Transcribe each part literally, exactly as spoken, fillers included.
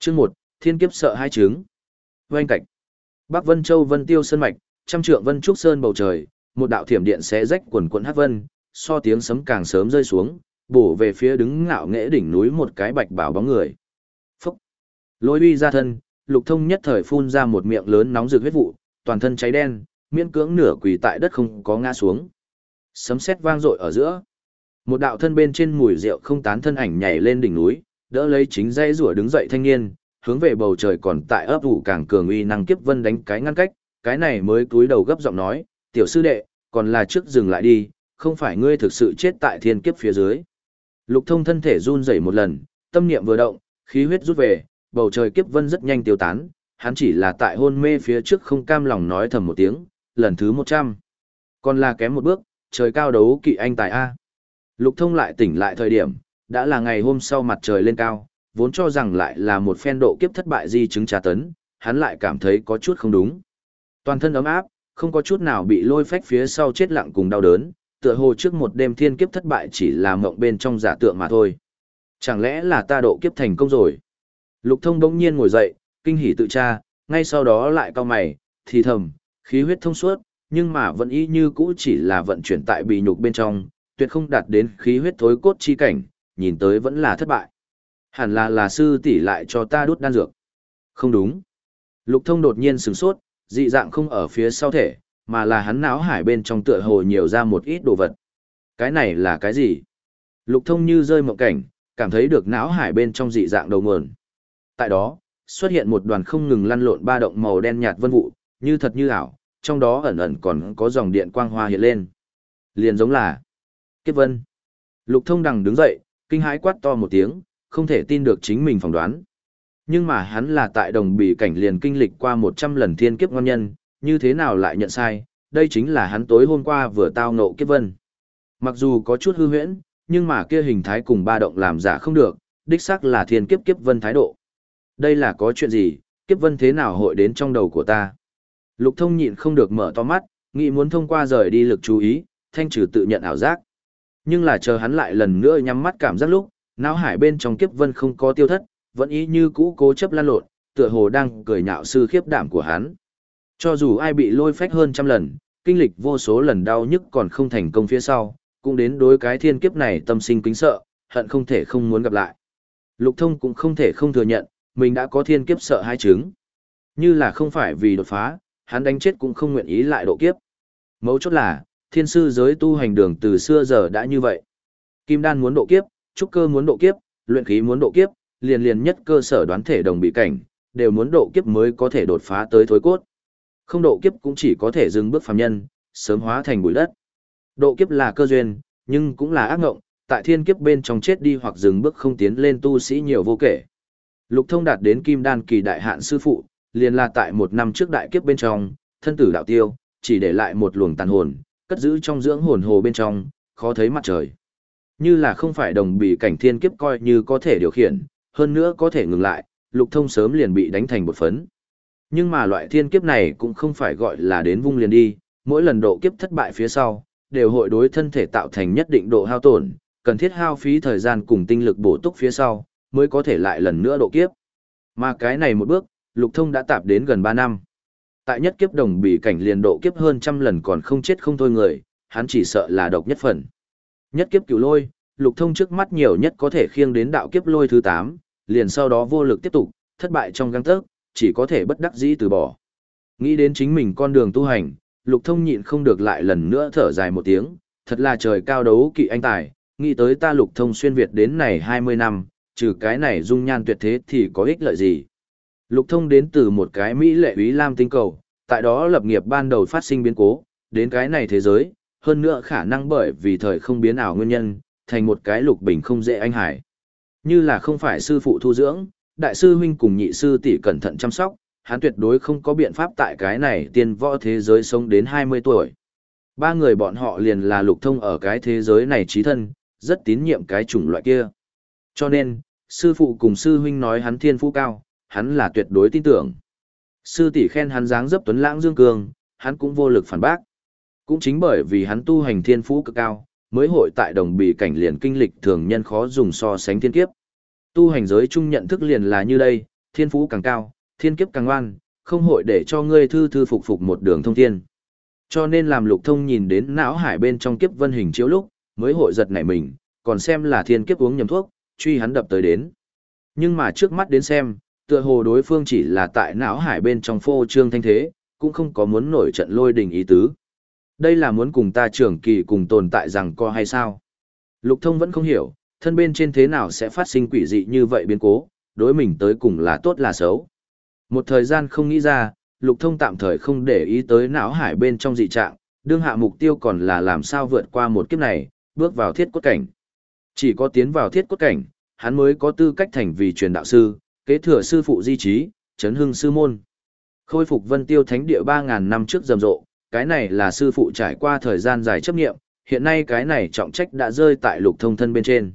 Chương một, Thiên kiếp sợ hai trứng. Oanh cạch. Bắc Vân Châu Vân Tiêu Sơn mạch, trăm trượng vân trúc sơn bầu trời, một đạo thiểm điện xé rách quần quần hắc vân, so tiếng sấm càng sớm rơi xuống, bổ về phía đứng ngạo nghễ đỉnh núi một cái bạch bảo bóng người. Phúc. Lôi uy ra thân, Lục Thông nhất thời phun ra một miệng lớn nóng rực huyết vụ, toàn thân cháy đen, miễn cưỡng nửa quỳ tại đất không có ngã xuống. Sấm sét vang dội ở giữa. Một đạo thân bên trên mùi rượu không tán thân ảnh nhảy lên đỉnh núi, đỡ lấy chính dây rủa đứng dậy thanh niên, hướng về bầu trời còn tại ấp ủ càng cường uy năng kiếp vân đánh cái ngăn cách, cái này mới cúi đầu gấp giọng nói, tiểu sư đệ, còn là trước dừng lại đi, không phải ngươi thực sự chết tại thiên kiếp phía dưới. Lục Thông thân thể run rẩy một lần, tâm niệm vừa động, khí huyết rút về, bầu trời kiếp vân rất nhanh tiêu tán, hắn chỉ là tại hôn mê phía trước không cam lòng nói thầm một tiếng, lần thứ một trăm. Còn là kém một bước, trời cao đấu kỵ anh tài A. Lục Thông lại tỉnh lại thời điểm, đã là ngày hôm sau mặt trời lên cao, vốn cho rằng lại là một phen độ kiếp thất bại di chứng trà tấn, hắn lại cảm thấy có chút không đúng. Toàn thân ấm áp, không có chút nào bị lôi phách phía sau chết lặng cùng đau đớn, tựa hồ trước một đêm thiên kiếp thất bại chỉ là mộng bên trong giả tượng mà thôi. Chẳng lẽ là ta độ kiếp thành công rồi? Lục Thông bỗng nhiên ngồi dậy, kinh hỉ tự tra, ngay sau đó lại cau mày, thì thầm, khí huyết thông suốt, nhưng mà vẫn y như cũ chỉ là vận chuyển tại bì nhục bên trong, tuyệt không đạt đến khí huyết thối cốt chi cảnh, nhìn tới vẫn là thất bại. Hẳn là là sư tỷ lại cho ta đút đan dược. Không đúng. Lục Thông đột nhiên sửng sốt, dị dạng không ở phía sau thể, mà là hắn não hải bên trong tựa hồ nhiều ra một ít đồ vật. Cái này là cái gì? Lục Thông như rơi mộng cảnh, cảm thấy được não hải bên trong dị dạng đầu nguồn. Tại đó, xuất hiện một đoàn không ngừng lăn lộn ba động màu đen nhạt vân vụ, như thật như ảo, trong đó ẩn ẩn còn có dòng điện quang hoa hiện lên. Liền giống là kiếp vân. Lục Thông đằng đứng dậy, kinh hãi quát to một tiếng, không thể tin được chính mình phỏng đoán. Nhưng mà hắn là tại đồng bì cảnh liền kinh lịch qua một trăm lần thiên kiếp ngon nhân, như thế nào lại nhận sai, đây chính là hắn tối hôm qua vừa tao ngộ kiếp vân. Mặc dù có chút hư huyễn, nhưng mà kia hình thái cùng ba động làm giả không được, đích xác là thiên kiếp kiếp vân thái độ. Đây là có chuyện gì, kiếp vân thế nào hội đến trong đầu của ta? Lục Thông nhịn không được mở to mắt, nghĩ muốn thông qua rời đi lực chú ý, thanh trừ tự nhận ảo giác. Nhưng là chờ hắn lại lần nữa nhắm mắt cảm giác lúc, não hải bên trong kiếp vân không có tiêu thất, vẫn ý như cũ cố chấp lan lộn, tựa hồ đang cười nhạo sư khiếp đảm của hắn. Cho dù ai bị lôi phách hơn trăm lần, kinh lịch vô số lần đau nhức còn không thành công phía sau, cũng đến đối cái thiên kiếp này tâm sinh kính sợ, hận không thể không muốn gặp lại. Lục Thông cũng không thể không thừa nhận, mình đã có thiên kiếp sợ hai chứng. Như là không phải vì đột phá, hắn đánh chết cũng không nguyện ý lại độ kiếp. Mấu chốt là, thiên sư giới tu hành đường từ xưa giờ đã như vậy. Kim đan muốn độ kiếp, trúc cơ muốn độ kiếp, luyện khí muốn độ kiếp, liền liền nhất cơ sở đoán thể đồng bị cảnh, đều muốn độ kiếp mới có thể đột phá tới thối cốt. Không độ kiếp cũng chỉ có thể dừng bước phàm nhân, sớm hóa thành bụi đất. Độ kiếp là cơ duyên, nhưng cũng là ác ngộng, tại thiên kiếp bên trong chết đi hoặc dừng bước không tiến lên tu sĩ nhiều vô kể. Lục Thông đạt đến kim đan kỳ đại hạn sư phụ, liền là tại một năm trước đại kiếp bên trong, thân tử đạo tiêu, chỉ để lại một luồng tàn hồn, cất giữ trong dưỡng hồn hồ bên trong, khó thấy mặt trời. Như là không phải đồng bì cảnh thiên kiếp coi như có thể điều khiển, hơn nữa có thể ngừng lại, Lục Thông sớm liền bị đánh thành bột phấn. Nhưng mà loại thiên kiếp này cũng không phải gọi là đến vung liền đi, mỗi lần độ kiếp thất bại phía sau, đều hội đối thân thể tạo thành nhất định độ hao tổn, cần thiết hao phí thời gian cùng tinh lực bổ túc phía sau, mới có thể lại lần nữa độ kiếp. Mà cái này một bước, Lục Thông đã tạp đến gần ba năm. Tại nhất kiếp đồng bì cảnh liền độ kiếp hơn trăm lần còn không chết không thôi người, hắn chỉ sợ là độc nhất phần. Nhất kiếp cửu lôi, Lục Thông trước mắt nhiều nhất có thể khiêng đến đạo kiếp lôi thứ tám, liền sau đó vô lực tiếp tục, thất bại trong gang tấc, chỉ có thể bất đắc dĩ từ bỏ. Nghĩ đến chính mình con đường tu hành, Lục Thông nhịn không được lại lần nữa thở dài một tiếng, thật là trời cao đấu kỵ anh tài, nghĩ tới ta Lục Thông xuyên Việt đến này hai mươi năm, trừ cái này dung nhan tuyệt thế thì có ích lợi gì. Lục Thông đến từ một cái Mỹ lệ úy lam tinh cầu, tại đó lập nghiệp ban đầu phát sinh biến cố, đến cái này thế giới, hơn nữa khả năng bởi vì thời không biến ảo nguyên nhân, thành một cái lục bình không dễ anh hải. Như là không phải sư phụ thu dưỡng, đại sư huynh cùng nhị sư tỷ cẩn thận chăm sóc, hắn tuyệt đối không có biện pháp tại cái này tiên võ thế giới sống đến hai mươi tuổi. Ba người bọn họ liền là Lục Thông ở cái thế giới này trí thân, rất tín nhiệm cái chủng loại kia. Cho nên, sư phụ cùng sư huynh nói hắn thiên phú cao, hắn là tuyệt đối tin tưởng. Sư tỷ khen hắn dáng dấp tuấn lãng dương cường, hắn cũng vô lực phản bác. Cũng chính bởi vì hắn tu hành thiên phú cực cao, mới hội tại đồng bì cảnh liền kinh lịch thường nhân khó dùng so sánh thiên kiếp. Tu hành giới chung nhận thức liền là như đây, thiên phú càng cao, thiên kiếp càng ngoan, không hội để cho ngươi thư thư phục phục một đường thông thiên. Cho nên làm Lục Thông nhìn đến não hải bên trong kiếp vân hình chiếu lúc, mới hội giật nảy mình, còn xem là thiên kiếp uống nhầm thuốc, truy hắn đập tới đến. Nhưng mà trước mắt đến xem, tựa hồ đối phương chỉ là tại não hải bên trong phô trương thanh thế, cũng không có muốn nổi trận lôi đình ý tứ. Đây là muốn cùng ta trưởng kỳ cùng tồn tại rằng co hay sao? Lục Thông vẫn không hiểu, thân bên trên thế nào sẽ phát sinh quỷ dị như vậy biến cố, đối mình tới cùng là tốt là xấu. Một thời gian không nghĩ ra, Lục Thông tạm thời không để ý tới não hải bên trong dị trạng, đương hạ mục tiêu còn là làm sao vượt qua một kiếp này, bước vào thiết cốt cảnh. Chỉ có tiến vào thiết cốt cảnh, hắn mới có tư cách thành vì truyền đạo sư, kế thừa sư phụ di trí, chấn hưng sư môn. Khôi phục Vân Tiêu Thánh Địa ba ngàn năm trước rầm rộ, cái này là sư phụ trải qua thời gian dài chấp nghiệm, hiện nay cái này trọng trách đã rơi tại Lục Thông thân bên trên.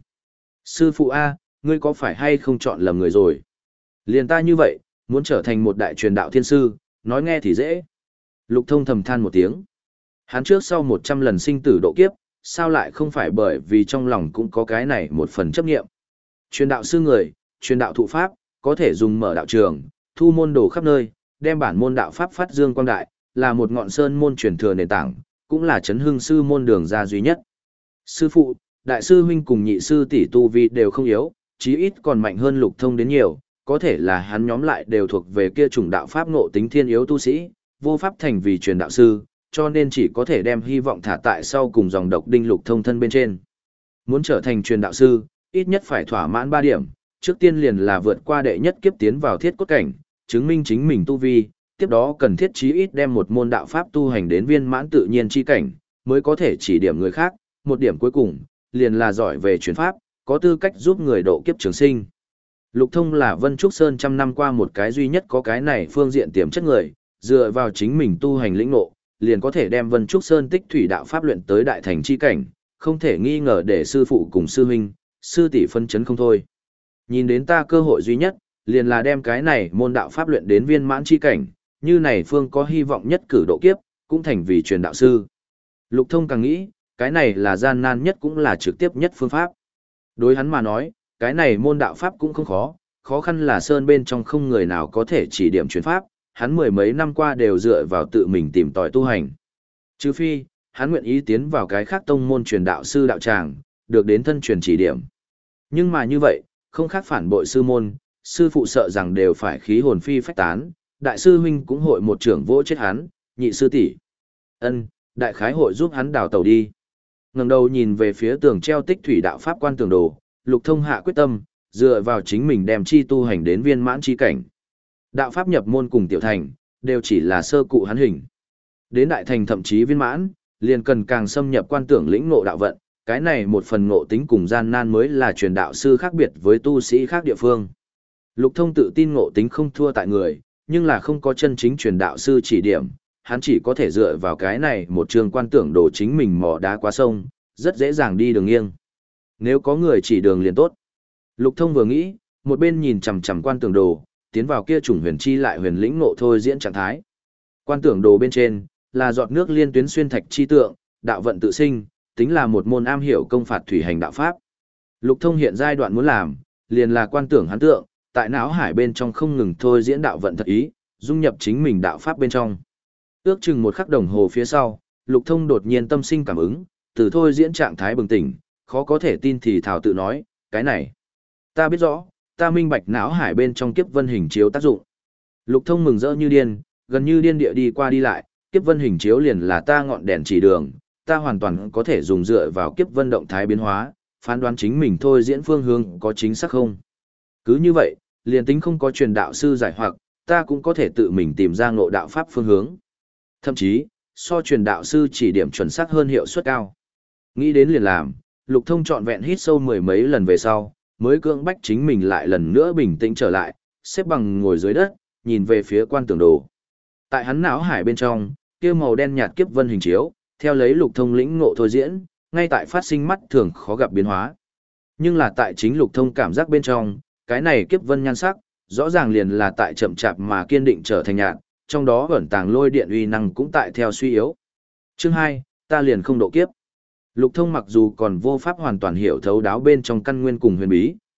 Sư phụ A, ngươi có phải hay không chọn lầm người rồi? Liền ta như vậy, muốn trở thành một đại truyền đạo thiên sư, nói nghe thì dễ. Lục Thông thầm than một tiếng. Hắn trước sau một trăm lần sinh tử độ kiếp, sao lại không phải bởi vì trong lòng cũng có cái này một phần chấp nghiệm. Truyền đạo sư người, truyền đạo thụ pháp, có thể dùng mở đạo trường, thu môn đồ khắp nơi, đem bản môn đạo pháp phát dương quang đại, là một ngọn sơn môn truyền thừa nền tảng, cũng là chấn hưng sư môn đường ra duy nhất. Sư phụ, đại sư huynh cùng nhị sư tỷ tu vi đều không yếu, chí ít còn mạnh hơn Lục Thông đến nhiều, có thể là hắn nhóm lại đều thuộc về kia chủng đạo pháp ngộ tính thiên yếu tu sĩ, vô pháp thành vì truyền đạo sư, cho nên chỉ có thể đem hy vọng thả tại sau cùng dòng độc đinh Lục Thông thân bên trên. Muốn trở thành truyền đạo sư, ít nhất phải thỏa mãn ba điểm, trước tiên liền là vượt qua đệ nhất kiếp tiến vào thiết cốt cảnh, chứng minh chính mình tu vi, tiếp đó cần thiết chí ít đem một môn đạo pháp tu hành đến viên mãn tự nhiên chi cảnh, mới có thể chỉ điểm người khác, một điểm cuối cùng, liền là giỏi về truyền pháp, có tư cách giúp người độ kiếp trường sinh. Lục Thông là Vân Trúc Sơn trăm năm qua một cái duy nhất có cái này phương diện tiềm chất người, dựa vào chính mình tu hành lĩnh ngộ, liền có thể đem Vân Trúc Sơn tích thủy đạo pháp luyện tới đại thành chi cảnh, không thể nghi ngờ để sư phụ cùng sư huynh, sư tỷ phân chấn không thôi. Nhìn đến ta cơ hội duy nhất, liền là đem cái này môn đạo pháp luyện đến viên mãn chi cảnh, như này phương có hy vọng nhất cử độ kiếp, cũng thành vì truyền đạo sư. Lục Thông càng nghĩ, cái này là gian nan nhất cũng là trực tiếp nhất phương pháp. Đối hắn mà nói, cái này môn đạo pháp cũng không khó, khó khăn là sơn bên trong không người nào có thể chỉ điểm truyền pháp, hắn mười mấy năm qua đều dựa vào tự mình tìm tòi tu hành. Trừ phi, hắn nguyện ý tiến vào cái khác tông môn truyền đạo sư đạo tràng, được đến thân truyền chỉ điểm. Nhưng mà như vậy, không khác phản bội sư môn, sư phụ sợ rằng đều phải khí hồn phi phách tán, đại sư huynh cũng hội một trưởng vỗ chết hắn, nhị sư tỷ, ân, đại khái hội giúp hắn đào tàu đi. Ngẩng đầu nhìn về phía tường treo tích thủy đạo pháp quan tường đồ, Lục Thông hạ quyết tâm, dựa vào chính mình đem chi tu hành đến viên mãn chi cảnh. Đạo pháp nhập môn cùng tiểu thành, đều chỉ là sơ cụ hắn hình. Đến đại thành thậm chí viên mãn, liền cần càng xâm nhập quan tưởng lĩnh ngộ đạo vận, cái này một phần ngộ tính cùng gian nan mới là truyền đạo sư khác biệt với tu sĩ khác địa phương. Lục Thông tự tin ngộ tính không thua tại người, nhưng là không có chân chính truyền đạo sư chỉ điểm, hắn chỉ có thể dựa vào cái này một trường quan tưởng đồ chính mình mò đá qua sông, rất dễ dàng đi đường nghiêng. Nếu có người chỉ đường liền tốt. Lục Thông vừa nghĩ, một bên nhìn chằm chằm quan tưởng đồ, tiến vào kia chủng huyền chi lại huyền lĩnh ngộ thôi diễn trạng thái. Quan tưởng đồ bên trên là giọt nước liên tuyến xuyên thạch chi tượng, đạo vận tự sinh, tính là một môn am hiểu công phạt thủy hành đạo pháp. Lục Thông hiện giai đoạn muốn làm, liền là quan tưởng hắn tượng, tại não hải bên trong không ngừng thôi diễn đạo vận thật ý, dung nhập chính mình đạo pháp bên trong. Ước chừng một khắc đồng hồ phía sau, Lục Thông đột nhiên tâm sinh cảm ứng, từ thôi diễn trạng thái bừng tỉnh, khó có thể tin thì thảo tự nói, cái này, ta biết rõ, ta minh bạch não hải bên trong kiếp vân hình chiếu tác dụng. Lục Thông mừng rỡ như điên, gần như điên địa đi qua đi lại, kiếp vân hình chiếu liền là ta ngọn đèn chỉ đường, ta hoàn toàn có thể dùng dựa vào kiếp vân động thái biến hóa, phán đoán chính mình thôi diễn phương hướng có chính xác không. Cứ như vậy, liền tính không có truyền đạo sư giải hoặc, ta cũng có thể tự mình tìm ra ngộ đạo pháp phương hướng. Thậm chí, so truyền đạo sư chỉ điểm chuẩn xác hơn hiệu suất cao. Nghĩ đến liền làm, Lục Thông trọn vẹn hít sâu mười mấy lần về sau, mới cưỡng bách chính mình lại lần nữa bình tĩnh trở lại, xếp bằng ngồi dưới đất, nhìn về phía quan tưởng đồ. Tại hắn não hải bên trong, kia màu đen nhạt kiếp vân hình chiếu, theo lấy Lục Thông lĩnh ngộ thôi diễn, ngay tại phát sinh mắt thường khó gặp biến hóa. Nhưng là tại chính Lục Thông cảm giác bên trong, cái này kiếp vân nhan sắc, rõ ràng liền là tại chậm chạp mà kiên định trở thành nhạt, trong đó ẩn tàng lôi điện uy năng cũng tại theo suy yếu. Chương hai, ta liền không độ kiếp. Lục Thông mặc dù còn vô pháp hoàn toàn hiểu thấu đáo bên trong căn nguyên cùng huyền bí,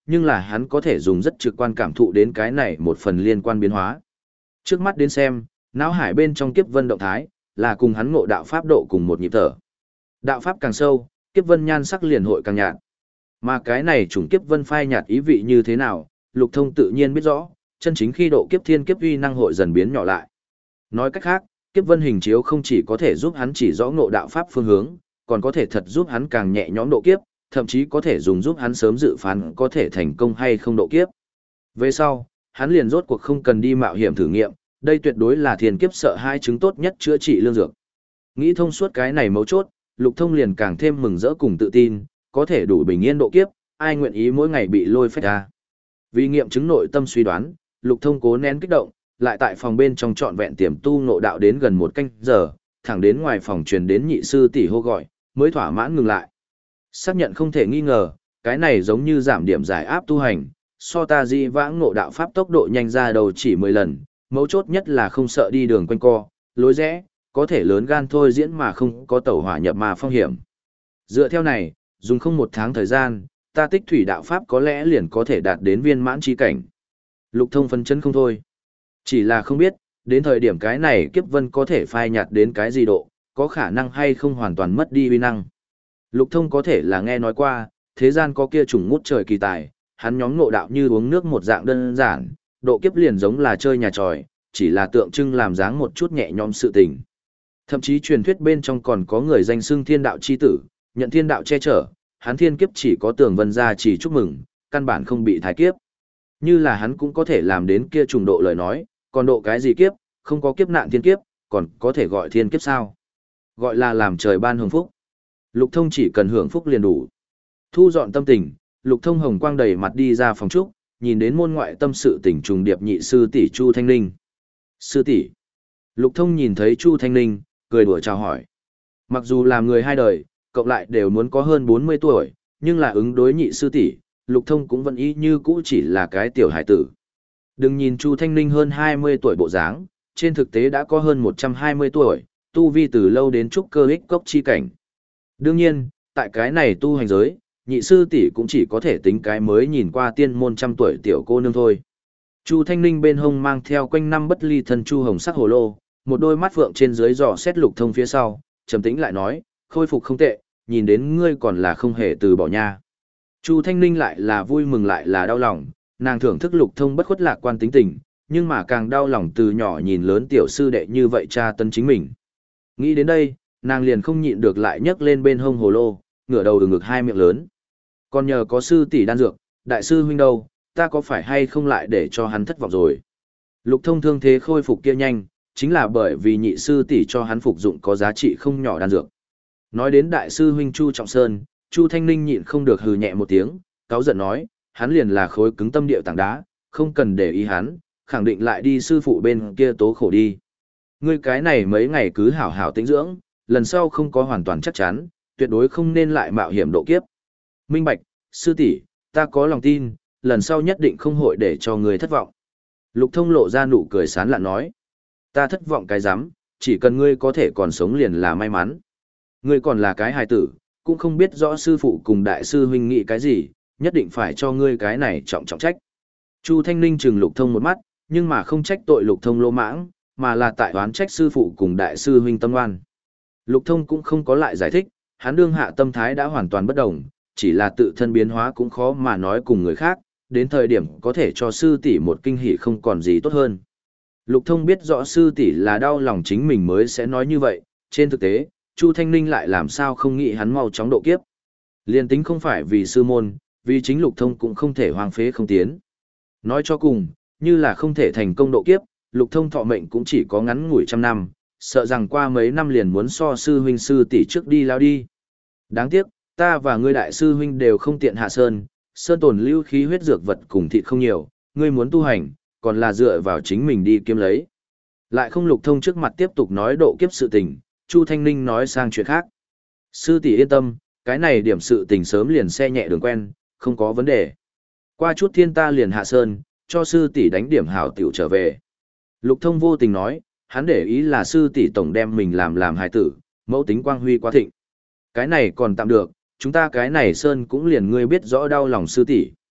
nhưng là hắn có thể dùng rất trực quan cảm thụ đến cái này một phần liên quan biến hóa. Trước mắt đến xem, não hải bên trong kiếp vân động thái, là cùng hắn ngộ đạo pháp độ cùng một nhịp thở. Đạo pháp càng sâu, kiếp vân nhan sắc liền hội càng nhạt. Mà cái này chủng kiếp vân phai nhạt ý vị như thế nào, Lục Thông tự nhiên biết rõ, chân chính khi độ kiếp thiên kiếp uy năng hội dần biến nhỏ lại. Nói cách khác, kiếp vân hình chiếu không chỉ có thể giúp hắn chỉ rõ ngộ đạo pháp phương hướng, còn có thể thật giúp hắn càng nhẹ nhõm độ kiếp, thậm chí có thể dùng giúp hắn sớm dự phán có thể thành công hay không độ kiếp. Về sau, hắn liền rốt cuộc không cần đi mạo hiểm thử nghiệm, đây tuyệt đối là thiên kiếp sợ hai chứng tốt nhất chữa trị lương dược. Nghĩ thông suốt cái này mấu chốt, Lục Thông liền càng thêm mừng rỡ cùng tự tin, có thể đủ bình yên độ kiếp, ai nguyện ý mỗi ngày bị lôi phách ra. Vì nghiệm chứng nội tâm suy đoán, Lục Thông cố nén kích động, lại tại phòng bên trong trọn vẹn tiềm tu ngộ đạo đến gần một canh giờ, thẳng đến ngoài phòng truyền đến nhị sư tỷ hô gọi, mới thỏa mãn ngừng lại. Xác nhận không thể nghi ngờ, cái này giống như giảm điểm giải áp tu hành, so ta di vãng ngộ đạo pháp tốc độ nhanh ra đầu chỉ mười lần, mấu chốt nhất là không sợ đi đường quanh co, lối rẽ, có thể lớn gan thôi diễn mà không có tẩu hỏa nhập mà phong hiểm. Dựa theo này, dùng không một tháng thời gian, ta tích thủy đạo pháp có lẽ liền có thể đạt đến viên mãn chi cảnh. Lục Thông phấn chấn không thôi. Chỉ là không biết, đến thời điểm cái này kiếp vân có thể phai nhạt đến cái gì độ, có khả năng hay không hoàn toàn mất đi uy năng. Lục Thông có thể là nghe nói qua, thế gian có kia trùng ngút trời kỳ tài, hắn nhóm ngộ đạo như uống nước một dạng đơn giản, độ kiếp liền giống là chơi nhà tròi, chỉ là tượng trưng làm dáng một chút nhẹ nhõm sự tình. Thậm chí truyền thuyết bên trong còn có người danh xưng thiên đạo chi tử, nhận thiên đạo che chở, hắn thiên kiếp chỉ có tường vân gia chỉ chúc mừng, căn bản không bị thái kiếp. Như là hắn cũng có thể làm đến kia trùng độ lời nói, còn độ cái gì kiếp, không có kiếp nạn thiên kiếp, còn có thể gọi thiên kiếp sao? Gọi là làm trời ban hưởng phúc. Lục Thông chỉ cần hưởng phúc liền đủ. Thu dọn tâm tình, Lục Thông hồng quang đầy mặt đi ra phòng trúc, nhìn đến môn ngoại tâm sự tình trùng điệp nhị sư tỷ Chu Thanh Ninh. Sư tỷ. Lục Thông nhìn thấy Chu Thanh Ninh, cười đùa chào hỏi. Mặc dù làm người hai đời, cộng lại đều muốn có hơn bốn mươi tuổi, nhưng là ứng đối nhị sư tỷ, Lục Thông cũng vẫn ý như cũ chỉ là cái tiểu hải tử. Đừng nhìn Chu Thanh Ninh hơn hai mươi tuổi bộ dáng, trên thực tế đã có hơn một trăm hai mươi tuổi, tu vi từ lâu đến trúc cơ ích cốc chi cảnh. Đương nhiên, tại cái này tu hành giới, nhị sư tỷ cũng chỉ có thể tính cái mới nhìn qua tiên môn trăm tuổi tiểu cô nương thôi. Chu Thanh Ninh bên hông mang theo quanh năm bất ly thân chu hồng sắc hồ lô, một đôi mắt phượng trên dưới dò xét Lục Thông phía sau, trầm tĩnh lại nói, khôi phục không tệ, nhìn đến ngươi còn là không hề từ bỏ nha. Chu Thanh Ninh lại là vui mừng lại là đau lòng, nàng thưởng thức Lục Thông bất khuất lạc quan tính tình, nhưng mà càng đau lòng từ nhỏ nhìn lớn tiểu sư đệ như vậy cha tấn chính mình. Nghĩ đến đây, nàng liền không nhịn được lại nhấc lên bên hông hồ lô, ngửa đầu từ ngực hai miệng lớn. Còn nhờ có sư tỷ đan dược, đại sư huynh đâu, ta có phải hay không lại để cho hắn thất vọng rồi. Lục Thông thương thế khôi phục kia nhanh, chính là bởi vì nhị sư tỷ cho hắn phục dụng có giá trị không nhỏ đan dược. Nói đến đại sư huynh Chu Trọng Sơn, Chu Thanh Ninh nhịn không được hừ nhẹ một tiếng, cáu giận nói, hắn liền là khối cứng tâm địa tảng đá, không cần để ý hắn, khẳng định lại đi sư phụ bên kia tố khổ đi. Ngươi cái này mấy ngày cứ hảo hảo tĩnh dưỡng, lần sau không có hoàn toàn chắc chắn, tuyệt đối không nên lại mạo hiểm độ kiếp. Minh bạch, sư tỷ, ta có lòng tin, lần sau nhất định không hội để cho người thất vọng. Lục Thông lộ ra nụ cười sán lạn nói, ta thất vọng cái rắm, chỉ cần ngươi có thể còn sống liền là may mắn. Ngươi còn là cái hài tử, cũng không biết rõ sư phụ cùng đại sư huynh nghĩ cái gì, nhất định phải cho ngươi cái này trọng trọng trách. Chu Thanh Ninh trừng Lục Thông một mắt, nhưng mà không trách tội Lục Thông lô mãng, mà là tại oán trách sư phụ cùng đại sư huynh tâm ngoan. Lục Thông cũng không có lại giải thích, hắn đương hạ tâm thái đã hoàn toàn bất đồng, chỉ là tự thân biến hóa cũng khó mà nói cùng người khác, đến thời điểm có thể cho sư tỷ một kinh hỉ không còn gì tốt hơn. Lục Thông biết rõ sư tỷ là đau lòng chính mình mới sẽ nói như vậy, trên thực tế, Chu Thanh Ninh lại làm sao không nghĩ hắn mau chóng độ kiếp. Liên tính không phải vì sư môn, vì chính Lục Thông cũng không thể hoang phế không tiến. Nói cho cùng, như là không thể thành công độ kiếp, Lục Thông thọ mệnh cũng chỉ có ngắn ngủi trăm năm, sợ rằng qua mấy năm liền muốn so sư huynh sư tỷ trước đi lao đi. Đáng tiếc, ta và ngươi đại sư huynh đều không tiện hạ sơn, sơn tồn lưu khí huyết dược vật cùng thịt không nhiều, ngươi muốn tu hành, còn là dựa vào chính mình đi kiếm lấy. Lại không Lục Thông trước mặt tiếp tục nói độ kiếp sự tình, Chu Thanh Ninh nói sang chuyện khác. Sư tỷ yên tâm, cái này điểm sự tình sớm liền xe nhẹ đường quen, không có vấn đề. Qua chút thiên ta liền hạ sơn, cho sư tỷ đánh điểm hảo tiểu trở về. Lục Thông vô tình nói, hắn để ý là sư tỷ tổng đem mình làm làm hài tử, mẫu tính quang huy quá thịnh. Cái này còn tạm được, chúng ta cái này sơn cũng liền ngươi biết rõ đau lòng sư tỷ.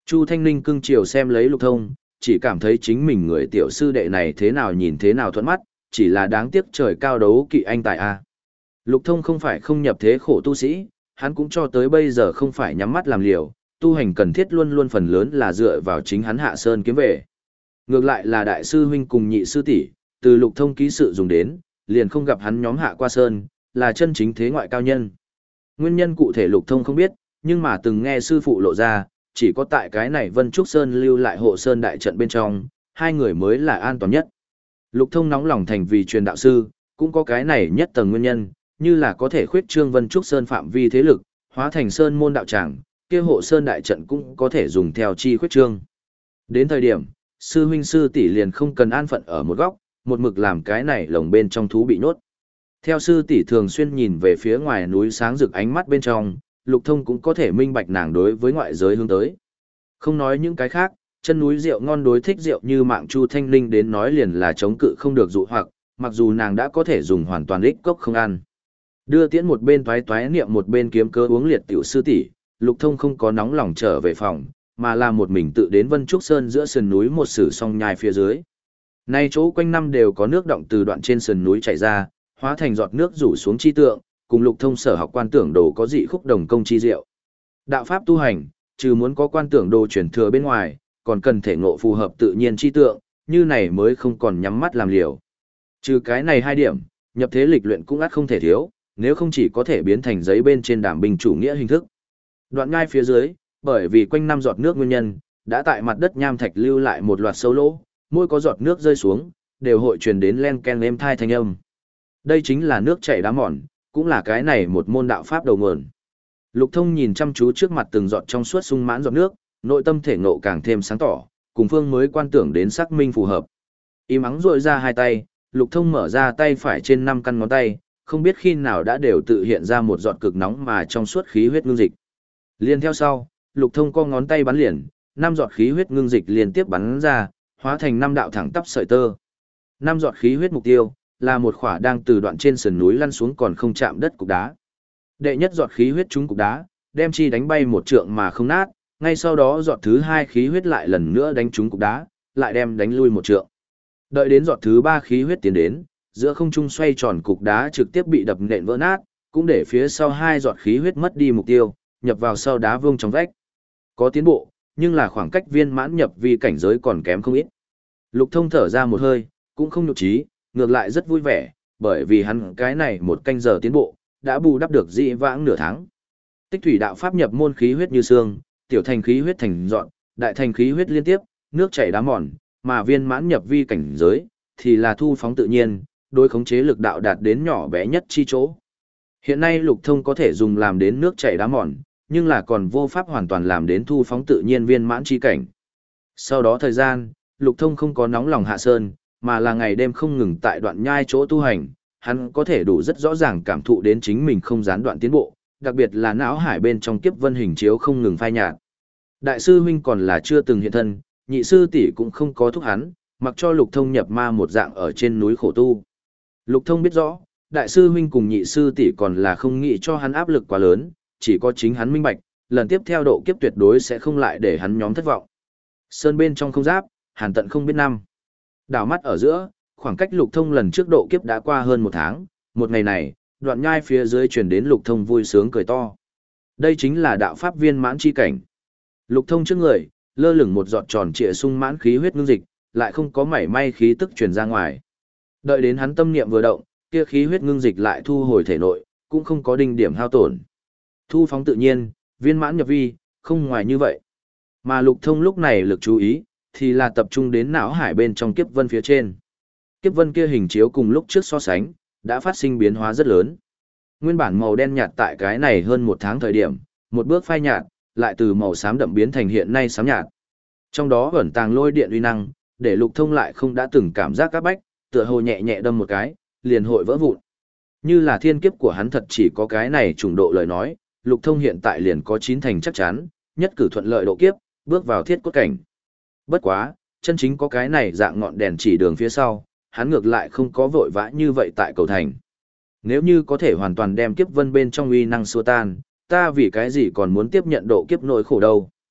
Chu Thanh Ninh cưng chiều xem lấy Lục Thông, chỉ cảm thấy chính mình người tiểu sư đệ này thế nào nhìn thế nào thuận mắt, chỉ là đáng tiếc trời cao đấu kỵ anh tài a. Lục Thông không phải không nhập thế khổ tu sĩ, hắn cũng cho tới bây giờ không phải nhắm mắt làm liều, tu hành cần thiết luôn luôn phần lớn là dựa vào chính hắn hạ sơn kiếm về. Ngược lại là đại sư huynh cùng nhị sư tỷ, từ Lục Thông ký sự dùng đến, liền không gặp hắn nhóm hạ qua sơn, là chân chính thế ngoại cao nhân. Nguyên nhân cụ thể Lục Thông không biết, nhưng mà từng nghe sư phụ lộ ra, chỉ có tại cái này Vân Trúc Sơn lưu lại hộ sơn đại trận bên trong, hai người mới là an toàn nhất. Lục Thông nóng lòng thành vì truyền đạo sư, cũng có cái này nhất tầng nguyên nhân, như là có thể khuyết trương Vân Trúc Sơn phạm vi thế lực, hóa thành sơn môn đạo tràng, kia hộ sơn đại trận cũng có thể dùng theo chi khuyết trương. Đến thời điểm, sư huynh sư tỷ liền không cần an phận ở một góc, một mực làm cái này lồng bên trong thú bị nhốt. Theo sư tỷ thường xuyên nhìn về phía ngoài núi sáng rực ánh mắt bên trong, Lục Thông cũng có thể minh bạch nàng đối với ngoại giới hướng tới. Không nói những cái khác, chân núi rượu ngon đối thích rượu như mạng Chu Thanh Linh đến nói liền là chống cự không được dụ hoặc, mặc dù nàng đã có thể dùng hoàn toàn ích cốc không ăn. Đưa tiễn một bên toái toái niệm một bên kiếm cơ uống liệt tiểu sư tỷ, Lục Thông không có nóng lòng trở về phòng, mà là một mình tự đến Vân Trúc Sơn giữa sườn núi một sử song nhai phía dưới. Nay chỗ quanh năm đều có nước động từ đoạn trên sườn núi chảy ra, hóa thành giọt nước rủ xuống chi tượng, cùng Lục Thông sở học quan tưởng đồ có dị khúc đồng công chi diệu. Đạo pháp tu hành, trừ muốn có quan tưởng đồ truyền thừa bên ngoài, còn cần thể ngộ phù hợp tự nhiên chi tượng, như này mới không còn nhắm mắt làm liều. Trừ cái này hai điểm, nhập thế lịch luyện cũng ắt không thể thiếu, nếu không chỉ có thể biến thành giấy bên trên đàm bình chủ nghĩa hình thức. Đoạn ngai phía dưới, bởi vì quanh năm giọt nước nguyên nhân, đã tại mặt đất nham thạch lưu lại một loạt sâu lỗ, mỗi có giọt nước rơi xuống, đều hội truyền đến len ken êm thai thanh âm. Đây chính là nước chảy đá mòn, cũng là cái này một môn đạo pháp đầu nguồn. Lục Thông nhìn chăm chú trước mặt từng giọt trong suốt sung mãn giọt nước, nội tâm thể ngộ càng thêm sáng tỏ, cùng phương mới quan tưởng đến xác minh phù hợp. Im ắng rội ra hai tay, Lục Thông mở ra tay phải trên năm căn ngón tay, không biết khi nào đã đều tự hiện ra một giọt cực nóng mà trong suốt khí huyết ngưng dịch. Liên theo sau, Lục Thông co ngón tay bắn liền, năm giọt khí huyết ngưng dịch liên tiếp bắn ra, hóa thành năm đạo thẳng tắp sợi tơ. Năm giọt khí huyết mục tiêu là một khỏa đang từ đoạn trên sườn núi lăn xuống còn không chạm đất cục đá. Đệ nhất giọt khí huyết trúng cục đá, đem chi đánh bay một trượng mà không nát, ngay sau đó giọt thứ hai khí huyết lại lần nữa đánh trúng cục đá, lại đem đánh lui một trượng. Đợi đến giọt thứ ba khí huyết tiến đến, giữa không trung xoay tròn cục đá trực tiếp bị đập nện vỡ nát, cũng để phía sau hai giọt khí huyết mất đi mục tiêu, nhập vào sau đá vương trong vách. Có tiến bộ, nhưng là khoảng cách viên mãn nhập vi cảnh giới còn kém không ít. Lục Thông thở ra một hơi, cũng không nhục trí, ngược lại rất vui vẻ, bởi vì hắn cái này một canh giờ tiến bộ, đã bù đắp được dị vãng nửa tháng. Tích thủy đạo pháp nhập môn khí huyết như xương, tiểu thành khí huyết thành dọn, đại thành khí huyết liên tiếp, nước chảy đá mòn, mà viên mãn nhập vi cảnh giới, thì là thu phóng tự nhiên, đối khống chế lực đạo đạt đến nhỏ bé nhất chi chỗ. Hiện nay Lục Thông có thể dùng làm đến nước chảy đá mòn, nhưng là còn vô pháp hoàn toàn làm đến thu phóng tự nhiên viên mãn chi cảnh. Sau đó thời gian, Lục Thông không có nóng lòng hạ sơn, mà là ngày đêm không ngừng tại đoạn nhai chỗ tu hành, hắn có thể đủ rất rõ ràng cảm thụ đến chính mình không gián đoạn tiến bộ, đặc biệt là não hải bên trong kiếp vân hình chiếu không ngừng phai nhạt. Đại sư huynh còn là chưa từng hiện thân, nhị sư tỷ cũng không có thúc hắn, mặc cho Lục Thông nhập ma một dạng ở trên núi khổ tu. Lục Thông biết rõ, đại sư huynh cùng nhị sư tỷ còn là không nghĩ cho hắn áp lực quá lớn, chỉ có chính hắn minh bạch, lần tiếp theo độ kiếp tuyệt đối sẽ không lại để hắn nhóm thất vọng. Sơn bên trong không giáp, hàn tận không biết năm. Đảo mắt ở giữa, khoảng cách Lục Thông lần trước độ kiếp đã qua hơn một tháng, một ngày này, đoạn nhai phía dưới truyền đến Lục Thông vui sướng cười to. Đây chính là đạo pháp viên mãn chi cảnh. Lục Thông trước người, lơ lửng một giọt tròn trịa sung mãn khí huyết ngưng dịch, lại không có mảy may khí tức truyền ra ngoài. Đợi đến hắn tâm niệm vừa động, kia khí huyết ngưng dịch lại thu hồi thể nội, cũng không có đinh điểm hao tổn. Thu phóng tự nhiên, viên mãn nhập vi, không ngoài như vậy. Mà Lục Thông lúc này lực chú ý, thì là tập trung đến não hải bên trong kiếp vân phía trên. Kiếp vân kia hình chiếu cùng lúc trước so sánh, đã phát sinh biến hóa rất lớn. Nguyên bản màu đen nhạt tại cái này hơn một tháng thời điểm, một bước phai nhạt, lại từ màu xám đậm biến thành hiện nay xám nhạt. Trong đó ẩn tàng lôi điện uy năng, để Lục Thông lại không đã từng cảm giác các bách, tựa hồ nhẹ nhẹ đâm một cái, liền hội vỡ vụn. Như là thiên kiếp của hắn thật chỉ có cái này trùng độ lời nói, Lục Thông hiện tại liền có chín thành chắc chắn, nhất cử thuận lợi độ kiếp, bước vào thiết cốt cảnh. Bất quá, chân chính có cái này dạng ngọn đèn chỉ đường phía sau, hắn ngược lại không có vội vã như vậy tại cầu thành. Nếu như có thể hoàn toàn đem kiếp vân bên trong uy năng xua tan, ta vì cái gì còn muốn tiếp nhận độ kiếp nỗi khổ đâu.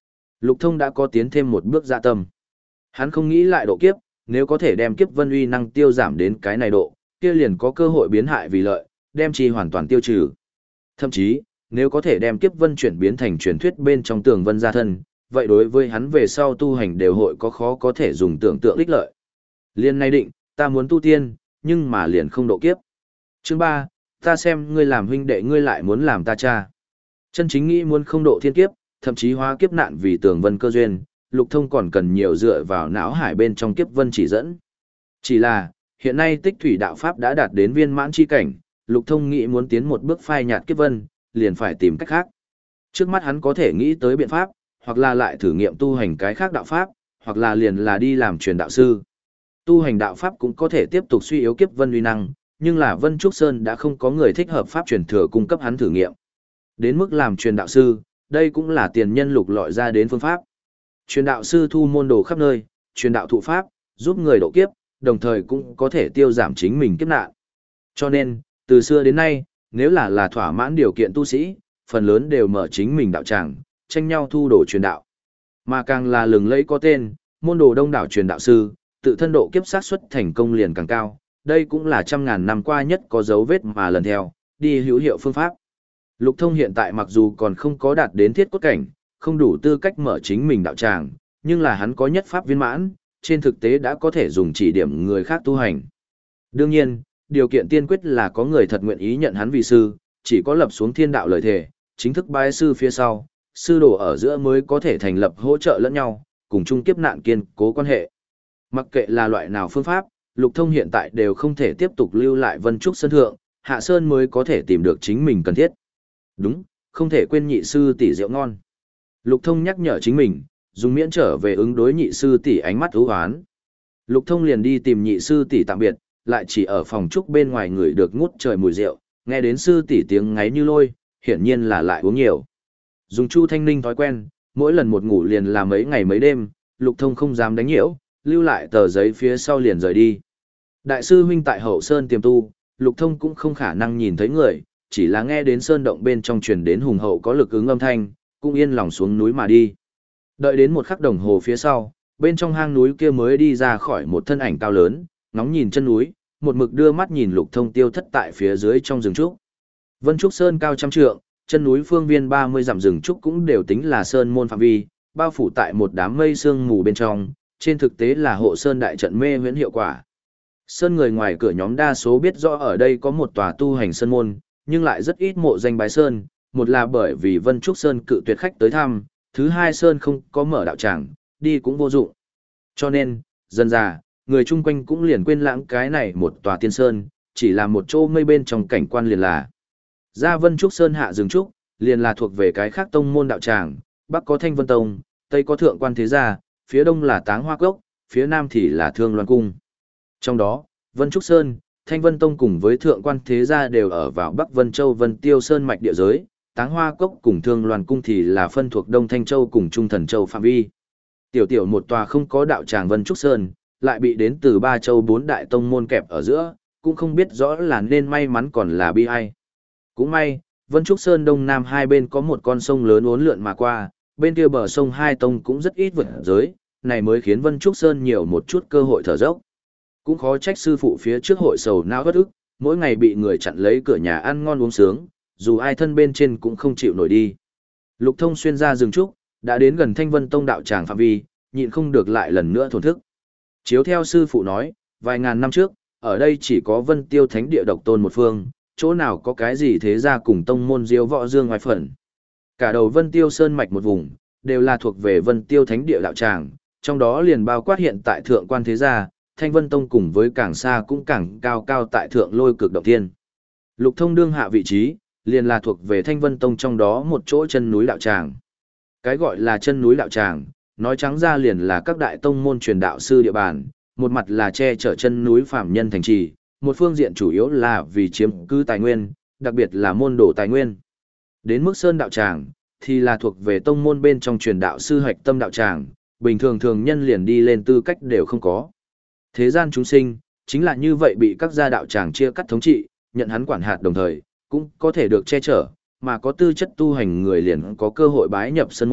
Lục Thông đã có tiến thêm một bước dạ tâm. Hắn không nghĩ lại độ kiếp, nếu có thể đem kiếp vân uy năng tiêu giảm đến cái này độ, kia liền có cơ hội biến hại vì lợi, đem chi hoàn toàn tiêu trừ. Thậm chí, nếu có thể đem kiếp vân chuyển biến thành truyền thuyết bên trong tường vân gia thân, vậy đối với hắn về sau tu hành đều hội có khó có thể dùng tưởng tượng ích lợi. Liên này định, ta muốn tu tiên, nhưng mà liền không độ kiếp. Chương ba, ta xem ngươi làm huynh đệ ngươi lại muốn làm ta cha. Chân chính nghĩ muốn không độ thiên kiếp, thậm chí hóa kiếp nạn vì tường vân cơ duyên, Lục Thông còn cần nhiều dựa vào não hải bên trong kiếp vân chỉ dẫn. Chỉ là, hiện nay tích thủy đạo pháp đã đạt đến viên mãn chi cảnh, Lục Thông nghĩ muốn tiến một bước phai nhạt kiếp vân, liền phải tìm cách khác. Trước mắt hắn có thể nghĩ tới biện pháp, hoặc là lại thử nghiệm tu hành cái khác đạo pháp, hoặc là liền là đi làm truyền đạo sư. Tu hành đạo pháp cũng có thể tiếp tục suy yếu kiếp vân uy năng, nhưng là Vân Trúc Sơn đã không có người thích hợp pháp truyền thừa cung cấp hắn thử nghiệm. Đến mức làm truyền đạo sư, đây cũng là tiền nhân lục lọi ra đến phương pháp. Truyền đạo sư thu môn đồ khắp nơi, truyền đạo thụ pháp, giúp người độ kiếp, đồng thời cũng có thể tiêu giảm chính mình kiếp nạn. Cho nên, từ xưa đến nay, nếu là là thỏa mãn điều kiện tu sĩ, phần lớn đều mở chính mình đạo tràng, tranh nhau thu đồ truyền đạo. Mà càng là lừng lẫy có tên, môn đồ đông đảo truyền đạo sư, tự thân độ kiếp sát suất thành công liền càng cao, đây cũng là trăm ngàn năm qua nhất có dấu vết mà lần theo, đi hữu hiệu phương pháp. Lục Thông hiện tại mặc dù còn không có đạt đến thiết cốt cảnh, không đủ tư cách mở chính mình đạo tràng, nhưng là hắn có nhất pháp viên mãn, trên thực tế đã có thể dùng chỉ điểm người khác tu hành. Đương nhiên, điều kiện tiên quyết là có người thật nguyện ý nhận hắn vì sư, chỉ có lập xuống thiên đạo lời thề, chính thức bái sư phía sau, sư đồ ở giữa mới có thể thành lập hỗ trợ lẫn nhau, cùng chung kiếp nạn kiên cố quan hệ. Mặc kệ là loại nào phương pháp, Lục Thông hiện tại đều không thể tiếp tục lưu lại Vân Trúc Sơn Thượng, Hạ Sơn mới có thể tìm được chính mình cần thiết. Đúng, không thể quên nhị sư tỷ rượu ngon. Lục Thông nhắc nhở chính mình, dùng miễn trở về ứng đối nhị sư tỷ ánh mắt ưu hoán. Lục Thông liền đi tìm nhị sư tỷ tạm biệt, lại chỉ ở phòng trúc bên ngoài người được ngút trời mùi rượu, nghe đến sư tỷ tiếng ngáy như lôi, hiển nhiên là lại uống nhiều. Dùng Chu Thanh Ninh thói quen, mỗi lần một ngủ liền là mấy ngày mấy đêm, Lục Thông không dám đánh nhiễu, lưu lại tờ giấy phía sau liền rời đi. Đại sư huynh tại Hậu Sơn tiềm tu, Lục Thông cũng không khả năng nhìn thấy người, chỉ là nghe đến sơn động bên trong truyền đến hùng hậu có lực ứng âm thanh, cũng yên lòng xuống núi mà đi. Đợi đến một khắc đồng hồ phía sau, bên trong hang núi kia mới đi ra khỏi một thân ảnh cao lớn, ngóng nhìn chân núi, một mực đưa mắt nhìn Lục Thông tiêu thất tại phía dưới trong rừng trúc. Vân Trúc Sơn cao trăm trượng, chân núi phương viên ba mươi dặm rừng trúc cũng đều tính là sơn môn phạm vi, bao phủ tại một đám mây sương mù bên trong, trên thực tế là hộ sơn đại trận mê huyễn hiệu quả. Sơn người ngoài cửa nhóm đa số biết rõ ở đây có một tòa tu hành sơn môn, nhưng lại rất ít mộ danh bái sơn, một là bởi vì Vân Trúc Sơn cự tuyệt khách tới thăm, thứ hai sơn không có mở đạo tràng, đi cũng vô dụng. Cho nên, dần dà, người chung quanh cũng liền quên lãng cái này một tòa tiên sơn, chỉ là một chỗ mây bên trong cảnh quan liền là. Ra Vân Trúc Sơn hạ rừng trúc, liền là thuộc về cái khác tông môn đạo tràng, bắc có Thanh Vân Tông, tây có Thượng Quan Thế Gia, phía đông là Táng Hoa Cốc, phía nam thì là Thương Loan Cung. Trong đó, Vân Trúc Sơn, Thanh Vân Tông cùng với Thượng Quan Thế Gia đều ở vào Bắc Vân Châu Vân Tiêu Sơn mạch địa giới, Táng Hoa Cốc cùng Thương Loan Cung thì là phân thuộc Đông Thanh Châu cùng Trung Thần Châu phạm vi. Tiểu tiểu một tòa không có đạo tràng Vân Trúc Sơn, lại bị đến từ ba châu bốn đại tông môn kẹp ở giữa, cũng không biết rõ là nên may mắn còn là bi ai. Cũng may, Vân Trúc Sơn đông nam hai bên có một con sông lớn uốn lượn mà qua, bên kia bờ sông hai tông cũng rất ít vượt giới, này mới khiến Vân Trúc Sơn nhiều một chút cơ hội thở dốc. Cũng khó trách sư phụ phía trước hội sầu não bất ức, mỗi ngày bị người chặn lấy cửa nhà ăn ngon uống sướng, dù ai thân bên trên cũng không chịu nổi đi. Lục Thông xuyên ra rừng trúc, đã đến gần Thanh Vân Tông đạo tràng phạm vi, nhịn không được lại lần nữa thổn thức. Chiếu theo sư phụ nói, vài ngàn năm trước, ở đây chỉ có Vân Tiêu Thánh địa độc tôn một phương, chỗ nào có cái gì thế ra cùng tông môn diếu võ dương ngoài phần. Cả đầu Vân Tiêu Sơn mạch một vùng, đều là thuộc về Vân Tiêu Thánh địa đạo tràng, trong đó liền bao quát hiện tại Thượng Quan Thế Gia, Thanh Vân Tông cùng với càng xa cũng càng cao cao tại Thượng Lôi Cực Động Thiên. Lục Thông đương hạ vị trí, liền là thuộc về Thanh Vân Tông trong đó một chỗ chân núi đạo tràng. Cái gọi là chân núi đạo tràng, nói trắng ra liền là các đại tông môn truyền đạo sư địa bàn, một mặt là che chở chân núi phạm nhân thành trì, một phương diện chủ yếu là vì chiếm cứ tài nguyên, đặc biệt là môn đồ tài nguyên. Đến mức sơn đạo tràng, thì là thuộc về tông môn bên trong truyền đạo sư hạch tâm đạo tràng, bình thường thường nhân liền đi lên tư cách đều không có. Thế gian chúng sinh, chính là như vậy bị các gia đạo tràng chia cắt thống trị, nhận hắn quản hạt đồng thời, cũng có thể được che chở, mà có tư chất tu hành người liền có cơ hội bái nhập sân môn,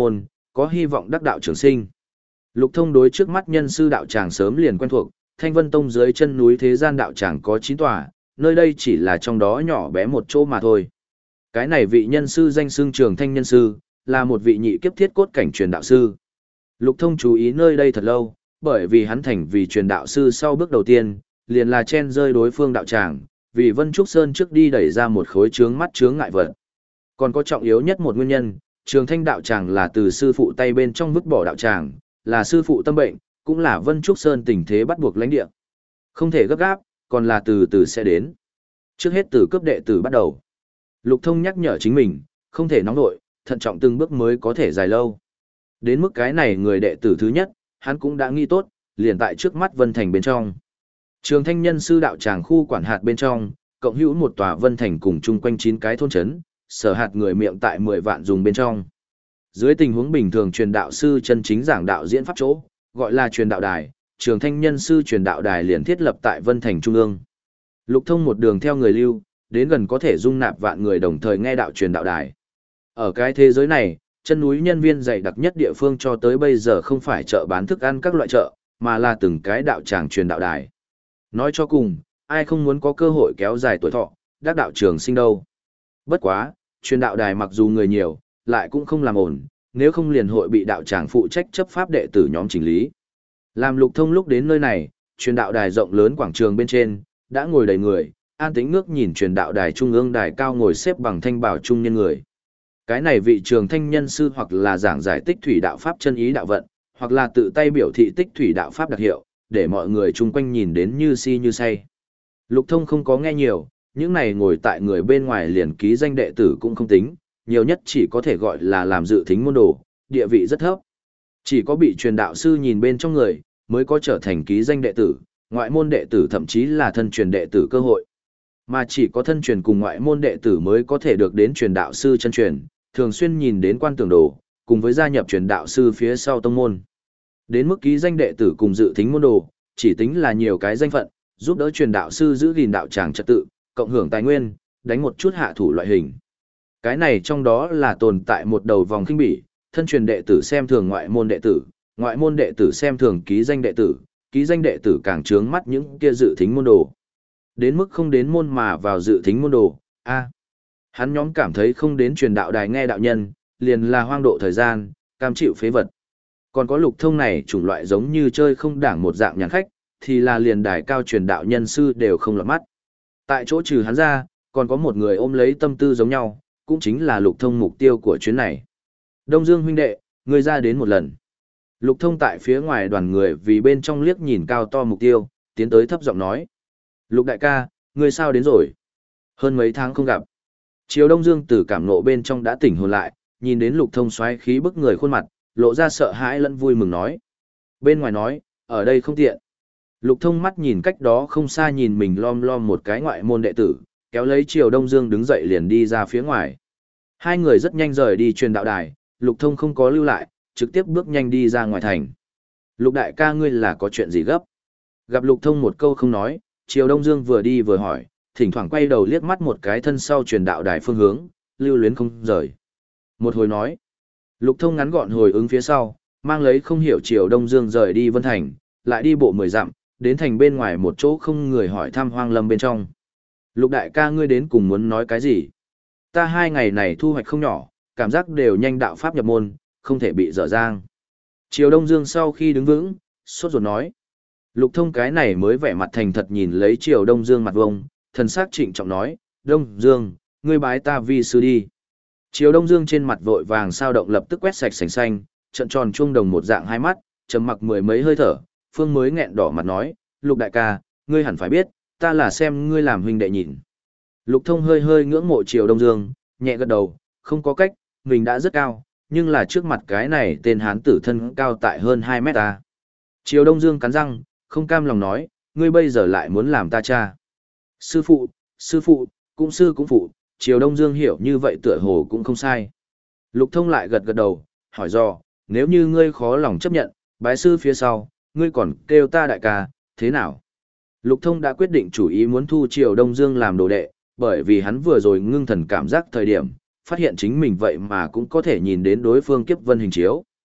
có hy vọng đắc đạo trường sinh. Lục Thông đối trước mắt nhân sư đạo tràng sớm liền quen thuộc, Thanh Vân Tông dưới chân núi thế gian đạo tràng có chín tòa, nơi đây chỉ là trong đó nhỏ bé một chỗ mà thôi. Cái này vị nhân sư danh xưng Trường Thanh nhân sư, là một vị nhị kiếp thiết cốt cảnh truyền đạo sư. Lục Thông chú ý nơi đây thật lâu, bởi vì hắn thành vì truyền đạo sư sau bước đầu tiên, liền là chen rơi đối phương đạo tràng, vì Vân Trúc Sơn trước đi đẩy ra một khối chướng mắt chướng ngại vật. Còn có trọng yếu nhất một nguyên nhân, Trường Thanh đạo tràng là từ sư phụ tay bên trong vứt bỏ đạo tràng, là sư phụ tâm bệnh, cũng là Vân Trúc Sơn tình thế bắt buộc lãnh địa. Không thể gấp gáp, còn là từ từ sẽ đến. Trước hết từ cấp đệ tử bắt đầu. Lục Thông nhắc nhở chính mình, không thể nóng nội, thận trọng từng bước mới có thể dài lâu. Đến mức cái này người đệ tử thứ nhất, hắn cũng đã nghĩ tốt, liền tại trước mắt Vân Thành bên trong. Trường Thanh nhân sư đạo tràng khu quản hạt bên trong, cộng hữu một tòa Vân Thành cùng chung quanh chín cái thôn trấn, sở hạt người miệng tại mười vạn dùng bên trong. Dưới tình huống bình thường truyền đạo sư chân chính giảng đạo diễn pháp chỗ, gọi là truyền đạo đài, Trường Thanh nhân sư truyền đạo đài liền thiết lập tại Vân Thành trung ương. Lục Thông một đường theo người lưu, đến gần có thể dung nạp vạn người đồng thời nghe đạo truyền đạo đài. Ở cái thế giới này, chân núi nhân viên dày đặc nhất địa phương cho tới bây giờ không phải chợ bán thức ăn các loại chợ, mà là từng cái đạo tràng truyền đạo đài. Nói cho cùng, ai không muốn có cơ hội kéo dài tuổi thọ, đắc đạo trường sinh đâu. Bất quá, truyền đạo đài mặc dù người nhiều, lại cũng không làm ổn, nếu không liền hội bị đạo tràng phụ trách chấp pháp đệ tử nhóm chỉnh lý. Làm Lục Thông lúc đến nơi này, truyền đạo đài rộng lớn quảng trường bên trên, đã ngồi đầy người, an tĩnh ngước nhìn truyền đạo đài trung ương đài cao ngồi xếp bằng thanh bảo trung nhân người. Cái này vị Trường Thanh nhân sư hoặc là giảng giải tích thủy đạo pháp chân ý đạo vận, hoặc là tự tay biểu thị tích thủy đạo pháp đặc hiệu, để mọi người chung quanh nhìn đến như si như say. Lục Thông không có nghe nhiều, những này ngồi tại người bên ngoài liền ký danh đệ tử cũng không tính, nhiều nhất chỉ có thể gọi là làm dự thính môn đồ, địa vị rất thấp. Chỉ có bị truyền đạo sư nhìn bên trong người, mới có trở thành ký danh đệ tử, ngoại môn đệ tử thậm chí là thân truyền đệ tử cơ hội. Mà chỉ có thân truyền cùng ngoại môn đệ tử mới có thể được đến truyền đạo sư chân truyền, thường xuyên nhìn đến quan tưởng đồ, cùng với gia nhập truyền đạo sư phía sau tông môn. Đến mức ký danh đệ tử cùng dự thính môn đồ, chỉ tính là nhiều cái danh phận, giúp đỡ truyền đạo sư giữ gìn đạo tràng trật tự, cộng hưởng tài nguyên, đánh một chút hạ thủ loại hình. Cái này trong đó là tồn tại một đầu vòng khinh bỉ, thân truyền đệ tử xem thường ngoại môn đệ tử, ngoại môn đệ tử xem thường ký danh đệ tử, ký danh đệ tử càng trướng mắt những kia dự thính môn đồ. Đến mức không đến môn mà vào dự thính môn đồ, a hắn nhóm cảm thấy không đến truyền đạo đài nghe đạo nhân, liền là hoang độ thời gian, cam chịu phế vật. Còn có Lục Thông này chủng loại giống như chơi không đảng một dạng nhàn khách, thì là liền đài cao truyền đạo nhân sư đều không lọt mắt. Tại chỗ trừ hắn ra, còn có một người ôm lấy tâm tư giống nhau, cũng chính là Lục Thông mục tiêu của chuyến này. Đông Dương huynh đệ, ngươi ra đến một lần. Lục Thông tại phía ngoài đoàn người vì bên trong liếc nhìn cao to mục tiêu, tiến tới thấp giọng nói. Lục đại ca, ngươi sao đến rồi? Hơn mấy tháng không gặp. Chiều Đông Dương từ cảm nộ bên trong đã tỉnh hồn lại, nhìn đến Lục Thông xoáy khí bức người khuôn mặt, lộ ra sợ hãi lẫn vui mừng nói. Bên ngoài nói, ở đây không tiện. Lục Thông mắt nhìn cách đó không xa nhìn mình lom lom một cái ngoại môn đệ tử, kéo lấy Triều Đông Dương đứng dậy liền đi ra phía ngoài. Hai người rất nhanh rời đi truyền đạo đài, Lục Thông không có lưu lại, trực tiếp bước nhanh đi ra ngoài thành. Lục đại ca ngươi là có chuyện gì gấp? Gặp Lục Thông một câu không nói, Triều Đông Dương vừa đi vừa hỏi, thỉnh thoảng quay đầu liếc mắt một cái thân sau truyền đạo đài phương hướng, lưu luyến không rời. Một hồi nói, Lục Thông ngắn gọn hồi ứng phía sau, mang lấy không hiểu Triều Đông Dương rời đi Vân Thành, lại đi bộ mười dặm, đến thành bên ngoài một chỗ không người hỏi thăm hoang lâm bên trong. Lục đại ca ngươi đến cùng muốn nói cái gì? Ta hai ngày này thu hoạch không nhỏ, cảm giác đều nhanh đạo pháp nhập môn, không thể bị dở dang. Triều Đông Dương sau khi đứng vững, sốt ruột nói. Lục Thông cái này mới vẻ mặt thành thật nhìn lấy Triều Đông Dương mặt vông, thần sắc trịnh trọng nói, Đông Dương, ngươi bái ta vi sư đi. Triều Đông Dương trên mặt vội vàng sao động lập tức quét sạch sành xanh, trận tròn chuông đồng một dạng hai mắt, trầm mặc mười mấy hơi thở, phương mới nghẹn đỏ mặt nói, Lục đại ca, ngươi hẳn phải biết, ta là xem ngươi làm huynh đệ nhìn. Lục Thông hơi hơi ngưỡng mộ Triều Đông Dương, nhẹ gật đầu, không có cách, mình đã rất cao, nhưng là trước mặt cái này tên hán tử thân cao tại hơn hai mét ta. Triều Đông Dương cắn răng, không cam lòng nói, ngươi bây giờ lại muốn làm ta cha. Sư phụ, sư phụ, cũng sư cũng phụ, Triều Đông Dương hiểu như vậy tựa hồ cũng không sai. Lục Thông lại gật gật đầu, hỏi dò, nếu như ngươi khó lòng chấp nhận, bái sư phía sau, ngươi còn kêu ta đại ca, thế nào? Lục Thông đã quyết định chủ ý muốn thu Triều Đông Dương làm đồ đệ, bởi vì hắn vừa rồi ngưng thần cảm giác thời điểm, phát hiện chính mình vậy mà cũng có thể nhìn đến đối phương kiếp vân hình chiếu,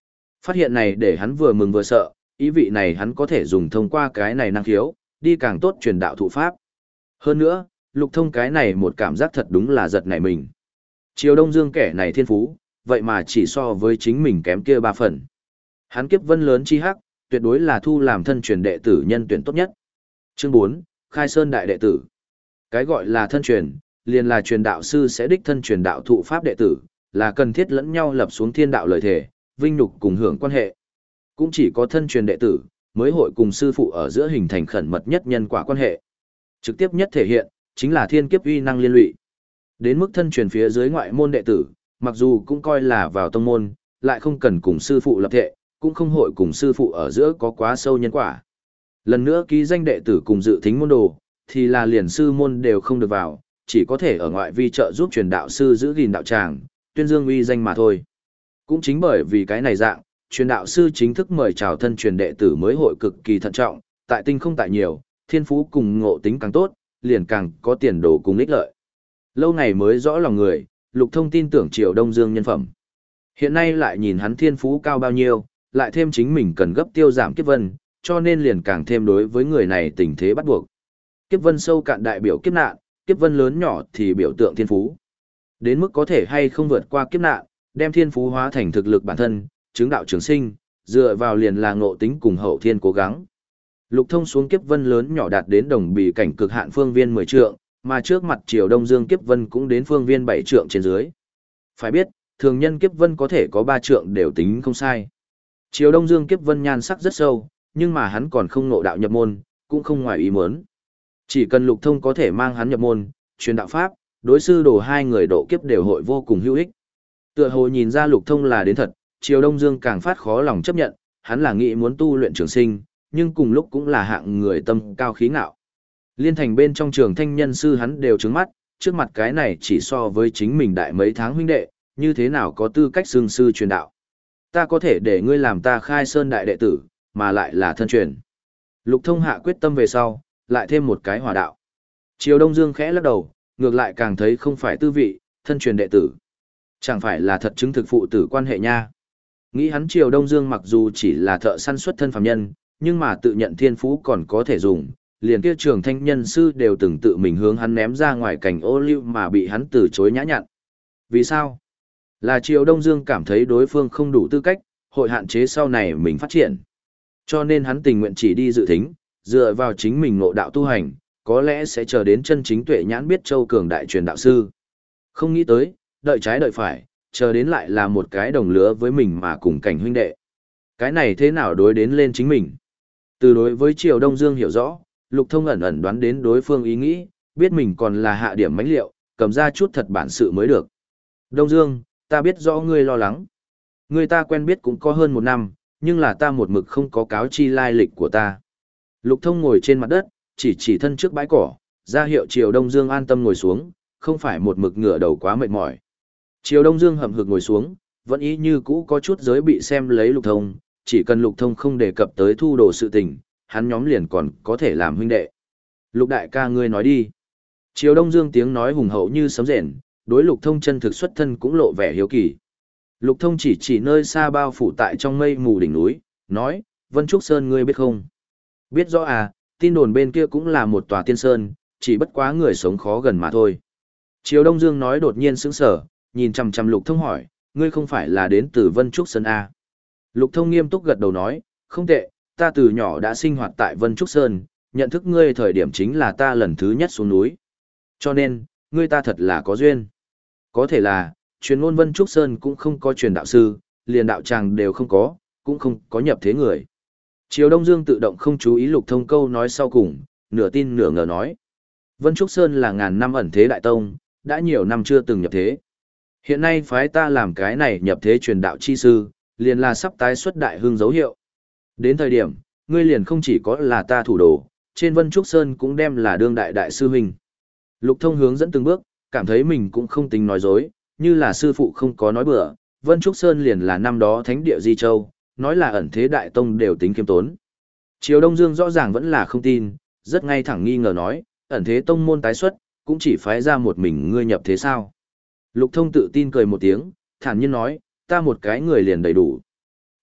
Phát hiện này để hắn vừa mừng vừa sợ, ý vị này hắn có thể dùng thông qua cái này năng khiếu, đi càng tốt truyền đạo thụ pháp. Hơn nữa, Lục Thông cái này một cảm giác thật đúng là giật nảy mình. Triều Đông Dương kẻ này thiên phú, vậy mà chỉ so với chính mình kém kia ba phần. Hắn kiếp vân lớn chi hắc, tuyệt đối là thu làm thân truyền đệ tử nhân tuyển tốt nhất. Chương bốn, Khai Sơn đại đệ tử. Cái gọi là thân truyền, liền là truyền đạo sư sẽ đích thân truyền đạo thụ pháp đệ tử, là cần thiết lẫn nhau lập xuống thiên đạo lời thể, vinh nhục cùng hưởng quan hệ. Cũng chỉ có thân truyền đệ tử, mới hội cùng sư phụ ở giữa hình thành khẩn mật nhất nhân quả quan hệ. Trực tiếp nhất thể hiện, chính là thiên kiếp uy năng liên lụy. Đến mức thân truyền phía dưới ngoại môn đệ tử, mặc dù cũng coi là vào tông môn, lại không cần cùng sư phụ lập thệ, cũng không hội cùng sư phụ ở giữa có quá sâu nhân quả. Lần nữa ký danh đệ tử cùng dự thính môn đồ, thì là liền sư môn đều không được vào, chỉ có thể ở ngoại vi trợ giúp truyền đạo sư giữ gìn đạo tràng, tuyên dương uy danh mà thôi. Cũng chính bởi vì cái này dạng, truyền đạo sư chính thức mời chào thân truyền đệ tử mới hội cực kỳ thận trọng, tại tinh không tại nhiều, thiên phú cùng ngộ tính càng tốt, liền càng có tiền đồ cùng ích lợi. Lâu ngày mới rõ lòng người, Lục Thông tin tưởng Triều Đông Dương nhân phẩm. Hiện nay lại nhìn hắn thiên phú cao bao nhiêu, lại thêm chính mình cần gấp tiêu giảm kiếp vân, cho nên liền càng thêm đối với người này tình thế bắt buộc. Kiếp vân sâu cạn đại biểu kiếp nạn, kiếp vân lớn nhỏ thì biểu tượng thiên phú. Đến mức có thể hay không vượt qua kiếp nạn, đem thiên phú hóa thành thực lực bản thân, chứng đạo trường sinh, dựa vào liền là ngộ tính cùng hậu thiên cố gắng. Lục Thông xuống kiếp vân lớn nhỏ đạt đến đồng bì cảnh cực hạn phương viên mười trượng, mà trước mặt Triều Đông Dương kiếp vân cũng đến phương viên bảy trượng trên dưới. Phải biết, thường nhân kiếp vân có thể có ba trượng đều tính không sai. Triều Đông Dương kiếp vân nhan sắc rất sâu, nhưng mà hắn còn không ngộ đạo nhập môn, cũng không ngoài ý muốn. Chỉ cần Lục Thông có thể mang hắn nhập môn, truyền đạo pháp, đối sư đồ hai người độ kiếp đều hội vô cùng hữu ích. Tựa hồ nhìn ra Lục Thông là đến thật, Triều Đông Dương càng phát khó lòng chấp nhận, hắn là nghĩ muốn tu luyện trường sinh, nhưng cùng lúc cũng là hạng người tâm cao khí ngạo. Liên thành bên trong trường thanh nhân sư hắn đều trứng mắt, trước mặt cái này chỉ so với chính mình đại mấy tháng huynh đệ, như thế nào có tư cách xương sư truyền đạo. Ta có thể để ngươi làm ta Khai Sơn đại đệ tử, mà lại là thân truyền. Lục Thông hạ quyết tâm về sau, lại thêm một cái hỏa đạo. Triều Đông Dương khẽ lắc đầu, ngược lại càng thấy không phải tư vị, thân truyền đệ tử. Chẳng phải là thật chứng thực phụ tử quan hệ nha. Nghĩ hắn Triều Đông Dương mặc dù chỉ là thợ săn xuất thân phàm nhân, nhưng mà tự nhận thiên phú còn có thể dùng, liền kia trường thanh nhân sư đều từng tự mình hướng hắn ném ra ngoài cảnh ô liu mà bị hắn từ chối nhã nhặn. Vì sao? Là Triều Đông Dương cảm thấy đối phương không đủ tư cách, hội hạn chế sau này mình phát triển. Cho nên hắn tình nguyện chỉ đi dự thính, dựa vào chính mình ngộ đạo tu hành, có lẽ sẽ chờ đến chân chính tuệ nhãn biết châu cường đại truyền đạo sư. Không nghĩ tới, đợi trái đợi phải, chờ đến lại là một cái đồng lứa với mình mà cùng cảnh huynh đệ. Cái này thế nào đối đến lên chính mình? Từ đối với Triều Đông Dương hiểu rõ, Lục Thông ẩn ẩn đoán đến đối phương ý nghĩ, biết mình còn là hạ điểm mánh liệu, cầm ra chút thật bản sự mới được. Đông Dương, ta biết rõ ngươi lo lắng. Ngươi ta quen biết cũng có hơn một năm, nhưng là ta một mực không có cáo chi lai lịch của ta. Lục Thông ngồi trên mặt đất, chỉ chỉ thân trước bãi cỏ, ra hiệu Triều Đông Dương an tâm ngồi xuống, không phải một mực ngửa đầu quá mệt mỏi. Triều Đông Dương hậm hực ngồi xuống, vẫn ý như cũ có chút giới bị xem lấy Lục Thông, chỉ cần Lục Thông không đề cập tới thu đồ sự tình, hắn nhóm liền còn có thể làm huynh đệ. Lục đại ca ngươi nói đi. Triều Đông Dương tiếng nói hùng hậu như sấm rền, đối Lục Thông chân thực xuất thân cũng lộ vẻ hiếu kỳ. Lục Thông chỉ chỉ nơi xa bao phủ tại trong mây mù đỉnh núi, nói, Vân Trúc Sơn ngươi biết không? Biết rõ à, tin đồn bên kia cũng là một tòa tiên sơn, chỉ bất quá người sống khó gần mà thôi. Triều Đông Dương nói đột nhiên sững sờ, nhìn chằm chằm Lục Thông hỏi, ngươi không phải là đến từ Vân Trúc Sơn à? Lục Thông nghiêm túc gật đầu nói, không tệ, ta từ nhỏ đã sinh hoạt tại Vân Trúc Sơn, nhận thức ngươi thời điểm chính là ta lần thứ nhất xuống núi. Cho nên, ngươi ta thật là có duyên. Có thể là, truyền ngôn Vân Trúc Sơn cũng không có truyền đạo sư, liền đạo tràng đều không có, cũng không có nhập thế người. Triều Đông Dương tự động không chú ý Lục Thông câu nói sau cùng, nửa tin nửa ngờ nói. Vân Trúc Sơn là ngàn năm ẩn thế đại tông, đã nhiều năm chưa từng nhập thế. Hiện nay phái ta làm cái này nhập thế truyền đạo chi sư, liền là sắp tái xuất đại hương dấu hiệu. Đến thời điểm, ngươi liền không chỉ có là ta thủ đồ, trên Vân Trúc Sơn cũng đem là đương đại đại sư huynh. Lục Thông hướng dẫn từng bước, cảm thấy mình cũng không tính nói dối, như là sư phụ không có nói bừa, Vân Trúc Sơn liền là năm đó thánh địa Di Châu, nói là ẩn thế đại tông đều tính kiêm tốn. Triều Đông Dương rõ ràng vẫn là không tin, rất ngay thẳng nghi ngờ nói, ẩn thế tông môn tái xuất, cũng chỉ phái ra một mình ngươi nhập thế sao. Lục Thông tự tin cười một tiếng, thản nhiên nói, ta một cái người liền đầy đủ.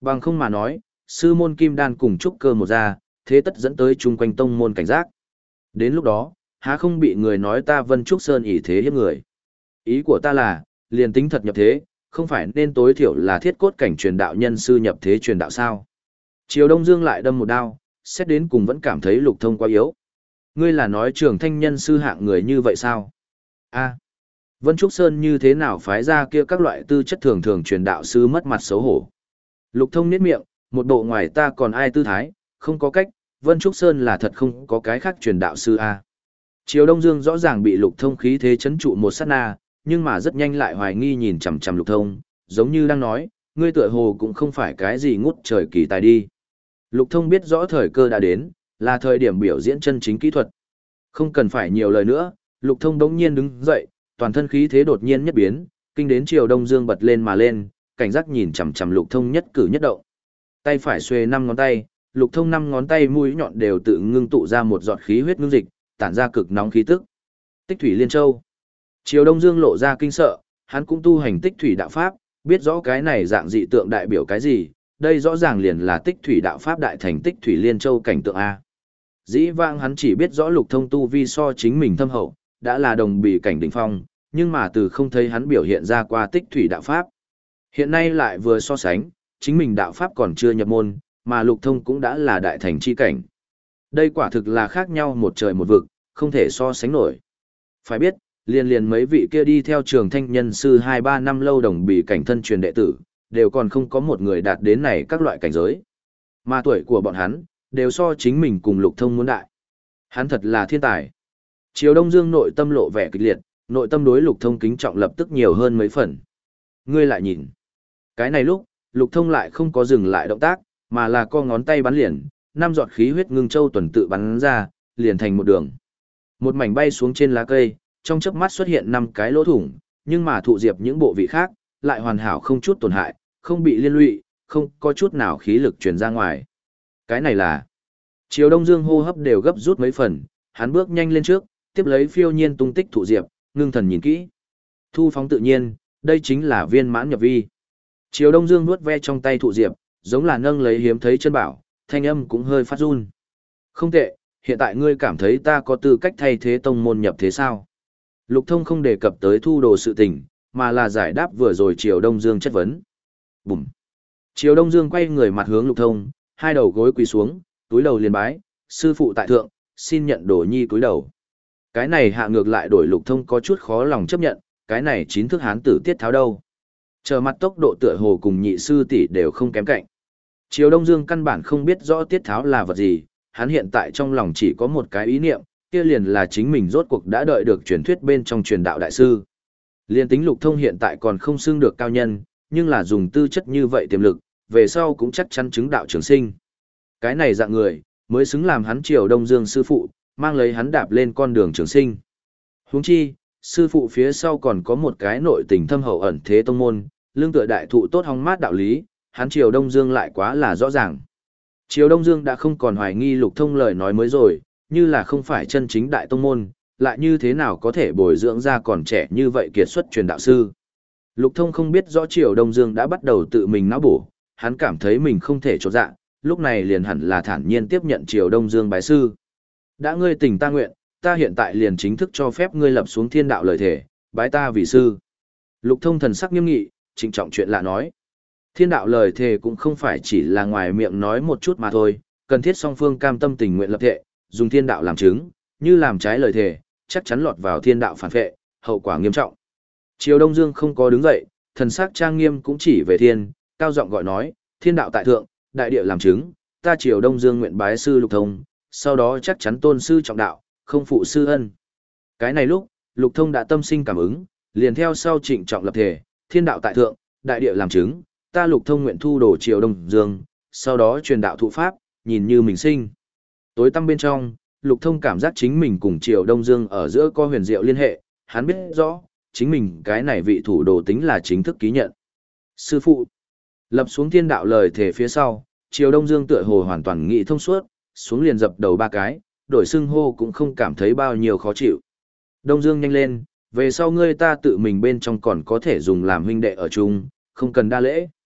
Bằng không mà nói, sư môn kim đan cùng trúc cơ một ra, thế tất dẫn tới chung quanh tông môn cảnh giác. Đến lúc đó, há không bị người nói ta Vân Trúc Sơn ỷ thế hiếp người. Ý của ta là, liền tính thật nhập thế, không phải nên tối thiểu là thiết cốt cảnh truyền đạo nhân sư nhập thế truyền đạo sao. Triều Đông Dương lại đâm một đao, xét đến cùng vẫn cảm thấy Lục Thông quá yếu. Ngươi là nói trường thanh nhân sư hạng người như vậy sao? A, Vân Trúc Sơn như thế nào phái ra kia các loại tư chất thường thường truyền đạo sư mất mặt xấu hổ. Lục Thông niết miệng, một bộ ngoài ta còn ai tư thái, không có cách, Vân Trúc Sơn là thật không có cái khác truyền đạo sư A. Triều Đông Dương rõ ràng bị Lục Thông khí thế chấn trụ một sát na, nhưng mà rất nhanh lại hoài nghi nhìn chằm chằm Lục Thông, giống như đang nói, ngươi tựa hồ cũng không phải cái gì ngút trời kỳ tài đi. Lục Thông biết rõ thời cơ đã đến, là thời điểm biểu diễn chân chính kỹ thuật. Không cần phải nhiều lời nữa, Lục Thông đống nhiên đứng dậy, toàn thân khí thế đột nhiên nhất biến, kinh đến Triều Đông Dương bật lên mà lên, cảnh giác nhìn chằm chằm Lục Thông nhất cử nhất động. Tay phải xuề năm ngón tay, Lục Thông năm ngón tay mũi nhọn đều tự ngưng tụ ra một giọt khí huyết ngưng dịch, tản ra cực nóng khí tức. Tích Thủy Liên Châu. Triều Đông Dương lộ ra kinh sợ, hắn cũng tu hành Tích Thủy đạo pháp, biết rõ cái này dạng dị tượng đại biểu cái gì, đây rõ ràng liền là Tích Thủy đạo pháp đại thành Tích Thủy Liên Châu cảnh tượng a. Dĩ vãng hắn chỉ biết rõ Lục Thông tu vi so chính mình thâm hậu, đã là đồng bì cảnh đỉnh phong, nhưng mà từ không thấy hắn biểu hiện ra qua Tích Thủy đạo pháp. Hiện nay lại vừa so sánh, chính mình đạo pháp còn chưa nhập môn, mà Lục Thông cũng đã là đại thành chi cảnh. Đây quả thực là khác nhau một trời một vực, không thể so sánh nổi. Phải biết, liền liền mấy vị kia đi theo trường thanh nhân sư hai ba năm lâu đồng bì cảnh thân truyền đệ tử, đều còn không có một người đạt đến này các loại cảnh giới. Mà tuổi của bọn hắn, đều so chính mình cùng Lục Thông muốn đại. Hắn thật là thiên tài. Triều Đông Dương nội tâm lộ vẻ kịch liệt, nội tâm đối Lục Thông kính trọng lập tức nhiều hơn mấy phần. Ngươi lại nhìn. Cái này lúc, Lục Thông lại không có dừng lại động tác, mà là co ngón tay bắn liền, năm giọt khí huyết ngưng châu tuần tự bắn ra, liền thành một đường. Một mảnh bay xuống trên lá cây, trong chớp mắt xuất hiện năm cái lỗ thủng, nhưng mà thụ diệp những bộ vị khác, lại hoàn hảo không chút tổn hại, không bị liên lụy, không có chút nào khí lực truyền ra ngoài. Cái này là... Triều Đông Dương hô hấp đều gấp rút mấy phần, hắn bước nhanh lên trước, tiếp lấy phiêu nhiên tung tích thụ diệp, ngưng thần nhìn kỹ. Thu phóng tự nhiên, đây chính là viên mãn nhập vi. Triều Đông Dương nuốt ve trong tay thụ diệp, giống là nâng lấy hiếm thấy chân bảo, thanh âm cũng hơi phát run. Không tệ, hiện tại ngươi cảm thấy ta có tư cách thay thế tông môn nhập thế sao? Lục Thông không đề cập tới thu đồ sự tình, mà là giải đáp vừa rồi Triều Đông Dương chất vấn. Bùm! Triều Đông Dương quay người mặt hướng Lục Thông, hai đầu gối quỳ xuống, túi đầu liền bái, sư phụ tại thượng, xin nhận đồ nhi túi đầu. Cái này hạ ngược lại đổi Lục Thông có chút khó lòng chấp nhận, cái này chín thước hán tử tiết tháo đâu. Chờ mặt tốc độ tựa hồ cùng nhị sư tỷ đều không kém cạnh. Triều Đông Dương căn bản không biết rõ tiết tháo là vật gì, hắn hiện tại trong lòng chỉ có một cái ý niệm, kia liền là chính mình rốt cuộc đã đợi được truyền thuyết bên trong truyền đạo đại sư. Liên tính Lục Thông hiện tại còn không xưng được cao nhân, nhưng là dùng tư chất như vậy tiềm lực, về sau cũng chắc chắn chứng đạo trường sinh. Cái này dạng người, mới xứng làm hắn Triều Đông Dương sư phụ, mang lấy hắn đạp lên con đường trường sinh. Huống chi, sư phụ phía sau còn có một cái nội tình thâm hậu ẩn thế tông môn, lương tựa đại thụ tốt hóng mát đạo lý, hắn Triều Đông Dương lại quá là rõ ràng. Triều Đông Dương đã không còn hoài nghi Lục Thông lời nói mới rồi, như là không phải chân chính đại tông môn, lại như thế nào có thể bồi dưỡng ra còn trẻ như vậy kiệt xuất truyền đạo sư. Lục Thông không biết rõ Triều Đông Dương đã bắt đầu tự mình não bổ, hắn cảm thấy mình không thể chột dạ, lúc này liền hẳn là thản nhiên tiếp nhận Triều Đông Dương bái sư. Đã ngươi tình ta nguyện, ta hiện tại liền chính thức cho phép ngươi lập xuống thiên đạo lời thể, bái ta vì sư. Lục Thông thần sắc nghiêm nghị, trịnh trọng chuyện lạ nói. Thiên đạo lời thề cũng không phải chỉ là ngoài miệng nói một chút mà thôi, cần thiết song phương cam tâm tình nguyện lập thệ, dùng thiên đạo làm chứng, như làm trái lời thề, chắc chắn lọt vào thiên đạo phản phệ, hậu quả nghiêm trọng. Triều Đông Dương không có đứng dậy, thần sắc trang nghiêm cũng chỉ về thiên, cao giọng gọi nói, thiên đạo tại thượng, đại địa làm chứng, ta Triều Đông Dương nguyện bái sư Lục Thông, sau đó chắc chắn tôn sư trọng đạo, không phụ sư ân. Cái này lúc, Lục Thông đã tâm sinh cảm ứng, liền theo sau trịnh trọng lập thể, thiên đạo tại thượng, đại địa làm chứng, ta Lục Thông nguyện thu đồ Triều Đông Dương, sau đó truyền đạo thụ pháp, nhìn như mình sinh. Tối tăm bên trong, Lục Thông cảm giác chính mình cùng Triều Đông Dương ở giữa có huyền diệu liên hệ, hắn biết rõ, chính mình cái này vị thủ đồ tính là chính thức ký nhận. Sư phụ, lập xuống thiên đạo lời thể phía sau, Triều Đông Dương tựa hồ hoàn toàn nghĩ thông suốt, xuống liền dập đầu ba cái, đổi xưng hô cũng không cảm thấy bao nhiêu khó chịu. Đông Dương nhanh lên, về sau ngươi ta tự mình bên trong còn có thể dùng làm huynh đệ ở chung, không cần đa lễ.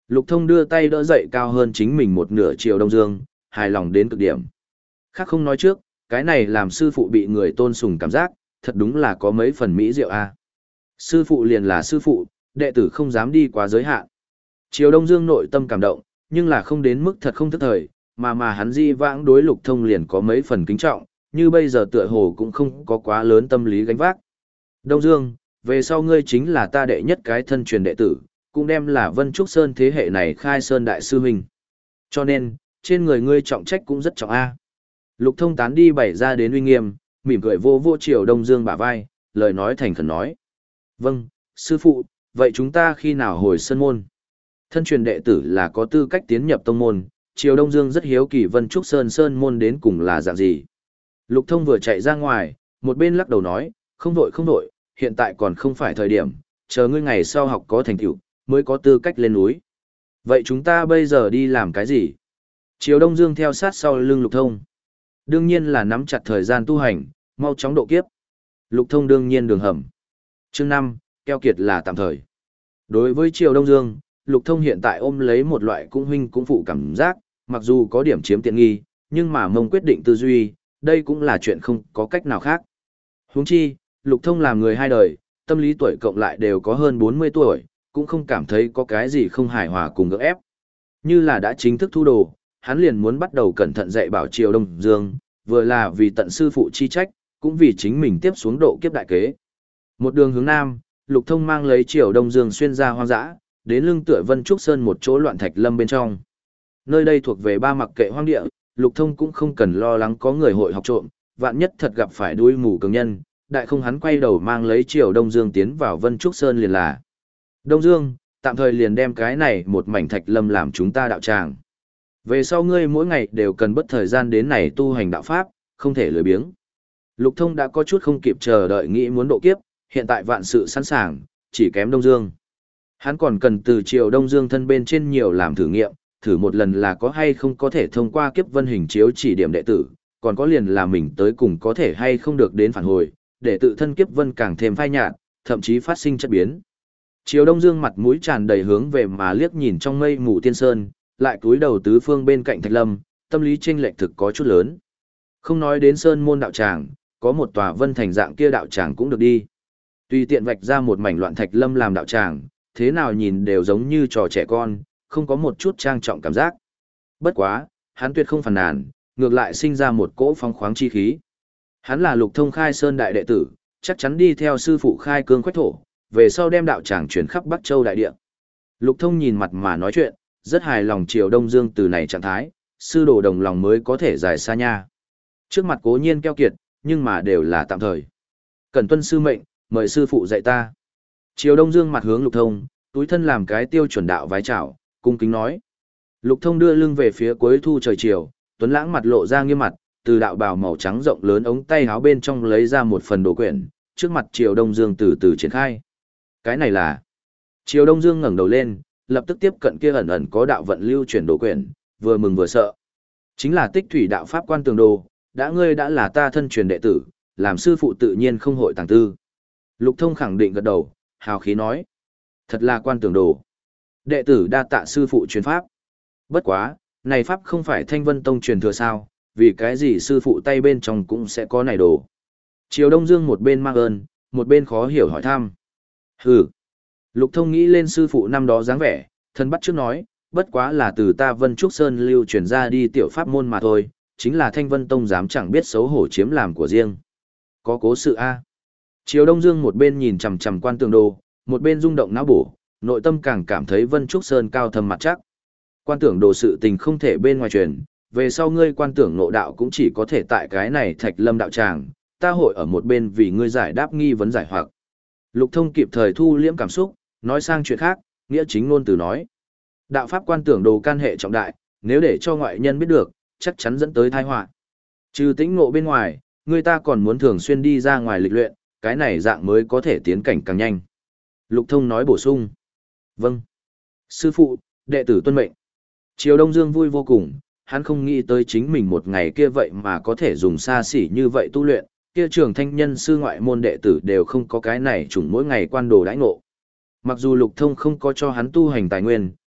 Lục Thông đưa tay đỡ dậy cao hơn chính mình một nửa Triều Đông Dương, hài lòng đến cực điểm. Khác không nói trước, cái này làm sư phụ bị người tôn sùng cảm giác, thật đúng là có mấy phần mỹ diệu a. Sư phụ liền là sư phụ, đệ tử không dám đi quá giới hạn. Triều Đông Dương nội tâm cảm động, nhưng là không đến mức thật không thức thời, mà mà hắn di vãng đối Lục Thông liền có mấy phần kính trọng, như bây giờ tựa hồ cũng không có quá lớn tâm lý gánh vác. Đông Dương, về sau ngươi chính là ta đệ nhất cái thân truyền đệ tử, cũng đem là Vân Trúc Sơn thế hệ này khai sơn đại sư huynh. Cho nên, trên người ngươi trọng trách cũng rất trọng a. Lục Thông tán đi bày ra đến uy nghiêm, mỉm cười vô vô Triều Đông Dương bả vai, lời nói thành khẩn nói. Vâng, sư phụ, vậy chúng ta khi nào hồi sơn môn? Thân truyền đệ tử là có tư cách tiến nhập tông môn, Triều Đông Dương rất hiếu kỳ Vân Trúc Sơn sơn môn đến cùng là dạng gì. Lục Thông vừa chạy ra ngoài, một bên lắc đầu nói, không vội không vội, hiện tại còn không phải thời điểm, chờ ngươi ngày sau học có thành tựu, mới có tư cách lên núi. Vậy chúng ta bây giờ đi làm cái gì? Triều Đông Dương theo sát sau lưng Lục Thông. Đương nhiên là nắm chặt thời gian tu hành, mau chóng độ kiếp. Lục Thông đương nhiên đường hầm. Chương năm, keo kiệt là tạm thời. Đối với Triều Đông Dương, Lục Thông hiện tại ôm lấy một loại cũng huynh cũng phụ cảm giác, mặc dù có điểm chiếm tiện nghi, nhưng mà mông quyết định tư duy, đây cũng là chuyện không có cách nào khác. Huống chi, Lục Thông làm người hai đời, tâm lý tuổi cộng lại đều có hơn bốn mươi tuổi, cũng không cảm thấy có cái gì không hài hòa cùng gỡ ép. Như là đã chính thức thu đồ, hắn liền muốn bắt đầu cẩn thận dạy bảo Triều Đông Dương, vừa là vì tận sư phụ chi trách, cũng vì chính mình tiếp xuống độ kiếp đại kế. Một đường hướng nam, Lục Thông mang lấy Triều Đông Dương xuyên ra hoang dã, đến lưng tựa Vân Trúc Sơn một chỗ loạn thạch lâm bên trong. Nơi đây thuộc về ba mặc kệ hoang địa, Lục Thông cũng không cần lo lắng có người hội học trộm, vạn nhất thật gặp phải đuôi mù cường nhân, đại không hắn quay đầu mang lấy Triều Đông Dương tiến vào Vân Trúc Sơn liền là. Đông Dương, tạm thời liền đem cái này một mảnh thạch lâm làm chúng ta đạo tràng. Về sau ngươi mỗi ngày đều cần bất thời gian đến này tu hành đạo pháp, không thể lười biếng. Lục Thông đã có chút không kịp chờ đợi nghĩ muốn độ kiếp, hiện tại vạn sự sẵn sàng, chỉ kém Đông Dương. Hắn còn cần từ Triều Đông Dương thân bên trên nhiều làm thử nghiệm, thử một lần là có hay không có thể thông qua kiếp vân hình chiếu chỉ điểm đệ tử, còn có liền là mình tới cùng có thể hay không được đến phản hồi, để tự thân kiếp vân càng thêm phai nhạt, thậm chí phát sinh chất biến. Triều Đông Dương mặt mũi tràn đầy hướng về mà liếc nhìn trong mây mù tiên sơn, lại cúi đầu tứ phương bên cạnh Thạch Lâm, tâm lý chênh lệch thực có chút lớn. Không nói đến sơn môn đạo tràng, có một tòa vân thành dạng kia đạo tràng cũng được đi. Tùy tiện vạch ra một mảnh loạn Thạch Lâm làm đạo tràng, thế nào nhìn đều giống như trò trẻ con, không có một chút trang trọng cảm giác. Bất quá, hắn tuyệt không phàn nàn, ngược lại sinh ra một cỗ phong khoáng chi khí. Hắn là Lục Thông khai sơn đại đệ tử, chắc chắn đi theo sư phụ khai cương quách thổ, về sau đem đạo tràng chuyển khắp Bắc Châu đại địa. Lục Thông nhìn mặt mà nói chuyện, rất hài lòng Triều Đông Dương từ này trạng thái, sư đồ đồng lòng mới có thể dài xa nha. Trước mặt cố nhiên keo kiệt, nhưng mà đều là tạm thời. Cần tuân sư mệnh, mời sư phụ dạy ta. Triều Đông Dương mặt hướng Lục Thông, túi thân làm cái tiêu chuẩn đạo vái chào, cung kính nói. Lục Thông đưa lưng về phía cuối thu trời chiều, tuấn lãng mặt lộ ra nghiêm mặt, từ đạo bào màu trắng rộng lớn ống tay áo bên trong lấy ra một phần đồ quyển, trước mặt Triều Đông Dương từ từ triển khai. Cái này là... Triều Đông Dương ngẩng đầu lên, lập tức tiếp cận kia ẩn ẩn có đạo vận lưu chuyển đồ quyển, vừa mừng vừa sợ. Chính là Tích Thủy đạo pháp quan tường đồ, đã ngươi đã là ta thân truyền đệ tử, làm sư phụ tự nhiên không hội tàng tư. Lục Thông khẳng định gật đầu, hào khí nói. Thật là quan tường đồ. Đệ tử đa tạ sư phụ truyền pháp. Bất quá, này pháp không phải Thanh Vân Tông truyền thừa sao, vì cái gì sư phụ tay bên trong cũng sẽ có này đồ. Triều Đông Dương một bên mang ơn, một bên khó hiểu hỏi thăm. Hừ. Lục Thông nghĩ lên sư phụ năm đó dáng vẻ, thân bắt trước nói, bất quá là từ ta Vân Trúc Sơn lưu truyền ra đi tiểu pháp môn mà thôi, chính là Thanh Vân Tông dám chẳng biết xấu hổ chiếm làm của riêng. Có cố sự a. Triều Đông Dương một bên nhìn chằm chằm quan tường đồ, một bên rung động não bổ, nội tâm càng cảm thấy Vân Trúc Sơn cao thâm mặt chắc. Quan tưởng đồ sự tình không thể bên ngoài truyền, về sau ngươi quan tưởng ngộ đạo cũng chỉ có thể tại cái này Thạch Lâm đạo tràng, ta hội ở một bên vì ngươi giải đáp nghi vấn giải hoặc. Lục Thông kịp thời thu liễm cảm xúc, nói sang chuyện khác, nghĩa chính ngôn từ nói. Đạo pháp quan tưởng đồ can hệ trọng đại, nếu để cho ngoại nhân biết được, chắc chắn dẫn tới tai họa. Trừ tĩnh ngộ bên ngoài, người ta còn muốn thường xuyên đi ra ngoài lịch luyện, cái này dạng mới có thể tiến cảnh càng nhanh. Lục Thông nói bổ sung. Vâng. Sư phụ, đệ tử tuân mệnh. Triều Đông Dương vui vô cùng, hắn không nghĩ tới chính mình một ngày kia vậy mà có thể dùng xa xỉ như vậy tu luyện, kia trường thanh nhân sư ngoại môn đệ tử đều không có cái này chủng mỗi ngày quan đồ đãi ngộ. Mặc dù Lục Thông không có cho hắn tu hành tài nguyên,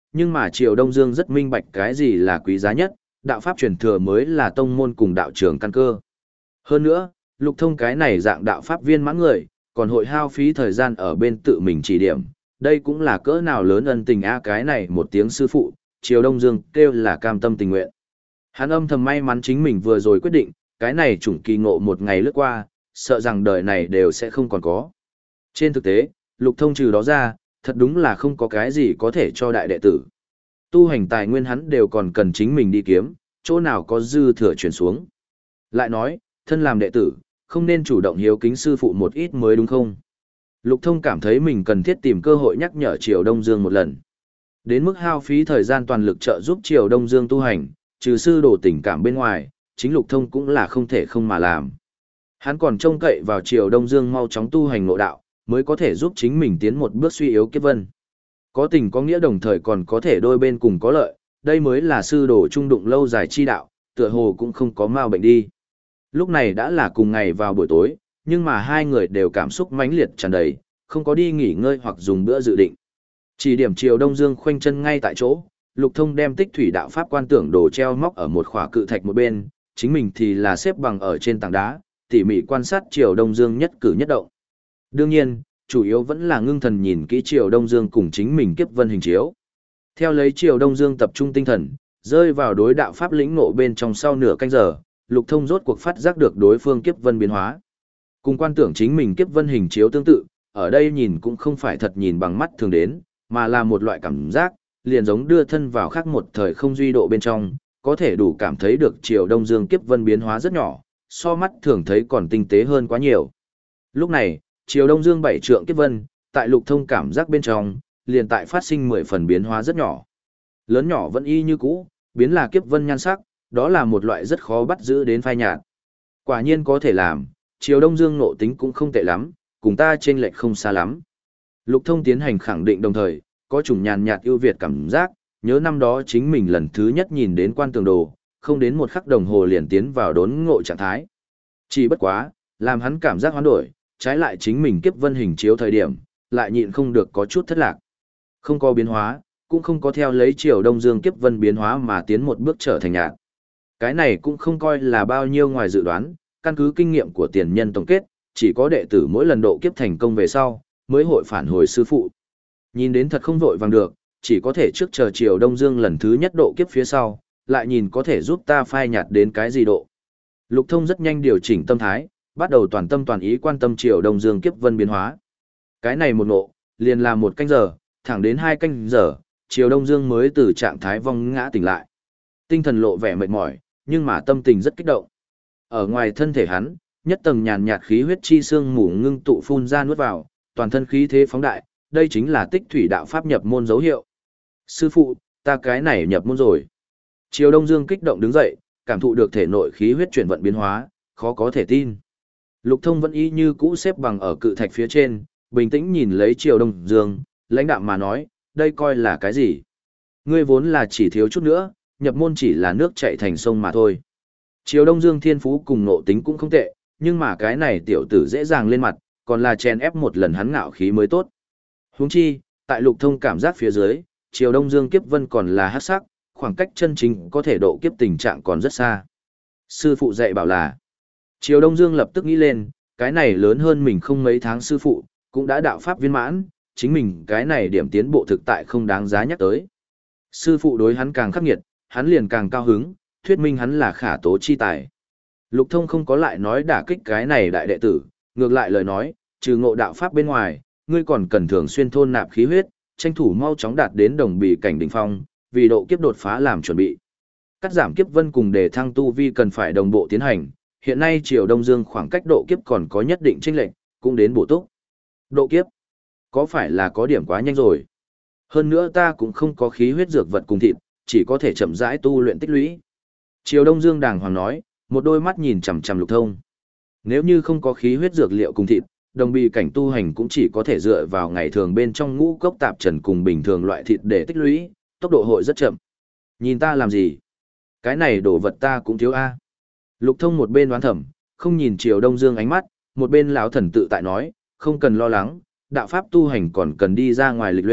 nhưng mà Triều Đông Dương rất minh bạch cái gì là quý giá nhất, đạo pháp truyền thừa mới là tông môn cùng đạo trường căn cơ. Hơn nữa, Lục Thông cái này dạng đạo pháp viên mãn người, còn hội hao phí thời gian ở bên tự mình chỉ điểm, đây cũng là cỡ nào lớn ân tình a cái này một tiếng sư phụ, Triều Đông Dương kêu là cam tâm tình nguyện. Hắn âm thầm may mắn chính mình vừa rồi quyết định, cái này chủng kỳ ngộ một ngày lướt qua, sợ rằng đời này đều sẽ không còn có. Trên thực tế, Lục Thông trừ đó ra, thật đúng là không có cái gì có thể cho đại đệ tử. Tu hành tài nguyên hắn đều còn cần chính mình đi kiếm, chỗ nào có dư thừa chuyển xuống. Lại nói, thân làm đệ tử, không nên chủ động hiếu kính sư phụ một ít mới đúng không? Lục Thông cảm thấy mình cần thiết tìm cơ hội nhắc nhở Triều Đông Dương một lần. Đến mức hao phí thời gian toàn lực trợ giúp Triều Đông Dương tu hành, trừ sư đồ tình cảm bên ngoài, chính Lục Thông cũng là không thể không mà làm. Hắn còn trông cậy vào Triều Đông Dương mau chóng tu hành ngộ đạo, mới có thể giúp chính mình tiến một bước suy yếu kiếp vân. Có tình có nghĩa đồng thời còn có thể đôi bên cùng có lợi, đây mới là sư đồ trung đụng lâu dài chi đạo, tựa hồ cũng không có mau bệnh đi. Lúc này đã là cùng ngày vào buổi tối, nhưng mà hai người đều cảm xúc mãnh liệt tràn đầy, không có đi nghỉ ngơi hoặc dùng bữa dự định. Chỉ điểm Triều Đông Dương khoanh chân ngay tại chỗ, Lục Thông đem tích thủy đạo pháp quan tưởng đồ treo móc ở một khỏa cự thạch một bên, chính mình thì là xếp bằng ở trên tảng đá, tỉ mỉ quan sát Triều Đông Dương nhất cử nhất động. Đương nhiên, chủ yếu vẫn là ngưng thần nhìn kỹ Triều Đông Dương cùng chính mình kiếp vân hình chiếu. Theo lấy Triều Đông Dương tập trung tinh thần, rơi vào đối đạo pháp lĩnh ngộ bên trong sau nửa canh giờ, Lục Thông rốt cuộc phát giác được đối phương kiếp vân biến hóa. Cùng quan tưởng chính mình kiếp vân hình chiếu tương tự, ở đây nhìn cũng không phải thật nhìn bằng mắt thường đến, mà là một loại cảm giác, liền giống đưa thân vào khác một thời không duy độ bên trong, có thể đủ cảm thấy được Triều Đông Dương kiếp vân biến hóa rất nhỏ, so mắt thường thấy còn tinh tế hơn quá nhiều. Lúc này, Triều Đông Dương bảy trượng kiếp vân, tại Lục Thông cảm giác bên trong, liền tại phát sinh mười phần biến hóa rất nhỏ. Lớn nhỏ vẫn y như cũ, biến là kiếp vân nhan sắc, đó là một loại rất khó bắt giữ đến phai nhạt. Quả nhiên có thể làm, Triều Đông Dương nộ tính cũng không tệ lắm, cùng ta chênh lệch không xa lắm. Lục Thông tiến hành khẳng định đồng thời, có chủng nhàn nhạt ưu việt cảm giác, nhớ năm đó chính mình lần thứ nhất nhìn đến quan tường đồ, không đến một khắc đồng hồ liền tiến vào đốn ngộ trạng thái. Chỉ bất quá, làm hắn cảm giác hoán đổi, trái lại chính mình kiếp vân hình chiếu thời điểm, lại nhịn không được có chút thất lạc. Không có biến hóa, cũng không có theo lấy Triều Đông Dương kiếp vân biến hóa mà tiến một bước trở thành nhạt. Cái này cũng không coi là bao nhiêu ngoài dự đoán, căn cứ kinh nghiệm của tiền nhân tổng kết, chỉ có đệ tử mỗi lần độ kiếp thành công về sau, mới hội phản hồi sư phụ. Nhìn đến thật không vội vàng được, chỉ có thể trước chờ Triều Đông Dương lần thứ nhất độ kiếp phía sau, lại nhìn có thể giúp ta phai nhạt đến cái gì độ. Lục Thông rất nhanh điều chỉnh tâm thái, bắt đầu toàn tâm toàn ý quan tâm Triều Đông Dương kiếp vân biến hóa. Cái này một ngộ, liền là một canh giờ, thẳng đến hai canh giờ, Triều Đông Dương mới từ trạng thái vong ngã tỉnh lại. Tinh thần lộ vẻ mệt mỏi, nhưng mà tâm tình rất kích động. Ở ngoài thân thể hắn, nhất tầng nhàn nhạt khí huyết chi xương mù ngưng tụ phun ra nuốt vào, toàn thân khí thế phóng đại, đây chính là tích thủy đạo pháp nhập môn dấu hiệu. Sư phụ, ta cái này nhập môn rồi. Triều Đông Dương kích động đứng dậy, cảm thụ được thể nội khí huyết chuyển vận biến hóa, khó có thể tin. Lục Thông vẫn y như cũ xếp bằng ở cự thạch phía trên, bình tĩnh nhìn lấy Triều Đông Dương, lãnh đạm mà nói, đây coi là cái gì? Ngươi vốn là chỉ thiếu chút nữa, nhập môn chỉ là nước chảy thành sông mà thôi. Triều Đông Dương thiên phú cùng nộ tính cũng không tệ, nhưng mà cái này tiểu tử dễ dàng lên mặt, còn là chèn ép một lần hắn ngạo khí mới tốt. Huống chi, tại Lục Thông cảm giác phía dưới, Triều Đông Dương kiếp vân còn là hắc sắc, khoảng cách chân chính có thể độ kiếp tình trạng còn rất xa. Sư phụ dạy bảo là, Triều Đông Dương lập tức nghĩ lên, cái này lớn hơn mình không mấy tháng sư phụ, cũng đã đạo pháp viên mãn, chính mình cái này điểm tiến bộ thực tại không đáng giá nhắc tới. Sư phụ đối hắn càng khắc nghiệt, hắn liền càng cao hứng, thuyết minh hắn là khả tố chi tài. Lục Thông không có lại nói đả kích cái này đại đệ tử, ngược lại lời nói, trừ ngộ đạo pháp bên ngoài, ngươi còn cần thường xuyên thôn nạp khí huyết, tranh thủ mau chóng đạt đến đồng bì cảnh đỉnh phong, vì độ kiếp đột phá làm chuẩn bị. Cắt giảm kiếp vân cùng đề thăng tu vi cần phải đồng bộ tiến hành, hiện nay Triều Đông Dương khoảng cách độ kiếp còn có nhất định chênh lệch, cũng đến bổ túc. Độ kiếp, có phải là có điểm quá nhanh rồi? Hơn nữa ta cũng không có khí huyết dược vật cùng thịt, chỉ có thể chậm rãi tu luyện tích lũy. Triều Đông Dương đàng hoàng nói, một đôi mắt nhìn chằm chằm Lục Thông. Nếu như không có khí huyết dược liệu cùng thịt, đồng bì cảnh tu hành cũng chỉ có thể dựa vào ngày thường bên trong ngũ cốc tạp trần cùng bình thường loại thịt để tích lũy, tốc độ hội rất chậm. Nhìn ta làm gì? Cái này đồ vật ta cũng thiếu a. Lục Thông một bên đoán thầm, không nhìn Triều Đông Dương ánh mắt, một bên lão thần tự tại nói, không cần lo lắng, đạo pháp tu hành còn cần đi ra ngoài lịch luyện,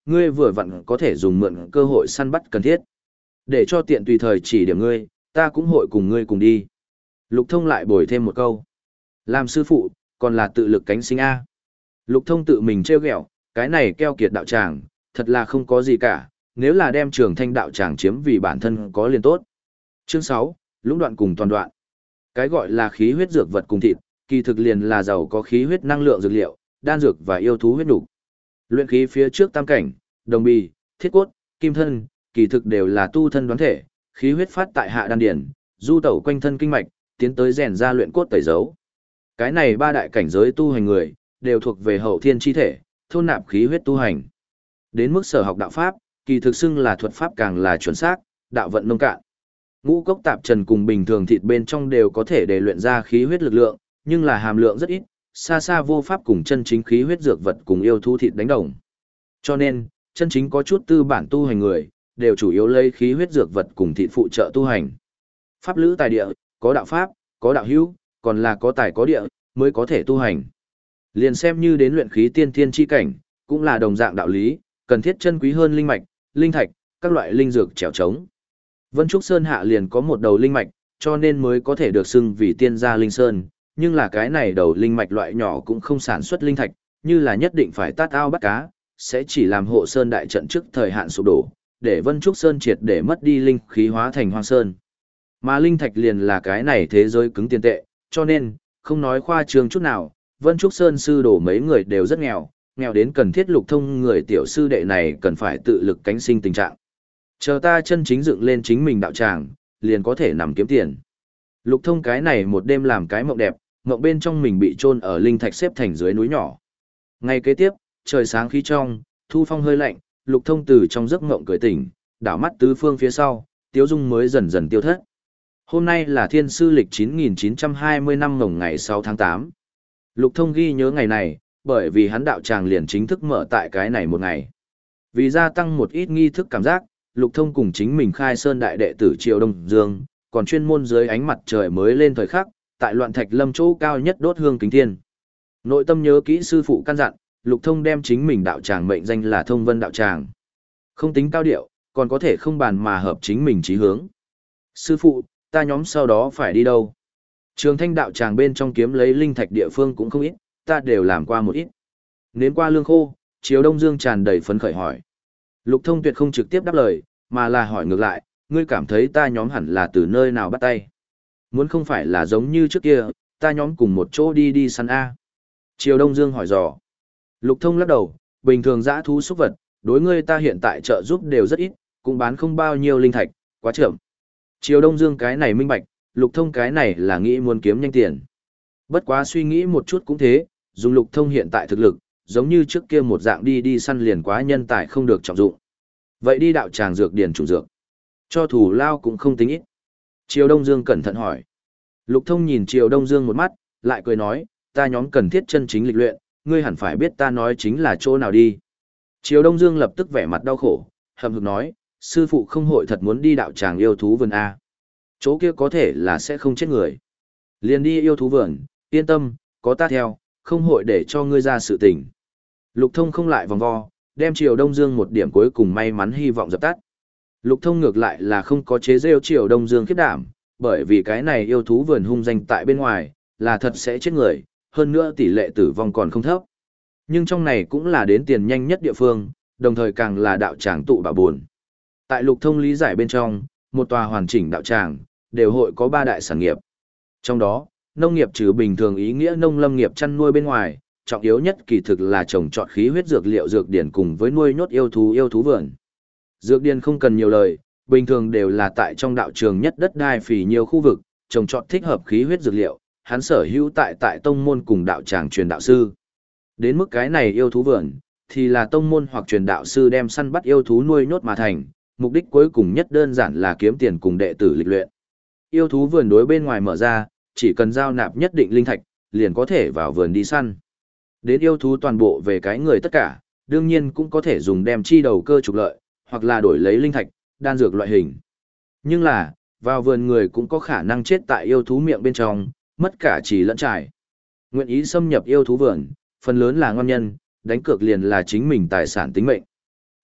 ngươi vừa vặn có thể dùng mượn cơ hội săn bắt cần thiết. Để cho tiện tùy thời chỉ điểm ngươi, ta cũng hội cùng ngươi cùng đi. Lục Thông lại bồi thêm một câu. Làm sư phụ, còn là tự lực cánh sinh A. Lục Thông tự mình trêu ghẹo, cái này keo kiệt đạo tràng, thật là không có gì cả, nếu là đem Trường Thanh đạo tràng chiếm vì bản thân có liền tốt. Chương sáu, lũng đoạn cùng toàn đoạn. Cái gọi là khí huyết dược vật cùng thịt, kỳ thực liền là giàu có khí huyết năng lượng dược liệu, đan dược và yêu thú huyết nục. Luyện khí phía trước tam cảnh, đồng bì, thiết cốt, kim thân, kỳ thực đều là tu thân đoán thể, khí huyết phát tại hạ đan điển, du tẩu quanh thân kinh mạch, tiến tới rèn ra luyện cốt tẩy dấu. Cái này ba đại cảnh giới tu hành người, đều thuộc về hậu thiên chi thể, thôn nạp khí huyết tu hành. Đến mức sở học đạo pháp, kỳ thực xưng là thuật pháp càng là chuẩn xác, đạo vận nông cạn. Ngũ cốc tạp trần cùng bình thường thịt bên trong đều có thể để luyện ra khí huyết lực lượng, nhưng là hàm lượng rất ít, xa xa vô pháp cùng chân chính khí huyết dược vật cùng yêu thú thịt đánh đồng. Cho nên, chân chính có chút tư bản tu hành người, đều chủ yếu lấy khí huyết dược vật cùng thịt phụ trợ tu hành. Pháp lữ tài địa, có đạo pháp, có đạo hữu, còn là có tài có địa, mới có thể tu hành. Liền xem như đến luyện khí tiên thiên chi cảnh, cũng là đồng dạng đạo lý, cần thiết chân quý hơn linh mạch, linh thạch, các loại linh dược trèo trống. Vân Trúc Sơn hạ liền có một đầu linh mạch, cho nên mới có thể được xưng vì tiên gia linh sơn, nhưng là cái này đầu linh mạch loại nhỏ cũng không sản xuất linh thạch, như là nhất định phải tát ao bắt cá, sẽ chỉ làm hộ sơn đại trận trước thời hạn sụp đổ, để Vân Trúc Sơn triệt để mất đi linh khí hóa thành hoang sơn. Mà linh thạch liền là cái này thế giới cứng tiền tệ, cho nên, không nói khoa trương chút nào, Vân Trúc Sơn sư đổ mấy người đều rất nghèo, nghèo đến cần thiết Lục Thông người tiểu sư đệ này cần phải tự lực cánh sinh tình trạng. Chờ ta chân chính dựng lên chính mình đạo tràng, liền có thể nằm kiếm tiền. Lục Thông cái này một đêm làm cái mộng đẹp, mộng bên trong mình bị chôn ở linh thạch xếp thành dưới núi nhỏ. Ngày kế tiếp, trời sáng khí trong, thu phong hơi lạnh, Lục Thông từ trong giấc mộng cười tỉnh, đảo mắt tứ phương phía sau, Tiếu Dung mới dần dần tiêu thất. Hôm nay là thiên sư lịch chín nghìn chín trăm hai mươi năm mồng ngày sáu tháng tám. Lục Thông ghi nhớ ngày này, bởi vì hắn đạo tràng liền chính thức mở tại cái này một ngày. Vì gia tăng một ít nghi thức cảm giác, Lục Thông cùng chính mình khai sơn đại đệ tử Triều Đông Dương, còn chuyên môn dưới ánh mặt trời mới lên thời khắc, tại loạn thạch lâm chỗ cao nhất đốt hương kính thiên. Nội tâm nhớ kỹ sư phụ căn dặn, Lục Thông đem chính mình đạo tràng mệnh danh là Thông Vân đạo tràng. Không tính cao điệu, còn có thể không bàn mà hợp chính mình chí hướng. Sư phụ, ta nhóm sau đó phải đi đâu? Trường Thanh đạo tràng bên trong kiếm lấy linh thạch địa phương cũng không ít, ta đều làm qua một ít. Nếm qua lương khô, Triều Đông Dương tràn đầy phấn khởi hỏi. Lục Thông tuyệt không trực tiếp đáp lời, mà là hỏi ngược lại, ngươi cảm thấy ta nhóm hẳn là từ nơi nào bắt tay? Muốn không phải là giống như trước kia, ta nhóm cùng một chỗ đi đi săn A. Triều Đông Dương hỏi dò. Lục Thông lắc đầu, bình thường dã thú xúc vật, đối ngươi ta hiện tại trợ giúp đều rất ít, cũng bán không bao nhiêu linh thạch, quá chậm. Triều Đông Dương cái này minh bạch, Lục Thông cái này là nghĩ muốn kiếm nhanh tiền. Bất quá suy nghĩ một chút cũng thế, dùng Lục Thông hiện tại thực lực, giống như trước kia một dạng đi đi săn liền quá nhân tài không được trọng dụng. Vậy đi đạo tràng dược điển chủ dược, cho thủ lao cũng không tính ít. Triều Đông Dương cẩn thận hỏi. Lục Thông nhìn Triều Đông Dương một mắt, lại cười nói, ta nhóm cần thiết chân chính lịch luyện, ngươi hẳn phải biết ta nói chính là chỗ nào đi. Triều Đông Dương lập tức vẻ mặt đau khổ, hậm hực nói, sư phụ không hội thật muốn đi đạo tràng yêu thú vườn A. Chỗ kia có thể là sẽ không chết người. Liền đi yêu thú vườn, yên tâm, có ta theo, không hội để cho ngươi ra sự tình. Lục Thông không lại vòng vo, đem Triều Đông Dương một điểm cuối cùng may mắn hy vọng dập tắt. Lục Thông ngược lại là không có chế rêu Triều Đông Dương khiếp đảm, bởi vì cái này yêu thú vườn hung danh tại bên ngoài, là thật sẽ chết người, hơn nữa tỷ lệ tử vong còn không thấp. Nhưng trong này cũng là đến tiền nhanh nhất địa phương, đồng thời càng là đạo tràng tụ bảo buồn. Tại Lục Thông lý giải bên trong, một tòa hoàn chỉnh đạo tràng, đều hội có ba đại sản nghiệp. Trong đó, nông nghiệp trừ bình thường ý nghĩa nông lâm nghiệp chăn nuôi bên ngoài, trọng yếu nhất kỳ thực là trồng trọt khí huyết dược liệu dược điển cùng với nuôi nhốt yêu thú yêu thú vườn. Dược điển không cần nhiều lời, bình thường đều là tại trong đạo trường nhất đất đai phì nhiều khu vực, trồng trọt thích hợp khí huyết dược liệu, hắn sở hữu tại tại tông môn cùng đạo tràng truyền đạo sư. Đến mức cái này yêu thú vườn, thì là tông môn hoặc truyền đạo sư đem săn bắt yêu thú nuôi nhốt mà thành, mục đích cuối cùng nhất đơn giản là kiếm tiền cùng đệ tử lịch luyện. Yêu thú vườn đối bên ngoài mở ra, chỉ cần giao nạp nhất định linh thạch, liền có thể vào vườn đi săn. Đến yêu thú toàn bộ về cái người tất cả, đương nhiên cũng có thể dùng đem chi đầu cơ trục lợi, hoặc là đổi lấy linh thạch, đan dược loại hình. Nhưng là, vào vườn người cũng có khả năng chết tại yêu thú miệng bên trong, mất cả chỉ lẫn trải. Nguyện ý xâm nhập yêu thú vườn, phần lớn là ngon nhân, đánh cược liền là chính mình tài sản tính mệnh.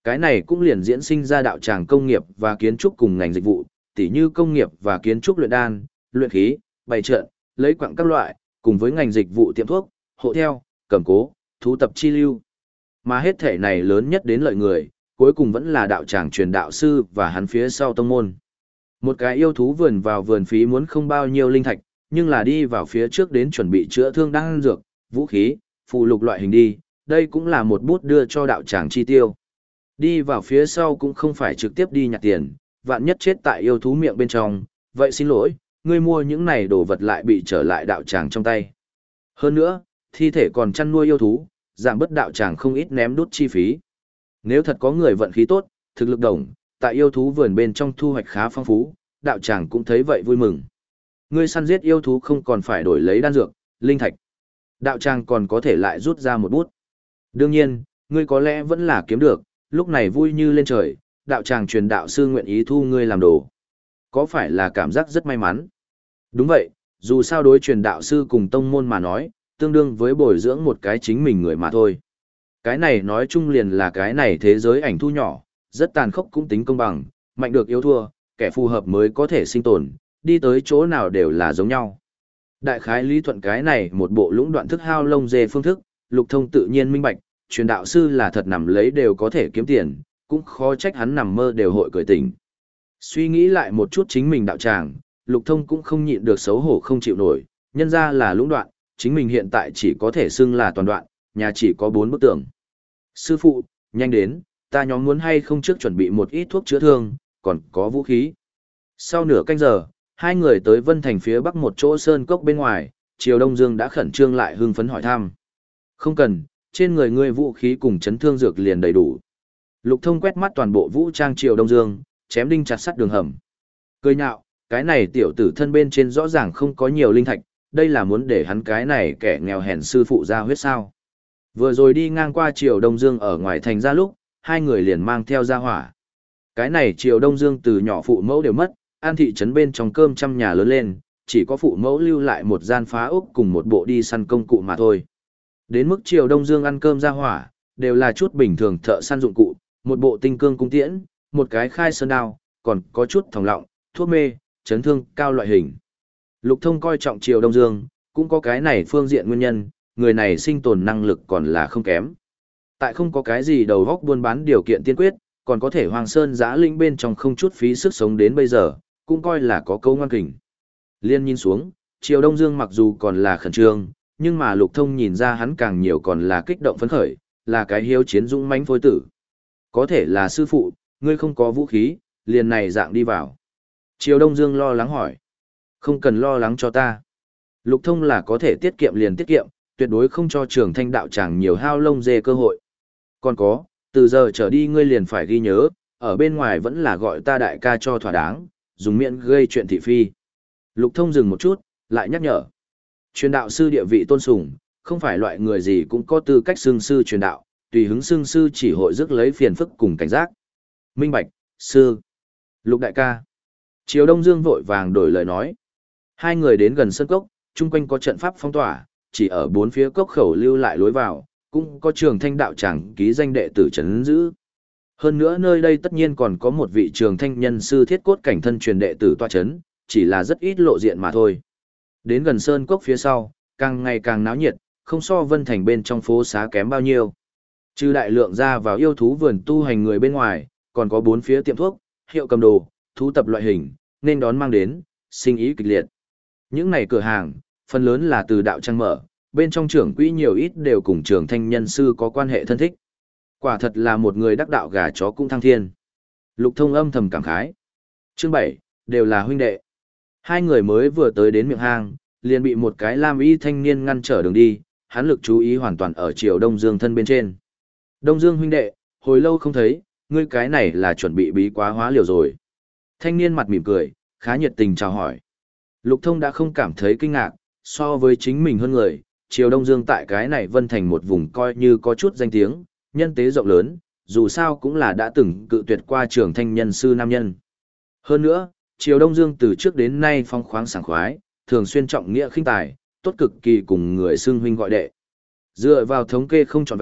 Cái này cũng liền diễn sinh ra đạo tràng công nghiệp và kiến trúc cùng ngành dịch vụ, tỉ như công nghiệp và kiến trúc luyện đan, luyện khí, bày trận, lấy quặng các loại, cùng với ngành dịch vụ tiệm thuốc, hộ theo, cầm cố, thú tập chi lưu. Mà hết thể này lớn nhất đến lợi người, cuối cùng vẫn là đạo tràng truyền đạo sư và hắn phía sau tông môn. Một cái yêu thú vườn vào vườn phí muốn không bao nhiêu linh thạch, nhưng là đi vào phía trước đến chuẩn bị chữa thương đan dược, vũ khí, phụ lục loại hình đi, đây cũng là một bút đưa cho đạo tràng chi tiêu. Đi vào phía sau cũng không phải trực tiếp đi nhặt tiền, vạn nhất chết tại yêu thú miệng bên trong, vậy xin lỗi, ngươi mua những này đồ vật lại bị trở lại đạo tràng trong tay. Hơn nữa, thi thể còn chăn nuôi yêu thú, giảm bớt đạo tràng không ít ném đút chi phí. Nếu thật có người vận khí tốt, thực lực đồng, tại yêu thú vườn bên trong thu hoạch khá phong phú, đạo tràng cũng thấy vậy vui mừng. Ngươi săn giết yêu thú không còn phải đổi lấy đan dược, linh thạch. Đạo tràng còn có thể lại rút ra một bút. Đương nhiên, ngươi có lẽ vẫn là kiếm được, lúc này vui như lên trời, đạo tràng truyền đạo sư nguyện ý thu ngươi làm đồ. Có phải là cảm giác rất may mắn? Đúng vậy, dù sao đối truyền đạo sư cùng tông môn mà nói, tương đương với bồi dưỡng một cái chính mình người mà thôi. Cái này nói chung liền là cái này thế giới ảnh thu nhỏ, rất tàn khốc cũng tính công bằng, mạnh được yếu thua, kẻ phù hợp mới có thể sinh tồn, đi tới chỗ nào đều là giống nhau. Đại khái lý thuận cái này một bộ lũng đoạn thức hao lông dê phương thức, Lục Thông tự nhiên minh bạch, truyền đạo sư là thật nằm lấy đều có thể kiếm tiền, cũng khó trách hắn nằm mơ đều hội cười tỉnh. Suy nghĩ lại một chút chính mình đạo tràng, Lục Thông cũng không nhịn được xấu hổ không chịu nổi, nhân ra là lũng đoạn, chính mình hiện tại chỉ có thể xưng là toàn đoạn, nhà chỉ có bốn bức tường. Sư phụ, nhanh đến, ta nhóm muốn hay không trước chuẩn bị một ít thuốc chữa thương, còn có vũ khí. Sau nửa canh giờ, hai người tới Vân Thành phía bắc một chỗ sơn cốc bên ngoài, Triều Đông Dương đã khẩn trương lại hưng phấn hỏi thăm. Không cần, trên người ngươi vũ khí cùng chấn thương dược liền đầy đủ. Lục Thông quét mắt toàn bộ vũ trang Triều Đông Dương, chém đinh chặt sắt đường hầm. Cười nhạo, cái này tiểu tử thân bên trên rõ ràng không có nhiều linh thạch, đây là muốn để hắn cái này kẻ nghèo hèn sư phụ ra huyết sao. Vừa rồi đi ngang qua Triều Đông Dương ở ngoài thành ra lúc, hai người liền mang theo ra hỏa. Cái này Triều Đông Dương từ nhỏ phụ mẫu đều mất, an thị trấn bên trong cơm trăm nhà lớn lên, chỉ có phụ mẫu lưu lại một gian phá ốc cùng một bộ đi săn công cụ mà thôi. Đến mức Triều Đông Dương ăn cơm ra hỏa, đều là chút bình thường thợ săn dụng cụ, một bộ tinh cương cung tiễn, một cái khai sơn đao, còn có chút thòng lọng, thuốc mê, chấn thương cao loại hình. Lục Thông coi trọng Triều Đông Dương, cũng có cái này phương diện nguyên nhân, người này sinh tồn năng lực còn là không kém. Tại không có cái gì đầu góc buôn bán điều kiện tiên quyết, còn có thể Hoàng Sơn giã linh bên trong không chút phí sức sống đến bây giờ, cũng coi là có câu ngoan kình. Liên nhìn xuống, Triều Đông Dương mặc dù còn là khẩn trương, nhưng mà Lục Thông nhìn ra hắn càng nhiều còn là kích động phấn khởi, là cái hiếu chiến dũng mãnh phôi tử. Có thể là sư phụ, ngươi không có vũ khí, liền này dạng đi vào. Triều Đông Dương lo lắng hỏi. Không cần lo lắng cho ta. Lục Thông là có thể tiết kiệm liền tiết kiệm, tuyệt đối không cho Trường Thanh đạo tràng nhiều hao lông dê cơ hội. Còn có, từ giờ trở đi ngươi liền phải ghi nhớ, ở bên ngoài vẫn là gọi ta đại ca cho thỏa đáng, dùng miệng gây chuyện thị phi. Lục Thông dừng một chút, lại nhắc nhở. Truyền đạo sư địa vị tôn sùng, không phải loại người gì cũng có tư cách xưng sư truyền đạo, tùy hứng xưng sư chỉ hội rước lấy phiền phức cùng cảnh giác. Minh bạch, sư. Lục đại ca. Triều Đông Dương vội vàng đổi lời nói. Hai người đến gần sân cốc, chung quanh có trận pháp phong tỏa, chỉ ở bốn phía cốc khẩu lưu lại lối vào, cũng có Trường Thanh đạo tràng ký danh đệ tử trấn giữ. Hơn nữa nơi đây tất nhiên còn có một vị Trường Thanh nhân sư thiết cốt cảnh thân truyền đệ tử tọa trấn, chỉ là rất ít lộ diện mà thôi. Đến gần sơn cốc phía sau, càng ngày càng náo nhiệt, không so Vân Thành bên trong phố xá kém bao nhiêu. Trừ đại lượng ra vào yêu thú vườn tu hành người bên ngoài, còn có bốn phía tiệm thuốc, hiệu cầm đồ, thú tập loại hình, nên đón mang đến, sinh ý kịch liệt. Những này cửa hàng, phần lớn là từ đạo trang mở, bên trong trưởng quỹ nhiều ít đều cùng Trường Thanh nhân sư có quan hệ thân thích. Quả thật là một người đắc đạo gà chó cũng thăng thiên. Lục Thông âm thầm cảm khái. Chương bảy, đều là huynh đệ. Hai người mới vừa tới đến miệng hang, liền bị một cái lam y thanh niên ngăn trở đường đi, hắn lực chú ý hoàn toàn ở Triều Đông Dương thân bên trên. Đông Dương huynh đệ, hồi lâu không thấy, ngươi cái này là chuẩn bị bí quá hóa liều rồi. Thanh niên mặt mỉm cười, khá nhiệt tình chào hỏi. Lục Thông đã không cảm thấy kinh ngạc, so với chính mình hơn người, Triều Đông Dương tại cái này Vân Thành một vùng coi như có chút danh tiếng, nhân tế rộng lớn, dù sao cũng là đã từng cự tuyệt qua Trường Thanh nhân sư nam nhân. Hơn nữa, Triều Đông Dương từ trước đến nay phong khoáng sảng khoái, thường xuyên trọng nghĩa khinh tài, tốt cực kỳ cùng người xưng huynh gọi đệ. Dựa vào thống kê không trọn vẹn,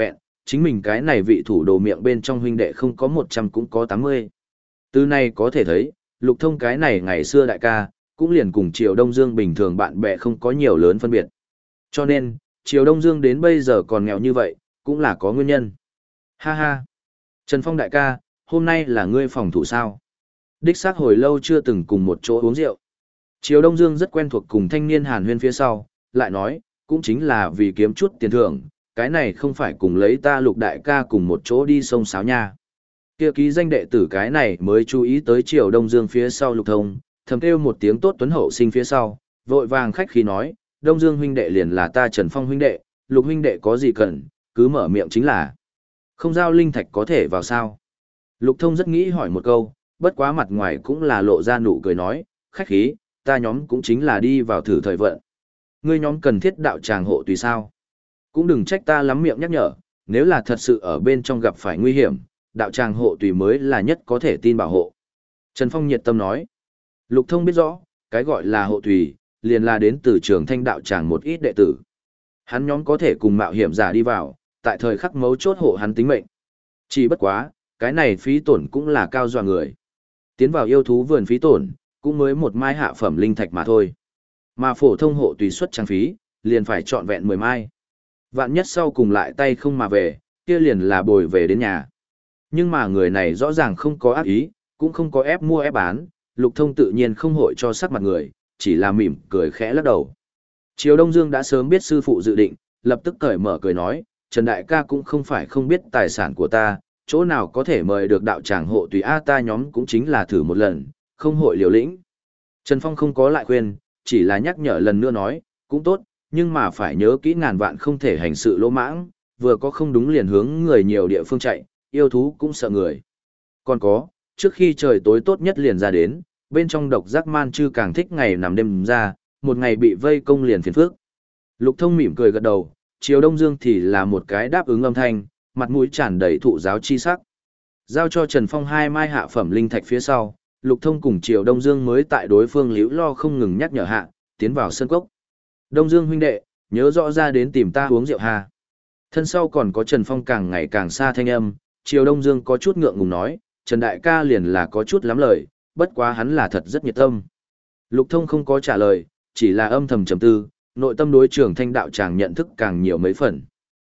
chính mình cái này vị thủ đồ miệng bên trong huynh đệ không có một trăm cũng có tám mươi. Từ này có thể thấy, Lục Thông cái này ngày xưa đại ca, cũng liền cùng Triều Đông Dương bình thường bạn bè không có nhiều lớn phân biệt. Cho nên, Triều Đông Dương đến bây giờ còn nghèo như vậy, cũng là có nguyên nhân. Ha ha! Trần Phong đại ca, hôm nay là ngươi phòng thủ sao? Đích xác hồi lâu chưa từng cùng một chỗ uống rượu. Triều Đông Dương rất quen thuộc cùng thanh niên Hàn Huyên phía sau, lại nói, cũng chính là vì kiếm chút tiền thưởng, cái này không phải cùng lấy ta Lục đại ca cùng một chỗ đi sông Sáo nha. Kia ký danh đệ tử cái này mới chú ý tới Triều Đông Dương phía sau Lục Thông, thầm kêu một tiếng tốt tuấn hậu sinh phía sau, vội vàng khách khí nói, Đông Dương huynh đệ liền là ta Trần Phong huynh đệ, Lục huynh đệ có gì cần, cứ mở miệng chính là. Không giao linh thạch có thể vào sao? Lục Thông rất nghĩ hỏi một câu, bất quá mặt ngoài cũng là lộ ra nụ cười nói, khách khí, ta nhóm cũng chính là đi vào thử thời vận. Ngươi nhóm cần thiết đạo tràng hộ tùy sao? Cũng đừng trách ta lắm miệng nhắc nhở, nếu là thật sự ở bên trong gặp phải nguy hiểm, đạo tràng hộ tùy mới là nhất có thể tin bảo hộ. Trần Phong nhiệt tâm nói. Lục Thông biết rõ, cái gọi là hộ tùy, liền là đến từ trường thanh đạo tràng một ít đệ tử. Hắn nhóm có thể cùng mạo hiểm giả đi vào, tại thời khắc mấu chốt hộ hắn tính mệnh. Chỉ bất quá, cái này phí tổn cũng là cao dọa người. Tiến vào yêu thú vườn phí tổn, cũng mới một mai hạ phẩm linh thạch mà thôi. Mà phổ thông hộ tùy xuất trang phí, liền phải trọn vẹn mười mai. Vạn nhất sau cùng lại tay không mà về, kia liền là bồi về đến nhà. Nhưng mà người này rõ ràng không có ác ý, cũng không có ép mua ép bán, Lục Thông tự nhiên không hội cho sắc mặt người, chỉ là mỉm cười khẽ lắc đầu. Triều Đông Dương đã sớm biết sư phụ dự định, lập tức cởi mở cười nói, Trần Đại ca cũng không phải không biết tài sản của ta, chỗ nào có thể mời được đạo tràng hộ tùy A ta nhóm cũng chính là thử một lần, không hội liều lĩnh. Trần Phong không có lại khuyên, chỉ là nhắc nhở lần nữa nói, cũng tốt, nhưng mà phải nhớ kỹ ngàn vạn không thể hành sự lỗ mãng, vừa có không đúng liền hướng người nhiều địa phương chạy, yêu thú cũng sợ người. Còn có, trước khi trời tối tốt nhất liền ra đến, bên trong độc giác man chư càng thích ngày nằm đêm ra, một ngày bị vây công liền phiền phức. Lục Thông mỉm cười gật đầu, Triều Đông Dương thì là một cái đáp ứng âm thanh, mặt mũi tràn đầy thụ giáo chi sắc. Giao cho Trần Phong hai mai hạ phẩm linh thạch phía sau, Lục Thông cùng Triều Đông Dương mới tại đối phương liễu lo không ngừng nhắc nhở hạ, tiến vào sân cốc. Đông Dương huynh đệ, nhớ rõ ra đến tìm ta uống rượu hà. Thân sau còn có Trần Phong càng ngày càng xa thanh âm, Triều Đông Dương có chút ngượng ngùng nói, Trần Đại ca liền là có chút lắm lời, bất quá hắn là thật rất nhiệt tâm. Lục Thông không có trả lời, chỉ là âm thầm trầm tư, nội tâm đối trưởng thanh đạo tràng nhận thức càng nhiều mấy phần.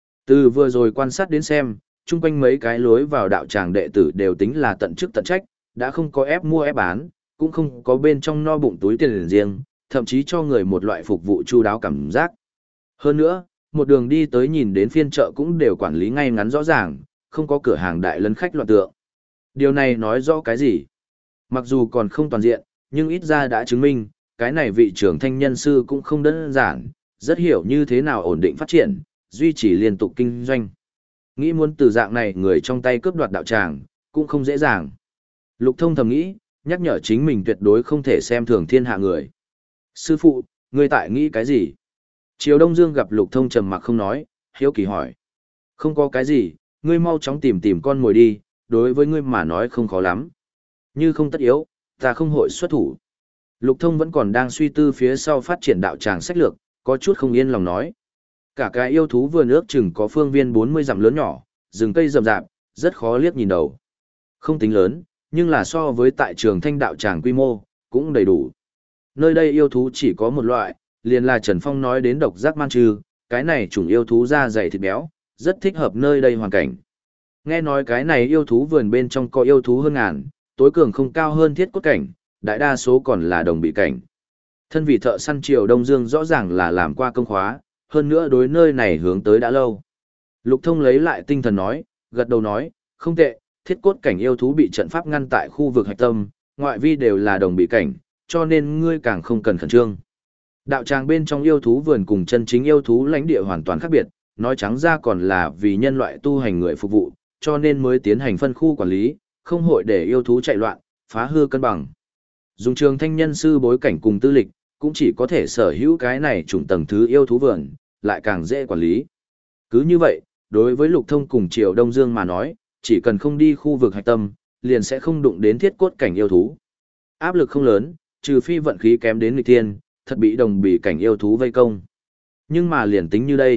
Từ vừa rồi quan sát đến xem, chung quanh mấy cái lối vào đạo tràng đệ tử đều tính là tận chức tận trách, đã không có ép mua ép bán, cũng không có bên trong no bụng túi tiền riêng, thậm chí cho người một loại phục vụ chu đáo cảm giác. Hơn nữa, một đường đi tới nhìn đến phiên chợ cũng đều quản lý ngay ngắn rõ ràng, không có cửa hàng đại lấn khách loạn tượng. Điều này nói rõ cái gì? Mặc dù còn không toàn diện, nhưng ít ra đã chứng minh, cái này vị trưởng thanh nhân sư cũng không đơn giản, rất hiểu như thế nào ổn định phát triển, duy trì liên tục kinh doanh. Nghĩ muốn từ dạng này người trong tay cướp đoạt đạo tràng, cũng không dễ dàng. Lục Thông thầm nghĩ, nhắc nhở chính mình tuyệt đối không thể xem thường thiên hạ người. Sư phụ, ngươi tại nghĩ cái gì? Triều Đông Dương gặp Lục Thông trầm mặc không nói, hiếu kỳ hỏi. Không có cái gì, ngươi mau chóng tìm tìm con mồi đi, đối với ngươi mà nói không khó lắm. Như không tất yếu, ta không hội xuất thủ. Lục Thông vẫn còn đang suy tư phía sau phát triển đạo tràng sách lược, có chút không yên lòng nói. Cả cái yêu thú vườn ước chừng có phương viên bốn mươi dặm lớn nhỏ, rừng cây rậm rạp, rất khó liếc nhìn đầu. Không tính lớn, nhưng là so với tại trường thanh đạo tràng quy mô, cũng đầy đủ. Nơi đây yêu thú chỉ có một loại, liền là Trần Phong nói đến độc giác man trư, cái này chủng yêu thú da dày thịt béo, rất thích hợp nơi đây hoàn cảnh. Nghe nói cái này yêu thú vườn bên trong có yêu thú hơn ngàn, tối cường không cao hơn thiết cốt cảnh, đại đa số còn là đồng bị cảnh. Thân vị thợ săn Triều Đông Dương rõ ràng là làm qua công khóa, hơn nữa đối nơi này hướng tới đã lâu. Lục Thông lấy lại tinh thần nói, gật đầu nói, không tệ, thiết cốt cảnh yêu thú bị trận pháp ngăn tại khu vực hạch tâm, ngoại vi đều là đồng bị cảnh, cho nên ngươi càng không cần khẩn trương. Đạo tràng bên trong yêu thú vườn cùng chân chính yêu thú lãnh địa hoàn toàn khác biệt, nói trắng ra còn là vì nhân loại tu hành người phục vụ, cho nên mới tiến hành phân khu quản lý, không hội để yêu thú chạy loạn, phá hư cân bằng. Dùng trường thanh nhân sư bối cảnh cùng tư lịch, cũng chỉ có thể sở hữu cái này chủng tầng thứ yêu thú vườn, lại càng dễ quản lý. Cứ như vậy, đối với Lục Thông cùng Triều Đông Dương mà nói, chỉ cần không đi khu vực hạch tâm, liền sẽ không đụng đến thiết cốt cảnh yêu thú. Áp lực không lớn, trừ phi vận khí kém đến nghịch tiên, thật bị đồng bì cảnh yêu thú vây công. Nhưng mà liền tính như đây,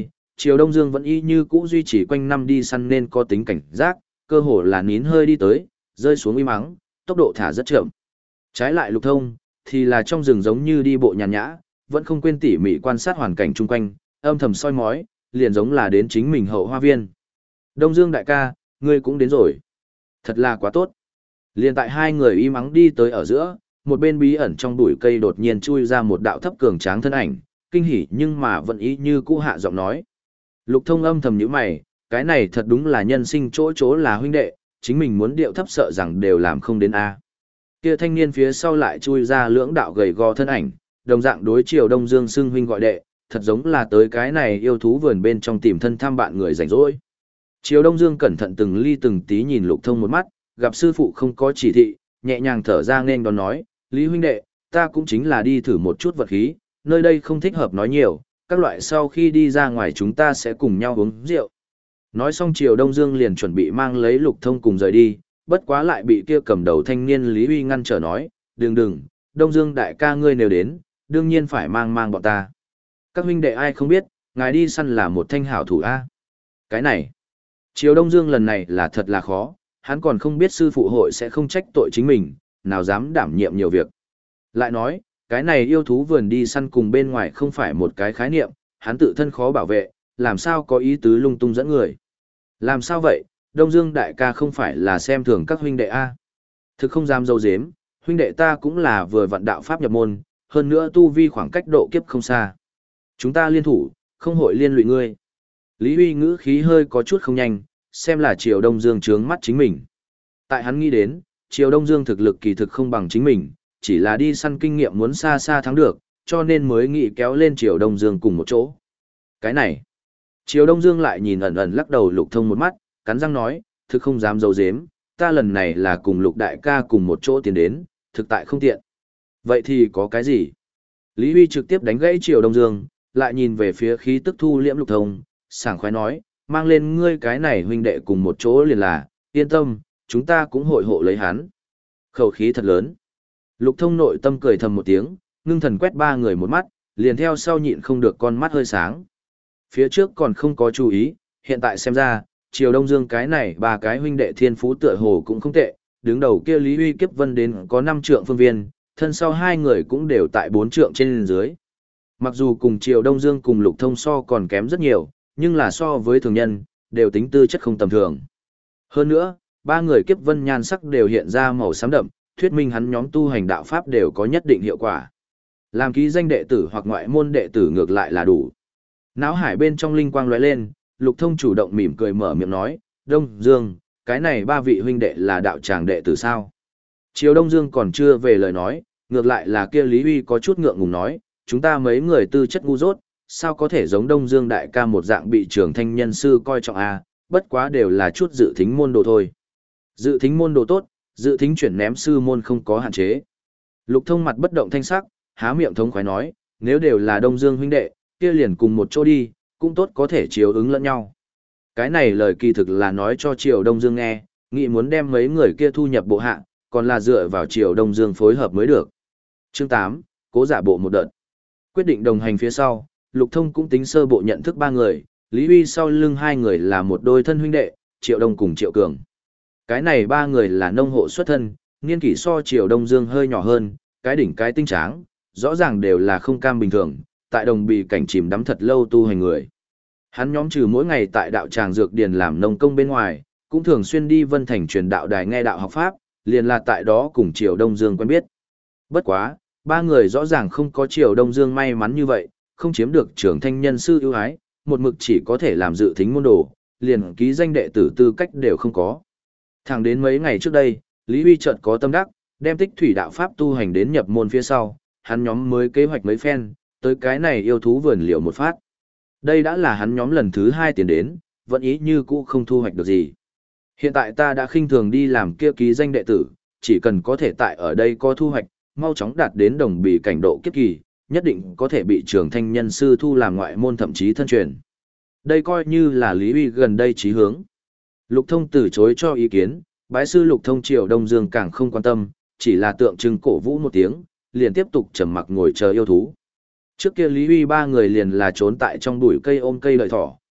Triều Đông Dương vẫn y như cũ duy trì quanh năm đi săn nên có tính cảnh giác, cơ hồ là nín hơi đi tới, rơi xuống im mắng, tốc độ thả rất chậm. Trái lại Lục Thông, thì là trong rừng giống như đi bộ nhàn nhã, vẫn không quên tỉ mỉ quan sát hoàn cảnh chung quanh, âm thầm soi mói, liền giống là đến chính mình hậu hoa viên. Đông Dương đại ca, ngươi cũng đến rồi. Thật là quá tốt. Liền tại hai người im ắng đi tới ở giữa, một bên bí ẩn trong bụi cây đột nhiên chui ra một đạo thấp cường tráng thân ảnh, kinh hỉ nhưng mà vẫn ý như cũ hạ giọng nói. Lục Thông âm thầm nhíu mày, cái này thật đúng là nhân sinh chỗ chỗ là huynh đệ, chính mình muốn điệu thấp sợ rằng đều làm không đến a. Kia thanh niên phía sau lại chui ra lưỡng đạo gầy gò thân ảnh, đồng dạng đối Triều Đông Dương xưng huynh gọi đệ, thật giống là tới cái này yêu thú vườn bên trong tìm thân thăm bạn người rảnh rỗi. Triều Đông Dương cẩn thận từng ly từng tí nhìn Lục Thông một mắt, gặp sư phụ không có chỉ thị, nhẹ nhàng thở ra nên đón nói, Lý huynh đệ, ta cũng chính là đi thử một chút vật khí, nơi đây không thích hợp nói nhiều, các loại sau khi đi ra ngoài chúng ta sẽ cùng nhau uống rượu. Nói xong Triều Đông Dương liền chuẩn bị mang lấy Lục Thông cùng rời đi, bất quá lại bị kia cầm đầu thanh niên Lý Huy ngăn trở nói, đừng đừng, Đông Dương đại ca ngươi nếu đến, đương nhiên phải mang mang bọn ta. Các huynh đệ ai không biết, ngài đi săn là một thanh hảo thủ A. Cái này, Triều Đông Dương lần này là thật là khó, hắn còn không biết sư phụ hội sẽ không trách tội chính mình, nào dám đảm nhiệm nhiều việc. Lại nói, cái này yêu thú vườn đi săn cùng bên ngoài không phải một cái khái niệm, hắn tự thân khó bảo vệ, làm sao có ý tứ lung tung dẫn người. Làm sao vậy, Đông Dương đại ca không phải là xem thường các huynh đệ A. Thực không dám dâu dếm, huynh đệ ta cũng là vừa vận đạo pháp nhập môn, hơn nữa tu vi khoảng cách độ kiếp không xa. Chúng ta liên thủ, không hội liên lụy ngươi. Lý Huy ngữ khí hơi có chút không nhanh, xem là Triều Đông Dương trướng mắt chính mình. Tại hắn nghĩ đến, Triều Đông Dương thực lực kỳ thực không bằng chính mình, chỉ là đi săn kinh nghiệm muốn xa xa thắng được, cho nên mới nghĩ kéo lên Triều Đông Dương cùng một chỗ. Cái này, Triều Đông Dương lại nhìn ẩn ẩn lắc đầu Lục Thông một mắt, cắn răng nói, thực không dám giấu giếm, ta lần này là cùng Lục đại ca cùng một chỗ tiến đến, thực tại không tiện. Vậy thì có cái gì? Lý Huy trực tiếp đánh gãy Triều Đông Dương, lại nhìn về phía khí tức thu liễm Lục Thông, sảng khoái nói, mang lên ngươi cái này huynh đệ cùng một chỗ liền là, yên tâm, chúng ta cũng hội hộ lấy hắn. Khẩu khí thật lớn. Lục Thông nội tâm cười thầm một tiếng, ngưng thần quét ba người một mắt, liền theo sau nhịn không được con mắt hơi sáng. Phía trước còn không có chú ý, hiện tại xem ra, Triều Đông Dương cái này ba cái huynh đệ thiên phú tựa hồ cũng không tệ, đứng đầu kia Lý Huy Kiếp Vân đến có năm trượng phương viên, thân sau hai người cũng đều tại bốn trượng trên dưới. Mặc dù cùng Triều Đông Dương cùng Lục Thông so còn kém rất nhiều, nhưng là so với thường nhân, đều tính tư chất không tầm thường. Hơn nữa, ba người Kiếp Vân nhan sắc đều hiện ra màu xám đậm, thuyết minh hắn nhóm tu hành đạo pháp đều có nhất định hiệu quả. Làm ký danh đệ tử hoặc ngoại môn đệ tử ngược lại là đủ. Náo hải bên trong linh quang lóe lên, Lục Thông chủ động mỉm cười mở miệng nói, Đông Dương, cái này ba vị huynh đệ là đạo tràng đệ tử sao? Triều Đông Dương còn chưa về lời nói, ngược lại là kia Lý Huy có chút ngượng ngùng nói, chúng ta mấy người tư chất ngu dốt, sao có thể giống Đông Dương đại ca một dạng bị trường thanh nhân sư coi trọng a, bất quá đều là chút dự thính môn đồ thôi. Dự thính môn đồ tốt, dự thính chuyển ném sư môn không có hạn chế. Lục Thông mặt bất động thanh sắc, há miệng thống khoái nói, nếu đều là Đông Dương huynh đệ, kia liền cùng một chỗ đi, cũng tốt có thể chiếu ứng lẫn nhau. Cái này lời kỳ thực là nói cho Triều Đông Dương nghe, nghĩ muốn đem mấy người kia thu nhập bộ hạ, còn là dựa vào Triều Đông Dương phối hợp mới được. Chương tám, cố giả bộ một đợt. Quyết định đồng hành phía sau, Lục Thông cũng tính sơ bộ nhận thức ba người, Lý Huy sau lưng hai người là một đôi thân huynh đệ, Triệu Đông cùng Triệu Cường. Cái này ba người là nông hộ xuất thân, niên kỷ so Triều Đông Dương hơi nhỏ hơn, cái đỉnh cái tinh tráng, rõ ràng đều là không cam bình thường, tại đồng bì cảnh chìm đắm thật lâu tu hành người. Hắn nhóm trừ mỗi ngày tại đạo tràng dược điền làm nông công bên ngoài, cũng thường xuyên đi Vân Thành truyền đạo đài nghe đạo học pháp, liền là tại đó cùng Triều Đông Dương quen biết. Bất quá, ba người rõ ràng không có Triều Đông Dương may mắn như vậy, không chiếm được trưởng thanh nhân sư ưu ái, một mực chỉ có thể làm dự thính môn đồ, liền ký danh đệ tử tư cách đều không có. Thẳng đến mấy ngày trước đây, Lý Huy chợt có tâm đắc, đem tích thủy đạo pháp tu hành đến nhập môn phía sau, hắn nhóm mới kế hoạch mấy phen, tới cái này yêu thú vườn liệu một phát. Đây đã là hắn nhóm lần thứ hai tiến đến, vẫn ý như cũ không thu hoạch được gì. Hiện tại ta đã khinh thường đi làm kia ký danh đệ tử, chỉ cần có thể tại ở đây có thu hoạch, mau chóng đạt đến đồng bì cảnh độ kiếp kỳ, nhất định có thể bị trường thanh nhân sư thu làm ngoại môn thậm chí thân truyền. Đây coi như là Lý Huy gần đây chí hướng. Lục Thông từ chối cho ý kiến, bái sư Lục Thông Triều Đông Dương càng không quan tâm, chỉ là tượng trưng cổ vũ một tiếng, liền tiếp tục trầm mặc ngồi chờ yêu thú. Trước kia Lý Huy ba người liền là trốn tại trong bụi cây ôm cây lợi thỏ,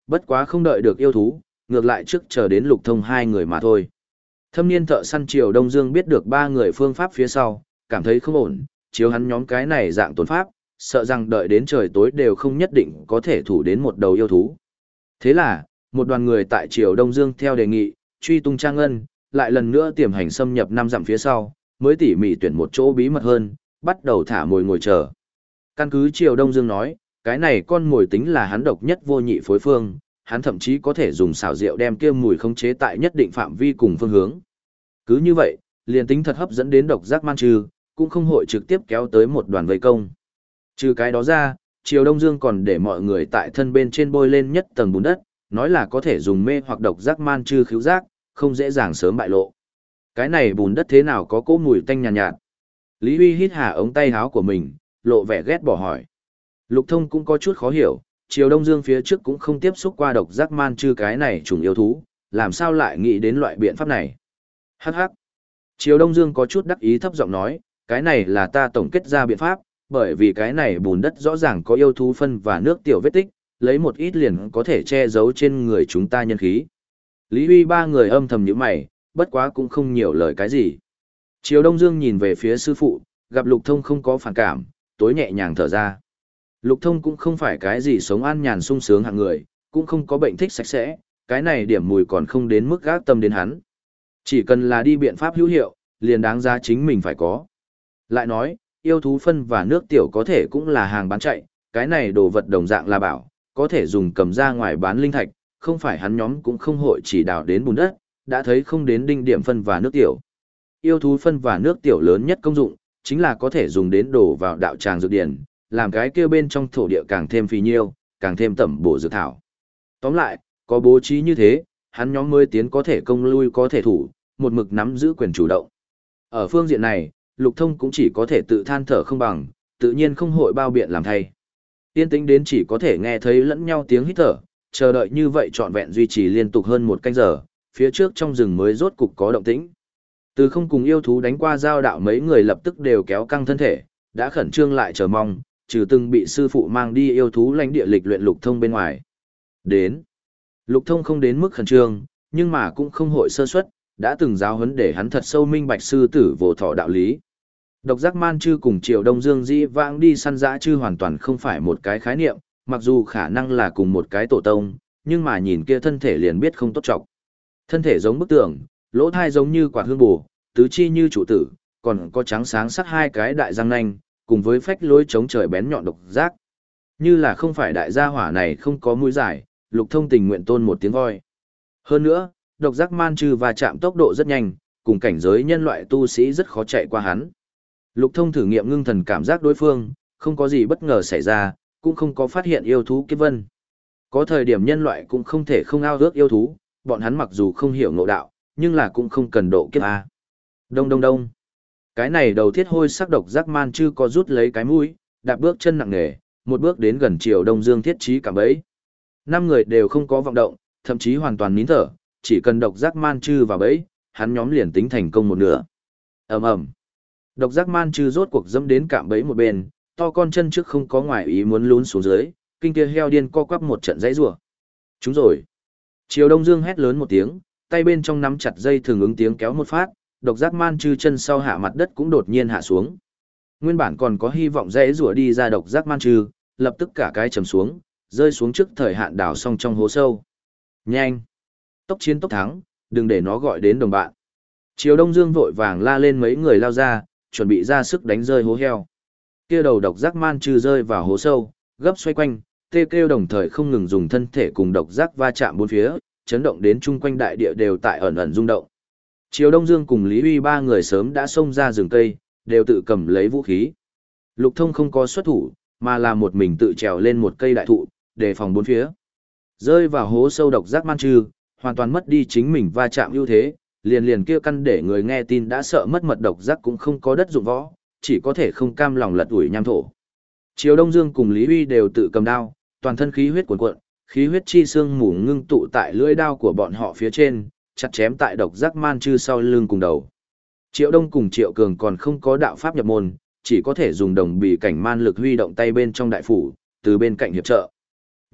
bất quá không đợi được yêu thú, ngược lại trước chờ đến Lục Thông hai người mà thôi. Thâm niên thợ săn Triều Đông Dương biết được ba người phương pháp phía sau, cảm thấy không ổn, chiếu hắn nhóm cái này dạng tổn pháp, sợ rằng đợi đến trời tối đều không nhất định có thể thủ đến một đầu yêu thú. Thế là, một đoàn người tại Triều Đông Dương theo đề nghị, truy tung Trang Ngân, lại lần nữa tiềm hành xâm nhập năm dặm phía sau, mới tỉ mỉ tuyển một chỗ bí mật hơn, bắt đầu thả mồi ngồi chờ. Căn cứ Triều Đông Dương nói, cái này con mồi tính là hắn độc nhất vô nhị phối phương, hắn thậm chí có thể dùng xảo rượu đem kia mùi khống chế tại nhất định phạm vi cùng phương hướng. Cứ như vậy, liền tính thật hấp dẫn đến độc giác man trư, cũng không hội trực tiếp kéo tới một đoàn vây công. Trừ cái đó ra, Triều Đông Dương còn để mọi người tại thân bên trên bôi lên nhất tầng bùn đất, nói là có thể dùng mê hoặc độc giác man trư khứu giác, không dễ dàng sớm bại lộ. Cái này bùn đất thế nào có cỗ mùi tanh nhàn nhạt, nhạt. Lý Huy hít hà ống tay áo của mình, lộ vẻ ghét bỏ hỏi. Lục Thông cũng có chút khó hiểu, Triều Đông Dương phía trước cũng không tiếp xúc qua độc giác man trư cái này trùng yêu thú, làm sao lại nghĩ đến loại biện pháp này. Hắc hắc. Triều Đông Dương có chút đắc ý thấp giọng nói, cái này là ta tổng kết ra biện pháp, bởi vì cái này bùn đất rõ ràng có yêu thú phân và nước tiểu vết tích, lấy một ít liền có thể che giấu trên người chúng ta nhân khí. Lý Huy ba người âm thầm nhíu mày, bất quá cũng không nhiều lời cái gì. Triều Đông Dương nhìn về phía sư phụ, gặp Lục Thông không có phản cảm, tối nhẹ nhàng thở ra. Lục Thông cũng không phải cái gì sống an nhàn sung sướng hạng người, cũng không có bệnh thích sạch sẽ, cái này điểm mùi còn không đến mức gác tâm đến hắn. Chỉ cần là đi biện pháp hữu hiệu, liền đáng giá chính mình phải có. Lại nói, yêu thú phân và nước tiểu có thể cũng là hàng bán chạy, cái này đồ vật đồng dạng là bảo, có thể dùng cầm ra ngoài bán linh thạch, không phải hắn nhóm cũng không hội chỉ đào đến bùn đất, đã thấy không đến đinh điểm phân và nước tiểu. Yêu thú phân và nước tiểu lớn nhất công dụng, chính là có thể dùng đến đổ vào đạo tràng dược điển, làm cái kia bên trong thổ địa càng thêm phì nhiêu, càng thêm tẩm bổ dược thảo. Tóm lại, có bố trí như thế, hắn nhóm mới tiến có thể công lui có thể thủ, một mực nắm giữ quyền chủ động. Ở phương diện này, Lục Thông cũng chỉ có thể tự than thở không bằng, tự nhiên không hội bao biện làm thay. Yên tĩnh đến chỉ có thể nghe thấy lẫn nhau tiếng hít thở, chờ đợi như vậy trọn vẹn duy trì liên tục hơn một canh giờ, phía trước trong rừng mới rốt cục có động tĩnh. Từ không cùng yêu thú đánh qua giao đạo mấy người lập tức đều kéo căng thân thể, đã khẩn trương lại chờ mong, trừ từng bị sư phụ mang đi yêu thú lãnh địa lịch luyện Lục Thông bên ngoài. Đến. Lục Thông không đến mức khẩn trương, nhưng mà cũng không hội sơ suất, đã từng giáo huấn để hắn thật sâu minh bạch sư tử vô thọ đạo lý. Độc giác man chư cùng Triều Đông Dương di vãng đi săn dã chư hoàn toàn không phải một cái khái niệm, mặc dù khả năng là cùng một cái tổ tông, nhưng mà nhìn kia thân thể liền biết không tốt trọng. Thân thể giống bức tường, lỗ thai giống như quạt hương bù, tứ chi như trụ tử, còn có trắng sáng sắc hai cái đại răng nanh, cùng với phách lối chống trời bén nhọn độc giác. Như là không phải đại gia hỏa này không có mũi dài, Lục Thông tình nguyện tôn một tiếng voi. Hơn nữa, độc giác man trừ và chạm tốc độ rất nhanh, cùng cảnh giới nhân loại tu sĩ rất khó chạy qua hắn. Lục Thông thử nghiệm ngưng thần cảm giác đối phương, không có gì bất ngờ xảy ra, cũng không có phát hiện yêu thú kiếp vân. Có thời điểm nhân loại cũng không thể không ao ước yêu thú, bọn hắn mặc dù không hiểu ngộ đạo, nhưng là cũng không cần độ kiếp A. Đông đông đông. Cái này đầu thiết hôi sắc độc giác man chư có rút lấy cái mũi, đạp bước chân nặng nề, một bước đến gần Triều Đông Dương thiết trí cả bấy. Năm người đều không có vọng động, thậm chí hoàn toàn nín thở, chỉ cần độc giác man chư vào bẫy, hắn nhóm liền tính thành công một nửa. Ầm ầm. Độc giác man chư rốt cuộc dẫm đến cạm bẫy một bên, to con chân trước không có ngoài ý muốn lún xuống dưới, kinh kia heo điên co quắp một trận dãy rủa. Chúng rồi. Triều Đông Dương hét lớn một tiếng, tay bên trong nắm chặt dây thường ứng tiếng kéo một phát, độc giác man chư chân sau hạ mặt đất cũng đột nhiên hạ xuống. Nguyên bản còn có hy vọng dãy rủa đi ra độc giác man chư, lập tức cả cái trầm xuống, rơi xuống trước thời hạn đảo xong trong hố sâu. Nhanh! Tốc chiến tốc thắng, đừng để nó gọi đến đồng bạn. Triều Đông Dương vội vàng la lên mấy người lao ra, chuẩn bị ra sức đánh rơi hố heo. Kia đầu độc giác man chư rơi vào hố sâu, gấp xoay quanh, tê kêu đồng thời không ngừng dùng thân thể cùng độc giác va chạm bốn phía, chấn động đến chung quanh đại địa đều tại ẩn ẩn rung động. Triều Đông Dương cùng Lý Huy ba người sớm đã xông ra rừng cây, đều tự cầm lấy vũ khí. Lục Thông không có xuất thủ, mà là một mình tự trèo lên một cây đại thụ, đề phòng bốn phía. Rơi vào hố sâu độc giác man chư, hoàn toàn mất đi chính mình va chạm ưu thế, liền liền kia căn để người nghe tin đã sợ mất mật độc giác cũng không có đất dụng võ, chỉ có thể không cam lòng lật ủi nham thổ. Triều Đông Dương cùng Lý Huy đều tự cầm đao, toàn thân khí huyết cuồn cuộn, khí huyết chi xương mù ngưng tụ tại lưỡi đao của bọn họ phía trên, chặt chém tại độc giác man chư sau lưng cùng đầu. Triệu Đông cùng Triệu Cường còn không có đạo pháp nhập môn, chỉ có thể dùng đồng bì cảnh man lực huy động tay bên trong đại phủ, từ bên cạnh hiệp trợ.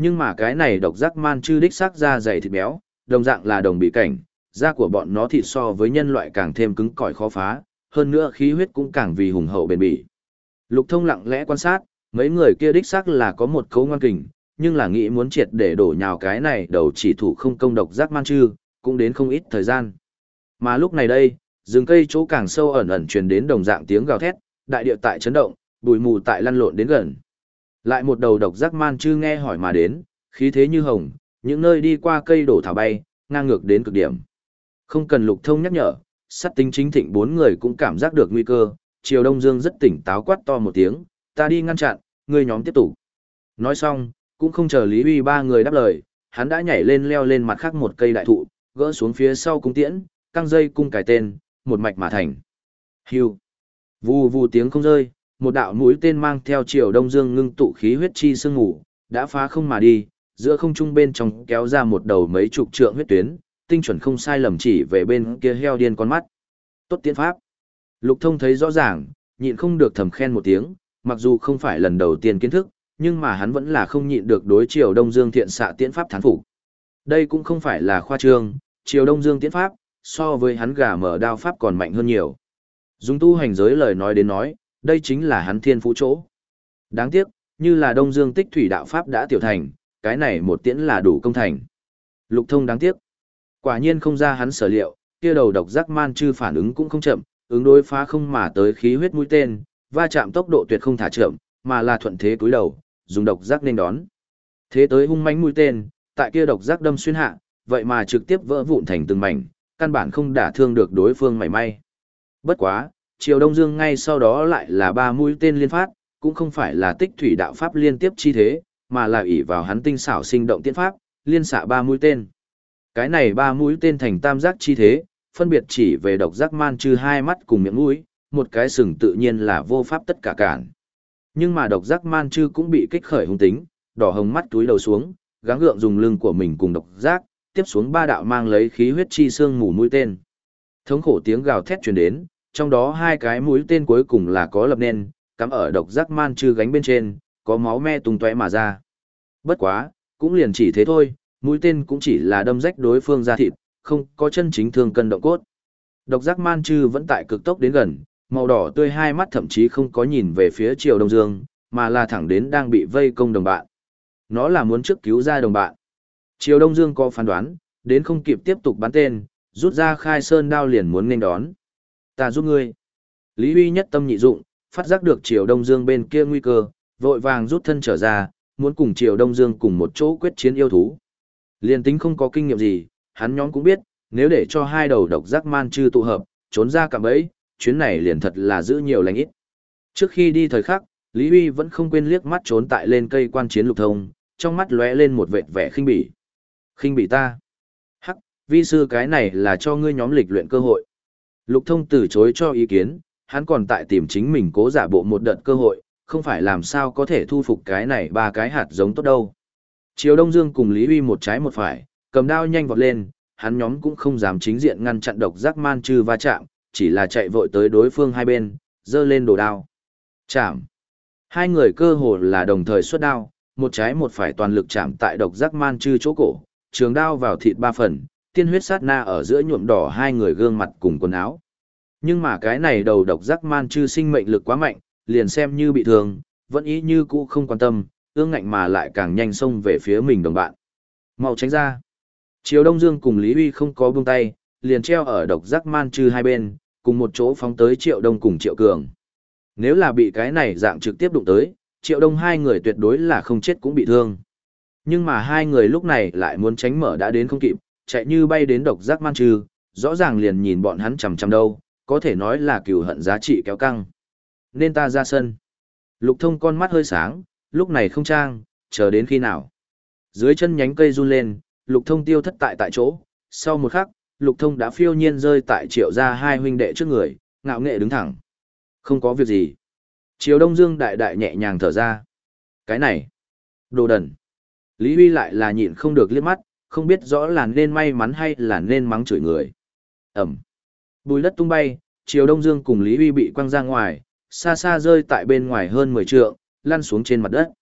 Nhưng mà cái này độc giác man chư đích xác da dày thịt béo, đồng dạng là đồng bị cảnh, da của bọn nó thịt so với nhân loại càng thêm cứng cỏi khó phá, hơn nữa khí huyết cũng càng vì hùng hậu bền bỉ. Lục Thông lặng lẽ quan sát, mấy người kia đích xác là có một cấu ngoan kình, nhưng là nghĩ muốn triệt để đổ nhào cái này đầu chỉ thủ không công độc giác man chư, cũng đến không ít thời gian. Mà lúc này đây, rừng cây chỗ càng sâu ẩn ẩn truyền đến đồng dạng tiếng gào thét, đại địa tại chấn động, bụi mù tại lăn lộn đến gần. Lại một đầu độc giác man chư nghe hỏi mà đến, khí thế như hồng, những nơi đi qua cây đổ thảo bay, ngang ngược đến cực điểm. Không cần Lục Thông nhắc nhở, sát tính chính thịnh bốn người cũng cảm giác được nguy cơ, Triều Đông Dương rất tỉnh táo quát to một tiếng, ta đi ngăn chặn, ngươi nhóm tiếp tục. Nói xong, cũng không chờ Lý Huy ba người đáp lời, hắn đã nhảy lên leo lên mặt khác một cây đại thụ, gỡ xuống phía sau cung tiễn, căng dây cung cài tên, một mạch mà thành. Hưu. Vù vù tiếng không rơi, một đạo mũi tên mang theo Triều Đông Dương ngưng tụ khí huyết chi sương ngủ, đã phá không mà đi, giữa không trung bên trong kéo ra một đầu mấy chục trượng huyết tuyến, tinh chuẩn không sai lầm chỉ về bên kia heo điên con mắt. Tốt tiến pháp. Lục Thông thấy rõ ràng, nhịn không được thầm khen một tiếng, mặc dù không phải lần đầu tiên kiến thức, nhưng mà hắn vẫn là không nhịn được đối Triều Đông Dương thiện xạ tiễn pháp thán phục. Đây cũng không phải là khoa trương, Triều Đông Dương tiễn pháp, so với hắn gà mở đao pháp còn mạnh hơn nhiều. Dùng tu hành giới lời nói đến nói, đây chính là hắn thiên phú chỗ. Đáng tiếc, như là Đông Dương tích thủy đạo pháp đã tiểu thành, cái này một tiễn là đủ công thành. Lục Thông đáng tiếc. Quả nhiên không ra hắn sở liệu, kia đầu độc giác man chư phản ứng cũng không chậm, ứng đối phá không mà tới khí huyết mũi tên, va chạm tốc độ tuyệt không thả chậm, mà là thuận thế cúi đầu, dùng độc giác nên đón. Thế tới hung mãnh mũi tên, tại kia độc giác đâm xuyên hạ, vậy mà trực tiếp vỡ vụn thành từng mảnh, căn bản không đả thương được đối phương mảy may. Bất quá, Triều Đông Dương ngay sau đó lại là ba mũi tên liên phát, cũng không phải là tích thủy đạo pháp liên tiếp chi thế, mà là ỷ vào hắn tinh xảo sinh động tiễn pháp, liên xạ ba mũi tên. Cái này ba mũi tên thành tam giác chi thế, phân biệt chỉ về độc giác man chư hai mắt cùng miệng mũi, một cái sừng tự nhiên là vô pháp tất cả cản. Nhưng mà độc giác man chư cũng bị kích khởi hung tính, đỏ hồng mắt túi đầu xuống, gắng gượng dùng lưng của mình cùng độc giác, tiếp xuống ba đạo mang lấy khí huyết chi xương mù mũi tên. Thống khổ tiếng gào thét truyền đến, trong đó hai cái mũi tên cuối cùng là có lập nên, cắm ở độc giác man chư gánh bên trên, có máu me tung tóe mà ra. Bất quá, cũng liền chỉ thế thôi, mũi tên cũng chỉ là đâm rách đối phương ra thịt, không có chân chính thương cân động cốt. Độc giác man chư vẫn tại cực tốc đến gần, màu đỏ tươi hai mắt thậm chí không có nhìn về phía Triều Đông Dương, mà là thẳng đến đang bị vây công đồng bạn. Nó là muốn trước cứu ra đồng bạn. Triều Đông Dương có phán đoán, đến không kịp tiếp tục bắn tên, rút ra khai sơn đao liền muốn nên đón. Ta giúp ngươi. Lý Huy nhất tâm nhị dụng, phát giác được Triều Đông Dương bên kia nguy cơ, vội vàng rút thân trở ra, muốn cùng Triều Đông Dương cùng một chỗ quyết chiến yêu thú. Liên tính không có kinh nghiệm gì, hắn nhóm cũng biết, nếu để cho hai đầu độc giác man chư tụ hợp, trốn ra cạm bẫy, chuyến này liền thật là giữ nhiều lành ít. Trước khi đi thời khắc, Lý Huy vẫn không quên liếc mắt trốn tại lên cây quan chiến Lục Thông, trong mắt lóe lên một vệt vẻ khinh bỉ. Khinh bỉ ta? Hắc, vi sư cái này là cho ngươi nhóm lịch luyện cơ hội. Lục Thông từ chối cho ý kiến, hắn còn tại tìm chính mình cố giả bộ một đợt cơ hội, không phải làm sao có thể thu phục cái này ba cái hạt giống tốt đâu. Triều Đông Dương cùng Lý Huy một trái một phải, cầm đao nhanh vọt lên, hắn nhóm cũng không dám chính diện ngăn chặn độc giác man chư va chạm, chỉ là chạy vội tới đối phương hai bên, giơ lên đồ đao. Chạm. Hai người cơ hồ là đồng thời xuất đao, một trái một phải toàn lực chạm tại độc giác man chư chỗ cổ, trường đao vào thịt ba phần, tiên huyết sát na ở giữa nhuộm đỏ hai người gương mặt cùng quần áo. Nhưng mà cái này đầu độc giác man chư sinh mệnh lực quá mạnh, liền xem như bị thương, vẫn ý như cũ không quan tâm, ương ngạnh mà lại càng nhanh xông về phía mình đồng bạn. Mau tránh ra. Triều Đông Dương cùng Lý Huy không có buông tay, liền treo ở độc giác man chư hai bên, cùng một chỗ phóng tới Triệu Đông cùng Triệu Cường. Nếu là bị cái này dạng trực tiếp đụng tới, Triệu Đông hai người tuyệt đối là không chết cũng bị thương. Nhưng mà hai người lúc này lại muốn tránh mở đã đến không kịp, chạy như bay đến độc giác man chư, rõ ràng liền nhìn bọn hắn chằm chằm đâu, có thể nói là cừu hận giá trị kéo căng. Nên ta ra sân. Lục Thông con mắt hơi sáng, lúc này không trang, chờ đến khi nào. Dưới chân nhánh cây run lên, Lục Thông tiêu thất tại tại chỗ, sau một khắc, Lục Thông đã phiêu nhiên rơi tại Triệu gia hai huynh đệ trước người, ngạo nghệ đứng thẳng. Không có việc gì. Triều Đông Dương đại đại nhẹ nhàng thở ra. Cái này, đồ đần. Lý Huy lại là nhịn không được liếc mắt, không biết rõ là nên may mắn hay là nên mắng chửi người. Ẩm. Bùi đất tung bay, Triều Đông Dương cùng Lý Huy bị quăng ra ngoài, xa xa rơi tại bên ngoài hơn mười trượng, lăn xuống trên mặt đất.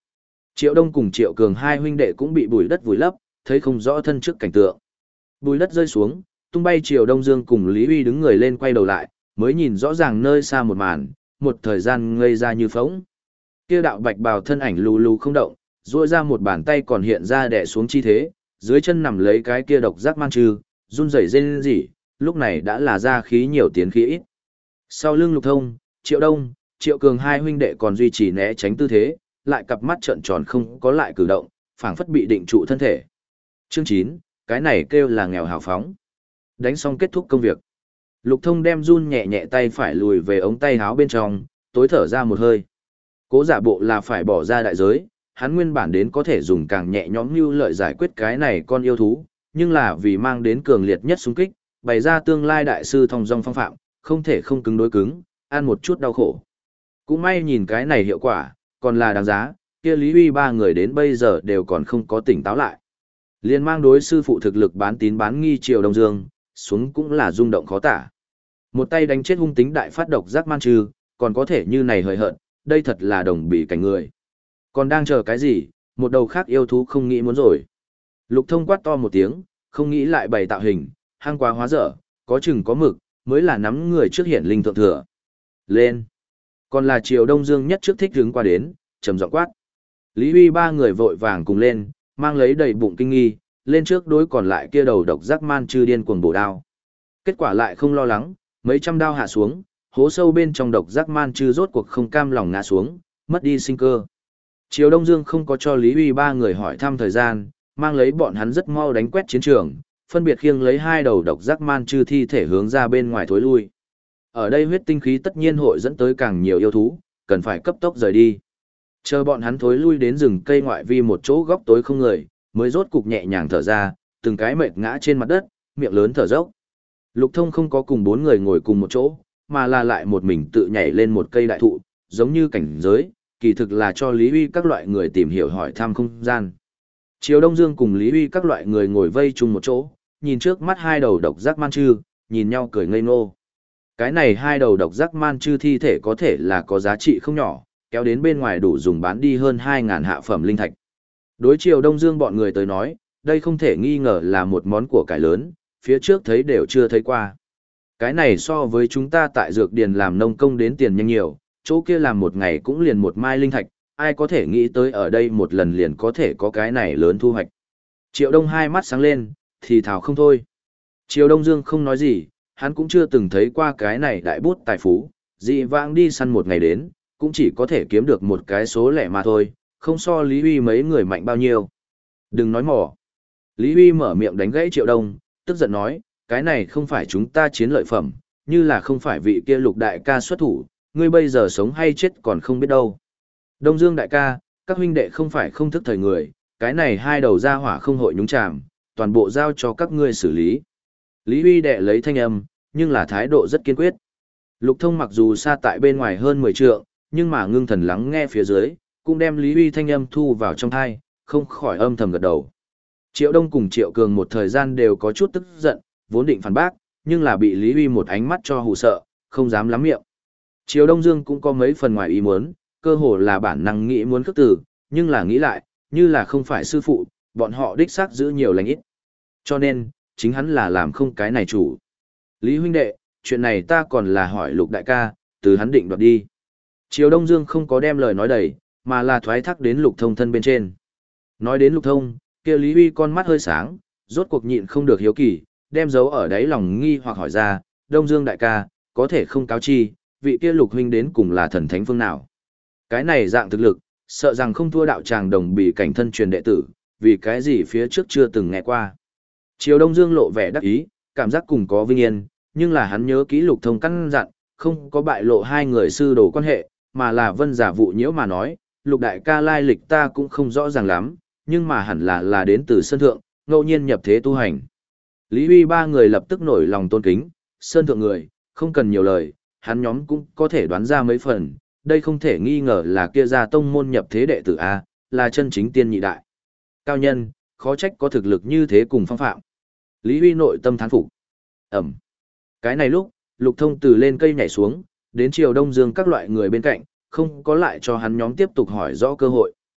Triệu Đông cùng Triệu Cường hai huynh đệ cũng bị bùi đất vùi lấp, thấy không rõ thân trước cảnh tượng. Bùi đất rơi xuống, tung bay Triệu Đông Dương cùng Lý Huy đứng người lên quay đầu lại, mới nhìn rõ ràng nơi xa một màn, một thời gian ngây ra như phỗng. Kia đạo bạch bào thân ảnh lù lù không động, duỗi ra một bàn tay còn hiện ra đè xuống chi thế, dưới chân nằm lấy cái kia độc giác man trư, run rẩy rên rỉ, lúc này đã là ra khí nhiều tiến khí ít. Sau lưng Lục Thông, Triệu Đông, Triệu Cường hai huynh đệ còn duy trì né tránh tư thế, lại cặp mắt trợn tròn không có lại cử động, phảng phất bị định trụ thân thể. Chương chín, cái này kêu là nghèo hào phóng. Đánh xong kết thúc công việc. Lục Thông đem run nhẹ nhẹ tay phải lùi về ống tay áo bên trong, tối thở ra một hơi. Cố giả bộ là phải bỏ ra đại giới, hắn nguyên bản đến có thể dùng càng nhẹ nhõm như lợi giải quyết cái này con yêu thú, nhưng là vì mang đến cường liệt nhất xung kích, bày ra tương lai đại sư thông dong phong phạm, không thể không cứng đối cứng, ăn một chút đau khổ. Cũng may nhìn cái này hiệu quả, còn là đáng giá, kia Lý Huy ba người đến bây giờ đều còn không có tỉnh táo lại. Liên mang đối sư phụ thực lực bán tín bán nghi Triều Đông Dương, xuống cũng là rung động khó tả. Một tay đánh chết hung tính đại phát độc giác man trư, còn có thể như này hời hợt, đây thật là đồng bị cảnh người. Còn đang chờ cái gì, một đầu khác yêu thú không nghĩ muốn rồi. Lục Thông quát to một tiếng, không nghĩ lại bày tạo hình, hang quá hóa dở, có chừng có mực, mới là nắm người trước hiển linh thượng thừa. Lên! Còn là Triều Đông Dương nhất trước thích hướng qua đến, trầm giọng quát. Lý Huy ba người vội vàng cùng lên, mang lấy đầy bụng kinh nghi, lên trước đối còn lại kia đầu độc giác man chư điên cuồng bổ đao. Kết quả lại không lo lắng, mấy trăm đao hạ xuống, hố sâu bên trong độc giác man chư rốt cuộc không cam lòng ngã xuống, mất đi sinh cơ. Triều Đông Dương không có cho Lý Huy ba người hỏi thăm thời gian, mang lấy bọn hắn rất mau đánh quét chiến trường, phân biệt khiêng lấy hai đầu độc giác man chư thi thể hướng ra bên ngoài thối lui. Ở đây huyết tinh khí tất nhiên hội dẫn tới càng nhiều yêu thú, cần phải cấp tốc rời đi. Chờ bọn hắn thối lui đến rừng cây ngoại vi một chỗ góc tối không người, mới rốt cục nhẹ nhàng thở ra, từng cái mệt ngã trên mặt đất, miệng lớn thở dốc. Lục Thông không có cùng bốn người ngồi cùng một chỗ, mà là lại một mình tự nhảy lên một cây đại thụ, giống như cảnh giới, kỳ thực là cho Lý Huy các loại người tìm hiểu hỏi thăm không gian. Triều Đông Dương cùng Lý Huy các loại người ngồi vây chung một chỗ, nhìn trước mắt hai đầu độc giác man chư, nhìn nhau cười ngây ngô. Cái này hai đầu độc giác man chư thi thể có thể là có giá trị không nhỏ, kéo đến bên ngoài đủ dùng bán đi hơn hai ngàn hạ phẩm linh thạch. Đối Triều Đông Dương bọn người tới nói, đây không thể nghi ngờ là một món của cải lớn, phía trước thấy đều chưa thấy qua. Cái này so với chúng ta tại dược điền làm nông công đến tiền nhanh nhiều, chỗ kia làm một ngày cũng liền một mai linh thạch, ai có thể nghĩ tới ở đây một lần liền có thể có cái này lớn thu hoạch. Triệu Đông hai mắt sáng lên, thì thào không thôi. Triều Đông Dương không nói gì, hắn cũng chưa từng thấy qua cái này đại bút tài phú, dị vãng đi săn một ngày đến, cũng chỉ có thể kiếm được một cái số lẻ mà thôi, không so Lý Huy mấy người mạnh bao nhiêu. Đừng nói mỏ. Lý Huy mở miệng đánh gãy Triệu Đông, tức giận nói, cái này không phải chúng ta chiến lợi phẩm, như là không phải vị kia Lục đại ca xuất thủ, ngươi bây giờ sống hay chết còn không biết đâu. Đông Dương đại ca, các huynh đệ không phải không thức thời người, cái này hai đầu ra hỏa không hội nhúng chàm, toàn bộ giao cho các ngươi xử lý. Lý Huy đệ lấy thanh âm, nhưng là thái độ rất kiên quyết. Lục Thông mặc dù xa tại bên ngoài hơn mười trượng, nhưng mà ngưng thần lắng nghe phía dưới, cũng đem Lý Huy thanh âm thu vào trong thai, không khỏi âm thầm gật đầu. Triệu Đông cùng Triệu Cường một thời gian đều có chút tức giận, vốn định phản bác, nhưng là bị Lý Huy một ánh mắt cho hù sợ, không dám lắm miệng. Triều Đông Dương cũng có mấy phần ngoài ý muốn, cơ hồ là bản năng nghĩ muốn khước từ, nhưng là nghĩ lại, như là không phải sư phụ, bọn họ đích xác giữ nhiều lành ít. Cho nên, chính hắn là làm không cái này chủ. Lý huynh đệ, chuyện này ta còn là hỏi Lục đại ca, từ hắn định đoạt đi. Triều Đông Dương không có đem lời nói đầy, mà là thoái thác đến Lục Thông thân bên trên. Nói đến Lục Thông, kia Lý Huy con mắt hơi sáng, rốt cuộc nhịn không được hiếu kỳ, đem dấu ở đáy lòng nghi hoặc hỏi ra, Đông Dương đại ca, có thể không cáo chi, vị kia Lục huynh đến cùng là thần thánh phương nào. Cái này dạng thực lực, sợ rằng không thua đạo tràng đồng bị cảnh thân truyền đệ tử, vì cái gì phía trước chưa từng nghe qua. Triều Đông Dương lộ vẻ đắc ý, cảm giác cùng có vinh yên, nhưng là hắn nhớ kỹ Lục Thông căn dặn, không có bại lộ hai người sư đồ quan hệ, mà là vân giả vụ nhiễu mà nói, Lục đại ca lai lịch ta cũng không rõ ràng lắm, nhưng mà hẳn là là đến từ Sơn Thượng, ngẫu nhiên nhập thế tu hành. Lý Huy ba người lập tức nổi lòng tôn kính, Sơn Thượng người, không cần nhiều lời, hắn nhóm cũng có thể đoán ra mấy phần, đây không thể nghi ngờ là kia ra tông môn nhập thế đệ tử A, là chân chính tiên nhị đại. Cao nhân, khó trách có thực lực như thế cùng phong phạm. Lý Huy nội tâm thán phục. Ẩm. Cái này lúc, Lục Thông từ lên cây nhảy xuống, đến Triều Đông Dương các loại người bên cạnh, không có lại cho hắn nhóm tiếp tục hỏi rõ cơ hội.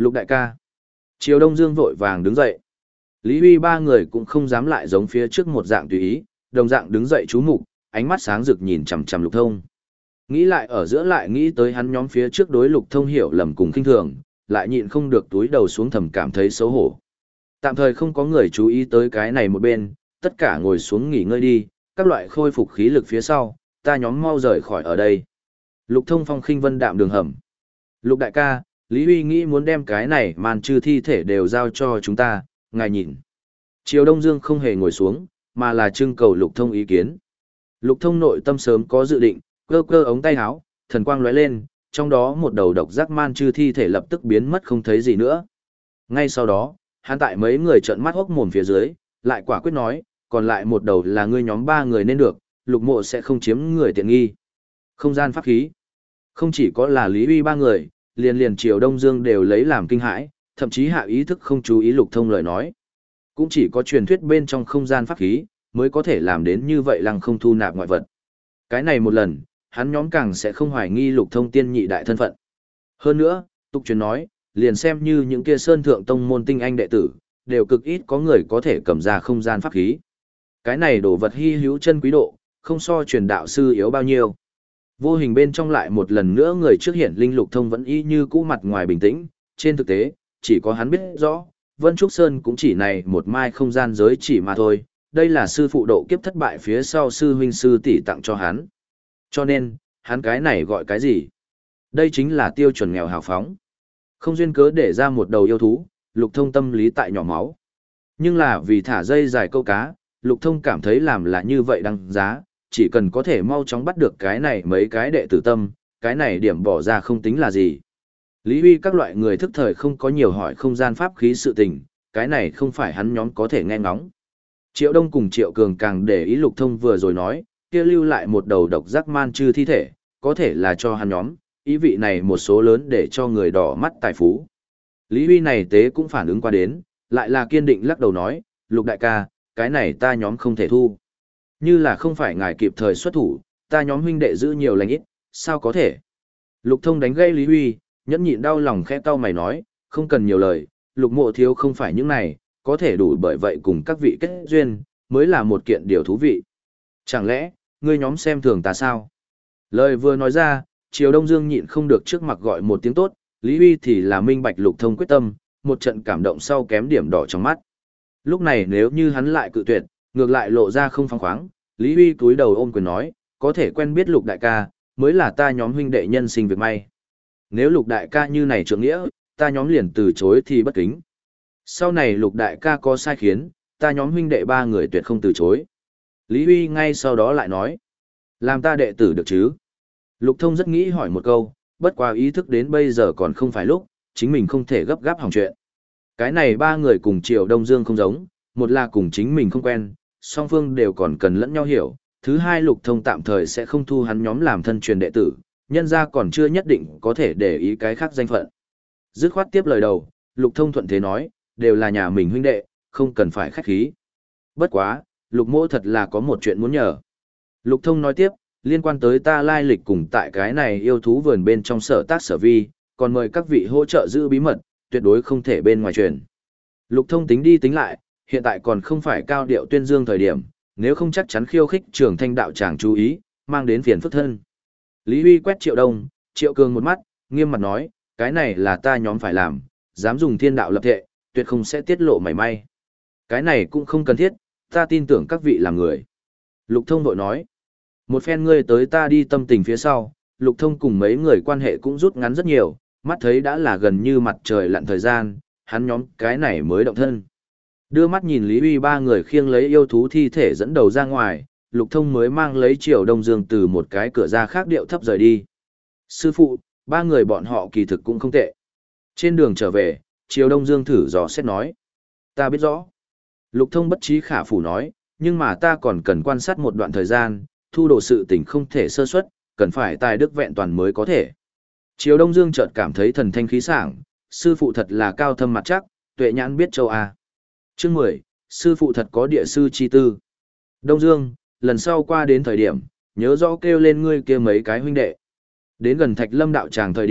Lục đại ca. Triều Đông Dương vội vàng đứng dậy. Lý Huy ba người cũng không dám lại giống phía trước một dạng tùy ý, đồng dạng đứng dậy chú mục, ánh mắt sáng rực nhìn chằm chằm Lục Thông. Nghĩ lại ở giữa lại nghĩ tới hắn nhóm phía trước đối Lục Thông hiểu lầm cùng khinh thường, lại nhịn không được túi đầu xuống thầm cảm thấy xấu hổ. Tạm thời không có người chú ý tới cái này một bên, tất cả ngồi xuống nghỉ ngơi đi, các loại khôi phục khí lực phía sau, ta nhóm mau rời khỏi ở đây. Lục Thông phong khinh vân đạm đường hầm. Lục đại ca, Lý Huy nghĩ muốn đem cái này màn trừ thi thể đều giao cho chúng ta, ngài nhìn. Triều Đông Dương không hề ngồi xuống, mà là trưng cầu Lục Thông ý kiến. Lục Thông nội tâm sớm có dự định, cơ cơ ống tay áo, thần quang lóe lên, trong đó một đầu độc giác man trừ thi thể lập tức biến mất không thấy gì nữa. Ngay sau đó, hắn tại mấy người trợn mắt hốc mồm phía dưới, lại quả quyết nói, còn lại một đầu là ngươi nhóm ba người nên được, Lục Mộ sẽ không chiếm người tiện nghi. Không gian pháp khí. Không chỉ có là Lý Huy ba người, liền liền Triều Đông Dương đều lấy làm kinh hãi, thậm chí hạ ý thức không chú ý Lục Thông lời nói. Cũng chỉ có truyền thuyết bên trong không gian pháp khí, mới có thể làm đến như vậy lăng không thu nạp ngoại vật. Cái này một lần, hắn nhóm càng sẽ không hoài nghi Lục Thông tiên nhị đại thân phận. Hơn nữa, tục truyền nói, liền xem như những kia sơn thượng tông môn tinh anh đệ tử, đều cực ít có người có thể cầm ra không gian pháp khí. Cái này đồ vật hy hữu chân quý độ, không so truyền đạo sư yếu bao nhiêu. Vô hình bên trong lại một lần nữa người trước hiện linh Lục Thông vẫn y như cũ mặt ngoài bình tĩnh, trên thực tế, chỉ có hắn biết rõ, Vân Trúc Sơn cũng chỉ này một mai không gian giới chỉ mà thôi, đây là sư phụ độ kiếp thất bại phía sau sư huynh sư tỷ tặng cho hắn. Cho nên, hắn cái này gọi cái gì? Đây chính là tiêu chuẩn nghèo hào phóng. Không duyên cớ để ra một đầu yêu thú, Lục Thông tâm lý tại nhỏ máu. Nhưng là vì thả dây dài câu cá, Lục Thông cảm thấy làm là như vậy đăng giá, chỉ cần có thể mau chóng bắt được cái này mấy cái đệ tử tâm, cái này điểm bỏ ra không tính là gì. Lý Huy các loại người thức thời không có nhiều hỏi không gian pháp khí sự tình, cái này không phải hắn nhóm có thể nghe ngóng. Triệu Đông cùng Triệu Cường càng để ý Lục Thông vừa rồi nói, kia lưu lại một đầu độc giác man chư thi thể, có thể là cho hắn nhóm, ý vị này một số lớn để cho người đỏ mắt tài phú. Lý Huy này tế cũng phản ứng qua đến, lại là kiên định lắc đầu nói, Lục đại ca, cái này ta nhóm không thể thu. Như là không phải ngài kịp thời xuất thủ, ta nhóm huynh đệ giữ nhiều lành ít, sao có thể? Lục Thông đánh gây Lý Huy, nhẫn nhịn đau lòng khẽ cau mày nói, không cần nhiều lời, Lục Mộ thiếu không phải những này, có thể đủ bởi vậy cùng các vị kết duyên, mới là một kiện điều thú vị. Chẳng lẽ, ngươi nhóm xem thường ta sao? Lời vừa nói ra, Triều Đông Dương nhịn không được trước mặt gọi một tiếng tốt, Lý Huy thì là minh bạch Lục Thông quyết tâm, một trận cảm động sau kém điểm đỏ trong mắt. Lúc này nếu như hắn lại cự tuyệt, ngược lại lộ ra không phóng khoáng, Lý Huy cúi đầu ôm quyền nói, có thể quen biết Lục đại ca, mới là ta nhóm huynh đệ nhân sinh việc may. Nếu Lục đại ca như này trượng nghĩa, ta nhóm liền từ chối thì bất kính. Sau này Lục đại ca có sai khiến, ta nhóm huynh đệ ba người tuyệt không từ chối. Lý Huy ngay sau đó lại nói, làm ta đệ tử được chứ? Lục Thông rất nghĩ hỏi một câu, bất quá ý thức đến bây giờ còn không phải lúc, chính mình không thể gấp gáp hỏng chuyện. Cái này ba người cùng Triệu Đông Dương không giống, một là cùng chính mình không quen, song phương đều còn cần lẫn nhau hiểu. Thứ hai Lục Thông tạm thời sẽ không thu hắn nhóm làm thân truyền đệ tử, nhân ra còn chưa nhất định có thể để ý cái khác danh phận. Dứt khoát tiếp lời đầu, Lục Thông thuận thế nói, đều là nhà mình huynh đệ, không cần phải khách khí. Bất quá, Lục Mỗ thật là có một chuyện muốn nhờ. Lục Thông nói tiếp, liên quan tới ta lai lịch cùng tại cái này yêu thú vườn bên trong sở tác sở vi, còn mời các vị hỗ trợ giữ bí mật, tuyệt đối không thể bên ngoài truyền. Lục Thông tính đi tính lại, hiện tại còn không phải cao điệu tuyên dương thời điểm, nếu không chắc chắn khiêu khích Trường Thanh đạo tràng chú ý, mang đến phiền phức thân. Lý Huy quét Triệu Đông, Triệu Cường một mắt, nghiêm mặt nói, cái này là ta nhóm phải làm, dám dùng thiên đạo lập thệ, tuyệt không sẽ tiết lộ mảy may. Cái này cũng không cần thiết, ta tin tưởng các vị làm người. Lục Thông vội nói, một phen ngươi tới ta đi tâm tình phía sau, Lục Thông cùng mấy người quan hệ cũng rút ngắn rất nhiều, mắt thấy đã là gần như mặt trời lặn thời gian, hắn nhóm cái này mới động thân. Đưa mắt nhìn Lý Huy ba người khiêng lấy yêu thú thi thể dẫn đầu ra ngoài, Lục Thông mới mang lấy Triều Đông Dương từ một cái cửa ra khác điệu thấp rời đi. Sư phụ, ba người bọn họ kỳ thực cũng không tệ. Trên đường trở về, Triều Đông Dương thử dò xét nói. Ta biết rõ. Lục Thông bất trí khả phủ nói, nhưng mà ta còn cần quan sát một đoạn thời gian, thu đồ sự tình không thể sơ suất, cần phải tài đức vẹn toàn mới có thể. Triều Đông Dương chợt cảm thấy thần thanh khí sảng, sư phụ thật là cao thâm mặt chắc, tuệ nhãn biết châu A. Chương mười, sư phụ thật có địa sư chi tư. Đông Dương, lần sau qua đến thời điểm, nhớ rõ kêu lên ngươi kia mấy cái huynh đệ. Đến gần Thạch Lâm đạo tràng thời điểm,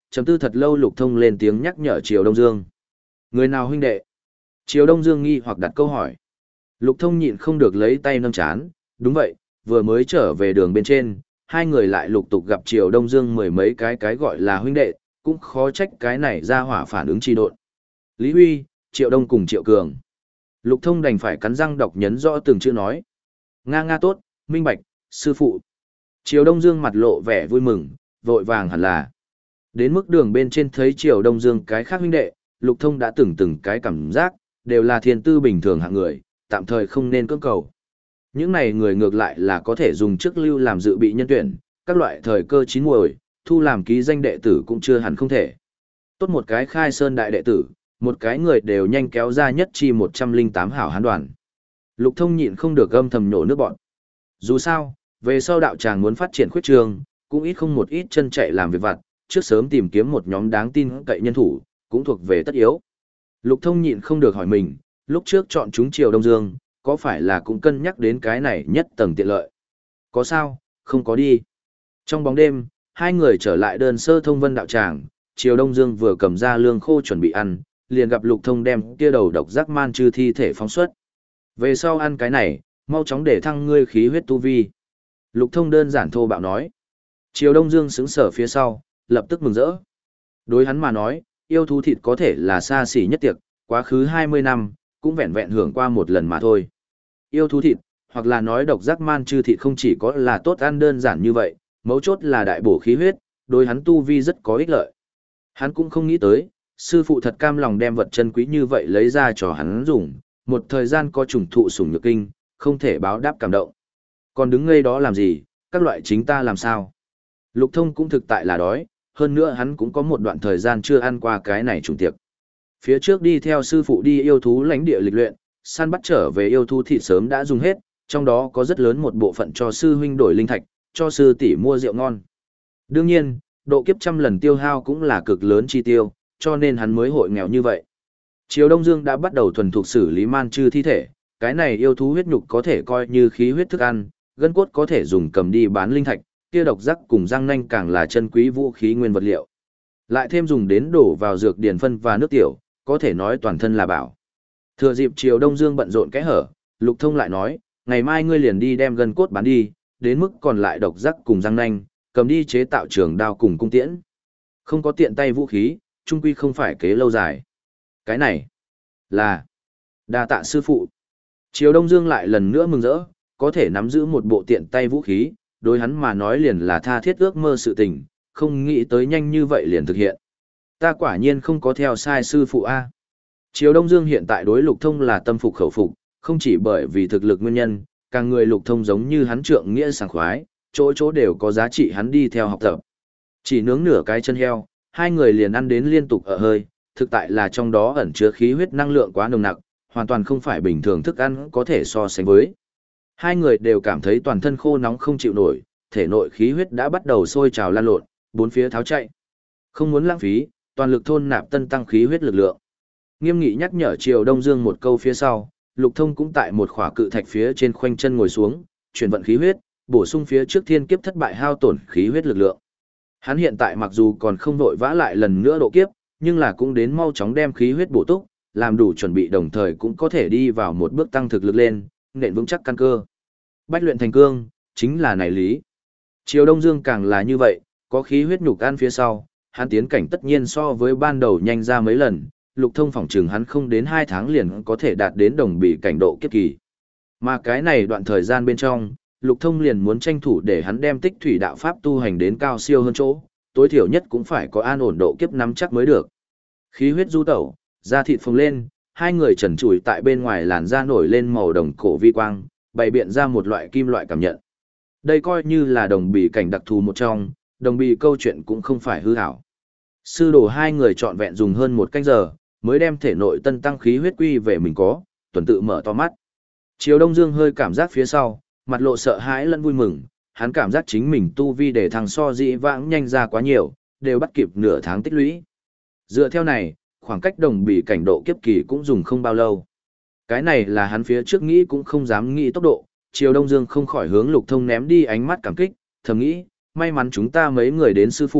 chấm tư thật lâu Lục Thông lên tiếng nhắc nhở Triều Đông Dương. Người nào huynh đệ? Triều Đông Dương nghi hoặc đặt câu hỏi. Lục Thông nhịn không được lấy tay nâng chán, đúng vậy, vừa mới trở về đường bên trên, hai người lại lục tục gặp Triều Đông Dương mười mấy cái cái gọi là huynh đệ, cũng khó trách cái này ra hỏa phản ứng trì độn. Lý Huy, Triệu Đông cùng Triệu Cường. Lục Thông đành phải cắn răng đọc nhấn rõ từng chữ nói. Nga nga tốt, minh bạch, sư phụ. Triều Đông Dương mặt lộ vẻ vui mừng, vội vàng hẳn là. Đến mức đường bên trên thấy Triều Đông Dương cái khác huynh đệ, Lục Thông đã từng từng cái cảm giác, đều là thiên tư bình thường hạng người, tạm thời không nên cưỡng cầu. Những này người ngược lại là có thể dùng chức lưu làm dự bị nhân tuyển, các loại thời cơ chín muồi, thu làm ký danh đệ tử cũng chưa hẳn không thể. Tốt một cái khai sơn đại đệ tử, một cái người đều nhanh kéo ra nhất chi một trăm linh tám hảo hán đoàn. Lục Thông nhịn không được âm thầm nhổ nước bọn. Dù sao, về sau đạo tràng muốn phát triển khuyết trường, cũng ít không một ít chân chạy làm việc vặt, trước sớm tìm kiếm một nhóm đáng tin cậy nhân thủ, cũng thuộc về tất yếu. Lục Thông nhịn không được hỏi mình, lúc trước chọn chúng Triều Đông Dương, có phải là cũng cân nhắc đến cái này nhất tầng tiện lợi? Có sao, không có đi. Trong bóng đêm, hai người trở lại đơn sơ thông vân đạo tràng, Triều Đông Dương vừa cầm ra lương khô chuẩn bị ăn, liền gặp Lục Thông đem kia đầu độc giác man chư thi thể phóng xuất. Về sau ăn cái này, mau chóng để thăng ngươi khí huyết tu vi. Lục Thông đơn giản thô bạo nói. Triều Đông Dương sững sờ phía sau, lập tức mừng rỡ. Đối hắn mà nói, yêu thú thịt có thể là xa xỉ nhất tiệc, quá khứ hai mươi năm, cũng vẹn vẹn hưởng qua một lần mà thôi. Yêu thú thịt, hoặc là nói độc giác man chư thịt không chỉ có là tốt ăn đơn giản như vậy, mấu chốt là đại bổ khí huyết, đối hắn tu vi rất có ích lợi. Hắn cũng không nghĩ tới, sư phụ thật cam lòng đem vật chân quý như vậy lấy ra cho hắn dùng, một thời gian có trùng thụ sủng nhược kinh, không thể báo đáp cảm động. Còn đứng ngây đó làm gì, các loại chính ta làm sao? Lục Thông cũng thực tại là đói, hơn nữa hắn cũng có một đoạn thời gian chưa ăn qua cái này trùng tiệc. Phía trước đi theo sư phụ đi yêu thú lãnh địa lịch luyện, săn bắt trở về yêu thú thịt sớm đã dùng hết, trong đó có rất lớn một bộ phận cho sư huynh đổi linh thạch, cho sư tỷ mua rượu ngon. Đương nhiên, độ kiếp trăm lần tiêu hao cũng là cực lớn chi tiêu, cho nên hắn mới hội nghèo như vậy. Triều Đông Dương đã bắt đầu thuần thục xử lý man chư thi thể, cái này yêu thú huyết nhục có thể coi như khí huyết thức ăn, gân cốt có thể dùng cầm đi bán linh thạch, kia độc giác cùng răng nanh càng là chân quý vũ khí nguyên vật liệu. Lại thêm dùng đến đổ vào dược điển phân và nước tiểu, có thể nói toàn thân là bảo. Thừa dịp Triều Đông Dương bận rộn cái hở, Lục Thông lại nói, ngày mai ngươi liền đi đem gân cốt bán đi, đến mức còn lại độc giác cùng răng nanh, cầm đi chế tạo trường đao cùng cung tiễn. Không có tiện tay vũ khí, chung quy không phải kế lâu dài. Cái này là đa tạ sư phụ. Triều Đông Dương lại lần nữa mừng rỡ, có thể nắm giữ một bộ tiện tay vũ khí, đối hắn mà nói liền là tha thiết ước mơ sự tình, không nghĩ tới nhanh như vậy liền thực hiện. Ta quả nhiên không có theo sai sư phụ A. Triều Đông Dương hiện tại đối Lục Thông là tâm phục khẩu phục, không chỉ bởi vì thực lực nguyên nhân, càng người Lục Thông giống như hắn trượng nghĩa sảng khoái, chỗ chỗ đều có giá trị hắn đi theo học tập. Chỉ nướng nửa cái chân heo, hai người liền ăn đến liên tục ở hơi, thực tại là trong đó ẩn chứa khí huyết năng lượng quá nồng nặc, hoàn toàn không phải bình thường thức ăn có thể so sánh với. Hai người đều cảm thấy toàn thân khô nóng không chịu nổi, thể nội khí huyết đã bắt đầu sôi trào lan lộn, bốn phía tháo chạy. Không muốn lãng phí, toàn lực thôn nạp tân tăng khí huyết lực lượng. Nghiêm nghị nhắc nhở Triều Đông Dương một câu phía sau, Lục Thông cũng tại một khỏa cự thạch phía trên khoanh chân ngồi xuống, chuyển vận khí huyết, bổ sung phía trước thiên kiếp thất bại hao tổn khí huyết lực lượng. Hắn hiện tại mặc dù còn không vội vã lại lần nữa độ kiếp, nhưng là cũng đến mau chóng đem khí huyết bổ túc, làm đủ chuẩn bị đồng thời cũng có thể đi vào một bước tăng thực lực lên, nền vững chắc căn cơ. Bách luyện thành cương, chính là này lý. Triều Đông Dương càng là như vậy, có khí huyết nhục ăn phía sau, hắn tiến cảnh tất nhiên so với ban đầu nhanh ra mấy lần, Lục Thông phỏng chừng hắn không đến hai tháng liền có thể đạt đến đồng bì cảnh độ kiếp kỳ. Mà cái này đoạn thời gian bên trong, Lục Thông liền muốn tranh thủ để hắn đem tích thủy đạo pháp tu hành đến cao siêu hơn chỗ, tối thiểu nhất cũng phải có an ổn độ kiếp nắm chắc mới được. Khí huyết du tẩu, da thịt phồng lên, hai người trần trụi tại bên ngoài làn da nổi lên màu đồng cổ vi quang, bày biện ra một loại kim loại cảm nhận. Đây coi như là đồng bì cảnh đặc thù một trong, đồng bì câu chuyện cũng không phải hư ảo. Sư đồ hai người trọn vẹn dùng hơn một canh giờ, mới đem thể nội tân tăng khí huyết quy về mình có, tuần tự mở to mắt. Triều Đông Dương hơi cảm giác phía sau, mặt lộ sợ hãi lẫn vui mừng, hắn cảm giác chính mình tu vi để thằng so dĩ vãng nhanh ra quá nhiều, đều bắt kịp nửa tháng tích lũy. Dựa theo này, khoảng cách đồng bì cảnh độ kiếp kỳ cũng dùng không bao lâu. Cái này là hắn phía trước nghĩ cũng không dám nghĩ tốc độ, Triều Đông Dương không khỏi hướng Lục Thông ném đi ánh mắt cảm kích, thầm nghĩ, may mắn chúng ta mấy người đến sư phụ,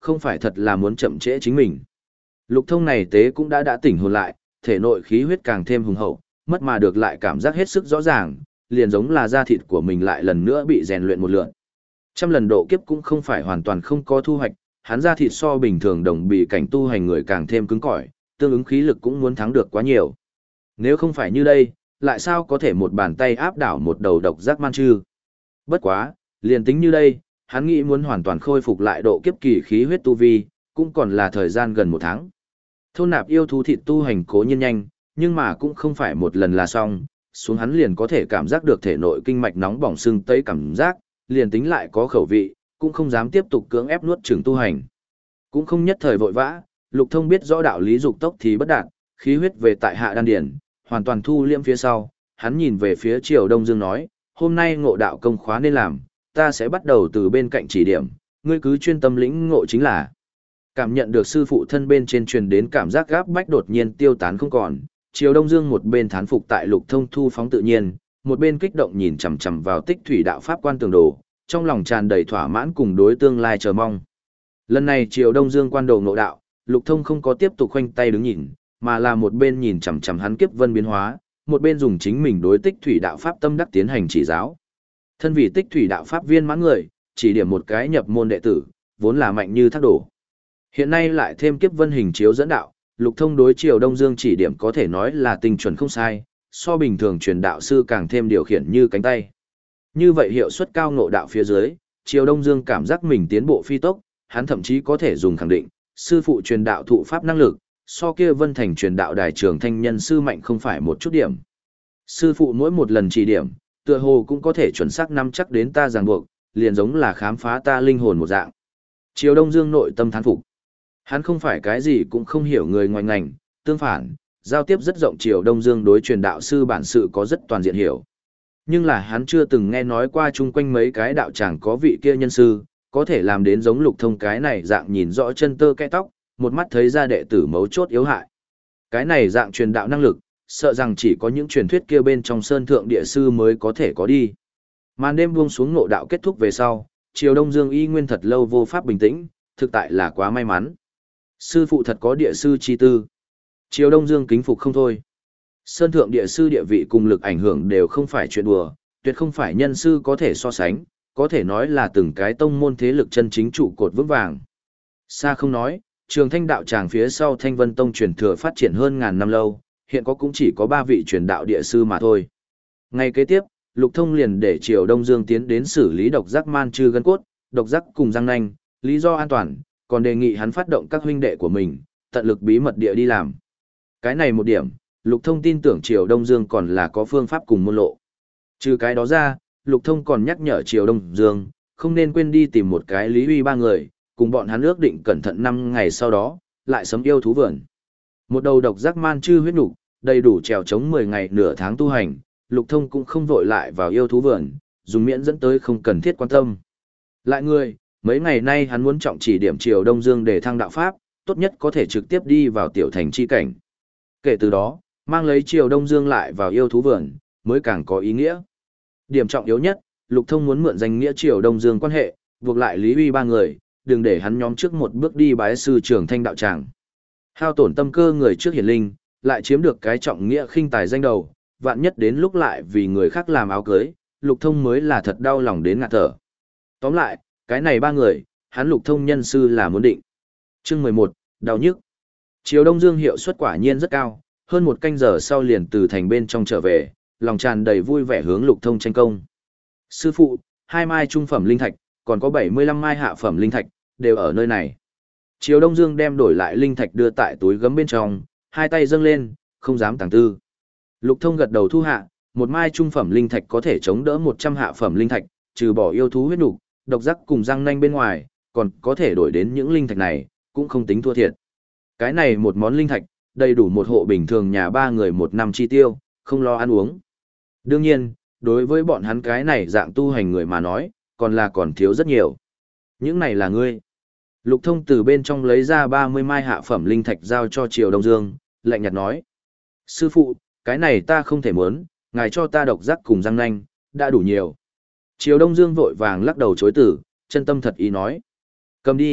không phải thật là muốn chậm trễ chính mình. Lục thông này tế cũng đã đã tỉnh hồn lại, thể nội khí huyết càng thêm hùng hậu, mất mà được lại cảm giác hết sức rõ ràng, liền giống là da thịt của mình lại lần nữa bị rèn luyện một lượt. Trăm lần độ kiếp cũng không phải hoàn toàn không có thu hoạch, hắn da thịt so bình thường đồng bị cảnh tu hành người càng thêm cứng cỏi, tương ứng khí lực cũng muốn thắng được quá nhiều. Nếu không phải như đây, lại sao có thể một bàn tay áp đảo một đầu độc giác man chư? Bất quá, liền tính như đây, hắn nghĩ muốn hoàn toàn khôi phục lại độ kiếp kỳ khí huyết tu vi, cũng còn là thời gian gần một tháng. Thôn nạp yêu thú thịt tu hành cố nhiên nhanh, nhưng mà cũng không phải một lần là xong, xuống hắn liền có thể cảm giác được thể nội kinh mạch nóng bỏng sưng tấy cảm giác, liền tính lại có khẩu vị, cũng không dám tiếp tục cưỡng ép nuốt chửng tu hành. Cũng không nhất thời vội vã, Lục Thông biết rõ đạo lý dục tốc thì bất đạt, khí huyết về tại hạ đan điển, hoàn toàn thu liễm phía sau, hắn nhìn về phía Triều Đông Dương nói, hôm nay ngộ đạo công khóa nên làm, ta sẽ bắt đầu từ bên cạnh chỉ điểm, ngươi cứ chuyên tâm lĩnh ngộ chính là. Cảm nhận được sư phụ thân bên trên truyền đến cảm giác gáp bách đột nhiên tiêu tán không còn, Triều Đông Dương một bên thán phục tại Lục Thông thu phóng tự nhiên, một bên kích động nhìn chằm chằm vào Tích Thủy đạo pháp quan tường đồ, trong lòng tràn đầy thỏa mãn cùng đối tương lai chờ mong. Lần này Triều Đông Dương quan đồ ngộ đạo, Lục Thông không có tiếp tục khoanh tay đứng nhìn, mà là một bên nhìn chằm chằm hắn kiếp vân biến hóa, một bên dùng chính mình đối Tích Thủy đạo pháp tâm đắc tiến hành chỉ giáo. Thân vì Tích Thủy đạo pháp viên mãn người, chỉ điểm một cái nhập môn đệ tử, vốn là mạnh như thác đổ. Hiện nay lại thêm kiếp vân hình chiếu dẫn đạo, Lục Thông đối Triều Đông Dương chỉ điểm có thể nói là tinh chuẩn không sai, so bình thường truyền đạo sư càng thêm điều khiển như cánh tay. Như vậy hiệu suất cao ngộ đạo phía dưới, Triều Đông Dương cảm giác mình tiến bộ phi tốc, hắn thậm chí có thể dùng khẳng định, sư phụ truyền đạo thụ pháp năng lực, so kia Vân Thành truyền đạo đài trường thanh nhân sư mạnh không phải một chút điểm. Sư phụ mỗi một lần chỉ điểm, tựa hồ cũng có thể chuẩn xác nắm chắc đến ta ràng buộc, liền giống là khám phá ta linh hồn một dạng. Triều Đông Dương nội tâm thán phục. Hắn không phải cái gì cũng không hiểu người ngoài ngành, tương phản, giao tiếp rất rộng. Triều Đông Dương đối truyền đạo sư bản sự có rất toàn diện hiểu. Nhưng là hắn chưa từng nghe nói qua chung quanh mấy cái đạo tràng có vị kia nhân sư, có thể làm đến giống Lục Thông cái này dạng nhìn rõ chân tơ kẽ tóc, một mắt thấy ra đệ tử mấu chốt yếu hại. Cái này dạng truyền đạo năng lực, sợ rằng chỉ có những truyền thuyết kia bên trong sơn thượng địa sư mới có thể có đi. Màn đêm buông xuống ngộ đạo kết thúc về sau, Triều Đông Dương y nguyên thật lâu vô pháp bình tĩnh, thực tại là quá may mắn. Sư phụ thật có địa sư chi tư. Triều Đông Dương kính phục không thôi. Sơn thượng địa sư địa vị cùng lực ảnh hưởng đều không phải chuyện đùa, tuyệt không phải nhân sư có thể so sánh, có thể nói là từng cái tông môn thế lực chân chính trụ cột vững vàng. Xa không nói, Trường Thanh đạo tràng phía sau Thanh Vân Tông truyền thừa phát triển hơn ngàn năm lâu, hiện có cũng chỉ có ba vị truyền đạo địa sư mà thôi. Ngay kế tiếp, Lục Thông liền để Triều Đông Dương tiến đến xử lý độc giác man chư gân cốt, độc giác cùng răng nanh, lý do an toàn, còn đề nghị hắn phát động các huynh đệ của mình, tận lực bí mật địa đi làm. Cái này một điểm, Lục Thông tin tưởng Triều Đông Dương còn là có phương pháp cùng môn lộ. Trừ cái đó ra, Lục Thông còn nhắc nhở Triều Đông Dương, không nên quên đi tìm một cái Lý Huy ba người, cùng bọn hắn ước định cẩn thận năm ngày sau đó, lại sấm yêu thú vườn. Một đầu độc giác man chư huyết nục, đầy đủ trèo chống mười ngày nửa tháng tu hành, Lục Thông cũng không vội lại vào yêu thú vườn, dùng miễn dẫn tới không cần thiết quan tâm. Lại người, mấy ngày nay hắn muốn trọng chỉ điểm Triều Đông Dương để thăng đạo pháp, tốt nhất có thể trực tiếp đi vào tiểu thành chi cảnh. Kể từ đó, mang lấy Triều Đông Dương lại vào yêu thú vườn, mới càng có ý nghĩa. Điểm trọng yếu nhất, Lục Thông muốn mượn danh nghĩa Triều Đông Dương quan hệ, buộc lại Lý Huy ba người, đừng để hắn nhóm trước một bước đi bái sư Trường Thanh đạo tràng. Hao tổn tâm cơ người trước hiển linh, lại chiếm được cái trọng nghĩa khinh tài danh đầu, vạn nhất đến lúc lại vì người khác làm áo cưới, Lục Thông mới là thật đau lòng đến ngạt thở. Tóm lại, cái này ba người, hắn Lục Thông nhân sư là muốn định. Chương mười một, đau nhức. Triều Đông Dương hiệu suất quả nhiên rất cao, hơn một canh giờ sau liền từ thành bên trong trở về, lòng tràn đầy vui vẻ hướng Lục Thông tranh công. Sư phụ, hai mai trung phẩm linh thạch, còn có bảy mươi lăm mai hạ phẩm linh thạch, đều ở nơi này. Triều Đông Dương đem đổi lại linh thạch đưa tại túi gấm bên trong, hai tay dâng lên, không dám tàng tư. Lục Thông gật đầu thu hạ, một mai trung phẩm linh thạch có thể chống đỡ một trăm hạ phẩm linh thạch, trừ bỏ yêu thú huyết nục, độc giác cùng răng nanh bên ngoài, còn có thể đổi đến những linh thạch này, cũng không tính thua thiệt. Cái này một món linh thạch, đầy đủ một hộ bình thường nhà ba người một năm chi tiêu, không lo ăn uống. Đương nhiên, đối với bọn hắn cái này dạng tu hành người mà nói, còn là còn thiếu rất nhiều. Những này là ngươi. Lục Thông từ bên trong lấy ra ba mươi mai hạ phẩm linh thạch giao cho Triều Đông Dương, lạnh nhạt nói. Sư phụ, cái này ta không thể muốn, ngài cho ta độc giác cùng răng nanh, đã đủ nhiều. Triều Đông Dương vội vàng lắc đầu chối từ, chân tâm thật ý nói. Cầm đi,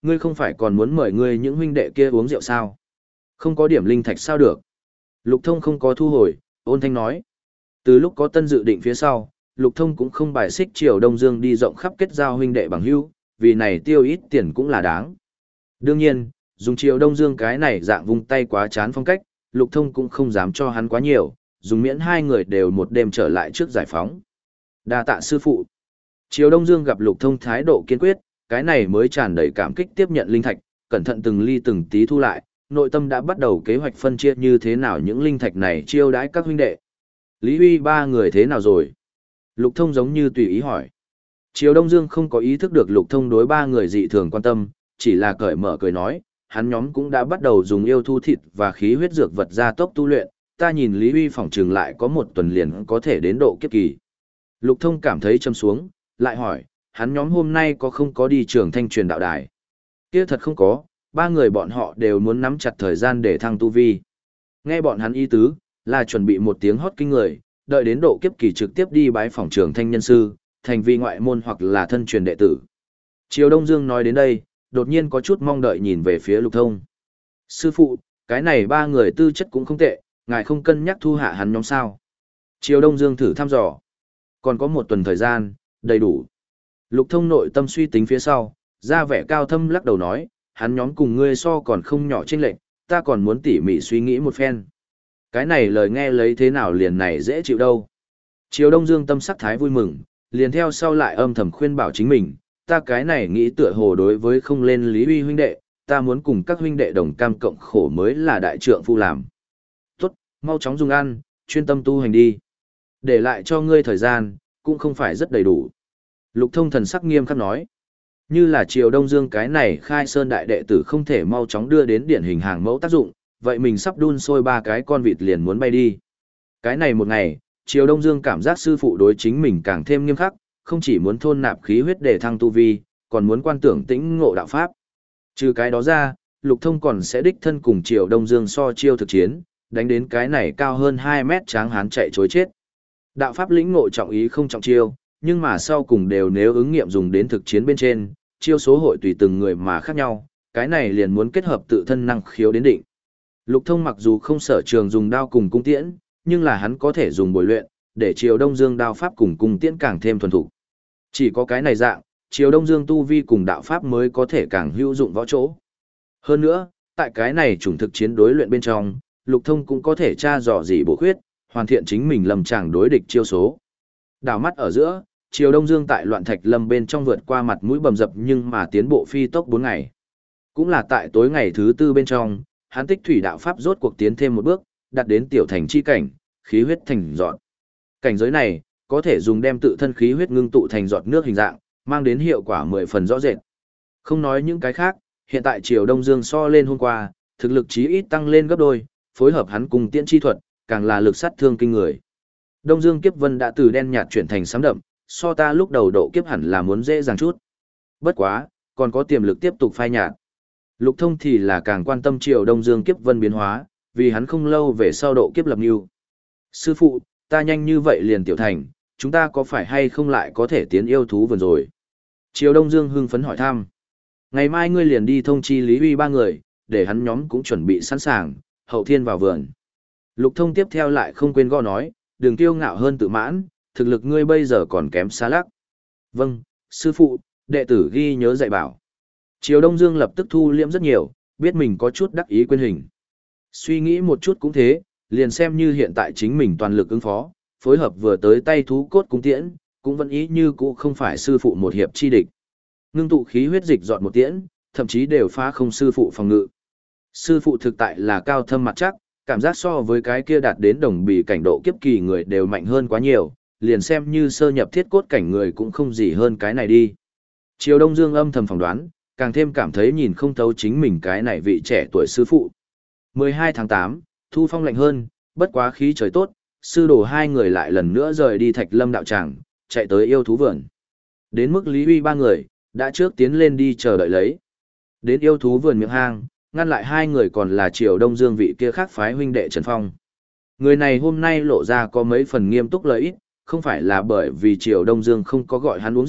Ngươi không phải còn muốn mời ngươi những huynh đệ kia uống rượu sao? Không có điểm linh thạch sao được? Lục Thông không có thu hồi, ôn thanh nói. Từ lúc có tân dự định phía sau, Lục Thông cũng không bài xích Triều Đông Dương đi rộng khắp kết giao huynh đệ bằng hữu, vì này tiêu ít tiền cũng là đáng. Đương nhiên, dùng Triều Đông Dương cái này dạng vung tay quá chán phong cách, Lục Thông cũng không dám cho hắn quá nhiều, dùng miễn hai người đều một đêm trở lại trước giải phóng. Đa tạ sư phụ. Triều Đông Dương gặp Lục Thông thái độ kiên quyết, cái này mới tràn đầy cảm kích tiếp nhận linh thạch, cẩn thận từng ly từng tí thu lại, nội tâm đã bắt đầu kế hoạch phân chia như thế nào những linh thạch này chiêu đãi các huynh đệ. Lý Huy ba người thế nào rồi? Lục Thông giống như tùy ý hỏi. Triều Đông Dương không có ý thức được Lục Thông đối ba người dị thường quan tâm, chỉ là cởi mở cười nói, hắn nhóm cũng đã bắt đầu dùng yêu thú thịt và khí huyết dược vật gia tốc tu luyện, ta nhìn Lý Huy phỏng chừng lại có một tuần liền có thể đến độ kiếp kỳ. Lục Thông cảm thấy châm xuống, lại hỏi, hắn nhóm hôm nay có không có đi trường thanh truyền đạo đài? Kia thật không có, ba người bọn họ đều muốn nắm chặt thời gian để thăng tu vi. Nghe bọn hắn ý tứ, là chuẩn bị một tiếng hót kinh người, đợi đến độ kiếp kỳ trực tiếp đi bái phỏng trường thanh nhân sư, thành vi ngoại môn hoặc là thân truyền đệ tử. Triều Đông Dương nói đến đây, đột nhiên có chút mong đợi nhìn về phía Lục Thông. Sư phụ, cái này ba người tư chất cũng không tệ, ngài không cân nhắc thu hạ hắn nhóm sao? Triều Đông Dương thử thăm dò. Còn có một tuần thời gian, đầy đủ. Lục Thông nội tâm suy tính phía sau, ra vẻ cao thâm lắc đầu nói, hắn nhóm cùng ngươi so còn không nhỏ chênh lệch, ta còn muốn tỉ mỉ suy nghĩ một phen. Cái này lời nghe lấy thế nào liền này dễ chịu đâu. Triều Đông Dương tâm sắc thái vui mừng, liền theo sau lại âm thầm khuyên bảo chính mình, ta cái này nghĩ tựa hồ đối với không lên Lý Huy huynh đệ, ta muốn cùng các huynh đệ đồng cam cộng khổ mới là đại trượng phu làm. Tốt, mau chóng dùng ăn, chuyên tâm tu hành đi. Để lại cho ngươi thời gian, cũng không phải rất đầy đủ. Lục Thông thần sắc nghiêm khắc nói. Như là Triều Đông Dương cái này khai sơn đại đệ tử không thể mau chóng đưa đến điển hình hàng mẫu tác dụng, vậy mình sắp đun sôi ba cái con vịt liền muốn bay đi. Cái này một ngày, Triều Đông Dương cảm giác sư phụ đối chính mình càng thêm nghiêm khắc, không chỉ muốn thôn nạp khí huyết để thăng tu vi, còn muốn quan tưởng tĩnh ngộ đạo pháp. Trừ cái đó ra, Lục Thông còn sẽ đích thân cùng Triều Đông Dương so chiêu thực chiến, đánh đến cái này cao hơn hai mét tráng hán chạy chối chết. Đạo pháp lĩnh ngộ trọng ý không trọng chiêu, nhưng mà sau cùng đều nếu ứng nghiệm dùng đến thực chiến bên trên, chiêu số hội tùy từng người mà khác nhau, cái này liền muốn kết hợp tự thân năng khiếu đến định. Lục Thông mặc dù không sở trường dùng đao cùng cung tiễn, nhưng là hắn có thể dùng bồi luyện, để Triều Đông Dương đao pháp cùng cung tiễn càng thêm thuần thục. Chỉ có cái này dạng, Triều Đông Dương tu vi cùng đạo pháp mới có thể càng hữu dụng võ chỗ. Hơn nữa, tại cái này chủng thực chiến đối luyện bên trong, Lục Thông cũng có thể tra dò dỉ bổ khuyết, hoàn thiện chính mình lầm tràng đối địch chiêu số. Đảo mắt ở giữa, Triều Đông Dương tại loạn thạch lâm bên trong vượt qua mặt mũi bầm dập nhưng mà tiến bộ phi tốc bốn ngày. Cũng là tại tối ngày thứ tư bên trong, hắn tích thủy đạo pháp rốt cuộc tiến thêm một bước, đạt đến tiểu thành chi cảnh, khí huyết thành giọt. Cảnh giới này, có thể dùng đem tự thân khí huyết ngưng tụ thành giọt nước hình dạng, mang đến hiệu quả mười phần rõ rệt. Không nói những cái khác, hiện tại Triều Đông Dương so lên hôm qua, thực lực chí ít tăng lên gấp đôi, phối hợp hắn cùng tiễn chi thuật, càng là lực sát thương kinh người. Đông Dương kiếp vân đã từ đen nhạt chuyển thành sám đậm, so ta lúc đầu độ kiếp hẳn là muốn dễ dàng chút. Bất quá, còn có tiềm lực tiếp tục phai nhạt. Lục Thông thì là càng quan tâm Triều Đông Dương kiếp vân biến hóa, vì hắn không lâu về sau độ kiếp lập mưu. Sư phụ, ta nhanh như vậy liền tiểu thành, chúng ta có phải hay không lại có thể tiến yêu thú vườn rồi? Triều Đông Dương hưng phấn hỏi thăm. Ngày mai ngươi liền đi thông chi Lý Huy ba người, để hắn nhóm cũng chuẩn bị sẵn sàng, hậu thiên vào vườn. Lục Thông tiếp theo lại không quên gõ nói, đừng kiêu ngạo hơn tự mãn, thực lực ngươi bây giờ còn kém xa lắc. Vâng, sư phụ, đệ tử ghi nhớ dạy bảo. Triều Đông Dương lập tức thu liễm rất nhiều, biết mình có chút đắc ý quên hình. Suy nghĩ một chút cũng thế, liền xem như hiện tại chính mình toàn lực ứng phó, phối hợp vừa tới tay thú cốt cung tiễn, cũng vẫn ý như cũ không phải sư phụ một hiệp chi địch. Ngưng tụ khí huyết dịch dọn một tiễn, thậm chí đều phá không sư phụ phòng ngự. Sư phụ thực tại là cao thâm mặt chắc, cảm giác so với cái kia đạt đến đồng bì cảnh độ kiếp kỳ người đều mạnh hơn quá nhiều, liền xem như sơ nhập thiết cốt cảnh người cũng không gì hơn cái này đi. Triều Đông Dương âm thầm phỏng đoán, càng thêm cảm thấy nhìn không thấu chính mình cái này vị trẻ tuổi sư phụ. mười hai tháng tám, thu phong lạnh hơn, bất quá khí trời tốt, sư đồ hai người lại lần nữa rời đi Thạch Lâm đạo tràng, chạy tới yêu thú vườn. Đến mức Lý Huy ba người, đã trước tiến lên đi chờ đợi lấy. Đến yêu thú vườn miệng hang, ngăn lại hai người còn là Triều Đông Dương vị kia khác phái huynh đệ Trần Phong. Người này hôm nay lộ ra có mấy phần nghiêm túc lợi ích, không phải là bởi vì Triều Đông Dương không có gọi hắn uống rượu,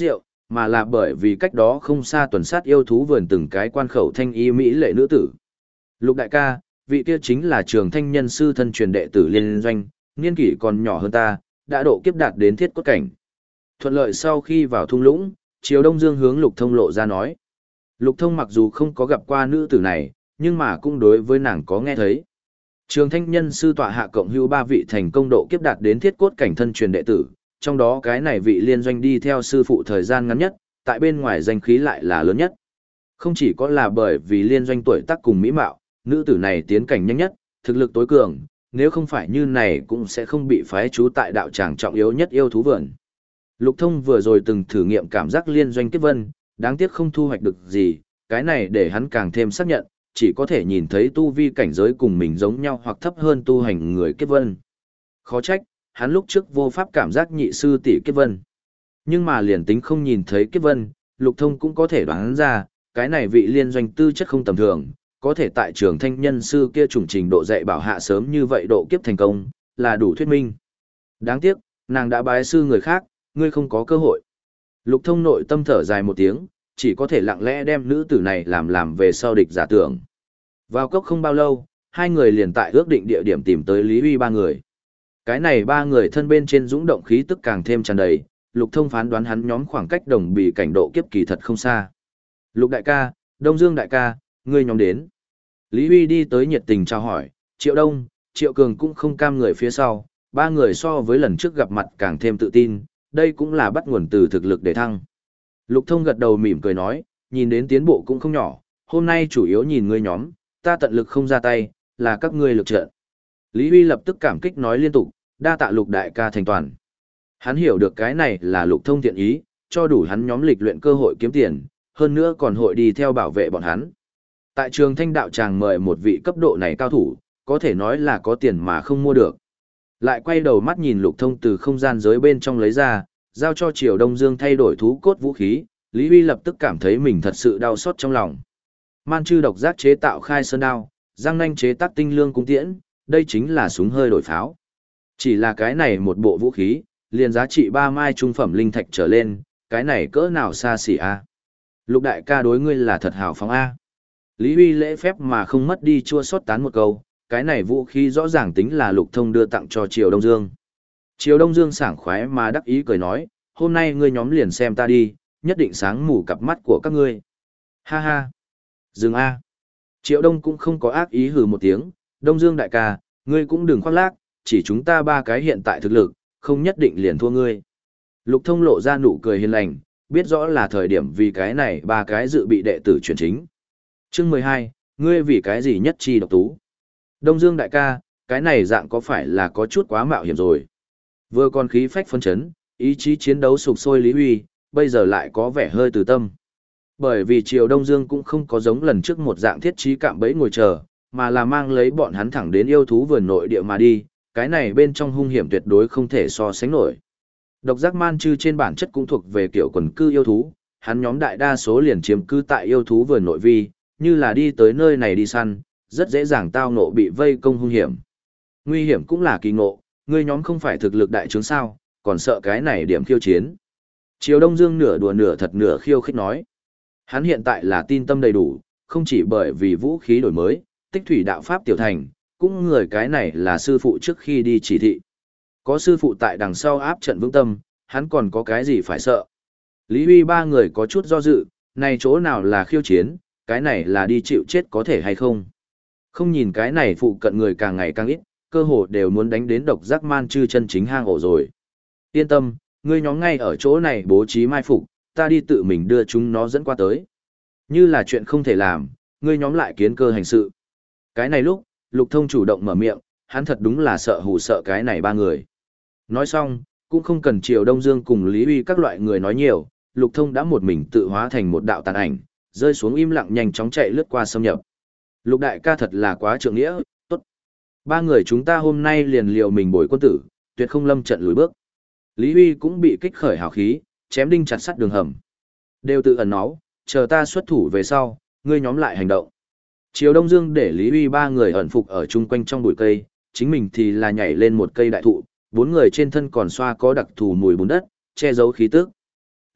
mà là bởi vì cách đó không xa tuần sát yêu thú vườn từng cái quan khẩu thanh y mỹ lệ nữ tử. Lục đại ca, vị kia chính là Trường Thanh nhân sư thân truyền đệ tử liên doanh, niên kỷ còn nhỏ hơn ta, đã độ kiếp đạt đến thiết cốt cảnh. Thuận lợi sau khi vào thung lũng, Triều Đông Dương hướng Lục Thông lộ ra nói. Lục Thông mặc dù không có gặp qua nữ tử này, nhưng mà cũng đối với nàng có nghe thấy. Trường Thanh nhân sư tọa hạ cộng hữu ba vị thành công độ kiếp đạt đến thiết cốt cảnh thân truyền đệ tử, trong đó cái này vị liên doanh đi theo sư phụ thời gian ngắn nhất, tại bên ngoài danh khí lại là lớn nhất. Không chỉ có là bởi vì liên doanh tuổi tác cùng mỹ mạo, nữ tử này tiến cảnh nhanh nhất, thực lực tối cường, nếu không phải như này cũng sẽ không bị phái trú tại đạo tràng trọng yếu nhất yêu thú vườn. Lục Thông vừa rồi từng thử nghiệm cảm giác liên doanh kiếp vân, đáng tiếc không thu hoạch được gì, cái này để hắn càng thêm xác nhận, chỉ có thể nhìn thấy tu vi cảnh giới cùng mình giống nhau hoặc thấp hơn tu hành người kiếp vân. Khó trách, hắn lúc trước vô pháp cảm giác nhị sư tỷ kiếp vân. Nhưng mà liền tính không nhìn thấy kiếp vân, Lục Thông cũng có thể đoán ra, cái này vị liên doanh tư chất không tầm thường, có thể tại Trường Thanh nhân sư kia trùng trình độ dạy bảo hạ sớm như vậy độ kiếp thành công, là đủ thuyết minh. Đáng tiếc, nàng đã bái sư người khác, ngươi không có cơ hội. Lục Thông nội tâm thở dài một tiếng, chỉ có thể lặng lẽ đem nữ tử này làm làm về sau địch giả tưởng. Vào cốc không bao lâu, hai người liền tại ước định địa điểm tìm tới Lý Huy ba người. Cái này ba người thân bên trên dũng động khí tức càng thêm tràn đầy, Lục Thông phán đoán hắn nhóm khoảng cách đồng bì cảnh độ kiếp kỳ thật không xa. Lục đại ca, Đông Dương đại ca, ngươi nhóm đến. Lý Huy đi tới nhiệt tình chào hỏi, Triệu Đông, Triệu Cường cũng không cam người phía sau, ba người so với lần trước gặp mặt càng thêm tự tin, đây cũng là bắt nguồn từ thực lực để thăng. Lục Thông gật đầu mỉm cười nói, nhìn đến tiến bộ cũng không nhỏ, hôm nay chủ yếu nhìn ngươi nhóm, ta tận lực không ra tay, là các ngươi lực trận. Lý Huy lập tức cảm kích nói liên tục, đa tạ Lục đại ca thành toàn. Hắn hiểu được cái này là Lục Thông thiện ý, cho đủ hắn nhóm lịch luyện cơ hội kiếm tiền, hơn nữa còn hội đi theo bảo vệ bọn hắn. Tại Trường Thanh đạo tràng mời một vị cấp độ này cao thủ, có thể nói là có tiền mà không mua được. Lại quay đầu mắt nhìn Lục Thông từ không gian giới bên trong lấy ra, giao cho Triều Đông Dương thay đổi thú cốt vũ khí, Lý Huy lập tức cảm thấy mình thật sự đau xót trong lòng. Man chư độc giác chế tạo khai sơn đao, giang nanh chế tác tinh lương cung tiễn, đây chính là súng hơi đổi pháo. Chỉ là cái này một bộ vũ khí, liền giá trị ba mai trung phẩm linh thạch trở lên, cái này cỡ nào xa xỉ a? Lục đại ca đối ngươi là thật hào phóng a. Lý Huy lễ phép mà không mất đi chua xót tán một câu, cái này vũ khí rõ ràng tính là Lục Thông đưa tặng cho Triều Đông Dương. Triều Đông Dương sảng khoái mà đắc ý cười nói, hôm nay ngươi nhóm liền xem ta đi, nhất định sáng mù cặp mắt của các ngươi. Ha ha. Dừng a. Triệu Đông cũng không có ác ý hừ một tiếng, Đông Dương đại ca, ngươi cũng đừng khoác lác, chỉ chúng ta ba cái hiện tại thực lực, không nhất định liền thua ngươi. Lục Thông lộ ra nụ cười hiền lành, biết rõ là thời điểm vì cái này ba cái dự bị đệ tử chuyển chính. Chương mười hai, ngươi vì cái gì nhất chi độc tú? Đông Dương đại ca, cái này dạng có phải là có chút quá mạo hiểm rồi? Vừa còn khí phách phấn chấn, ý chí chiến đấu sục sôi Lý Huy, bây giờ lại có vẻ hơi từ tâm. Bởi vì Triều Đông Dương cũng không có giống lần trước một dạng thiết trí cạm bẫy ngồi chờ, mà là mang lấy bọn hắn thẳng đến yêu thú vườn nội địa mà đi, cái này bên trong hung hiểm tuyệt đối không thể so sánh nổi. Độc giác man chư trên bản chất cũng thuộc về kiểu quần cư yêu thú, hắn nhóm đại đa số liền chiếm cư tại yêu thú vườn nội vi, như là đi tới nơi này đi săn, rất dễ dàng tao ngộ bị vây công hung hiểm. Nguy hiểm cũng là kỳ ngộ, ngươi nhóm không phải thực lực đại chứng sao, còn sợ cái này điểm khiêu chiến. Triều Đông Dương nửa đùa nửa thật nửa khiêu khích nói. Hắn hiện tại là tin tâm đầy đủ, không chỉ bởi vì vũ khí đổi mới, tích thủy đạo pháp tiểu thành, cũng người cái này là sư phụ trước khi đi chỉ thị. Có sư phụ tại đằng sau áp trận vững tâm, hắn còn có cái gì phải sợ. Lý Huy ba người có chút do dự, này chỗ nào là khiêu chiến, cái này là đi chịu chết có thể hay không. Không nhìn cái này phụ cận người càng ngày càng ít, cơ hồ đều muốn đánh đến độc giác man chư chân chính hang ổ rồi. Yên tâm, ngươi nhóm ngay ở chỗ này bố trí mai phục, ta đi tự mình đưa chúng nó dẫn qua tới. Như là chuyện không thể làm, ngươi nhóm lại kiến cơ hành sự. Cái này lúc, Lục Thông chủ động mở miệng, hắn thật đúng là sợ hù sợ cái này ba người. Nói xong, cũng không cần Triều Đông Dương cùng Lý Huy các loại người nói nhiều, Lục Thông đã một mình tự hóa thành một đạo tàn ảnh, rơi xuống im lặng nhanh chóng chạy lướt qua xâm nhập. Lục đại ca thật là quá trượng nghĩa, tốt. Ba người chúng ta hôm nay liền liều mình bồi quân tử, tuyệt không lâm trận lùi bước. Lý Huy cũng bị kích khởi hào khí, chém đinh chặt sắt đường hầm. Đều tự ẩn náu, chờ ta xuất thủ về sau, ngươi nhóm lại hành động. Triều Đông Dương để Lý Huy ba người ẩn phục ở chung quanh trong bụi cây, chính mình thì là nhảy lên một cây đại thụ, bốn người trên thân còn xoa có đặc thù mùi bùn đất, che giấu khí tức.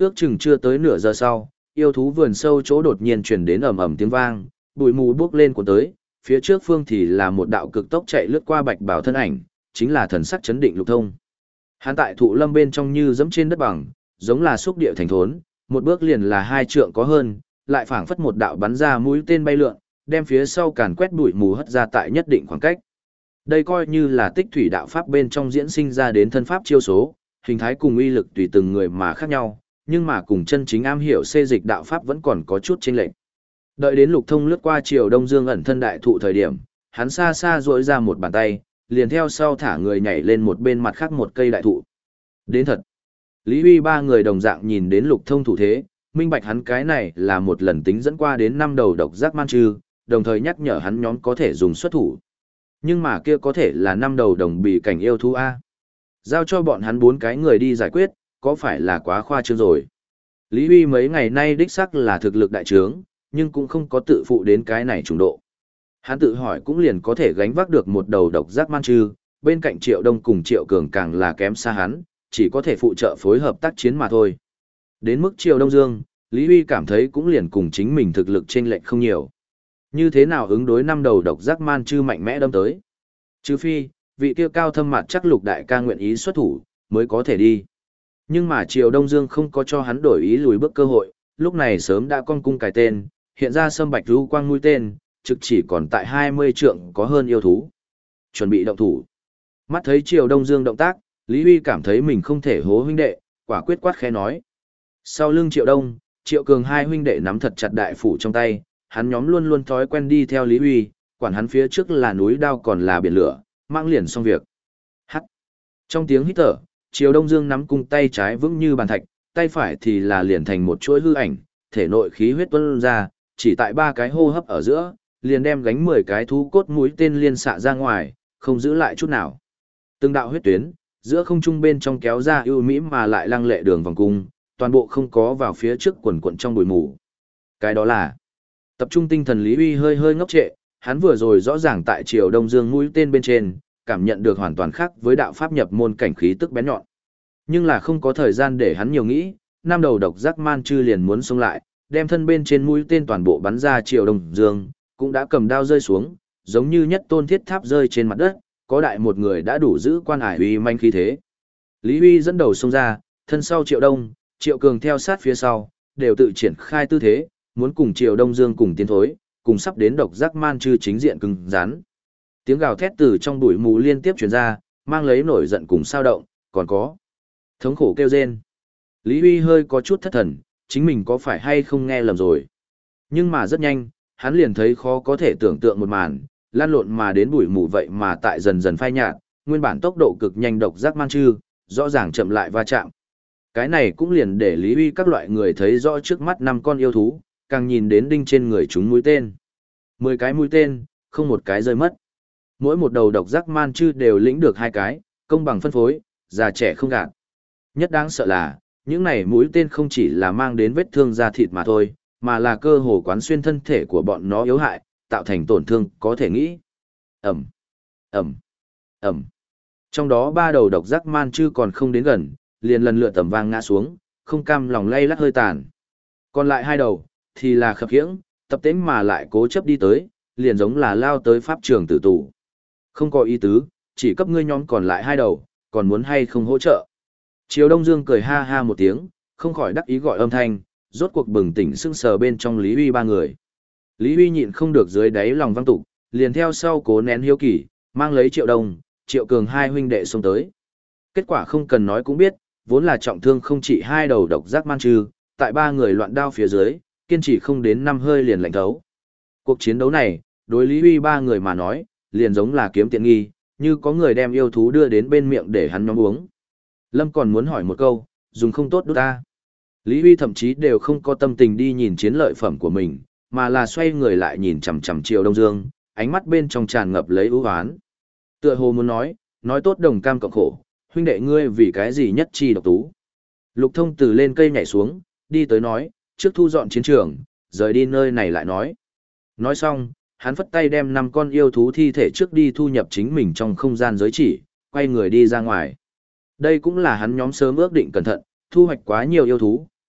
Ước chừng chưa tới nửa giờ sau, yêu thú vườn sâu chỗ đột nhiên truyền đến ầm ầm tiếng vang, bụi mù bốc lên cuốn tới, phía trước phương thì là một đạo cực tốc chạy lướt qua bạch bảo thân ảnh, chính là thần sắc chấn định Lục Thông. Hắn tại thụ lâm bên trong như dẫm trên đất bằng, giống là xúc địa thành thốn, một bước liền là hai trượng có hơn, lại phảng phất một đạo bắn ra mũi tên bay lượn, đem phía sau càn quét bụi mù hất ra tại nhất định khoảng cách. Đây coi như là tích thủy đạo pháp bên trong diễn sinh ra đến thân pháp chiêu số, hình thái cùng uy lực tùy từng người mà khác nhau, nhưng mà cùng chân chính am hiểu xê dịch đạo pháp vẫn còn có chút chênh lệch. Đợi đến Lục Thông lướt qua chiều đông dương ẩn thân đại thụ thời điểm, hắn xa xa duỗi ra một bàn tay, liền theo sau thả người nhảy lên một bên mặt khác một cây đại thụ. Đến thật. Lý Huy ba người đồng dạng nhìn đến Lục Thông thủ thế, minh bạch hắn cái này là một lần tính dẫn qua đến năm đầu độc giác man trư, đồng thời nhắc nhở hắn nhóm có thể dùng xuất thủ. Nhưng mà kia có thể là năm đầu đồng bị cảnh yêu thú A. Giao cho bọn hắn bốn cái người đi giải quyết, có phải là quá khoa trương rồi. Lý Huy mấy ngày nay đích sắc là thực lực đại trướng, nhưng cũng không có tự phụ đến cái này trùng độ. Hắn tự hỏi cũng liền có thể gánh vác được một đầu độc giác man trư, bên cạnh Triệu Đông cùng Triệu Cường càng là kém xa hắn, chỉ có thể phụ trợ phối hợp tác chiến mà thôi. Đến mức Triệu Đông Dương, Lý Huy cảm thấy cũng liền cùng chính mình thực lực chênh lệch không nhiều. Như thế nào ứng đối năm đầu độc giác man trư mạnh mẽ đâm tới? Trừ phi, vị kia cao thâm mặt chắc Lục đại ca nguyện ý xuất thủ, mới có thể đi. Nhưng mà Triều Đông Dương không có cho hắn đổi ý lùi bước cơ hội, lúc này sớm đã con cung cài tên, hiện ra sâm bạch ru quang mũi tên, trực chỉ còn tại hai mươi trượng có hơn yêu thú. Chuẩn bị động thủ. Mắt thấy Triều Đông Dương động tác, Lý Huy cảm thấy mình không thể hố huynh đệ, quả quyết quát khẽ nói. Sau lưng Triệu Đông, Triệu Cường hai huynh đệ nắm thật chặt đại phủ trong tay, hắn nhóm luôn luôn thói quen đi theo Lý Huy, quản hắn phía trước là núi đao còn là biển lửa, mang liền xong việc. Hắt. Trong tiếng hít thở, Triều Đông Dương nắm cung tay trái vững như bàn thạch, tay phải thì là liền thành một chuỗi hư ảnh, thể nội khí huyết tuôn ra, chỉ tại ba cái hô hấp ở giữa, liền đem gánh mười cái thú cốt mũi tên liên xạ ra ngoài, không giữ lại chút nào. Từng đạo huyết tuyến, giữa không trung bên trong kéo ra ưu mỹ mà lại lăng lệ đường vòng cung, toàn bộ không có vào phía trước quần quần trong bụi mù. Cái đó là tập trung tinh thần Lý Huy hơi hơi ngốc trệ, hắn vừa rồi rõ ràng tại Triều Đông Dương mũi tên bên trên, cảm nhận được hoàn toàn khác với đạo pháp nhập môn cảnh khí tức bén nhọn. Nhưng là không có thời gian để hắn nhiều nghĩ, năm đầu độc giác man chư liền muốn xông lại, đem thân bên trên mũi tên toàn bộ bắn ra Triều Đông Dương, cũng đã cầm đao rơi xuống, giống như nhất tôn thiết tháp rơi trên mặt đất, có đại một người đã đủ giữ quan hải uy manh khí thế. Lý Huy dẫn đầu xông ra, thân sau Triệu Đông, Triệu Cường theo sát phía sau, đều tự triển khai tư thế, muốn cùng Triều Đông Dương cùng tiến thối, cùng sắp đến độc giác man chư chính diện cứng rắn. Tiếng gào thét từ trong bụi mù liên tiếp truyền ra, mang lấy nổi giận cùng sao động, còn có thống khổ kêu rên. Lý Huy hơi có chút thất thần, chính mình có phải hay không nghe lầm rồi. Nhưng mà rất nhanh, hắn liền thấy khó có thể tưởng tượng một màn, lan lộn mà đến bụi mù vậy mà tại dần dần phai nhạt, nguyên bản tốc độ cực nhanh độc giác man chư, rõ ràng chậm lại va chạm. Cái này cũng liền để Lý Huy các loại người thấy rõ trước mắt năm con yêu thú, càng nhìn đến đinh trên người chúng mũi tên. Mười cái mũi tên, không một cái rơi mất. Mỗi một đầu độc giác man chư đều lĩnh được hai cái, công bằng phân phối, già trẻ không gạt. Nhất đáng sợ là, những này mũi tên không chỉ là mang đến vết thương da thịt mà thôi, mà là cơ hồ quán xuyên thân thể của bọn nó yếu hại, tạo thành tổn thương có thể nghĩ. Ẩm, Ẩm, Ẩm. Trong đó ba đầu độc giác man chư còn không đến gần, liền lần lượt tầm vang ngã xuống, không cam lòng lay lắc hơi tàn. Còn lại hai đầu, thì là khập khiễng, tập tễnh mà lại cố chấp đi tới, liền giống là lao tới pháp trường tử tù. Không có ý tứ, chỉ cấp ngươi nhóm còn lại hai đầu, còn muốn hay không hỗ trợ. Triều Đông Dương cười ha ha một tiếng, không khỏi đắc ý gọi âm thanh, rốt cuộc bừng tỉnh sưng sờ bên trong Lý Huy ba người. Lý Huy nhịn không được dưới đáy lòng văng tục, liền theo sau cố nén hiếu kỳ, mang lấy Triệu Đông, Triệu Cường hai huynh đệ xông tới. Kết quả không cần nói cũng biết, vốn là trọng thương không chỉ hai đầu độc giác man trư, tại ba người loạn đao phía dưới, kiên trì không đến năm hơi liền lạnh thấu. Cuộc chiến đấu này, đối Lý Huy ba người mà nói, liền giống là kiếm tiện nghi, như có người đem yêu thú đưa đến bên miệng để hắn nhóm uống. Lâm còn muốn hỏi một câu, dùng không tốt đút ta. Lý Huy thậm chí đều không có tâm tình đi nhìn chiến lợi phẩm của mình, mà là xoay người lại nhìn chằm chằm Triều Đông Dương, ánh mắt bên trong tràn ngập lấy ưu hoán. Tựa hồ muốn nói, nói tốt đồng cam cộng khổ, huynh đệ ngươi vì cái gì nhất chi độc tú. Lục Thông từ lên cây nhảy xuống, đi tới nói, trước thu dọn chiến trường, rời đi nơi này lại nói. Nói xong, hắn phất tay đem năm con yêu thú thi thể trước đi thu nhập chính mình trong không gian giới chỉ, quay người đi ra ngoài. Đây cũng là hắn nhóm sớm ước định cẩn thận, thu hoạch quá nhiều yêu thú,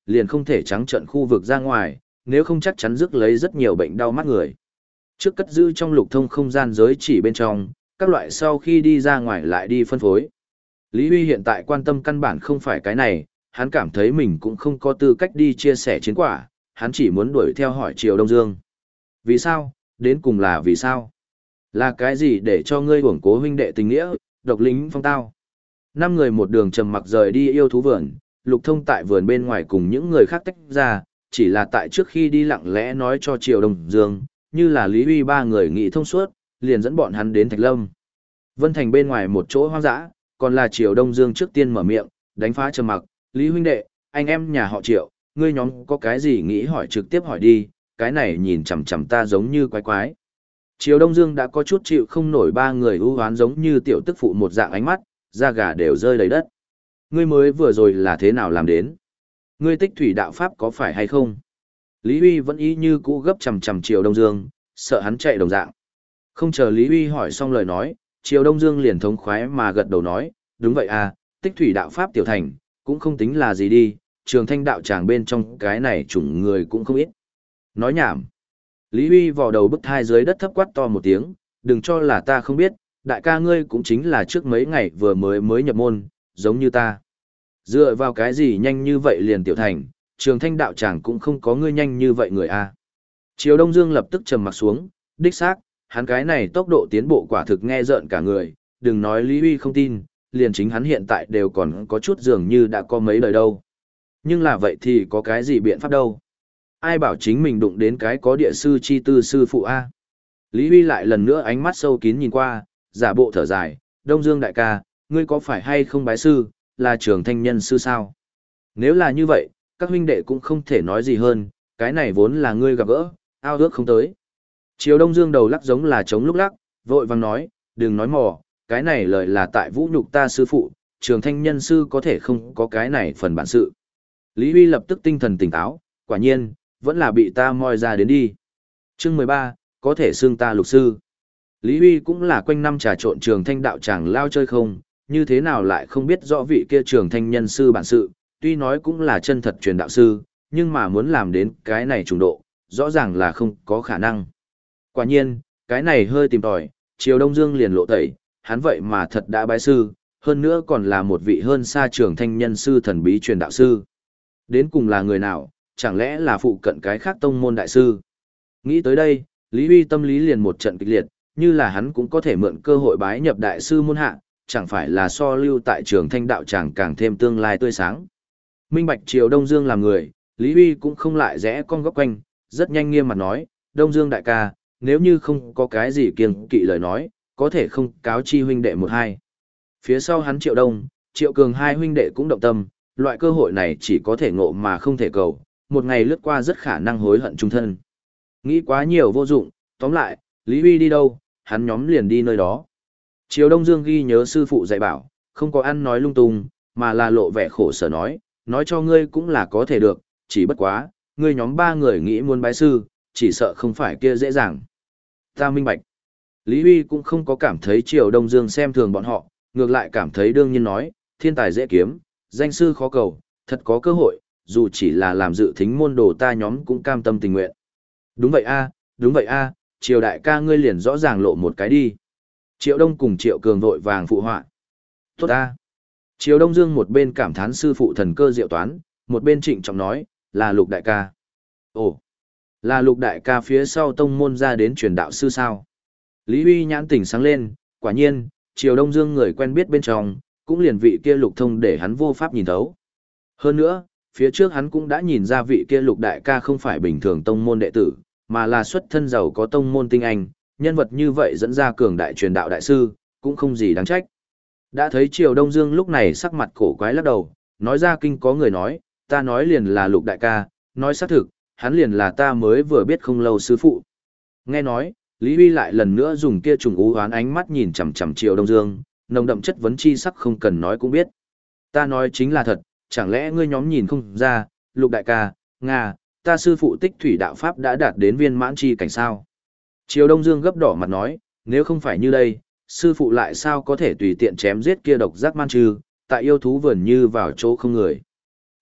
liền không thể trắng trận khu vực ra ngoài, nếu không chắc chắn rước lấy rất nhiều bệnh đau mắt người. Trước cất giữ trong lục thông không gian giới chỉ bên trong, các loại sau khi đi ra ngoài lại đi phân phối. Lý Huy hiện tại quan tâm căn bản không phải cái này, hắn cảm thấy mình cũng không có tư cách đi chia sẻ chiến quả, hắn chỉ muốn đuổi theo hỏi Triều Đông Dương. Vì sao? Đến cùng là vì sao? Là cái gì để cho ngươi uổng cố huynh đệ tình nghĩa, độc lính phong tao? Năm người một đường trầm mặc rời đi yêu thú vườn, lục thông tại vườn bên ngoài cùng những người khác tách ra, chỉ là tại trước khi đi lặng lẽ nói cho Triều Đông Dương, như là Lý Huy ba người nghĩ thông suốt, liền dẫn bọn hắn đến Thạch Lâm. Vân Thành bên ngoài một chỗ hoang dã, còn là Triều Đông Dương trước tiên mở miệng, đánh phá trầm mặc, Lý huynh đệ, anh em nhà họ Triệu, ngươi nhóm có cái gì nghĩ hỏi trực tiếp hỏi đi, cái này nhìn chằm chằm ta giống như quái quái. Triều Đông Dương đã có chút chịu không nổi ba người ưu hoán giống như tiểu tức phụ một dạng ánh mắt, da gà đều rơi đầy đất. Ngươi mới vừa rồi là thế nào làm đến? Ngươi tích thủy đạo pháp có phải hay không? Lý Huy vẫn ý như cũ gấp chằm chằm Triều Đông Dương, sợ hắn chạy đồng dạng. Không chờ Lý Huy hỏi xong lời nói, Triều Đông Dương liền thống khoái mà gật đầu nói, đúng vậy à, tích thủy đạo pháp tiểu thành, cũng không tính là gì đi, Trường Thanh đạo tràng bên trong cái này chủng người cũng không ít. Nói nhảm. Lý Huy vò đầu bức thai dưới đất thấp quát to một tiếng, đừng cho là ta không biết, đại ca ngươi cũng chính là trước mấy ngày vừa mới mới nhập môn, giống như ta. Dựa vào cái gì nhanh như vậy liền tiểu thành, Trường Thanh đạo tràng cũng không có ngươi nhanh như vậy người a. Triều Đông Dương lập tức trầm mặt xuống, đích xác, hắn cái này tốc độ tiến bộ quả thực nghe rợn cả người, đừng nói Lý Huy không tin, liền chính hắn hiện tại đều còn có chút dường như đã có mấy lời đâu. Nhưng là vậy thì có cái gì biện pháp đâu? Ai bảo chính mình đụng đến cái có địa sư chi tư sư phụ A. Lý Huy lại lần nữa ánh mắt sâu kín nhìn qua, giả bộ thở dài, Đông Dương đại ca, ngươi có phải hay không bái sư, là Trường Thanh nhân sư sao? Nếu là như vậy, các huynh đệ cũng không thể nói gì hơn, cái này vốn là ngươi gặp gỡ, ao ước không tới. Triều Đông Dương đầu lắc giống là trống lúc lắc, vội vàng nói, đừng nói mò, cái này lời là tại vũ nhục ta sư phụ, Trường Thanh nhân sư có thể không có cái này phần bản sự. Lý Huy lập tức tinh thần tỉnh táo, quả nhiên, vẫn là bị ta moi ra đến đi. Chương mười ba, có thể xưng ta lục sư. Lý Huy cũng là quanh năm trà trộn Trường Thanh đạo tràng lao chơi không, như thế nào lại không biết rõ vị kia Trường Thanh nhân sư bản sự, tuy nói cũng là chân thật truyền đạo sư, nhưng mà muốn làm đến cái này trùng độ, rõ ràng là không có khả năng. Quả nhiên, cái này hơi tìm tòi, Triều Đông Dương liền lộ tẩy, hắn vậy mà thật đã bái sư, hơn nữa còn là một vị hơn xa Trường Thanh nhân sư thần bí truyền đạo sư. Đến cùng là người nào, chẳng lẽ là phụ cận cái khác tông môn đại sư? Nghĩ tới đây, Lý Huy tâm lý liền một trận kịch liệt, như là hắn cũng có thể mượn cơ hội bái nhập đại sư môn hạ, chẳng phải là so lưu tại Trường Thanh đạo tràng càng thêm tương lai tươi sáng. Minh bạch Triều Đông Dương làm người, Lý Huy cũng không lại rẽ con góc quanh, rất nhanh nghiêm mặt nói, Đông Dương đại ca, nếu như không có cái gì kiêng kỵ lời nói, có thể không cáo chi huynh đệ một hai. Phía sau hắn Triệu Đông, Triệu Cường hai huynh đệ cũng động tâm, loại cơ hội này chỉ có thể ngộ mà không thể cầu, một ngày lướt qua rất khả năng hối hận chung thân. Nghĩ quá nhiều vô dụng, tóm lại, Lý Huy đi đâu, hắn nhóm liền đi nơi đó. Triều Đông Dương ghi nhớ sư phụ dạy bảo, không có ăn nói lung tung, mà là lộ vẻ khổ sở nói, nói cho ngươi cũng là có thể được, chỉ bất quá, ngươi nhóm ba người nghĩ muốn bái sư, chỉ sợ không phải kia dễ dàng. Ta minh bạch. Lý Huy cũng không có cảm thấy Triều Đông Dương xem thường bọn họ, ngược lại cảm thấy đương nhiên nói, thiên tài dễ kiếm, danh sư khó cầu, thật có cơ hội, dù chỉ là làm dự thính môn đồ ta nhóm cũng cam tâm tình nguyện. Đúng vậy a, đúng vậy a, Triều đại ca ngươi liền rõ ràng lộ một cái đi. Triệu Đông cùng Triệu Cường vội vàng phụ họa. Tốt a. Triều Đông Dương một bên cảm thán sư phụ thần cơ diệu toán, một bên trịnh trọng nói, là Lục đại ca. Ồ, là Lục đại ca phía sau tông môn ra đến truyền đạo sư sao? Lý Huy nhãn tỉnh sáng lên, quả nhiên, Triều Đông Dương người quen biết bên trong, cũng liền vị kia Lục thông để hắn vô pháp nhìn thấu. Hơn nữa, phía trước hắn cũng đã nhìn ra vị kia Lục đại ca không phải bình thường tông môn đệ tử, mà là xuất thân giàu có tông môn tinh anh, nhân vật như vậy dẫn ra cường đại truyền đạo đại sư, cũng không gì đáng trách. Đã thấy Triều Đông Dương lúc này sắc mặt cổ quái lắc đầu, nói ra kinh có người nói, ta nói liền là Lục đại ca, nói xác thực, hắn liền là ta mới vừa biết không lâu sư phụ. Nghe nói, Lý Huy lại lần nữa dùng kia trùng ú hoán ánh mắt nhìn chằm chằm Triều Đông Dương, nồng đậm chất vấn chi sắc không cần nói cũng biết. Ta nói chính là thật, chẳng lẽ ngươi nhóm nhìn không ra, Lục đại ca, Nga, ta sư phụ tích thủy đạo pháp đã đạt đến viên mãn chi cảnh sao? Triều Đông Dương gấp đỏ mặt nói, nếu không phải như đây, sư phụ lại sao có thể tùy tiện chém giết kia độc giác man trư, tại yêu thú vườn như vào chỗ không người.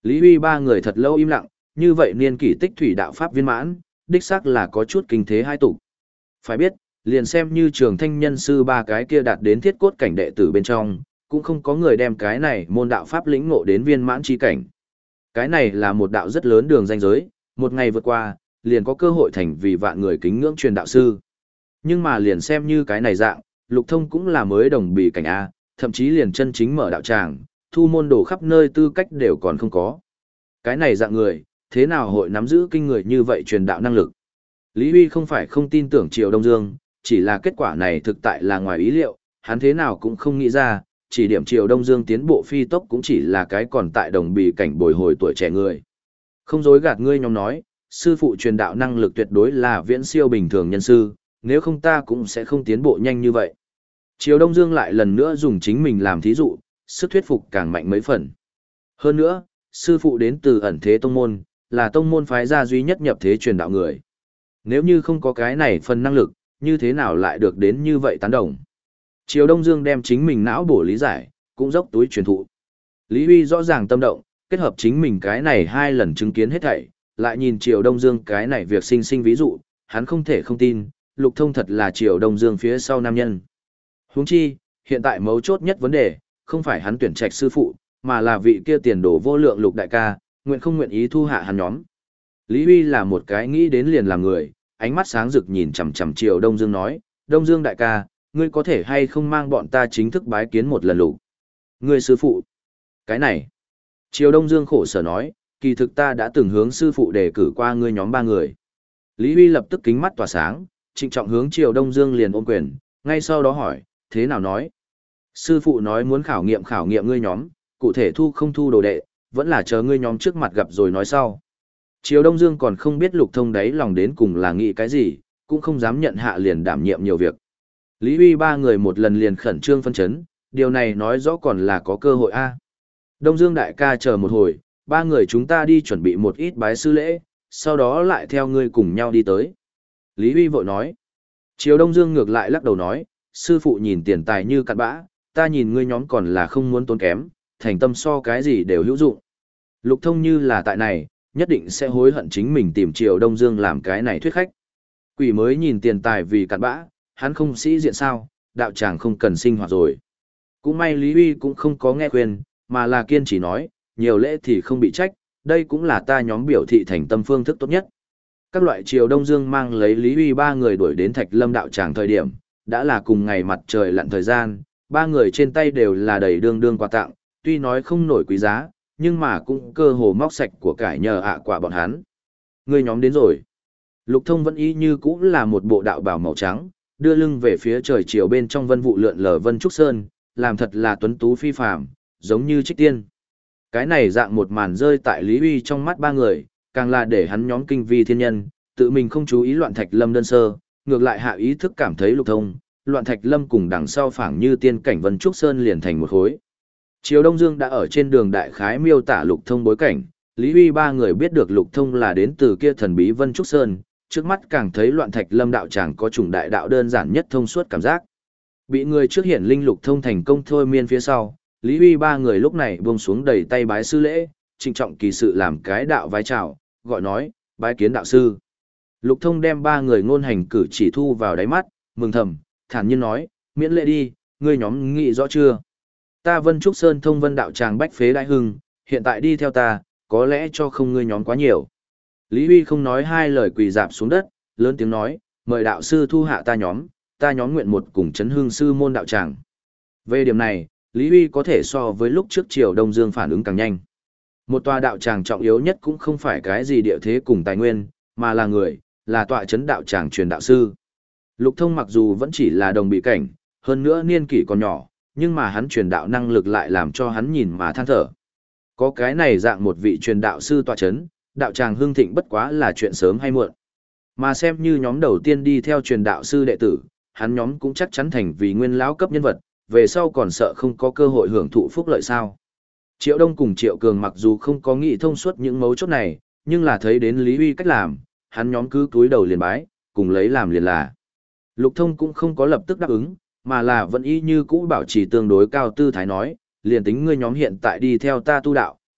Lý Huy ba người thật lâu im lặng, như vậy niên kỷ tích thủy đạo pháp viên mãn, đích xác là có chút kinh thế hai tục. Phải biết, liền xem như trường thanh nhân sư ba cái kia đạt đến thiết cốt cảnh đệ tử bên trong, cũng không có người đem cái này môn đạo pháp lĩnh ngộ đến viên mãn chi cảnh. Cái này là một đạo rất lớn đường ranh giới, một ngày vượt qua, liền có cơ hội thành vì vạn người kính ngưỡng truyền đạo sư. Nhưng mà liền xem như cái này dạng, Lục Thông cũng là mới đồng bì cảnh A, thậm chí liền chân chính mở đạo tràng, thu môn đồ khắp nơi tư cách đều còn không có. Cái này dạng người, thế nào hội nắm giữ kinh người như vậy truyền đạo năng lực? Lý Huy không phải không tin tưởng Triều Đông Dương, chỉ là kết quả này thực tại là ngoài ý liệu, hắn thế nào cũng không nghĩ ra, chỉ điểm Triều Đông Dương tiến bộ phi tốc cũng chỉ là cái còn tại đồng bì cảnh bồi hồi tuổi trẻ người. Không dối gạt ngươi nhóm nói, sư phụ truyền đạo năng lực tuyệt đối là viễn siêu bình thường nhân sư, nếu không ta cũng sẽ không tiến bộ nhanh như vậy. Triều Đông Dương lại lần nữa dùng chính mình làm thí dụ, sức thuyết phục càng mạnh mấy phần. Hơn nữa, sư phụ đến từ ẩn thế tông môn, là tông môn phái gia duy nhất nhập thế truyền đạo người. Nếu như không có cái này phần năng lực, như thế nào lại được đến như vậy tán đồng? Triều Đông Dương đem chính mình não bổ lý giải, cũng dốc túi truyền thụ. Lý Huy rõ ràng tâm động, kết hợp chính mình cái này hai lần chứng kiến hết thảy, lại nhìn Triều Đông Dương cái này việc sinh sinh ví dụ, hắn không thể không tin, Lục Thông thật là Triều Đông Dương phía sau nam nhân. Huống chi, hiện tại mấu chốt nhất vấn đề, không phải hắn tuyển trạch sư phụ, mà là vị kia tiền đồ vô lượng Lục đại ca, nguyện không nguyện ý thu hạ hắn nhóm. Lý Huy là một cái nghĩ đến liền làm người, ánh mắt sáng rực nhìn chằm chằm Triều Đông Dương nói, Đông Dương đại ca, ngươi có thể hay không mang bọn ta chính thức bái kiến một lần Lục? Ngươi sư phụ. Cái này. Triều Đông Dương khổ sở nói, kỳ thực ta đã từng hướng sư phụ đề cử qua ngươi nhóm ba người. Lý Huy lập tức kính mắt tỏa sáng, trịnh trọng hướng Triều Đông Dương liền ôm quyền, ngay sau đó hỏi, thế nào nói? Sư phụ nói muốn khảo nghiệm khảo nghiệm ngươi nhóm, cụ thể thu không thu đồ đệ, vẫn là chờ ngươi nhóm trước mặt gặp rồi nói sau. Triều Đông Dương còn không biết Lục Thông đáy lòng đến cùng là nghĩ cái gì, cũng không dám nhận hạ liền đảm nhiệm nhiều việc. Lý Huy ba người một lần liền khẩn trương phân chấn, điều này nói rõ còn là có cơ hội a. Đông Dương đại ca chờ một hồi, ba người chúng ta đi chuẩn bị một ít bái sư lễ, sau đó lại theo ngươi cùng nhau đi tới. Lý Huy vội nói. Triều Đông Dương ngược lại lắc đầu nói, sư phụ nhìn tiền tài như cặn bã, ta nhìn ngươi nhóm còn là không muốn tốn kém, thành tâm so cái gì đều hữu dụng. Lục Thông như là tại này, nhất định sẽ hối hận chính mình tìm Triều Đông Dương làm cái này thuyết khách. Quỷ mới nhìn tiền tài vì cặn bã, hắn không sĩ diện sao, đạo tràng không cần sinh hoạt rồi. Cũng may Lý Huy cũng không có nghe khuyên, mà là kiên trì nói, nhiều lễ thì không bị trách, đây cũng là ta nhóm biểu thị thành tâm phương thức tốt nhất. Các loại Triều Đông Dương mang lấy Lý Huy ba người đuổi đến Thạch Lâm đạo tràng thời điểm, đã là cùng ngày mặt trời lặn thời gian, ba người trên tay đều là đầy đương đương quà tặng, tuy nói không nổi quý giá, nhưng mà cũng cơ hồ móc sạch của cải nhờ ạ quả bọn hắn. Người nhóm đến rồi. Lục Thông vẫn y như cũ là một bộ đạo bào màu trắng, đưa lưng về phía trời chiều bên trong vân vụ lượn lờ vân trúc sơn, làm thật là tuấn tú phi phàm, giống như trích tiên. Cái này dạng một màn rơi tại Lý Huy trong mắt ba người, càng là để hắn nhóm kinh vi thiên nhân, tự mình không chú ý Loạn Thạch Lâm đơn sơ, ngược lại hạ ý thức cảm thấy Lục Thông, Loạn Thạch Lâm cùng đằng sau phảng như tiên cảnh vân trúc sơn liền thành một khối. Triều Đông Dương đã ở trên đường đại khái miêu tả Lục Thông bối cảnh, Lý Huy ba người biết được Lục Thông là đến từ kia thần bí vân trúc sơn, trước mắt càng thấy Loạn Thạch Lâm đạo tràng có chủng đại đạo đơn giản nhất thông suốt cảm giác. Bị người trước hiển linh Lục Thông thành công thôi miên phía sau, Lý Huy ba người lúc này buông xuống đầy tay bái sư lễ, trịnh trọng kỳ sự làm cái đạo vái chào, gọi nói, bái kiến đạo sư. Lục Thông đem ba người ngôn hành cử chỉ thu vào đáy mắt, mừng thầm, thản nhiên nói, miễn lễ đi, ngươi nhóm nghĩ rõ chưa? Ta Vân Trúc Sơn thông vân đạo tràng bách phế đại hưng, hiện tại đi theo ta, có lẽ cho không ngươi nhóm quá nhiều. Lý Huy không nói hai lời quỳ dạp xuống đất, lớn tiếng nói, mời đạo sư thu hạ ta nhóm, ta nhóm nguyện một cùng chấn hương sư môn đạo tràng. Về điểm này, Lý Huy có thể so với lúc trước Triều Đông Dương phản ứng càng nhanh. Một tòa đạo tràng trọng yếu nhất cũng không phải cái gì địa thế cùng tài nguyên, mà là người, là tọa chấn đạo tràng truyền đạo sư. Lục Thông mặc dù vẫn chỉ là đồng bị cảnh, hơn nữa niên kỷ còn nhỏ, nhưng mà hắn truyền đạo năng lực lại làm cho hắn nhìn mà than thở. Có cái này dạng một vị truyền đạo sư tọa chấn, đạo tràng hưng thịnh bất quá là chuyện sớm hay muộn. Mà xem như nhóm đầu tiên đi theo truyền đạo sư đệ tử, hắn nhóm cũng chắc chắn thành vì nguyên lão cấp nhân vật, về sau còn sợ không có cơ hội hưởng thụ phúc lợi sao. Triệu Đông cùng Triệu Cường mặc dù không có nghĩ thông suốt những mấu chốt này, nhưng là thấy đến Lý Huy cách làm, hắn nhóm cứ túi đầu liền bái, cùng lấy làm liền là. Lục Thông cũng không có lập tức đáp ứng, mà là vẫn y như cũ bảo trì tương đối cao tư thái nói, liền tính ngươi nhóm hiện tại đi theo ta tu đạo,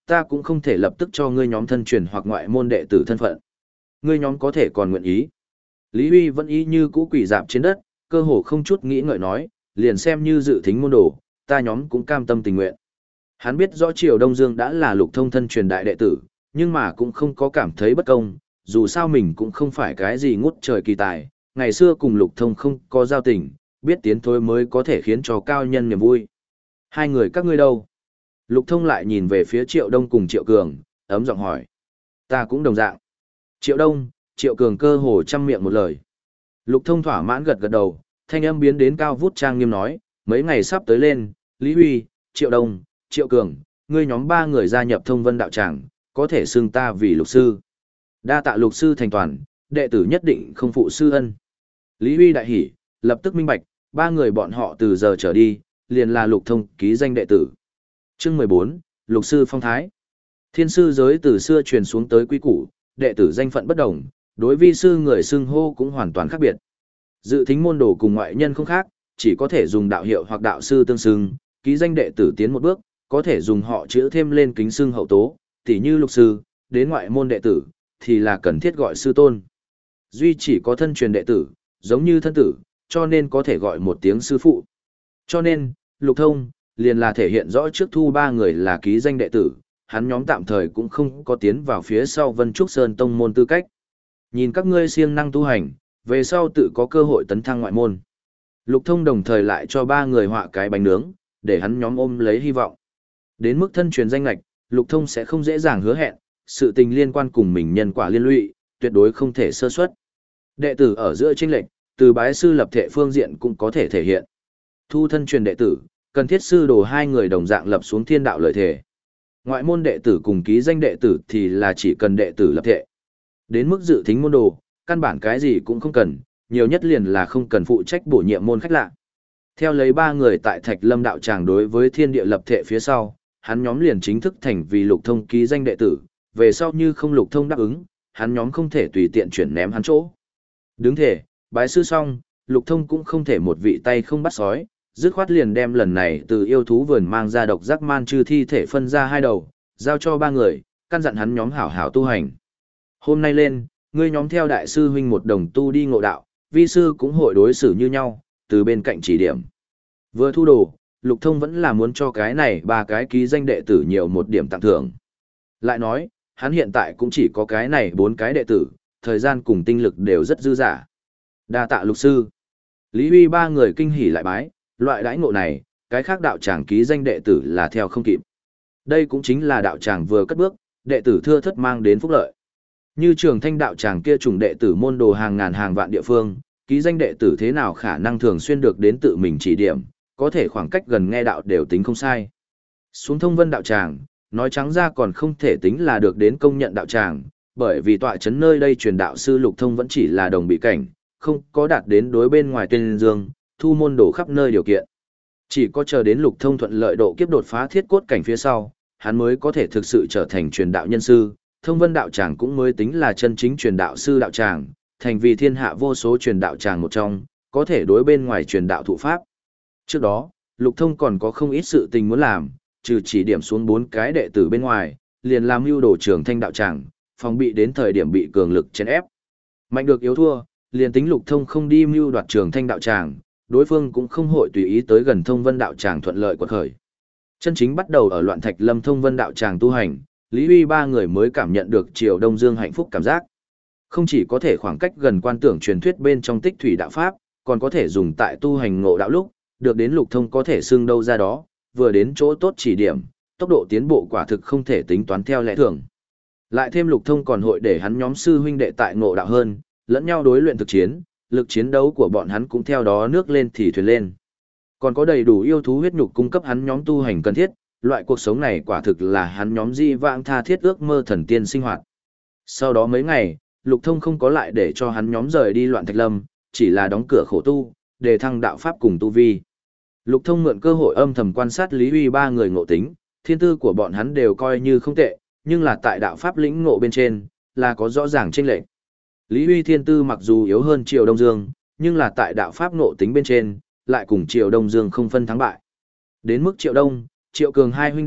ta cũng không thể lập tức cho ngươi nhóm thân truyền hoặc ngoại môn đệ tử thân phận. Ngươi nhóm có thể còn nguyện ý. Lý Huy vẫn ý như cũ quỷ dạp trên đất, cơ hồ không chút nghĩ ngợi nói, liền xem như dự thính môn đồ, ta nhóm cũng cam tâm tình nguyện. Hắn biết rõ Triều Đông Dương đã là Lục Thông thân truyền đại đệ tử, nhưng mà cũng không có cảm thấy bất công, dù sao mình cũng không phải cái gì ngút trời kỳ tài, ngày xưa cùng Lục Thông không có giao tình, biết tiến thối mới có thể khiến cho cao nhân niềm vui. Hai người các ngươi đâu? Lục Thông lại nhìn về phía Triệu Đông cùng Triệu Cường, ấm giọng hỏi. Ta cũng đồng dạng. Triệu Đông, Triệu Cường cơ hồ chăm miệng một lời. Lục Thông thỏa mãn gật gật đầu, thanh âm biến đến cao vút trang nghiêm nói, mấy ngày sắp tới lên, Lý Huy, Triệu Đông, Triệu Cường, ngươi nhóm ba người gia nhập Thông Vân đạo tràng, có thể xưng ta vì lục sư. Đa tạ lục sư thành toàn, đệ tử nhất định không phụ sư ân. Lý Huy đại hỉ, lập tức minh bạch, ba người bọn họ từ giờ trở đi, liền là Lục Thông ký danh đệ tử. Chương mười bốn, Lục sư phong thái. Thiên sư giới từ xưa truyền xuống tới quy củ, đệ tử danh phận bất đồng, đối vi sư người xưng hô cũng hoàn toàn khác biệt. Dự thính môn đồ cùng ngoại nhân không khác, chỉ có thể dùng đạo hiệu hoặc đạo sư tương xưng, ký danh đệ tử tiến một bước, có thể dùng họ chữ thêm lên kính xưng hậu tố, tỉ như lục sư, đến ngoại môn đệ tử, thì là cần thiết gọi sư tôn. Duy chỉ có thân truyền đệ tử, giống như thân tử, cho nên có thể gọi một tiếng sư phụ. Cho nên, Lục Thông, liền là thể hiện rõ trước thu ba người là ký danh đệ tử, hắn nhóm tạm thời cũng không có tiến vào phía sau Vân Trúc Sơn tông môn tư cách. Nhìn các ngươi siêng năng tu hành, về sau tự có cơ hội tấn thăng ngoại môn. Lục Thông đồng thời lại cho ba người họa cái bánh nướng, để hắn nhóm ôm lấy hy vọng. Đến mức thân truyền danh lạch, Lục Thông sẽ không dễ dàng hứa hẹn, sự tình liên quan cùng mình nhân quả liên lụy, tuyệt đối không thể sơ suất. Đệ tử ở giữa chênh lệch, từ bái sư lập thể phương diện cũng có thể thể hiện. Thu thân truyền đệ tử, cần thiết sư đồ hai người đồng dạng lập xuống thiên đạo lợi thể. Ngoại môn đệ tử cùng ký danh đệ tử thì là chỉ cần đệ tử lập thể. Đến mức dự thính môn đồ, căn bản cái gì cũng không cần, nhiều nhất liền là không cần phụ trách bổ nhiệm môn khách lạ. Theo lấy ba người tại Thạch Lâm đạo tràng đối với thiên địa lập thể phía sau, hắn nhóm liền chính thức thành vì Lục Thông ký danh đệ tử, về sau như không Lục Thông đáp ứng, hắn nhóm không thể tùy tiện chuyển ném hắn chỗ. Đứng thể, bái sư xong, Lục Thông cũng không thể một vị tay không bắt sói, dứt khoát liền đem lần này từ yêu thú vườn mang ra độc giác man chư thi thể phân ra hai đầu, giao cho ba người, căn dặn hắn nhóm hảo hảo tu hành. Hôm nay lên, ngươi nhóm theo đại sư huynh một đồng tu đi ngộ đạo, vi sư cũng hội đối xử như nhau, từ bên cạnh chỉ điểm. Vừa thu đồ, Lục Thông vẫn là muốn cho cái này ba cái ký danh đệ tử nhiều một điểm tặng thưởng. Lại nói, hắn hiện tại cũng chỉ có cái này bốn cái đệ tử, thời gian cùng tinh lực đều rất dư dả. Đa tạ lục sư. Lý Huy ba người kinh hỉ lại bái, loại đãi ngộ này, cái khác đạo tràng ký danh đệ tử là theo không kịp. Đây cũng chính là đạo tràng vừa cất bước, đệ tử thưa thất mang đến phúc lợi. Như Trường Thanh đạo tràng kia trùng đệ tử môn đồ hàng ngàn hàng vạn địa phương, ký danh đệ tử thế nào khả năng thường xuyên được đến tự mình chỉ điểm, có thể khoảng cách gần nghe đạo đều tính không sai. Xuống Thông Vân đạo tràng, nói trắng ra còn không thể tính là được đến công nhận đạo tràng, bởi vì tọa chấn nơi đây truyền đạo sư Lục Thông vẫn chỉ là đồng bị cảnh, không có đạt đến đối bên ngoài tên dương, thu môn đồ khắp nơi điều kiện. Chỉ có chờ đến Lục Thông thuận lợi độ kiếp đột phá thiết cốt cảnh phía sau, hắn mới có thể thực sự trở thành truyền đạo nhân sư, Thông Vân đạo tràng cũng mới tính là chân chính truyền đạo sư đạo tràng, thành vì thiên hạ vô số truyền đạo tràng một trong, có thể đối bên ngoài truyền đạo thụ pháp. Trước đó, Lục Thông còn có không ít sự tình muốn làm, trừ chỉ điểm xuống bốn cái đệ tử bên ngoài, liền làm mưu đồ Trường Thanh đạo tràng, phòng bị đến thời điểm bị cường lực chèn ép. Mạnh được yếu thua, liền tính Lục Thông không đi mưu đoạt Trường Thanh đạo tràng, đối phương cũng không hội tùy ý tới gần Thông Vân đạo tràng thuận lợi quật khởi. Chân chính bắt đầu ở loạn Thạch Lâm Thông Vân đạo tràng tu hành, Lý Huy ba người mới cảm nhận được Triều Đông Dương hạnh phúc cảm giác. Không chỉ có thể khoảng cách gần quan tưởng truyền thuyết bên trong tích thủy đạo pháp, còn có thể dùng tại tu hành ngộ đạo lúc, được đến Lục Thông có thể xưng đâu ra đó, vừa đến chỗ tốt chỉ điểm, tốc độ tiến bộ quả thực không thể tính toán theo lẽ thường. Lại thêm Lục Thông còn hội để hắn nhóm sư huynh đệ tại ngộ đạo hơn, lẫn nhau đối luyện thực chiến, lực chiến đấu của bọn hắn cũng theo đó nước lên thì thuyền lên. Còn có đầy đủ yêu thú huyết nhục cung cấp hắn nhóm tu hành cần thiết, loại cuộc sống này quả thực là hắn nhóm di vãng tha thiết ước mơ thần tiên sinh hoạt. Sau đó mấy ngày, Lục Thông không có lại để cho hắn nhóm rời đi loạn Thạch Lâm, chỉ là đóng cửa khổ tu, để thăng đạo pháp cùng tu vi. Lục Thông mượn cơ hội âm thầm quan sát Lý Huy ba người ngộ tính, thiên tư của bọn hắn đều coi như không tệ, nhưng là tại đạo pháp lĩnh ngộ bên trên, là có rõ ràng chênh lệch. Lý Huy thiên tư mặc dù yếu hơn Triều Đông Dương, nhưng là tại đạo pháp ngộ tính bên trên, lại cùng Triều Đông Dương không phân thắng bại. Đến mức Triệu Đông, Triệu Cường hai huynh đệ,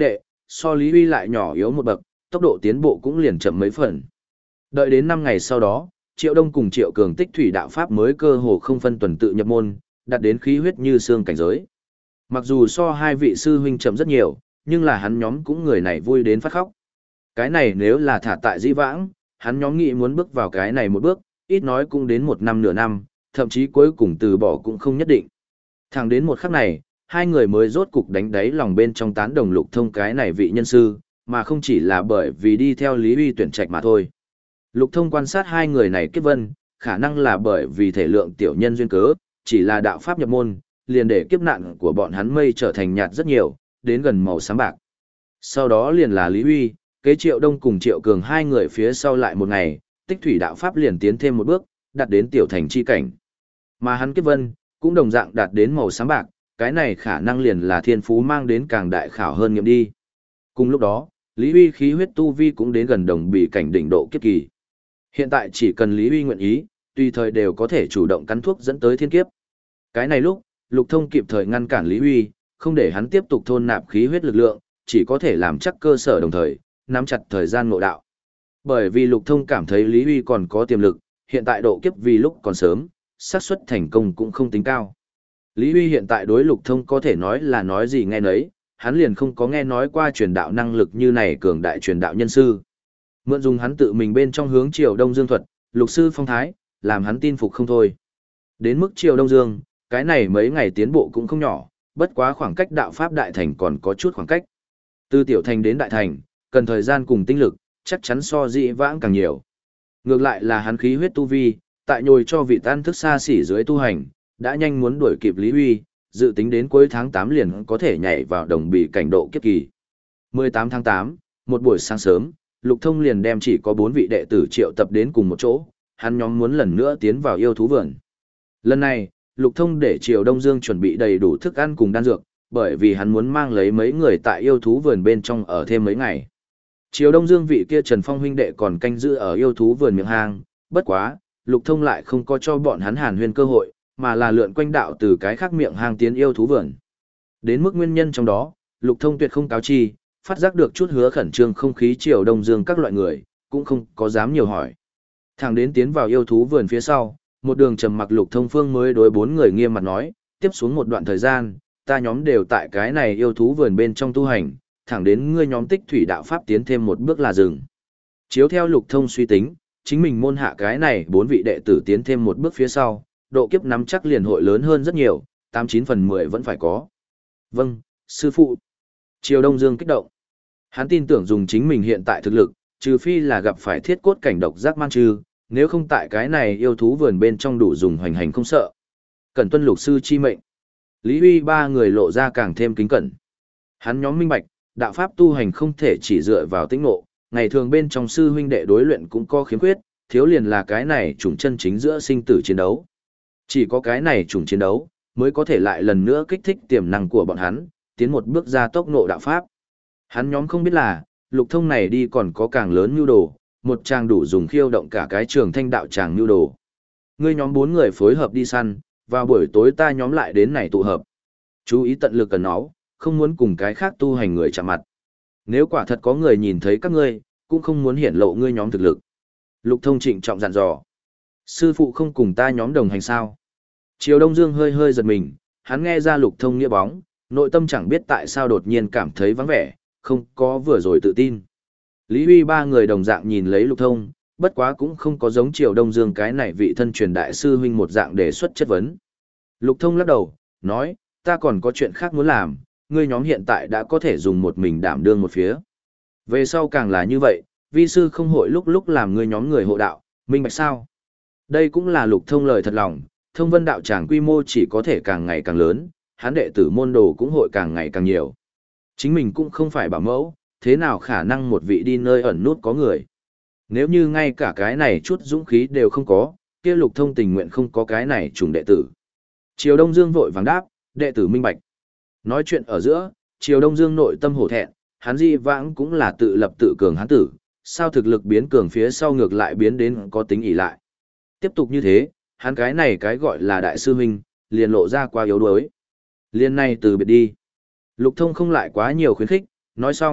so Lý Huy lại nhỏ yếu một bậc, tốc độ tiến bộ cũng liền chậm mấy phần. Đợi đến năm ngày sau đó, Triệu Đông cùng Triệu Cường tích thủy đạo pháp mới cơ hồ không phân tuần tự nhập môn, đạt đến khí huyết như xương cảnh giới. Mặc dù so hai vị sư huynh chậm rất nhiều, nhưng là hắn nhóm cũng người này vui đến phát khóc. Cái này nếu là thả tại dĩ vãng, hắn nhóm nghĩ muốn bước vào cái này một bước, ít nói cũng đến một năm nửa năm, thậm chí cuối cùng từ bỏ cũng không nhất định. Thẳng đến một khắc này, hai người mới rốt cục đánh đáy lòng bên trong tán đồng Lục Thông cái này vị nhân sư, mà không chỉ là bởi vì đi theo Lý Huy tuyển trạch mà thôi. Lục Thông quan sát hai người này kết vân, khả năng là bởi vì thể lượng tiểu nhân duyên cớ, chỉ là đạo pháp nhập môn, liền để kiếp nạn của bọn hắn mây trở thành nhạt rất nhiều, đến gần màu xám bạc. Sau đó liền là Lý Huy, kế Triệu Đông cùng Triệu Cường hai người phía sau lại một ngày, tích thủy đạo pháp liền tiến thêm một bước, đạt đến tiểu thành chi cảnh. Mà hắn kiếp vân, cũng đồng dạng đạt đến màu xám bạc, cái này khả năng liền là thiên phú mang đến càng đại khảo hơn nghiệm đi. Cùng lúc đó, Lý Huy khí huyết tu vi cũng đến gần đồng bị cảnh đỉnh độ kiếp kỳ. Hiện tại chỉ cần Lý Huy nguyện ý, tùy thời đều có thể chủ động cắn thuốc dẫn tới thiên kiếp. Cái này lúc, Lục Thông kịp thời ngăn cản Lý Huy, không để hắn tiếp tục thôn nạp khí huyết lực lượng, chỉ có thể làm chắc cơ sở đồng thời, nắm chặt thời gian ngộ đạo. Bởi vì Lục Thông cảm thấy Lý Huy còn có tiềm lực, hiện tại độ kiếp vì lúc còn sớm, xác suất thành công cũng không tính cao. Lý Huy hiện tại đối Lục Thông có thể nói là nói gì nghe nấy, hắn liền không có nghe nói qua truyền đạo năng lực như này cường đại truyền đạo nhân sư. Mượn dùng hắn tự mình bên trong hướng Triều Đông Dương thuật, Lục sư phong thái, làm hắn tin phục không thôi. Đến mức Triều Đông Dương, cái này mấy ngày tiến bộ cũng không nhỏ, bất quá khoảng cách đạo pháp đại thành còn có chút khoảng cách. Từ tiểu thành đến đại thành, cần thời gian cùng tinh lực, chắc chắn so dị vãng càng nhiều. Ngược lại là hắn khí huyết tu vi, tại nhồi cho vị tan thức xa xỉ dưới tu hành, đã nhanh muốn đuổi kịp Lý Huy, dự tính đến cuối tháng tám liền có thể nhảy vào đồng bị cảnh độ kiếp kỳ. mười tám tháng tám, một buổi sáng sớm, Lục Thông liền đem chỉ có bốn vị đệ tử triệu tập đến cùng một chỗ, hắn nhóm muốn lần nữa tiến vào yêu thú vườn. Lần này, Lục Thông để Triều Đông Dương chuẩn bị đầy đủ thức ăn cùng đan dược, bởi vì hắn muốn mang lấy mấy người tại yêu thú vườn bên trong ở thêm mấy ngày. Triều Đông Dương vị kia Trần Phong huynh đệ còn canh giữ ở yêu thú vườn miệng hang, bất quá, Lục Thông lại không có cho bọn hắn hàn huyên cơ hội, mà là lượn quanh đạo từ cái khác miệng hang tiến yêu thú vườn. Đến mức nguyên nhân trong đó, Lục Thông tuyệt không cáo chi, phát giác được chút hứa khẩn trương không khí Triều Đông Dương các loại người, cũng không có dám nhiều hỏi. Thẳng đến tiến vào yêu thú vườn phía sau, một đường trầm mặc Lục Thông Phương mới đối bốn người nghiêm mặt nói, tiếp xuống một đoạn thời gian, ta nhóm đều tại cái này yêu thú vườn bên trong tu hành, thẳng đến ngươi nhóm tích thủy đạo pháp tiến thêm một bước là dừng. Chiếu theo Lục Thông suy tính, chính mình môn hạ cái này bốn vị đệ tử tiến thêm một bước phía sau, độ kiếp nắm chắc liền hội lớn hơn rất nhiều, tám chín phần mười vẫn phải có. Vâng, sư phụ. Triều Đông Dương kích động. Hắn tin tưởng dùng chính mình hiện tại thực lực, trừ phi là gặp phải thiết cốt cảnh độc giác man trư, nếu không tại cái này yêu thú vườn bên trong đủ dùng hoành hành không sợ. Cẩn tuân lục sư chi mệnh. Lý Huy ba người lộ ra càng thêm kính cẩn. Hắn nhóm minh bạch, đạo pháp tu hành không thể chỉ dựa vào tĩnh ngộ, ngày thường bên trong sư huynh đệ đối luyện cũng có khiếm khuyết, thiếu liền là cái này chủng chân chính giữa sinh tử chiến đấu. Chỉ có cái này chủng chiến đấu, mới có thể lại lần nữa kích thích tiềm năng của bọn hắn, tiến một bước ra tốc ngộ đạo pháp. Hắn nhóm không biết là, Lục Thông này đi còn có càng lớn nhu đồ, một tràng đủ dùng khiêu động cả cái trường thanh đạo tràng nhu đồ. Ngươi nhóm bốn người phối hợp đi săn, vào buổi tối ta nhóm lại đến này tụ hợp. Chú ý tận lực cần nó, không muốn cùng cái khác tu hành người chạm mặt. Nếu quả thật có người nhìn thấy các ngươi, cũng không muốn hiển lộ ngươi nhóm thực lực. Lục Thông trịnh trọng dặn dò. Sư phụ không cùng ta nhóm đồng hành sao? Triều Đông Dương hơi hơi giật mình, hắn nghe ra Lục Thông nghĩa bóng, nội tâm chẳng biết tại sao đột nhiên cảm thấy vắng vẻ, không có vừa rồi tự tin. Lý Huy ba người đồng dạng nhìn lấy Lục Thông, bất quá cũng không có giống Triều Đông Dương cái này vị thân truyền đại sư huynh một dạng đề xuất chất vấn. Lục Thông lắc đầu, nói, ta còn có chuyện khác muốn làm, ngươi nhóm hiện tại đã có thể dùng một mình đảm đương một phía. Về sau càng là như vậy, vi sư không hội lúc lúc làm ngươi nhóm người hộ đạo, minh bạch sao? Đây cũng là Lục Thông lời thật lòng, Thông Vân đạo tràng quy mô chỉ có thể càng ngày càng lớn, hắn đệ tử môn đồ cũng hội càng ngày càng nhiều. Chính mình cũng không phải bảo mẫu, thế nào khả năng một vị đi nơi ẩn nút có người. Nếu như ngay cả cái này chút dũng khí đều không có, kia Lục Thông tình nguyện không có cái này trùng đệ tử. Triều Đông Dương vội vàng đáp, đệ tử minh bạch. Nói chuyện ở giữa, Triều Đông Dương nội tâm hổ thẹn, hắn di vãng cũng là tự lập tự cường hắn tử, sao thực lực biến cường phía sau ngược lại biến đến có tính ỷ lại. Tiếp tục như thế, hắn cái này cái gọi là đại sư huynh, liền lộ ra quá yếu đuối. Liên này từ biệt đi. Lục Thông không lại quá nhiều khuyến khích, nói xong,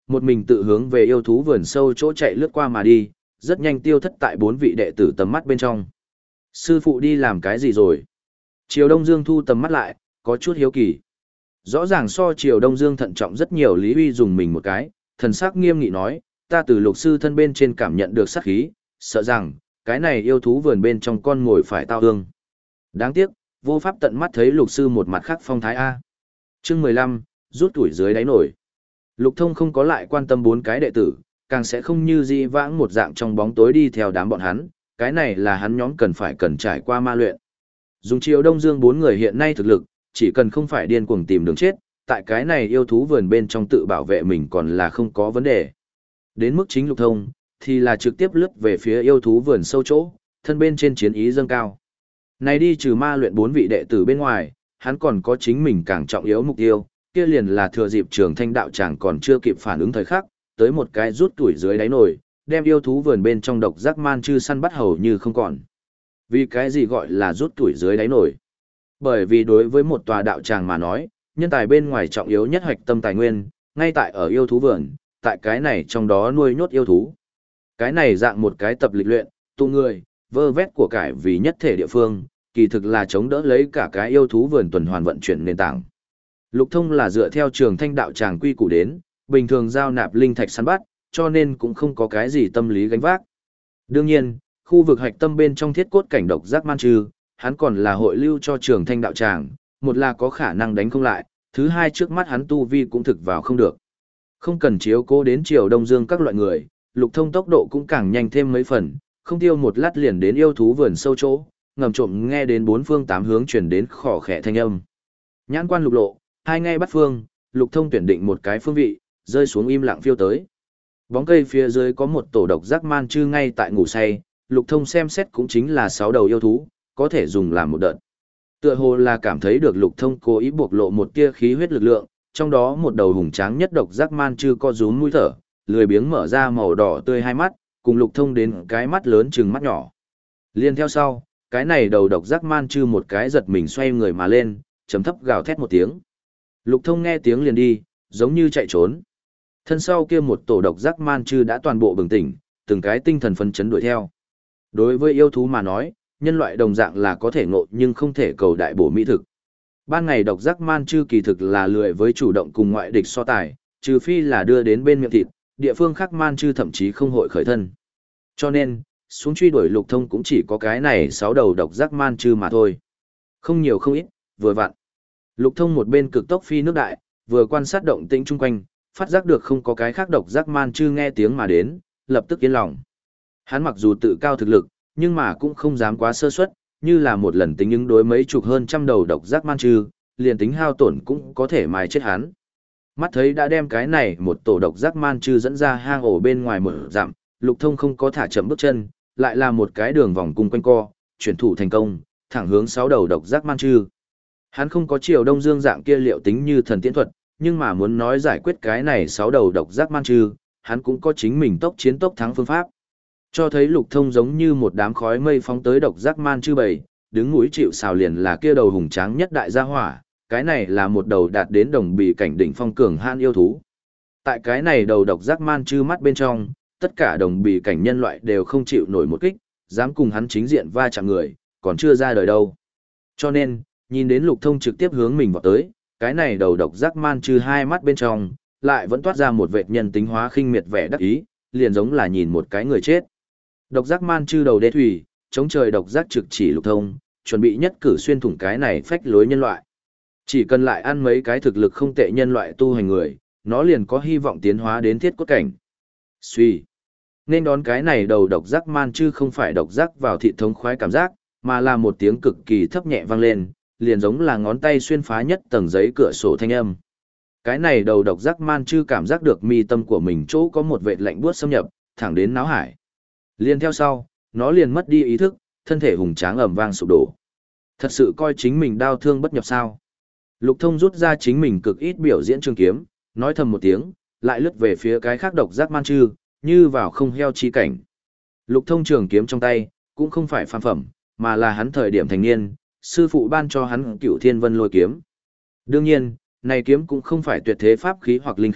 một mình tự hướng về yêu thú vườn sâu chỗ chạy lướt qua mà đi, rất nhanh tiêu thất tại bốn vị đệ tử tầm mắt bên trong. Sư phụ đi làm cái gì rồi? Triều Đông Dương thu tầm mắt lại, có chút hiếu kỳ. Rõ ràng so Triều Đông Dương thận trọng rất nhiều, Lý Huy dùng mình một cái, thần sắc nghiêm nghị nói, ta từ lục sư thân bên trên cảm nhận được sát khí, sợ rằng, cái này yêu thú vườn bên trong con ngồi phải tao hương. Đáng tiếc, vô pháp tận mắt thấy lục sư một mặt khác phong thái A. Chương mười lăm, rút tuổi dưới đáy nổi. Lục Thông không có lại quan tâm bốn cái đệ tử, càng sẽ không như di vãng một dạng trong bóng tối đi theo đám bọn hắn, cái này là hắn nhóm cần phải cần trải qua ma luyện. Dùng Triều Đông Dương bốn người hiện nay thực lực, chỉ cần không phải điên cuồng tìm đường chết, tại cái này yêu thú vườn bên trong tự bảo vệ mình còn là không có vấn đề. Đến mức chính Lục Thông, thì là trực tiếp lướt về phía yêu thú vườn sâu chỗ, thân bên trên chiến ý dâng cao. Này đi trừ ma luyện bốn vị đệ tử bên ngoài, hắn còn có chính mình càng trọng yếu mục tiêu, kia liền là thừa dịp Trường Thanh đạo tràng còn chưa kịp phản ứng thời khắc, tới một cái rút tuổi dưới đáy nồi, đem yêu thú vườn bên trong độc giác man chư săn bắt hầu như không còn. Vì cái gì gọi là rút tuổi dưới đáy nồi? Bởi vì đối với một tòa đạo tràng mà nói, nhân tài bên ngoài trọng yếu nhất hoạch tâm tài nguyên, ngay tại ở yêu thú vườn, tại cái này trong đó nuôi nhốt yêu thú. Cái này dạng một cái tập lịch luyện, tụ người, vơ vét của cải vì nhất thể địa phương, kỳ thực là chống đỡ lấy cả cái yêu thú vườn tuần hoàn vận chuyển nền tảng. Lục Thông là dựa theo Trường Thanh đạo tràng quy củ đến, bình thường giao nạp linh thạch săn bắt, cho nên cũng không có cái gì tâm lý gánh vác. Đương nhiên, khu vực hạch tâm bên trong thiết cốt cảnh độc giác man trư, hắn còn là hội lưu cho Trường Thanh đạo tràng, một là có khả năng đánh không lại, thứ hai trước mắt hắn tu vi cũng thực vào không được. Không cần chiếu cố đến Triều Đông Dương các loại người, Lục Thông tốc độ cũng càng nhanh thêm mấy phần, không tiêu một lát liền đến yêu thú vườn sâu chỗ, ngầm trộm nghe đến bốn phương tám hướng truyền đến khỏ khẽ thanh âm. Nhãn quan lục lộ, hai ngay bắt phương, Lục Thông tuyển định một cái phương vị, rơi xuống im lặng phiêu tới. Bóng cây phía dưới có một tổ độc giác man chư ngay tại ngủ say, Lục Thông xem xét cũng chính là sáu đầu yêu thú, có thể dùng làm một đợt. Tựa hồ là cảm thấy được Lục Thông cố ý buộc lộ một tia khí huyết lực lượng, trong đó một đầu hùng tráng nhất độc giác man chư co rúm mũi thở, lười biếng mở ra màu đỏ tươi hai mắt, cùng Lục Thông đến cái mắt lớn chừng mắt nhỏ. Liên theo sau, cái này đầu độc giác man chư một cái giật mình xoay người mà lên, chấm thấp gào thét một tiếng. Lục Thông nghe tiếng liền đi, giống như chạy trốn. Thân sau kia một tổ độc giác man chư đã toàn bộ bừng tỉnh, từng cái tinh thần phấn chấn đuổi theo. Đối với yêu thú mà nói, nhân loại đồng dạng là có thể ngộ nhưng không thể cầu đại bổ mỹ thực. Ban ngày độc giác man chư kỳ thực là lười với chủ động cùng ngoại địch so tài, trừ phi là đưa đến bên miệng thịt, địa phương khác man chư thậm chí không hội khởi thân. Cho nên, xuống truy đuổi Lục Thông cũng chỉ có cái này sáu đầu độc giác man chư mà thôi. Không nhiều không ít, vừa vặn. Lục Thông một bên cực tốc phi nước đại, vừa quan sát động tĩnh chung quanh, phát giác được không có cái khác độc giác man chư nghe tiếng mà đến, lập tức yên lòng. Hắn mặc dù tự cao thực lực, nhưng mà cũng không dám quá sơ suất, như là một lần tính ứng đối mấy chục hơn trăm đầu độc giác man chư, liền tính hao tổn cũng có thể mài chết hắn. Mắt thấy đã đem cái này một tổ độc giác man chư dẫn ra hang ổ bên ngoài một dặm, Lục Thông không có thả chậm bước chân, lại là một cái đường vòng cung quanh co, chuyển thủ thành công, thẳng hướng sáu đầu độc giác man chư. Hắn không có Triều Đông Dương dạng kia liệu tính như thần tiễn thuật, nhưng mà muốn nói giải quyết cái này sáu đầu độc giác man chư, hắn cũng có chính mình tốc chiến tốc thắng phương pháp. Cho thấy Lục Thông giống như một đám khói mây phóng tới độc giác man chư bầy, đứng mũi chịu sào liền là kia đầu hùng tráng nhất đại gia hỏa, cái này là một đầu đạt đến đồng bì cảnh đỉnh phong cường han yêu thú. Tại cái này đầu độc giác man chư mắt bên trong, tất cả đồng bì cảnh nhân loại đều không chịu nổi một kích, dám cùng hắn chính diện va chạm người, còn chưa ra đời đâu. Cho nên, nhìn đến Lục Thông trực tiếp hướng mình vào tới, cái này đầu độc giác man chư hai mắt bên trong, lại vẫn toát ra một vệt nhân tính hóa khinh miệt vẻ đắc ý, liền giống là nhìn một cái người chết. Độc giác man chư đầu đê thủy, chống trời độc giác trực chỉ Lục Thông, chuẩn bị nhất cử xuyên thủng cái này phách lối nhân loại. Chỉ cần lại ăn mấy cái thực lực không tệ nhân loại tu hành người, nó liền có hy vọng tiến hóa đến thiết cốt cảnh. Suy. Nên đón cái này đầu độc giác man chư không phải độc giác vào thị thống khoái cảm giác, mà là một tiếng cực kỳ thấp nhẹ vang lên, liền giống là ngón tay xuyên phá nhất tầng giấy cửa sổ thanh âm. Cái này đầu độc giác man chư cảm giác được mi tâm của mình chỗ có một vệt lạnh buốt xâm nhập, thẳng đến náo hải. Liền theo sau, nó liền mất đi ý thức, thân thể hùng tráng ầm vang sụp đổ. Thật sự coi chính mình đau thương bất nhập sao? Lục Thông rút ra chính mình cực ít biểu diễn trường kiếm, nói thầm một tiếng, lại lướt về phía cái khác độc giác man chư, như vào không heo chi cảnh. Lục Thông trường kiếm trong tay, cũng không phải phàm phẩm, mà là hắn thời điểm thành niên, sư phụ ban cho hắn Cửu Thiên Vân Lôi kiếm. Đương nhiên, này kiếm cũng không phải tuyệt thế pháp khí hoặc linh khí,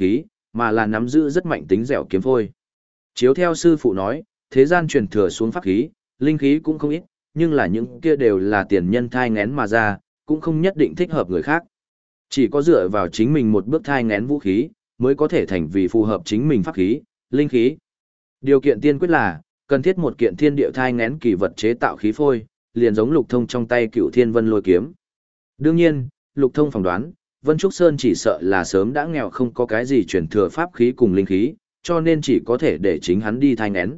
mà là nắm giữ rất mạnh tính dẻo kiếm phôi. Chiếu theo sư phụ nói, thế gian truyền thừa xuống pháp khí, linh khí cũng không ít, nhưng là những kia đều là tiền nhân thai ngén mà ra, cũng không nhất định thích hợp người khác. Chỉ có dựa vào chính mình một bước thai ngén vũ khí, mới có thể thành vì phù hợp chính mình pháp khí, linh khí. Điều kiện tiên quyết là, cần thiết một kiện thiên địa thai ngén kỳ vật chế tạo khí phôi, liền giống Lục Thông trong tay Cựu Thiên Vân Lôi kiếm. Đương nhiên, Lục Thông phỏng đoán, Vân Trúc Sơn chỉ sợ là sớm đã nghèo không có cái gì truyền thừa pháp khí cùng linh khí, cho nên chỉ có thể để chính hắn đi thai ngén.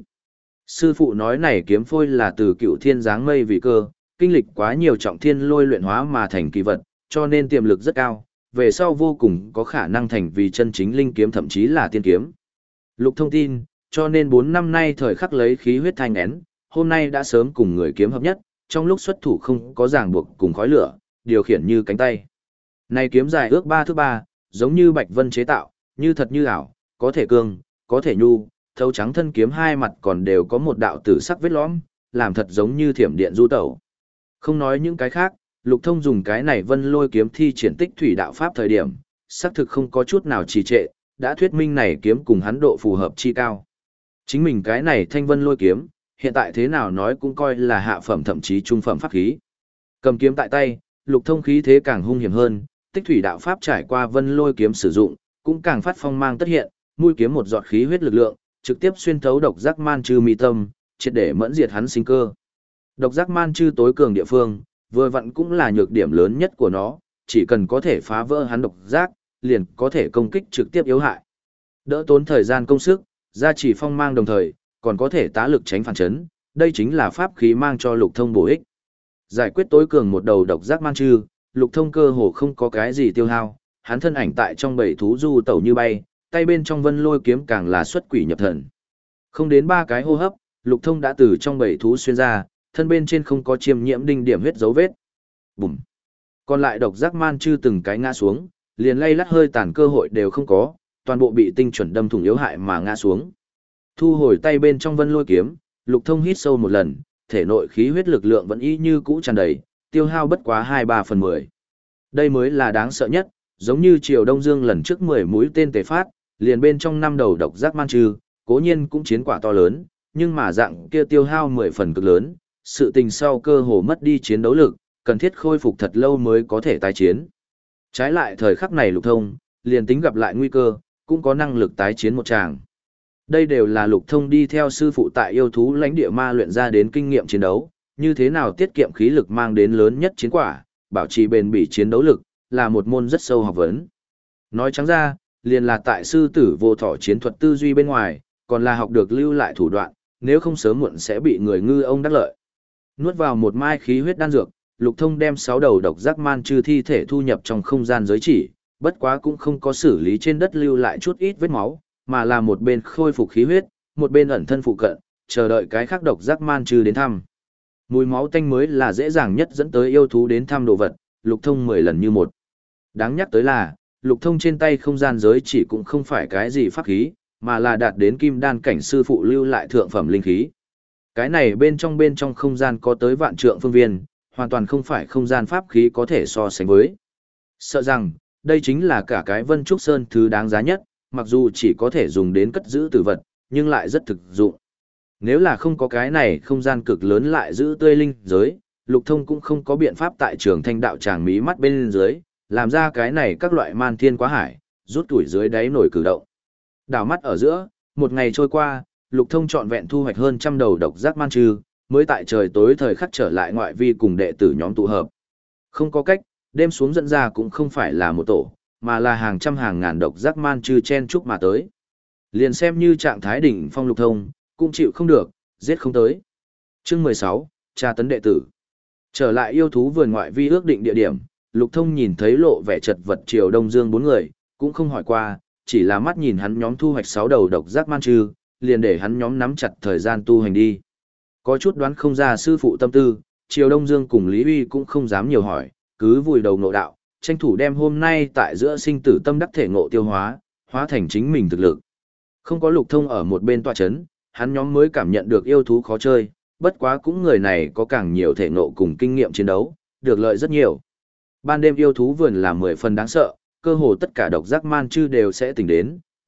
Sư phụ nói này kiếm phôi là từ Cựu Thiên giáng mây vì cơ, kinh lịch quá nhiều trọng thiên lôi luyện hóa mà thành kỳ vật, cho nên tiềm lực rất cao, về sau vô cùng có khả năng thành vì chân chính linh kiếm thậm chí là tiên kiếm. Lục Thông tin, cho nên bốn năm nay thời khắc lấy khí huyết thai ngén, hôm nay đã sớm cùng người kiếm hợp nhất, trong lúc xuất thủ không có ràng buộc cùng khói lửa, điều khiển như cánh tay. Này kiếm dài ước ba thước ba, giống như bạch vân chế tạo, như thật như ảo, có thể cương, có thể nhu, thấu trắng thân kiếm hai mặt còn đều có một đạo tử sắc vết lõm, làm thật giống như thiểm điện du tẩu. Không nói những cái khác, Lục Thông dùng cái này vân lôi kiếm thi triển tích thủy đạo pháp thời điểm, xác thực không có chút nào trì trệ, đã thuyết minh này kiếm cùng hắn độ phù hợp chi cao. Chính mình cái này thanh vân lôi kiếm, hiện tại thế nào nói cũng coi là hạ phẩm thậm chí trung phẩm pháp khí. Cầm kiếm tại tay, Lục Thông khí thế càng hung hiểm hơn, tích thủy đạo pháp trải qua vân lôi kiếm sử dụng, cũng càng phát phong mang tất hiện, mũi kiếm một giọt khí huyết lực lượng, trực tiếp xuyên thấu độc giác man chư mi tâm, triệt để mẫn diệt hắn sinh cơ. Độc giác man chư tối cường địa phương, vừa vặn cũng là nhược điểm lớn nhất của nó, chỉ cần có thể phá vỡ hắn độc giác, liền có thể công kích trực tiếp yếu hại. Đỡ tốn thời gian công sức, gia trì phong mang đồng thời, còn có thể tá lực tránh phản chấn, đây chính là pháp khí mang cho Lục Thông bổ ích. Giải quyết tối cường một đầu độc giác man chư, Lục Thông cơ hồ không có cái gì tiêu hao, hắn thân ảnh tại trong bầy thú du tẩu như bay, tay bên trong vân lôi kiếm càng là xuất quỷ nhập thần. Không đến ba cái hô hấp, Lục Thông đã từ trong bầy thú xuyên ra, thân bên trên không có chiêm nhiễm đinh điểm huyết dấu vết. Bùm. Còn lại độc giác man chư từng cái ngã xuống, liền lay lắt hơi tàn cơ hội đều không có, toàn bộ bị tinh chuẩn đâm thủng yếu hại mà ngã xuống. Thu hồi tay bên trong vân lôi kiếm, Lục Thông hít sâu một lần, thể nội khí huyết lực lượng vẫn y như cũ tràn đầy, tiêu hao bất quá hai ba phần mười. Đây mới là đáng sợ nhất, giống như Triều Đông Dương lần trước mười mũi tên tề phát, liền bên trong năm đầu độc giác man chư, cố nhiên cũng chiến quả to lớn, nhưng mà dạng kia tiêu hao mười phần cực lớn, sự tình sau cơ hồ mất đi chiến đấu lực, cần thiết khôi phục thật lâu mới có thể tái chiến. Trái lại thời khắc này Lục Thông, liền tính gặp lại nguy cơ, cũng có năng lực tái chiến một tràng. Đây đều là Lục Thông đi theo sư phụ tại yêu thú lãnh địa ma luyện ra đến kinh nghiệm chiến đấu, như thế nào tiết kiệm khí lực mang đến lớn nhất chiến quả, bảo trì bền bỉ chiến đấu lực, là một môn rất sâu học vấn. Nói trắng ra, liền là tại sư tử vô thọ chiến thuật tư duy bên ngoài, còn là học được lưu lại thủ đoạn, nếu không sớm muộn sẽ bị người ngư ông đắc lợi. Nuốt vào một mai khí huyết đan dược, Lục Thông đem sáu đầu độc giác man chư thi thể thu nhập trong không gian giới chỉ, bất quá cũng không có xử lý trên đất lưu lại chút ít vết máu, mà là một bên khôi phục khí huyết, một bên ẩn thân phụ cận, chờ đợi cái khác độc giác man chư đến thăm. Mùi máu tanh mới là dễ dàng nhất dẫn tới yêu thú đến thăm đồ vật, Lục Thông mười lần như một. Đáng nhắc tới là, Lục Thông trên tay không gian giới chỉ cũng không phải cái gì pháp khí, mà là đạt đến kim đan cảnh sư phụ lưu lại thượng phẩm linh khí. Cái này bên trong bên trong không gian có tới vạn trượng phương viên, hoàn toàn không phải không gian pháp khí có thể so sánh với. Sợ rằng, đây chính là cả cái Vân Trúc Sơn thứ đáng giá nhất, mặc dù chỉ có thể dùng đến cất giữ tử vật, nhưng lại rất thực dụng. Nếu là không có cái này không gian cực lớn lại giữ tươi linh giới, Lục Thông cũng không có biện pháp tại trường thanh đạo tràng mí mắt bên dưới, làm ra cái này các loại man thiên quá hải, rút tuổi dưới đáy nổi cử động. Đảo mắt ở giữa, một ngày trôi qua, Lục Thông trọn vẹn thu hoạch hơn trăm đầu độc giác man chư, mới tại trời tối thời khắc trở lại ngoại vi cùng đệ tử nhóm tụ hợp. Không có cách, đêm xuống dẫn ra cũng không phải là một tổ, mà là hàng trăm hàng ngàn độc giác man chư chen chúc mà tới. Liền xem như trạng thái đỉnh phong Lục Thông, cũng chịu không được, giết không tới. Chương mười sáu, tra tấn đệ tử. Trở lại yêu thú vườn ngoại vi ước định địa điểm, Lục Thông nhìn thấy lộ vẻ chật vật Triều Đông Dương bốn người, cũng không hỏi qua, chỉ là mắt nhìn hắn nhóm thu hoạch sáu đầu độc giác man chư, liền để hắn nhóm nắm chặt thời gian tu hành đi. Có chút đoán không ra sư phụ tâm tư, Triều Đông Dương cùng Lý Uy cũng không dám nhiều hỏi, cứ vùi đầu ngộ đạo, tranh thủ đem hôm nay tại giữa sinh tử tâm đắc thể ngộ tiêu hóa, hóa thành chính mình thực lực. Không có Lục Thông ở một bên tọa chấn, hắn nhóm mới cảm nhận được yêu thú khó chơi, bất quá cũng người này có càng nhiều thể ngộ cùng kinh nghiệm chiến đấu, được lợi rất nhiều. Ban đêm yêu thú vườn là mười phần đáng sợ, cơ hồ tất cả độc giác man chư đều sẽ tỉnh đến,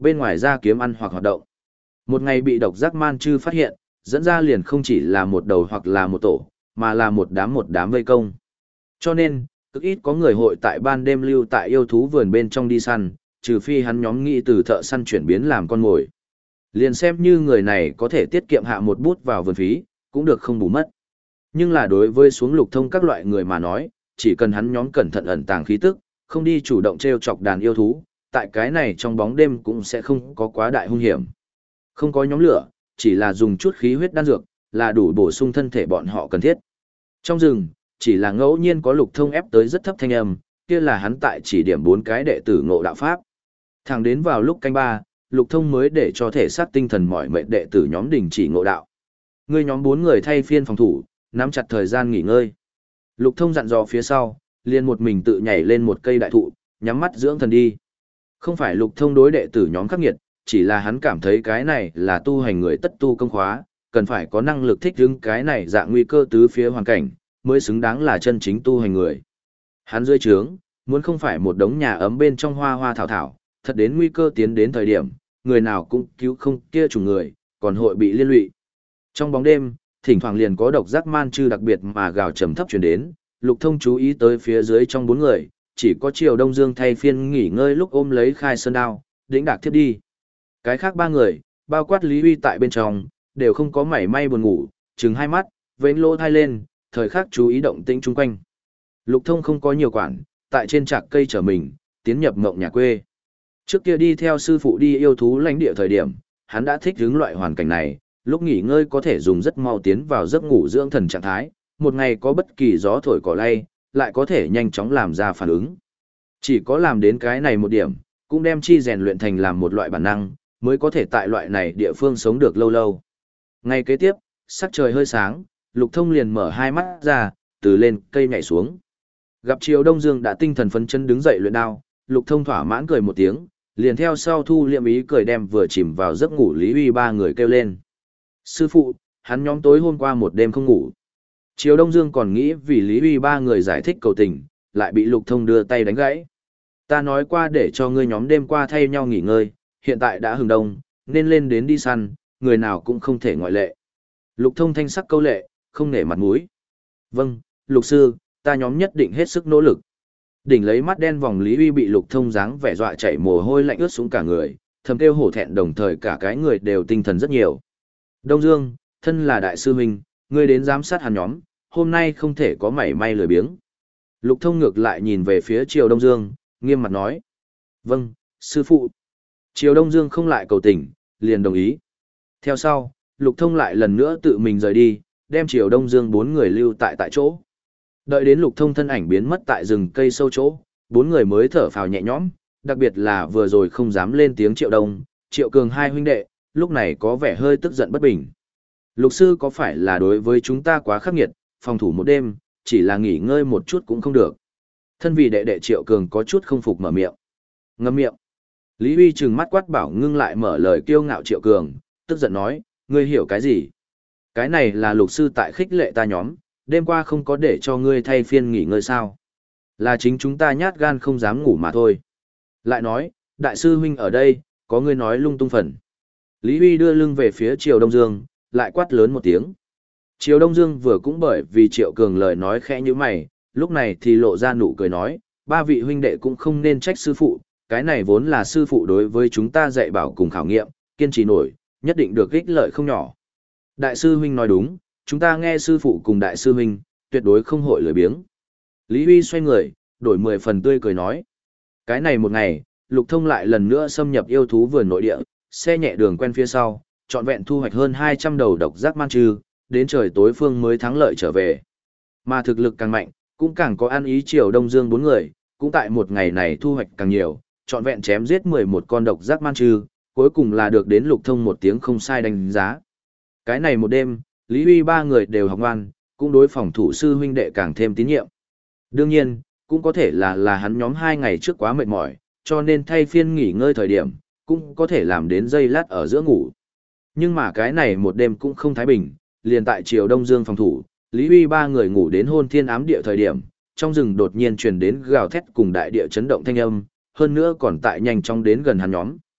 bên ngoài ra kiếm ăn hoặc hoạt động. Một ngày bị độc giác man chư phát hiện, dẫn ra liền không chỉ là một đầu hoặc là một tổ, mà là một đám một đám vây công. Cho nên, cực ít có người hội tại ban đêm lưu tại yêu thú vườn bên trong đi săn, trừ phi hắn nhóm nghĩ từ thợ săn chuyển biến làm con mồi. Liền xem như người này có thể tiết kiệm hạ một bút vào vườn phí, cũng được không bù mất. Nhưng là đối với xuống lục thông các loại người mà nói, chỉ cần hắn nhóm cẩn thận ẩn tàng khí tức, không đi chủ động treo chọc đàn yêu thú, tại cái này trong bóng đêm cũng sẽ không có quá đại hung hiểm. Không có nhóm lửa, chỉ là dùng chút khí huyết đan dược, là đủ bổ sung thân thể bọn họ cần thiết. Trong rừng, chỉ là ngẫu nhiên có lục thông ép tới rất thấp thanh âm, kia là hắn tại chỉ điểm bốn cái đệ tử ngộ đạo pháp. Thẳng đến vào lúc canh ba, lục thông mới để cho thể xác tinh thần mỏi mệt đệ tử nhóm đình chỉ ngộ đạo. Ngươi nhóm bốn người thay phiên phòng thủ, nắm chặt thời gian nghỉ ngơi. Lục thông dặn dò phía sau, liền một mình tự nhảy lên một cây đại thụ, nhắm mắt dưỡng thần đi. Không phải lục thông đối đệ tử nhóm khắc nghiệt, chỉ là hắn cảm thấy cái này là tu hành người tất tu công khóa, cần phải có năng lực thích ứng cái này dạng nguy cơ tứ phía hoàn cảnh, mới xứng đáng là chân chính tu hành người. Hắn dưới trướng, muốn không phải một đống nhà ấm bên trong hoa hoa thảo thảo, thật đến nguy cơ tiến đến thời điểm, người nào cũng cứu không kia chủ người, còn hội bị liên lụy. Trong bóng đêm, thỉnh thoảng liền có độc giác man chư đặc biệt mà gào trầm thấp truyền đến, lục thông chú ý tới phía dưới trong bốn người, chỉ có Triều Đông Dương thay phiên nghỉ ngơi lúc ôm lấy khai sơn đao, đĩnh đạc thiết đi. Cái khác ba người, bao quát Lý Huy tại bên trong, đều không có mảy may buồn ngủ, trừng hai mắt, vén lỗ thai lên, thời khắc chú ý động tĩnh chung quanh. Lục thông không có nhiều quản, tại trên trạc cây trở mình, tiến nhập ngộng nhà quê. Trước kia đi theo sư phụ đi yêu thú lãnh địa thời điểm, hắn đã thích hướng loại hoàn cảnh này, lúc nghỉ ngơi có thể dùng rất mau tiến vào giấc ngủ dưỡng thần trạng thái, một ngày có bất kỳ gió thổi cỏ lay, lại có thể nhanh chóng làm ra phản ứng. Chỉ có làm đến cái này một điểm, cũng đem chi rèn luyện thành làm một loại bản năng, mới có thể tại loại này địa phương sống được lâu lâu. Ngày kế tiếp, sắc trời hơi sáng, Lục Thông liền mở hai mắt ra, từ lên cây nhảy xuống. Gặp Triều Đông Dương đã tinh thần phấn chấn đứng dậy luyện đao, Lục Thông thỏa mãn cười một tiếng, liền theo sau thu liệm ý cười đem vừa chìm vào giấc ngủ Lý Huy ba người kêu lên. Sư phụ, hắn nhóm tối hôm qua một đêm không ngủ. Triều Đông Dương còn nghĩ vì Lý Huy ba người giải thích cầu tình, lại bị Lục Thông đưa tay đánh gãy. Ta nói qua để cho ngươi nhóm đêm qua thay nhau nghỉ ngơi, hiện tại đã hừng đông, nên lên đến đi săn, người nào cũng không thể ngoại lệ. Lục Thông thanh sắc câu lệ, không nể mặt mũi. Vâng, Lục Sư, ta nhóm nhất định hết sức nỗ lực. Đỉnh lấy mắt đen vòng Lý Huy bị Lục Thông dáng vẻ dọa chảy mồ hôi lạnh ướt xuống cả người, thầm kêu hổ thẹn đồng thời cả cái người đều tinh thần rất nhiều. Đông Dương, thân là đại sư huynh, ngươi đến giám sát hắn nhóm, hôm nay không thể có mảy may lười biếng. Lục Thông ngược lại nhìn về phía Triều Đông Dương, nghiêm mặt nói. Vâng, sư phụ. Triều Đông Dương không lại cầu tình, liền đồng ý. Theo sau, Lục Thông lại lần nữa tự mình rời đi, đem Triều Đông Dương bốn người lưu tại tại chỗ. Đợi đến Lục Thông thân ảnh biến mất tại rừng cây sâu chỗ, bốn người mới thở phào nhẹ nhõm, đặc biệt là vừa rồi không dám lên tiếng Triệu Đông, Triệu Cường hai huynh đệ, lúc này có vẻ hơi tức giận bất bình. Lục sư có phải là đối với chúng ta quá khắc nghiệt, phòng thủ một đêm, chỉ là nghỉ ngơi một chút cũng không được. Thân vị đệ đệ Triệu Cường có chút không phục mở miệng. Ngâm miệng. Lý Huy trừng mắt quát bảo ngưng lại mở lời kiêu ngạo Triệu Cường, tức giận nói, ngươi hiểu cái gì? Cái này là lục sư tại khích lệ ta nhóm, đêm qua không có để cho ngươi thay phiên nghỉ ngơi sao? Là chính chúng ta nhát gan không dám ngủ mà thôi. Lại nói, đại sư huynh ở đây, có ngươi nói lung tung phần. Lý Huy đưa lưng về phía Triều Đông Dương, lại quát lớn một tiếng. Triều Đông Dương vừa cũng bởi vì Triệu Cường lời nói khẽ như mày, lúc này thì lộ ra nụ cười nói, ba vị huynh đệ cũng không nên trách sư phụ, cái này vốn là sư phụ đối với chúng ta dạy bảo cùng khảo nghiệm, kiên trì nổi, nhất định được ích lợi không nhỏ. Đại sư huynh nói đúng, chúng ta nghe sư phụ cùng đại sư huynh, tuyệt đối không hội lười biếng. Lý Huy xoay người, đổi mười phần tươi cười nói. Cái này một ngày, Lục Thông lại lần nữa xâm nhập yêu thú vườn nội địa, xe nhẹ đường quen phía sau, trọn vẹn thu hoạch hơn hai trăm đầu độc giác man trư, đến trời tối phương mới thắng lợi trở về. Mà thực lực càng mạnh, cũng càng có ăn ý Triều Đông Dương bốn người, cũng tại một ngày này thu hoạch càng nhiều, trọn vẹn chém giết mười một con độc giác man trư, cuối cùng là được đến Lục Thông một tiếng không sai đánh giá. Cái này một đêm, Lý Huy ba người đều học ngoan, cũng đối phòng thủ sư huynh đệ càng thêm tín nhiệm. Đương nhiên, cũng có thể là là hắn nhóm hai ngày trước quá mệt mỏi, cho nên thay phiên nghỉ ngơi thời điểm, cũng có thể làm đến giây lát ở giữa ngủ. Nhưng mà cái này một đêm cũng không thái bình, liền tại Triều Đông Dương phòng thủ, Lý Huy ba người ngủ đến hôn thiên ám địa thời điểm, trong rừng đột nhiên truyền đến gào thét cùng đại địa chấn động thanh âm, hơn nữa còn tại nhanh chóng đến gần hắn nhóm.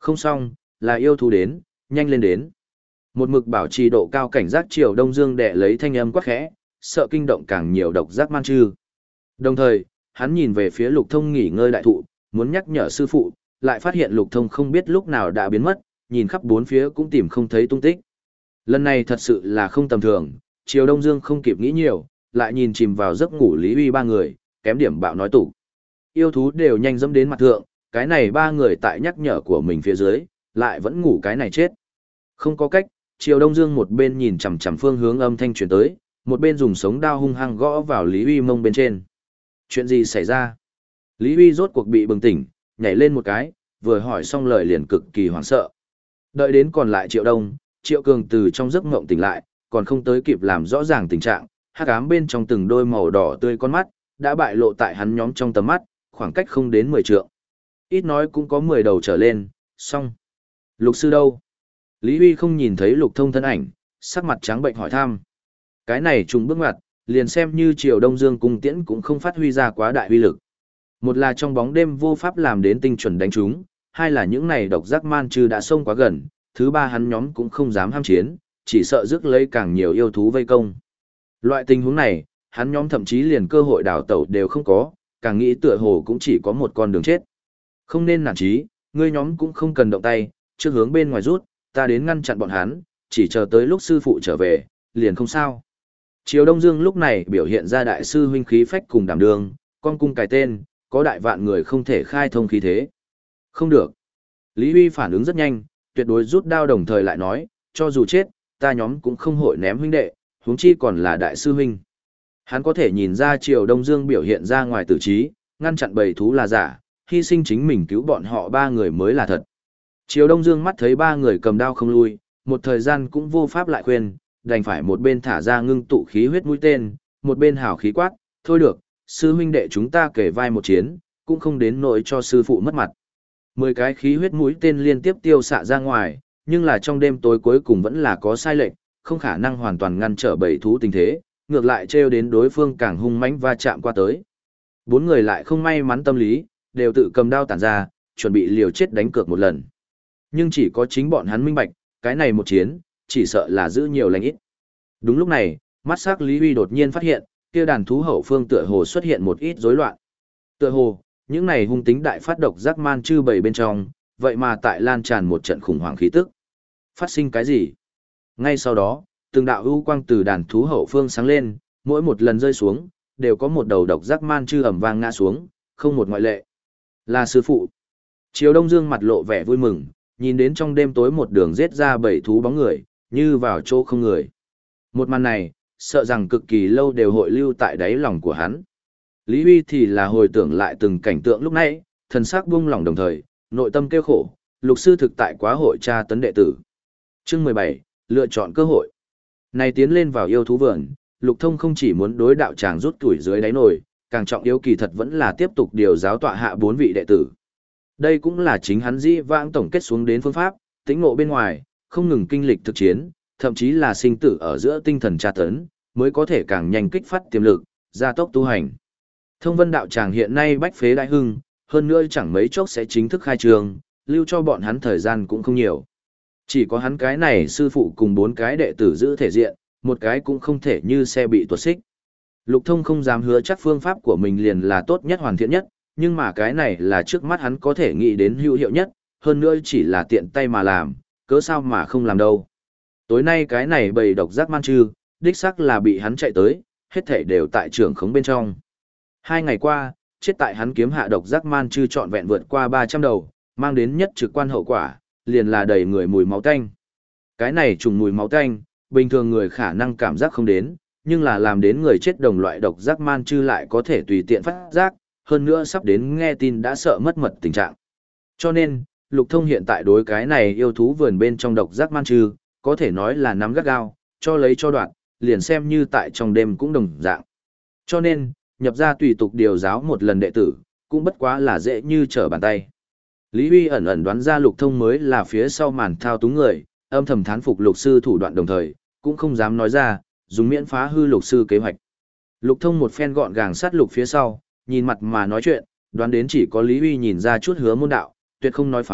Không xong, là yêu thú đến, nhanh lên đến. Một mực bảo trì độ cao cảnh giác Triều Đông Dương đệ lấy thanh âm quát khẽ, sợ kinh động càng nhiều độc giác man chư. Đồng thời, hắn nhìn về phía Lục Thông nghỉ ngơi đại thụ, muốn nhắc nhở sư phụ, lại phát hiện Lục Thông không biết lúc nào đã biến mất, nhìn khắp bốn phía cũng tìm không thấy tung tích. Lần này thật sự là không tầm thường, Triều Đông Dương không kịp nghĩ nhiều, lại nhìn chìm vào giấc ngủ Lý Uy ba người, kém điểm bạo nói tủ. Yêu thú đều nhanh dẫm đến mặt thượng, cái này ba người tại nhắc nhở của mình phía dưới, lại vẫn ngủ cái này chết. Không có cách, Triều Đông Dương một bên nhìn chằm chằm phương hướng âm thanh truyền tới, một bên dùng sống đao hung hăng gõ vào Lý Uy mông bên trên. Chuyện gì xảy ra? Lý Uy rốt cuộc bị bừng tỉnh, nhảy lên một cái, vừa hỏi xong lời liền cực kỳ hoảng sợ. Đợi đến còn lại Triệu Đông, Triệu Cường từ trong giấc ngộng tỉnh lại, còn không tới kịp làm rõ ràng tình trạng, hắc ám bên trong từng đôi màu đỏ tươi con mắt, đã bại lộ tại hắn nhóm trong tầm mắt, khoảng cách không đến mười trượng. Ít nói cũng có mười đầu trở lên, xong. Lục sư đâu? Lý Huy không nhìn thấy Lục Thông thân ảnh, sắc mặt trắng bệnh hỏi thăm. Cái này trùng bước ngoặt, liền xem như Triều Đông Dương cung tiễn cũng không phát huy ra quá đại uy lực. Một là trong bóng đêm vô pháp làm đến tinh chuẩn đánh chúng, hai là những này độc giác man trừ đã xông quá gần, thứ ba hắn nhóm cũng không dám ham chiến, chỉ sợ rước lấy càng nhiều yêu thú vây công. Loại tình huống này, hắn nhóm thậm chí liền cơ hội đào tẩu đều không có, càng nghĩ tựa hồ cũng chỉ có một con đường chết. Không nên nản chí, ngươi nhóm cũng không cần động tay, trước hướng bên ngoài rút, ta đến ngăn chặn bọn hắn, chỉ chờ tới lúc sư phụ trở về, liền không sao. Triều Đông Dương lúc này biểu hiện ra đại sư huynh khí phách cùng đảm đường, con cung cài tên, có đại vạn người không thể khai thông khí thế. Không được. Lý Huy phản ứng rất nhanh, tuyệt đối rút đao đồng thời lại nói, cho dù chết, ta nhóm cũng không hội ném huynh đệ, huống chi còn là đại sư huynh. Hắn có thể nhìn ra Triều Đông Dương biểu hiện ra ngoài tử trí, ngăn chặn bầy thú là giả, hy sinh chính mình cứu bọn họ ba người mới là thật. Triều Đông Dương mắt thấy ba người cầm đao không lui, một thời gian cũng vô pháp lại khuyên, đành phải một bên thả ra ngưng tụ khí huyết mũi tên, một bên hào khí quát, thôi được, sư huynh đệ chúng ta kể vai một chiến, cũng không đến nỗi cho sư phụ mất mặt. Mười cái khí huyết mũi tên liên tiếp tiêu xạ ra ngoài, nhưng là trong đêm tối cuối cùng vẫn là có sai lệch, không khả năng hoàn toàn ngăn trở bầy thú tình thế, ngược lại trêu đến đối phương càng hung mãnh va chạm qua tới. Bốn người lại không may mắn tâm lý, đều tự cầm đao tản ra, chuẩn bị liều chết đánh cược một lần. Nhưng chỉ có chính bọn hắn minh bạch, cái này một chiến, chỉ sợ là giữ nhiều lành ít. Đúng lúc này, mắt sắc Lý Huy đột nhiên phát hiện, kia đàn thú hậu phương tựa hồ xuất hiện một ít rối loạn. Tựa hồ, những này hung tính đại phát độc giác man chư bầy bên trong, vậy mà tại lan tràn một trận khủng hoảng khí tức. Phát sinh cái gì? Ngay sau đó, từng đạo ưu quang từ đàn thú hậu phương sáng lên, mỗi một lần rơi xuống, đều có một đầu độc giác man chư ầm vang ngã xuống, không một ngoại lệ. Là sư phụ. Triều Đông Dương mặt lộ vẻ vui mừng, nhìn đến trong đêm tối một đường giết ra bảy thú bóng người, như vào chỗ không người. Một màn này, sợ rằng cực kỳ lâu đều hội lưu tại đáy lòng của hắn. Lý Huy thì là hồi tưởng lại từng cảnh tượng lúc nãy, thần sắc buông lòng đồng thời, nội tâm kêu khổ, lục sư thực tại quá hội tra tấn đệ tử. Chương mười bảy, lựa chọn cơ hội. Này tiến lên vào yêu thú vườn, Lục Thông không chỉ muốn đối đạo tràng rút tuổi dưới đáy nồi, càng trọng yếu kỳ thật vẫn là tiếp tục điều giáo tọa hạ bốn vị đệ tử. Đây cũng là chính hắn dĩ vãng tổng kết xuống đến phương pháp, tĩnh ngộ bên ngoài, không ngừng kinh lịch thực chiến, thậm chí là sinh tử ở giữa tinh thần tra tấn, mới có thể càng nhanh kích phát tiềm lực, gia tốc tu hành. Thông Vân đạo tràng hiện nay bách phế đại hưng, hơn nữa chẳng mấy chốc sẽ chính thức khai trường, lưu cho bọn hắn thời gian cũng không nhiều. Chỉ có hắn cái này sư phụ cùng bốn cái đệ tử giữ thể diện, một cái cũng không thể như xe bị tuột xích. Lục Thông không dám hứa chắc phương pháp của mình liền là tốt nhất hoàn thiện nhất, nhưng mà cái này là trước mắt hắn có thể nghĩ đến hữu hiệu nhất, hơn nữa chỉ là tiện tay mà làm, cớ sao mà không làm đâu. Tối nay cái này bầy độc giác man chư, đích xác là bị hắn chạy tới, hết thảy đều tại trường khống bên trong. Hai ngày qua, chết tại hắn kiếm hạ độc giác man chư trọn vẹn vượt qua ba trăm đầu, mang đến nhất trực quan hậu quả, liền là đầy người mùi máu tanh. Cái này trùng mùi máu tanh, bình thường người khả năng cảm giác không đến, nhưng là làm đến người chết đồng loại độc giác man chư lại có thể tùy tiện phát giác, hơn nữa sắp đến nghe tin đã sợ mất mật tình trạng. Cho nên, Lục Thông hiện tại đối cái này yêu thú vườn bên trong độc giác man chư, có thể nói là nắm gắt gao, cho lấy cho đoạn, liền xem như tại trong đêm cũng đồng dạng. Cho nên, nhập ra tùy tục điều giáo một lần đệ tử, cũng bất quá là dễ như trở bàn tay. Lý Huy ẩn ẩn đoán ra Lục Thông mới là phía sau màn thao túng người, âm thầm thán phục Lục sư thủ đoạn đồng thời, cũng không dám nói ra, dùng miễn phá hư Lục sư kế hoạch. Lục Thông một phen gọn gàng sát Lục phía sau, nhìn mặt mà nói chuyện, đoán đến chỉ có Lý Huy nhìn ra chút hứa môn đạo, tuyệt không nói phá,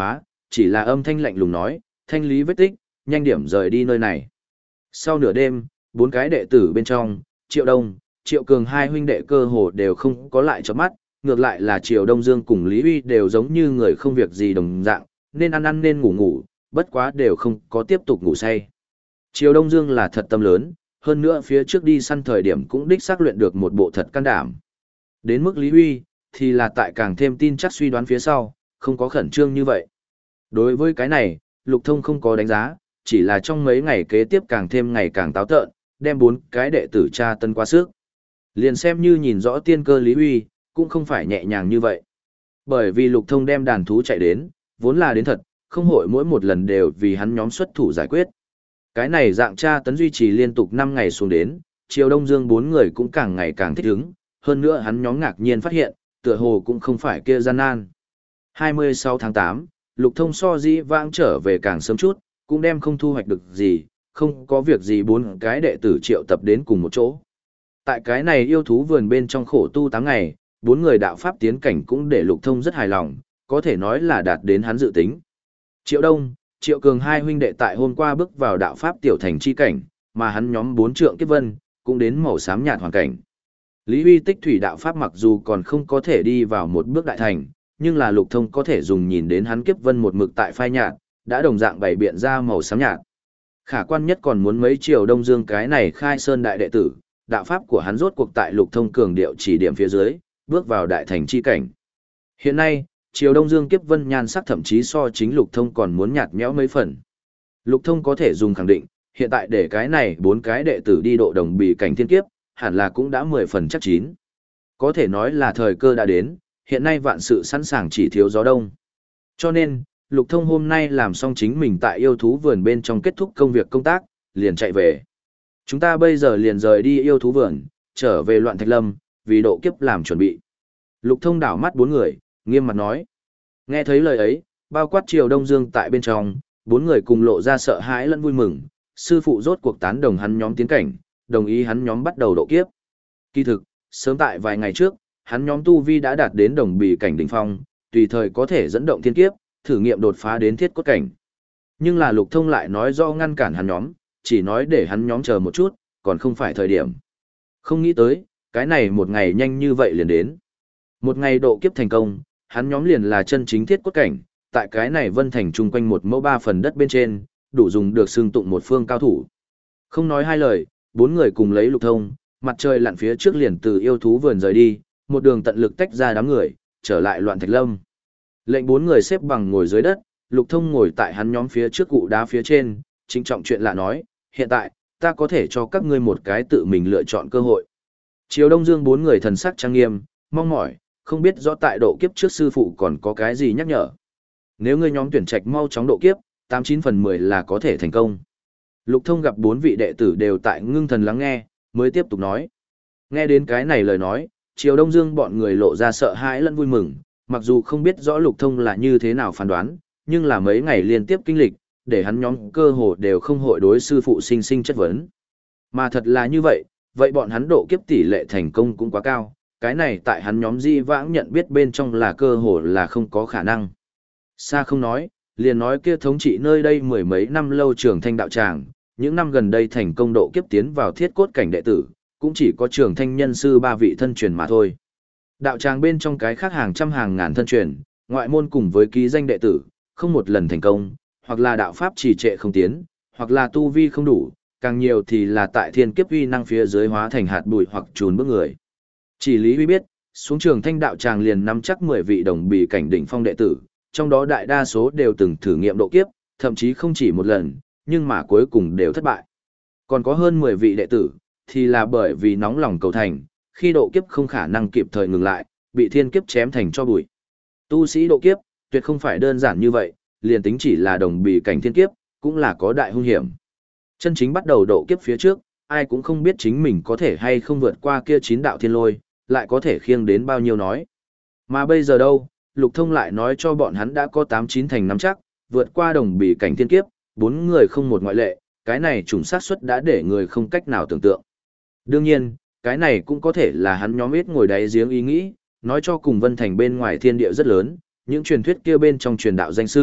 chỉ là âm thanh lạnh lùng nói, thanh lý vết tích, nhanh điểm rời đi nơi này. Sau nửa đêm, bốn cái đệ tử bên trong, Triệu Đông, Triệu Cường hai huynh đệ cơ hồ đều không có lại chớp mắt, ngược lại là Triệu Đông Dương cùng Lý Uy đều giống như người không việc gì đồng dạng, nên ăn ăn nên ngủ ngủ, bất quá đều không có tiếp tục ngủ say. Triệu Đông Dương là thật tâm lớn, hơn nữa phía trước đi săn thời điểm cũng đích xác luyện được một bộ thật can đảm. Đến mức Lý Uy, thì là tại càng thêm tin chắc suy đoán phía sau, không có khẩn trương như vậy. Đối với cái này, Lục Thông không có đánh giá, chỉ là trong mấy ngày kế tiếp càng thêm ngày càng táo tợn, đem bốn cái đệ tử tra tân quá sức. Liền xem như nhìn rõ tiên cơ Lý Uy, cũng không phải nhẹ nhàng như vậy. Bởi vì Lục Thông đem đàn thú chạy đến, vốn là đến thật, không hội mỗi một lần đều vì hắn nhóm xuất thủ giải quyết. Cái này dạng tra tấn duy trì liên tục năm ngày xuống đến, Triều Đông Dương bốn người cũng càng ngày càng thích ứng, hơn nữa hắn nhóm ngạc nhiên phát hiện, tựa hồ cũng không phải kia gian nan. hai mươi sáu tháng tám, Lục Thông so dĩ vãng trở về càng sớm chút, cũng đem không thu hoạch được gì, không có việc gì bốn cái đệ tử triệu tập đến cùng một chỗ. Tại cái này yêu thú vườn bên trong khổ tu tám ngày, bốn người đạo pháp tiến cảnh cũng để Lục Thông rất hài lòng, có thể nói là đạt đến hắn dự tính. Triệu Đông, Triệu Cường hai huynh đệ tại hôm qua bước vào đạo pháp tiểu thành chi cảnh, mà hắn nhóm bốn trượng kiếp vân, cũng đến màu xám nhạt hoàn cảnh. Lý Huy tích thủy đạo pháp mặc dù còn không có thể đi vào một bước đại thành, nhưng là Lục Thông có thể dùng nhìn đến hắn kiếp vân một mực tại phai nhạt, đã đồng dạng bày biện ra màu xám nhạt. Khả quan nhất còn muốn mấy Triều Đông Dương cái này khai sơn đại đệ tử, đạo pháp của hắn rốt cuộc tại Lục Thông cường điệu chỉ điểm phía dưới, bước vào đại thành chi cảnh. Hiện nay, Triều Đông Dương kiếp vân nhan sắc thậm chí so chính Lục Thông còn muốn nhạt nhẽo mấy phần. Lục Thông có thể dùng khẳng định, hiện tại để cái này bốn cái đệ tử đi độ đồng bì cảnh thiên kiếp, hẳn là cũng đã mười phần chắc chín. Có thể nói là thời cơ đã đến, hiện nay vạn sự sẵn sàng chỉ thiếu gió đông. Cho nên, Lục Thông hôm nay làm xong chính mình tại yêu thú vườn bên trong kết thúc công việc công tác, liền chạy về. Chúng ta bây giờ liền rời đi yêu thú vườn, trở về Loạn Thạch Lâm, vì độ kiếp làm chuẩn bị. Lục Thông đảo mắt bốn người, nghiêm mặt nói. Nghe thấy lời ấy, bao quát Triều Đông Dương tại bên trong, bốn người cùng lộ ra sợ hãi lẫn vui mừng, sư phụ rốt cuộc tán đồng hắn nhóm tiến cảnh, đồng ý hắn nhóm bắt đầu độ kiếp. Kỳ thực, sớm tại vài ngày trước, hắn nhóm tu vi đã đạt đến đồng bì cảnh đỉnh phong, tùy thời có thể dẫn động thiên kiếp, thử nghiệm đột phá đến thiết cốt cảnh. Nhưng là Lục Thông lại nói do ngăn cản hắn nhóm, chỉ nói để hắn nhóm chờ một chút, còn không phải thời điểm. Không nghĩ tới, cái này một ngày nhanh như vậy liền đến. Một ngày độ kiếp thành công, hắn nhóm liền là chân chính thiết cốt cảnh, tại cái này vân thành chung quanh một mẫu ba phần đất bên trên, đủ dùng được xưng tụng một phương cao thủ. Không nói hai lời, bốn người cùng lấy Lục Thông, mặt trời lặn phía trước liền từ yêu thú vườn rời đi, một đường tận lực tách ra đám người, trở lại Loạn Thạch Lâm. Lệnh bốn người xếp bằng ngồi dưới đất, Lục Thông ngồi tại hắn nhóm phía trước cụ đá phía trên, chính trọng chuyện lạ nói, hiện tại, ta có thể cho các ngươi một cái tự mình lựa chọn cơ hội. Triều Đông Dương bốn người thần sắc trang nghiêm, mong mỏi, không biết rõ tại độ kiếp trước sư phụ còn có cái gì nhắc nhở. Nếu ngươi nhóm tuyển trạch mau chóng độ kiếp, tám chín phần mười là có thể thành công. Lục Thông gặp bốn vị đệ tử đều tại ngưng thần lắng nghe, mới tiếp tục nói. Nghe đến cái này lời nói, Triều Đông Dương bọn người lộ ra sợ hãi lẫn vui mừng, mặc dù không biết rõ Lục Thông là như thế nào phán đoán, nhưng là mấy ngày liên tiếp kinh lịch, để hắn nhóm cơ hồ đều không hội đối sư phụ sinh sinh chất vấn. Mà thật là như vậy, vậy bọn hắn độ kiếp tỷ lệ thành công cũng quá cao, cái này tại hắn nhóm di vãng nhận biết bên trong là cơ hồ là không có khả năng. Xa không nói, liền nói kia thống trị nơi đây mười mấy năm lâu Trường Thanh đạo tràng, những năm gần đây thành công độ kiếp tiến vào thiết cốt cảnh đệ tử, cũng chỉ có Trường Thanh nhân sư ba vị thân truyền mà thôi. Đạo tràng bên trong cái khác hàng trăm hàng ngàn thân truyền, ngoại môn cùng với ký danh đệ tử, không một lần thành công, hoặc là đạo pháp trì trệ không tiến, hoặc là tu vi không đủ, càng nhiều thì là tại thiên kiếp uy năng phía dưới hóa thành hạt bụi hoặc trùn bước người. Chỉ Lý Huy biết, xuống Trường Thanh đạo tràng liền nắm chắc mười vị đồng bì cảnh đỉnh phong đệ tử, trong đó đại đa số đều từng thử nghiệm độ kiếp, thậm chí không chỉ một lần, nhưng mà cuối cùng đều thất bại. Còn có hơn mười vị đệ tử, thì là bởi vì nóng lòng cầu thành, khi độ kiếp không khả năng kịp thời ngừng lại, bị thiên kiếp chém thành cho bụi. Tu sĩ độ kiếp, tuyệt không phải đơn giản như vậy, liền tính chỉ là đồng bì cảnh thiên kiếp, cũng là có đại hung hiểm. Chân chính bắt đầu độ kiếp phía trước, ai cũng không biết chính mình có thể hay không vượt qua kia chín đạo thiên lôi, lại có thể khiêng đến bao nhiêu nói. Mà bây giờ đâu, Lục Thông lại nói cho bọn hắn đã có tám chín thành nắm chắc, vượt qua đồng bì cảnh thiên kiếp, bốn người không một ngoại lệ, cái này trùng sát suất đã để người không cách nào tưởng tượng. Đương nhiên, cái này cũng có thể là hắn nhóm ít ngồi đáy giếng ý nghĩ, nói cho cùng Vân Thành bên ngoài thiên địa rất lớn, những truyền thuyết kia bên trong truyền đạo danh sư,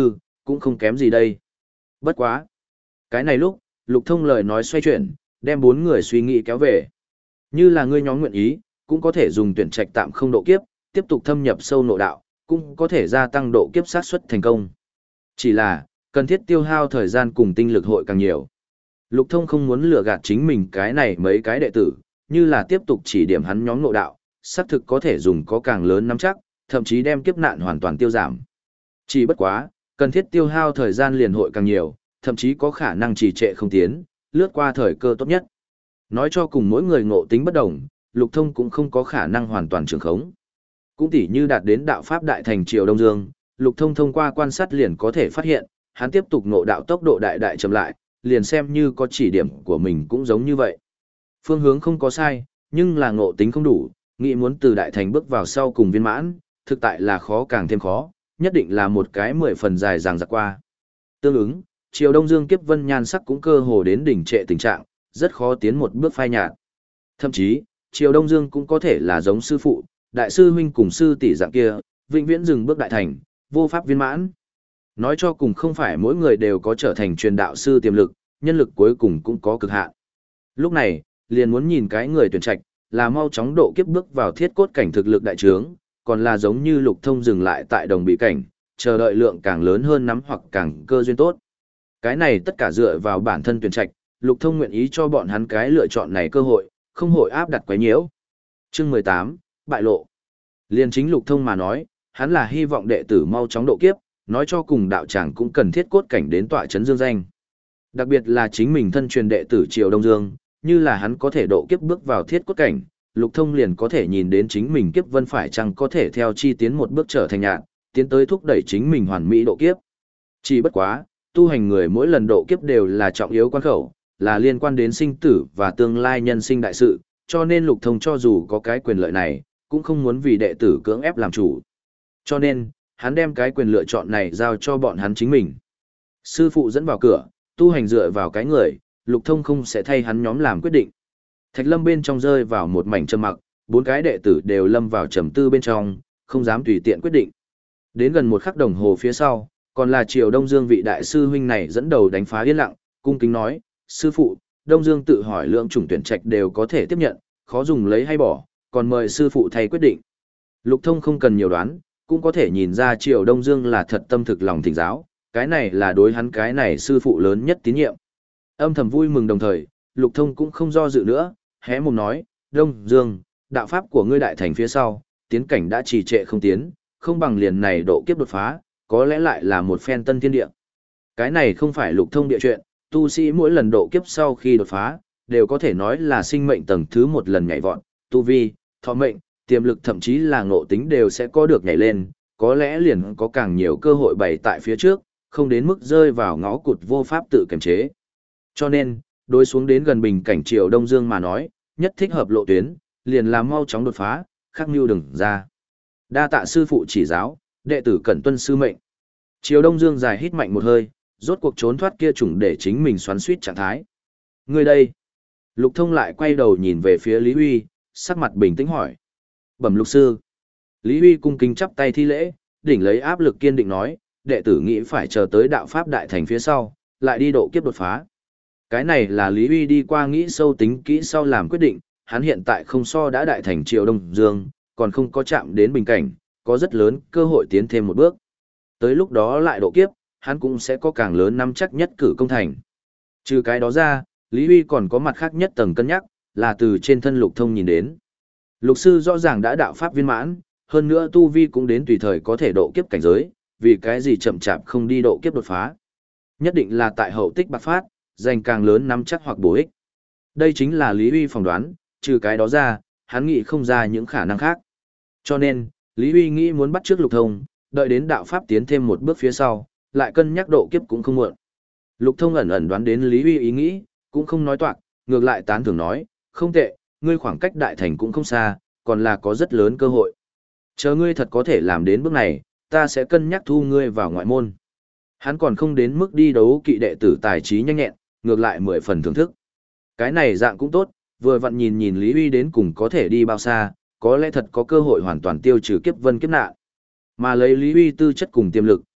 cũng không kém gì đây. Bất quá. Cái này lúc, Lục Thông lời nói xoay chuyển, đem bốn người suy nghĩ kéo về. Như là ngươi nhóm nguyện ý, cũng có thể dùng tuyển trạch tạm không độ kiếp, tiếp tục thâm nhập sâu nội đạo, cũng có thể gia tăng độ kiếp sát suất thành công. Chỉ là, cần thiết tiêu hao thời gian cùng tinh lực hội càng nhiều. Lục Thông không muốn lừa gạt chính mình cái này mấy cái đệ tử, như là tiếp tục chỉ điểm hắn nhóm nội đạo, xác thực có thể dùng có càng lớn nắm chắc, thậm chí đem kiếp nạn hoàn toàn tiêu giảm. Chỉ bất quá, cần thiết tiêu hao thời gian liền hội càng nhiều, thậm chí có khả năng trì trệ không tiến, lướt qua thời cơ tốt nhất. Nói cho cùng mỗi người ngộ tính bất đồng, Lục Thông cũng không có khả năng hoàn toàn trường khống. Cũng tỉ như đạt đến đạo pháp đại thành Triều Đông Dương, Lục Thông thông qua quan sát liền có thể phát hiện, hắn tiếp tục ngộ đạo tốc độ đại đại chậm lại, liền xem như có chỉ điểm của mình cũng giống như vậy. Phương hướng không có sai, nhưng là ngộ tính không đủ, nghĩ muốn từ đại thành bước vào sau cùng viên mãn, thực tại là khó càng thêm khó, nhất định là một cái mười phần dài dằng dặc qua. Tương ứng, Triều Đông Dương kiếp vân nhan sắc cũng cơ hồ đến đỉnh trệ tình trạng, rất khó tiến một bước phai nhạt. Thậm chí, Triều Đông Dương cũng có thể là giống sư phụ, đại sư huynh cùng sư tỷ dạng kia, vĩnh viễn dừng bước đại thành, vô pháp viên mãn. Nói cho cùng không phải mỗi người đều có trở thành truyền đạo sư tiềm lực, nhân lực cuối cùng cũng có cực hạn. Lúc này, liền muốn nhìn cái người tuyển trạch, là mau chóng độ kiếp bước vào thiết cốt cảnh thực lực đại trướng, còn là giống như Lục Thông dừng lại tại đồng bị cảnh, chờ đợi lượng càng lớn hơn nắm hoặc càng cơ duyên tốt. Cái này tất cả dựa vào bản thân tuyển trạch, Lục Thông nguyện ý cho bọn hắn cái lựa chọn này cơ hội, không hội áp đặt quấy nhiễu. Chương mười tám, bại lộ. Liên chính Lục Thông mà nói, hắn là hy vọng đệ tử mau chóng độ kiếp, nói cho cùng đạo tràng cũng cần thiết cốt cảnh đến tọa chấn dương danh. Đặc biệt là chính mình thân truyền đệ tử Triều Đông Dương, như là hắn có thể độ kiếp bước vào thiết cốt cảnh, Lục Thông liền có thể nhìn đến chính mình kiếp vân phải chăng có thể theo chi tiến một bước trở thành nhạn, tiến tới thúc đẩy chính mình hoàn mỹ độ kiếp. Chỉ bất quá, tu hành người mỗi lần độ kiếp đều là trọng yếu quan khẩu, là liên quan đến sinh tử và tương lai nhân sinh đại sự, cho nên Lục Thông cho dù có cái quyền lợi này, cũng không muốn vì đệ tử cưỡng ép làm chủ. Cho nên, hắn đem cái quyền lựa chọn này giao cho bọn hắn chính mình. Sư phụ dẫn vào cửa, tu hành dựa vào cái người, Lục Thông không sẽ thay hắn nhóm làm quyết định. Thạch Lâm bên trong rơi vào một mảnh trầm mặc, bốn cái đệ tử đều lâm vào trầm tư bên trong, không dám tùy tiện quyết định. Đến gần một khắc đồng hồ phía sau, còn là Triều Đông Dương vị đại sư huynh này dẫn đầu đánh phá yên lặng, cung kính nói, sư phụ, Đông Dương tự hỏi lượng chủng tuyển trạch đều có thể tiếp nhận, khó dùng lấy hay bỏ, còn mời sư phụ thay quyết định. Lục Thông không cần nhiều đoán, cũng có thể nhìn ra Triều Đông Dương là thật tâm thực lòng thỉnh giáo, cái này là đối hắn cái này sư phụ lớn nhất tín nhiệm. Âm thầm vui mừng đồng thời, Lục Thông cũng không do dự nữa, hé mồm nói, Đông Dương, đạo pháp của ngươi đại thành phía sau, tiến cảnh đã trì trệ không tiến, không bằng liền này độ kiếp đột phá, có lẽ lại là một phen tân thiên địa. Cái này không phải Lục Thông địa chuyện, tu sĩ mỗi lần độ kiếp sau khi đột phá, đều có thể nói là sinh mệnh tầng thứ một lần nhảy vọt, tu vi, thọ mệnh, tiềm lực thậm chí là ngộ tính đều sẽ có được nhảy lên, có lẽ liền có càng nhiều cơ hội bày tại phía trước, không đến mức rơi vào ngõ cụt vô pháp tự kiềm chế. Cho nên, đối xuống đến gần bình cảnh Triều Đông Dương mà nói, nhất thích hợp lộ tuyến, liền làm mau chóng đột phá, khắc mưu đừng ra. Đa tạ sư phụ chỉ giáo, đệ tử cẩn tuân sư mệnh. Triều Đông Dương dài hít mạnh một hơi, rốt cuộc trốn thoát kia chủng để chính mình xoắn suýt trạng thái. Người đây. Lục Thông lại quay đầu nhìn về phía Lý Huy, sắc mặt bình tĩnh hỏi. Bẩm lục sư. Lý Huy cung kính chắp tay thi lễ, đỉnh lấy áp lực kiên định nói, đệ tử nghĩ phải chờ tới đạo pháp đại thành phía sau, lại đi độ kiếp đột phá. Cái này là Lý Huy đi qua nghĩ sâu tính kỹ sau làm quyết định, hắn hiện tại không so đã đại thành Triều Đông Dương, còn không có chạm đến bình cảnh, có rất lớn cơ hội tiến thêm một bước. Tới lúc đó lại độ kiếp, hắn cũng sẽ có càng lớn nắm chắc nhất cử công thành. Trừ cái đó ra, Lý Huy còn có mặt khác nhất tầng cân nhắc, là từ trên thân Lục Thông nhìn đến. Lục sư rõ ràng đã đạo pháp viên mãn, hơn nữa tu vi cũng đến tùy thời có thể độ kiếp cảnh giới, vì cái gì chậm chạp không đi độ kiếp đột phá. Nhất định là tại hậu tích bạc phát, giành càng lớn nắm chắc hoặc bổ ích. Đây chính là Lý Huy phỏng đoán, trừ cái đó ra, hắn nghĩ không ra những khả năng khác. Cho nên, Lý Huy nghĩ muốn bắt trước Lục Thông, đợi đến đạo pháp tiến thêm một bước phía sau, lại cân nhắc độ kiếp cũng không muộn. Lục Thông ẩn ẩn đoán đến Lý Huy ý nghĩ, cũng không nói toạc, ngược lại tán thưởng nói, không tệ, ngươi khoảng cách đại thành cũng không xa, còn là có rất lớn cơ hội. Chờ ngươi thật có thể làm đến bước này, ta sẽ cân nhắc thu ngươi vào ngoại môn. Hắn còn không đến mức đi đấu kỵ đệ tử tài trí nhanh nhẹn, ngược lại mười phần thưởng thức. Cái này dạng cũng tốt, vừa vặn nhìn nhìn Lý Huy đến cùng có thể đi bao xa, có lẽ thật có cơ hội hoàn toàn tiêu trừ kiếp vân kiếp nạn. Mà lấy Lý Huy tư chất cùng tiềm lực,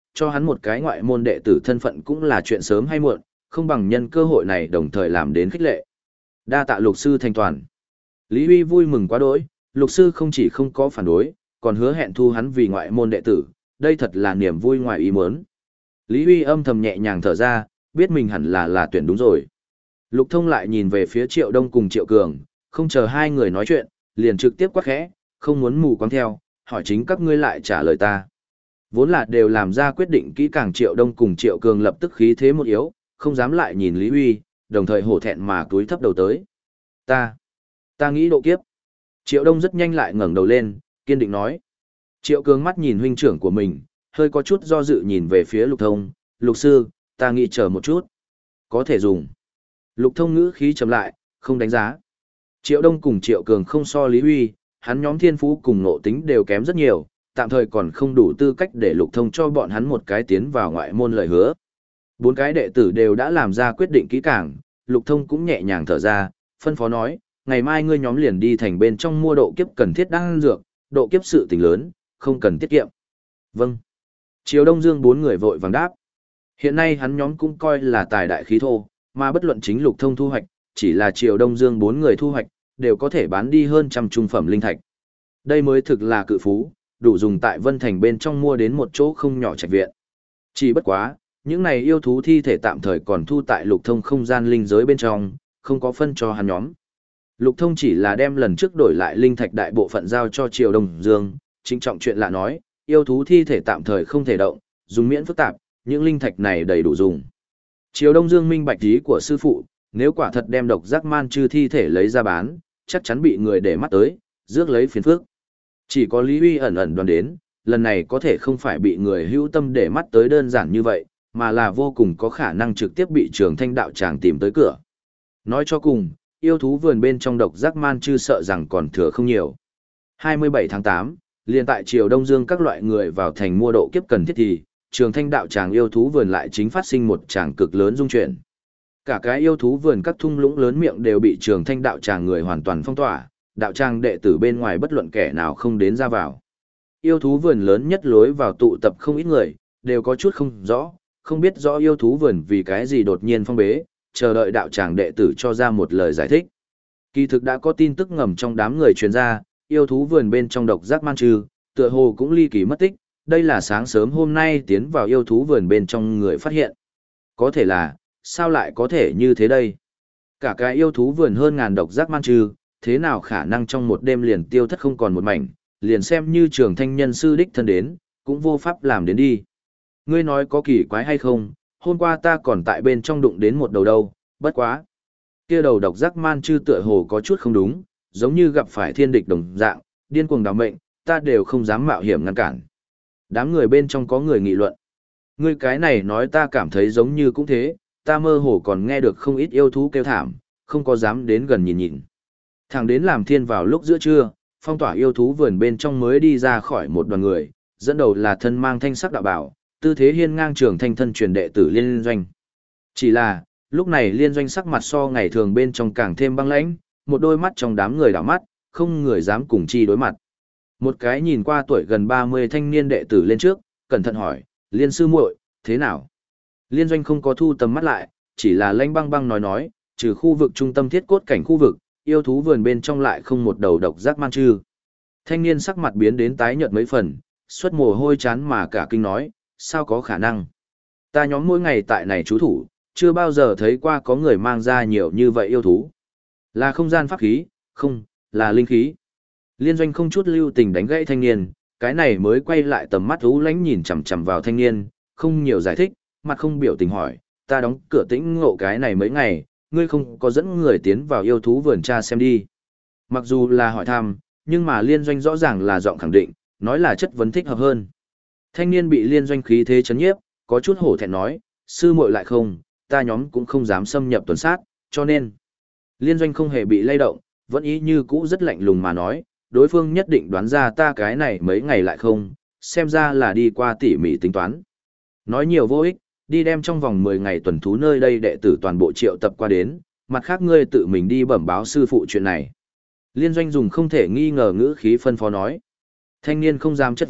cho hắn một cái ngoại môn đệ tử thân phận cũng là chuyện sớm hay muộn, không bằng nhân cơ hội này đồng thời làm đến khích lệ. Đa tạ lục sư thành toàn. Lý Huy vui mừng quá đỗi, lục sư không chỉ không có phản đối, còn hứa hẹn thu hắn vì ngoại môn đệ tử, đây thật là niềm vui ngoài ý muốn. Lý Huy âm thầm nhẹ nhàng thở ra, biết mình hẳn là là tuyển đúng rồi. Lục Thông lại nhìn về phía Triệu Đông cùng Triệu Cường, không chờ hai người nói chuyện, liền trực tiếp quát khẽ, không muốn mù quáng theo, hỏi chính các ngươi lại trả lời ta. Vốn là đều làm ra quyết định kỹ càng, Triệu Đông cùng Triệu Cường lập tức khí thế một yếu, không dám lại nhìn Lý Huy, đồng thời hổ thẹn mà cúi thấp đầu tới. Ta, ta nghĩ độ kiếp. Triệu Đông rất nhanh lại ngẩng đầu lên, kiên định nói. Triệu Cường mắt nhìn huynh trưởng của mình, hơi có chút do dự nhìn về phía Lục Thông, Lục sư, ta nghĩ chờ một chút. Có thể dùng. Lục Thông ngữ khí chậm lại, không đánh giá. Triệu Đông cùng Triệu Cường không so Lý Huy, hắn nhóm thiên phú cùng ngộ tính đều kém rất nhiều, tạm thời còn không đủ tư cách để Lục Thông cho bọn hắn một cái tiến vào ngoại môn lời hứa. Bốn cái đệ tử đều đã làm ra quyết định kỹ càng, Lục Thông cũng nhẹ nhàng thở ra, phân phó nói, ngày mai ngươi nhóm liền đi thành bên trong mua độ kiếp cần thiết đan dược, độ kiếp sự tình lớn, không cần tiết kiệm. Vâng. Triều Đông Dương bốn người vội vàng đáp. Hiện nay hắn nhóm cũng coi là tài đại khí thô, mà bất luận chính Lục Thông thu hoạch, chỉ là Triều Đông Dương bốn người thu hoạch, đều có thể bán đi hơn trăm trung phẩm linh thạch. Đây mới thực là cự phú, đủ dùng tại Vân Thành bên trong mua đến một chỗ không nhỏ trạch viện. Chỉ bất quá, những này yêu thú thi thể tạm thời còn thu tại Lục Thông không gian linh giới bên trong, không có phân cho hắn nhóm. Lục Thông chỉ là đem lần trước đổi lại linh thạch đại bộ phận giao cho Triều Đông Dương, chính trọng chuyện lạ nói, yêu thú thi thể tạm thời không thể động, dùng miễn phức tạp, những linh thạch này đầy đủ dùng. Triều Đông Dương minh bạch ý của sư phụ, nếu quả thật đem độc giác man chư thi thể lấy ra bán, chắc chắn bị người để mắt tới, rước lấy phiền phức. Chỉ có Lý Huy ẩn ẩn đoán đến, lần này có thể không phải bị người hữu tâm để mắt tới đơn giản như vậy, mà là vô cùng có khả năng trực tiếp bị Trường Thanh đạo tràng tìm tới cửa. Nói cho cùng, yêu thú vườn bên trong độc giác man chư sợ rằng còn thừa không nhiều. hai mươi bảy tháng tám, liền tại Triều Đông Dương các loại người vào thành mua độ kiếp cần thiết thì, Trường Thanh đạo tràng yêu thú vườn lại chính phát sinh một tràng cực lớn dung chuyển. Cả cái yêu thú vườn các thung lũng lớn miệng đều bị Trường Thanh đạo tràng người hoàn toàn phong tỏa, đạo tràng đệ tử bên ngoài bất luận kẻ nào không đến ra vào. Yêu thú vườn lớn nhất lối vào tụ tập không ít người, đều có chút không rõ, không biết rõ yêu thú vườn vì cái gì đột nhiên phong bế, chờ đợi đạo tràng đệ tử cho ra một lời giải thích. Kỳ thực đã có tin tức ngầm trong đám người truyền ra, yêu thú vườn bên trong độc giác man trừ, tựa hồ cũng ly kỳ mất tích, đây là sáng sớm hôm nay tiến vào yêu thú vườn bên trong người phát hiện. Có thể là, sao lại có thể như thế đây? Cả cái yêu thú vườn hơn ngàn độc giác man trừ, thế nào khả năng trong một đêm liền tiêu thất không còn một mảnh, liền xem như Trường Thanh nhân sư đích thân đến, cũng vô pháp làm đến đi. Ngươi nói có kỳ quái hay không, hôm qua ta còn tại bên trong đụng đến một đầu đâu, bất quá. Kia đầu độc giác man chư tựa hồ có chút không đúng, giống như gặp phải thiên địch đồng dạng, điên cuồng đào mệnh, ta đều không dám mạo hiểm ngăn cản. Đám người bên trong có người nghị luận. Ngươi cái này nói ta cảm thấy giống như cũng thế, ta mơ hồ còn nghe được không ít yêu thú kêu thảm, không có dám đến gần nhìn nhìn. Thẳng đến làm thiên vào lúc giữa trưa, phong tỏa yêu thú vườn bên trong mới đi ra khỏi một đoàn người, dẫn đầu là thân mang thanh sắc đạo bảo, tư thế hiên ngang Trường Thanh thân truyền đệ tử Liên Doanh. Chỉ là, lúc này Liên Doanh sắc mặt so ngày thường bên trong càng thêm băng lãnh, một đôi mắt trong đám người đảo mắt, không người dám cùng chi đối mặt. Một cái nhìn qua tuổi gần ba mươi thanh niên đệ tử lên trước, cẩn thận hỏi, Liên sư muội, thế nào? Liên Doanh không có thu tầm mắt lại, chỉ là lanh băng băng nói nói, trừ khu vực trung tâm thiết cốt cảnh khu vực, yêu thú vườn bên trong lại không một đầu độc giác man chư. Thanh niên sắc mặt biến đến tái nhợt mấy phần, xuất mồ hôi chán mà cả kinh nói, sao có khả năng? Ta nhóm mỗi ngày tại này trú thủ, chưa bao giờ thấy qua có người mang ra nhiều như vậy yêu thú. Là không gian pháp khí, không, là linh khí. Liên Doanh không chút lưu tình đánh gãy thanh niên, cái này mới quay lại tầm mắt u lánh nhìn chằm chằm vào thanh niên, không nhiều giải thích, mặt không biểu tình hỏi, ta đóng cửa tĩnh ngộ cái này mấy ngày, ngươi không có dẫn người tiến vào yêu thú vườn tra xem đi. Mặc dù là hỏi thăm, nhưng mà Liên Doanh rõ ràng là giọng khẳng định, nói là chất vấn thích hợp hơn. Thanh niên bị Liên Doanh khí thế chấn nhiếp, có chút hổ thẹn nói, sư muội lại không, ta nhóm cũng không dám xâm nhập tuần sát, cho nên. Liên Doanh không hề bị lay động, vẫn ý như cũ rất lạnh lùng mà nói, đối phương nhất định đoán ra ta cái này mấy ngày lại không, xem ra là đi qua tỉ mỉ tính toán. Nói nhiều vô ích, đi đem trong vòng mười ngày tuần thú nơi đây đệ tử toàn bộ triệu tập qua đến, mặt khác ngươi tự mình đi bẩm báo sư phụ chuyện này. Liên Doanh dùng không thể nghi ngờ ngữ khí phân phó nói. Thanh niên không dám chất vấn,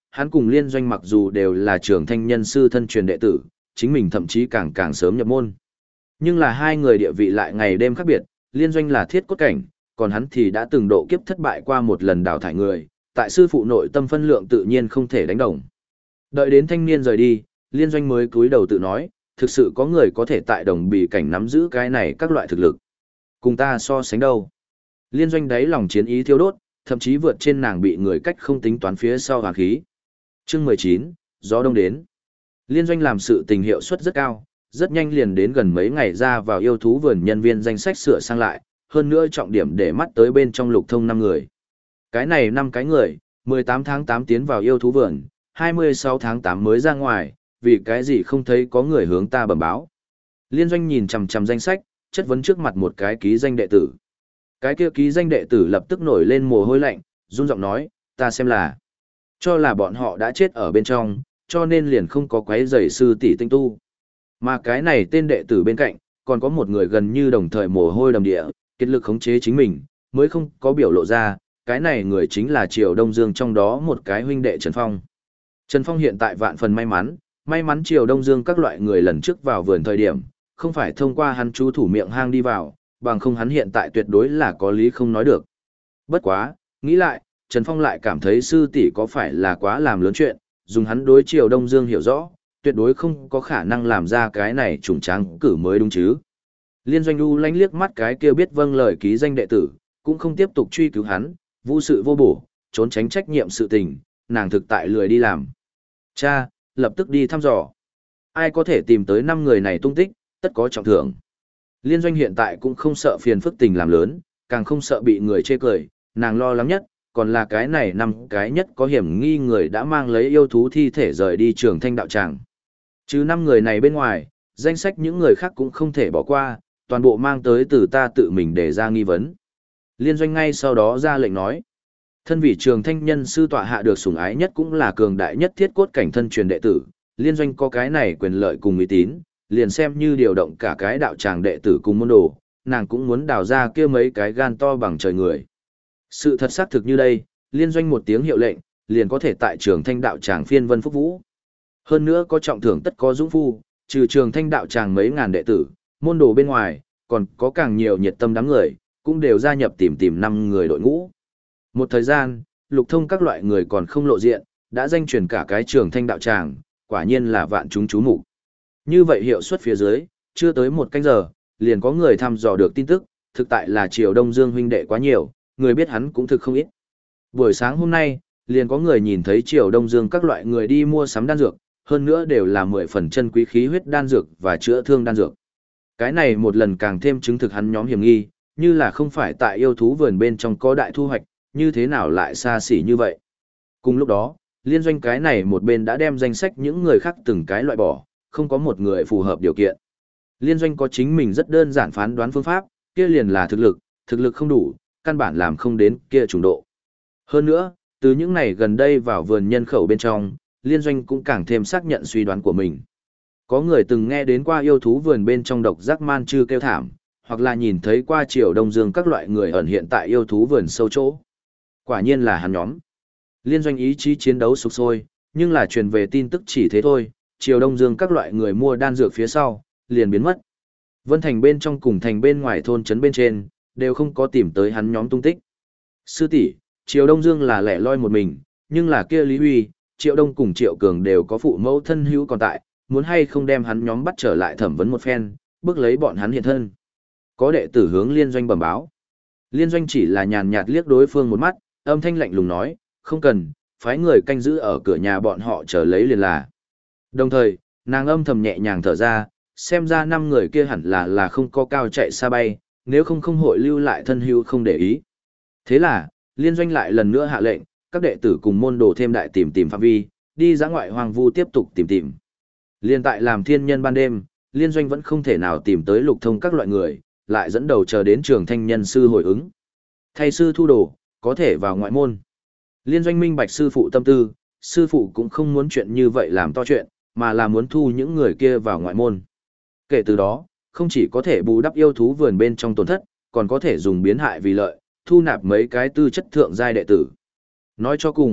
hắn cùng Liên Doanh mặc dù đều là Trường Thanh nhân sư thân truyền đệ tử, chính mình thậm chí càng càng sớm nhập môn. Nhưng là hai người địa vị lại ngày đêm khác biệt, Liên Doanh là thiết cốt cảnh, còn hắn thì đã từng độ kiếp thất bại qua một lần đào thải người, tại sư phụ nội tâm phân lượng tự nhiên không thể đánh đồng. Đợi đến thanh niên rời đi, Liên Doanh mới cúi đầu tự nói, thực sự có người có thể tại đồng bì cảnh nắm giữ cái này các loại thực lực. Cùng ta so sánh đâu. Liên Doanh đáy lòng chiến ý thiêu đốt, thậm chí vượt trên nàng bị người cách không tính toán phía sau hoàn khí. Chương mười chín, gió đông đến. Liên Doanh làm sự tình hiệu suất rất cao, rất nhanh liền đến gần mấy ngày ra vào yêu thú vườn nhân viên danh sách sửa sang lại, hơn nữa trọng điểm để mắt tới bên trong Lục Thông năm người. Cái này năm cái người, mười tám tháng tám tiến vào yêu thú vườn, hai mươi sáu tháng tám mới ra ngoài, vì cái gì không thấy có người hướng ta bẩm báo. Liên Doanh nhìn chằm chằm danh sách, chất vấn trước mặt một cái ký danh đệ tử. Cái kia ký danh đệ tử lập tức nổi lên mồ hôi lạnh, run giọng nói, ta xem là, cho là bọn họ đã chết ở bên trong, cho nên liền không có quấy rầy sư tỷ tinh tu. Mà cái này tên đệ tử bên cạnh, còn có một người gần như đồng thời mồ hôi đầm địa, kết lực khống chế chính mình, mới không có biểu lộ ra, cái này người chính là Triều Đông Dương trong đó một cái huynh đệ Trần Phong. Trần Phong hiện tại vạn phần may mắn, may mắn Triều Đông Dương các loại người lần trước vào vườn thời điểm, không phải thông qua hắn chú thủ miệng hang đi vào, bằng không hắn hiện tại tuyệt đối là có lý không nói được. Bất quá, nghĩ lại, Trần Phong lại cảm thấy sư tỷ có phải là quá làm lớn chuyện, dùng hắn đối Triều Đông Dương hiểu rõ, tuyệt đối không có khả năng làm ra cái này trùng tráng cử mới đúng chứ. Liên Doanh U lánh liếc mắt cái kia biết vâng lời ký danh đệ tử, cũng không tiếp tục truy cứu hắn, vô sự vô bổ, trốn tránh trách nhiệm sự tình, nàng thực tại lười đi làm. Cha, lập tức đi thăm dò. Ai có thể tìm tới năm người này tung tích, tất có trọng thưởng. Liên Doanh hiện tại cũng không sợ phiền phức tình làm lớn, càng không sợ bị người chê cười, nàng lo lắng nhất, còn là cái này năm cái nhất có hiểm nghi người đã mang lấy yêu thú thi thể rời đi Trường Thanh đạo tràng. Chứ năm người này bên ngoài, danh sách những người khác cũng không thể bỏ qua, toàn bộ mang tới từ ta tự mình để ra nghi vấn. Liên Doanh ngay sau đó ra lệnh nói, thân vị Trường Thanh nhân sư tọa hạ được sủng ái nhất cũng là cường đại nhất thiết cốt cảnh thân truyền đệ tử, Liên Doanh có cái này quyền lợi cùng uy tín, liền xem như điều động cả cái đạo tràng đệ tử cùng môn đồ, nàng cũng muốn đào ra kia mấy cái gan to bằng trời người. Sự thật xác thực như đây, Liên Doanh một tiếng hiệu lệnh, liền có thể tại Trường Thanh đạo tràng phiên vân phúc vũ. Hơn nữa có trọng thưởng tất có dũng phu, trừ Trường Thanh đạo tràng mấy ngàn đệ tử, môn đồ bên ngoài, còn có càng nhiều nhiệt tâm đám người, cũng đều gia nhập tìm tìm năm người đội ngũ. Một thời gian, Lục Thông các loại người còn không lộ diện, đã danh truyền cả cái Trường Thanh đạo tràng, quả nhiên là vạn chúng chú mục. Như vậy hiệu suất phía dưới, chưa tới một canh giờ, liền có người thăm dò được tin tức, thực tại là Triều Đông Dương huynh đệ quá nhiều, người biết hắn cũng thực không ít. Buổi sáng hôm nay, liền có người nhìn thấy Triều Đông Dương các loại người đi mua sắm đan dược, hơn nữa đều là mười phần chân quý khí huyết đan dược và chữa thương đan dược. Cái này một lần càng thêm chứng thực hắn nhóm hiểm nghi, như là không phải tại yêu thú vườn bên trong có đại thu hoạch, như thế nào lại xa xỉ như vậy. Cùng lúc đó, Liên Doanh cái này một bên đã đem danh sách những người khác từng cái loại bỏ, không có một người phù hợp điều kiện. Liên Doanh có chính mình rất đơn giản phán đoán phương pháp, kia liền là thực lực, thực lực không đủ, căn bản làm không đến kia trùng độ. Hơn nữa, từ những này gần đây vào vườn nhân khẩu bên trong, Liên Doanh cũng càng thêm xác nhận suy đoán của mình. Có người từng nghe đến qua yêu thú vườn bên trong độc giác man chư kêu thảm, hoặc là nhìn thấy qua Triều Đông Dương các loại người ẩn hiện tại yêu thú vườn sâu chỗ. Quả nhiên là hắn nhóm. Liên Doanh ý chí chiến đấu sục sôi, nhưng là truyền về tin tức chỉ thế thôi, Triều Đông Dương các loại người mua đan dược phía sau, liền biến mất. Vân Thành bên trong cùng thành bên ngoài thôn trấn bên trên, đều không có tìm tới hắn nhóm tung tích. Sư tỷ, Triều Đông Dương là lẻ loi một mình, nhưng là kia Lý Huy, Triệu Đông cùng Triệu Cường đều có phụ mẫu thân hữu còn tại, muốn hay không đem hắn nhóm bắt trở lại thẩm vấn một phen, bước lấy bọn hắn hiện thân. Có đệ tử hướng Liên Doanh bẩm báo. Liên Doanh chỉ là nhàn nhạt liếc đối phương một mắt, âm thanh lạnh lùng nói, không cần, phái người canh giữ ở cửa nhà bọn họ chờ lấy liền là. Đồng thời, nàng âm thầm nhẹ nhàng thở ra, xem ra năm người kia hẳn là là không có cao chạy xa bay, nếu không không hội lưu lại thân hữu không để ý. Thế là, Liên Doanh lại lần nữa hạ lệnh, các đệ tử cùng môn đồ thêm đại tìm tìm phạm vi, đi ra ngoại hoang vu tiếp tục tìm tìm. Liên tại làm thiên nhân ban đêm, Liên Doanh vẫn không thể nào tìm tới Lục Thông các loại người, lại dẫn đầu chờ đến Trường Thanh nhân sư hồi ứng. Thay sư thu đồ, có thể vào ngoại môn. Liên Doanh minh bạch sư phụ tâm tư, sư phụ cũng không muốn chuyện như vậy làm to chuyện, mà là muốn thu những người kia vào ngoại môn. Kể từ đó, không chỉ có thể bù đắp yêu thú vườn bên trong tổn thất, còn có thể dùng biến hại vì lợi, thu nạp mấy cái tư chất thượng giai đệ tử. Nói cho cùng,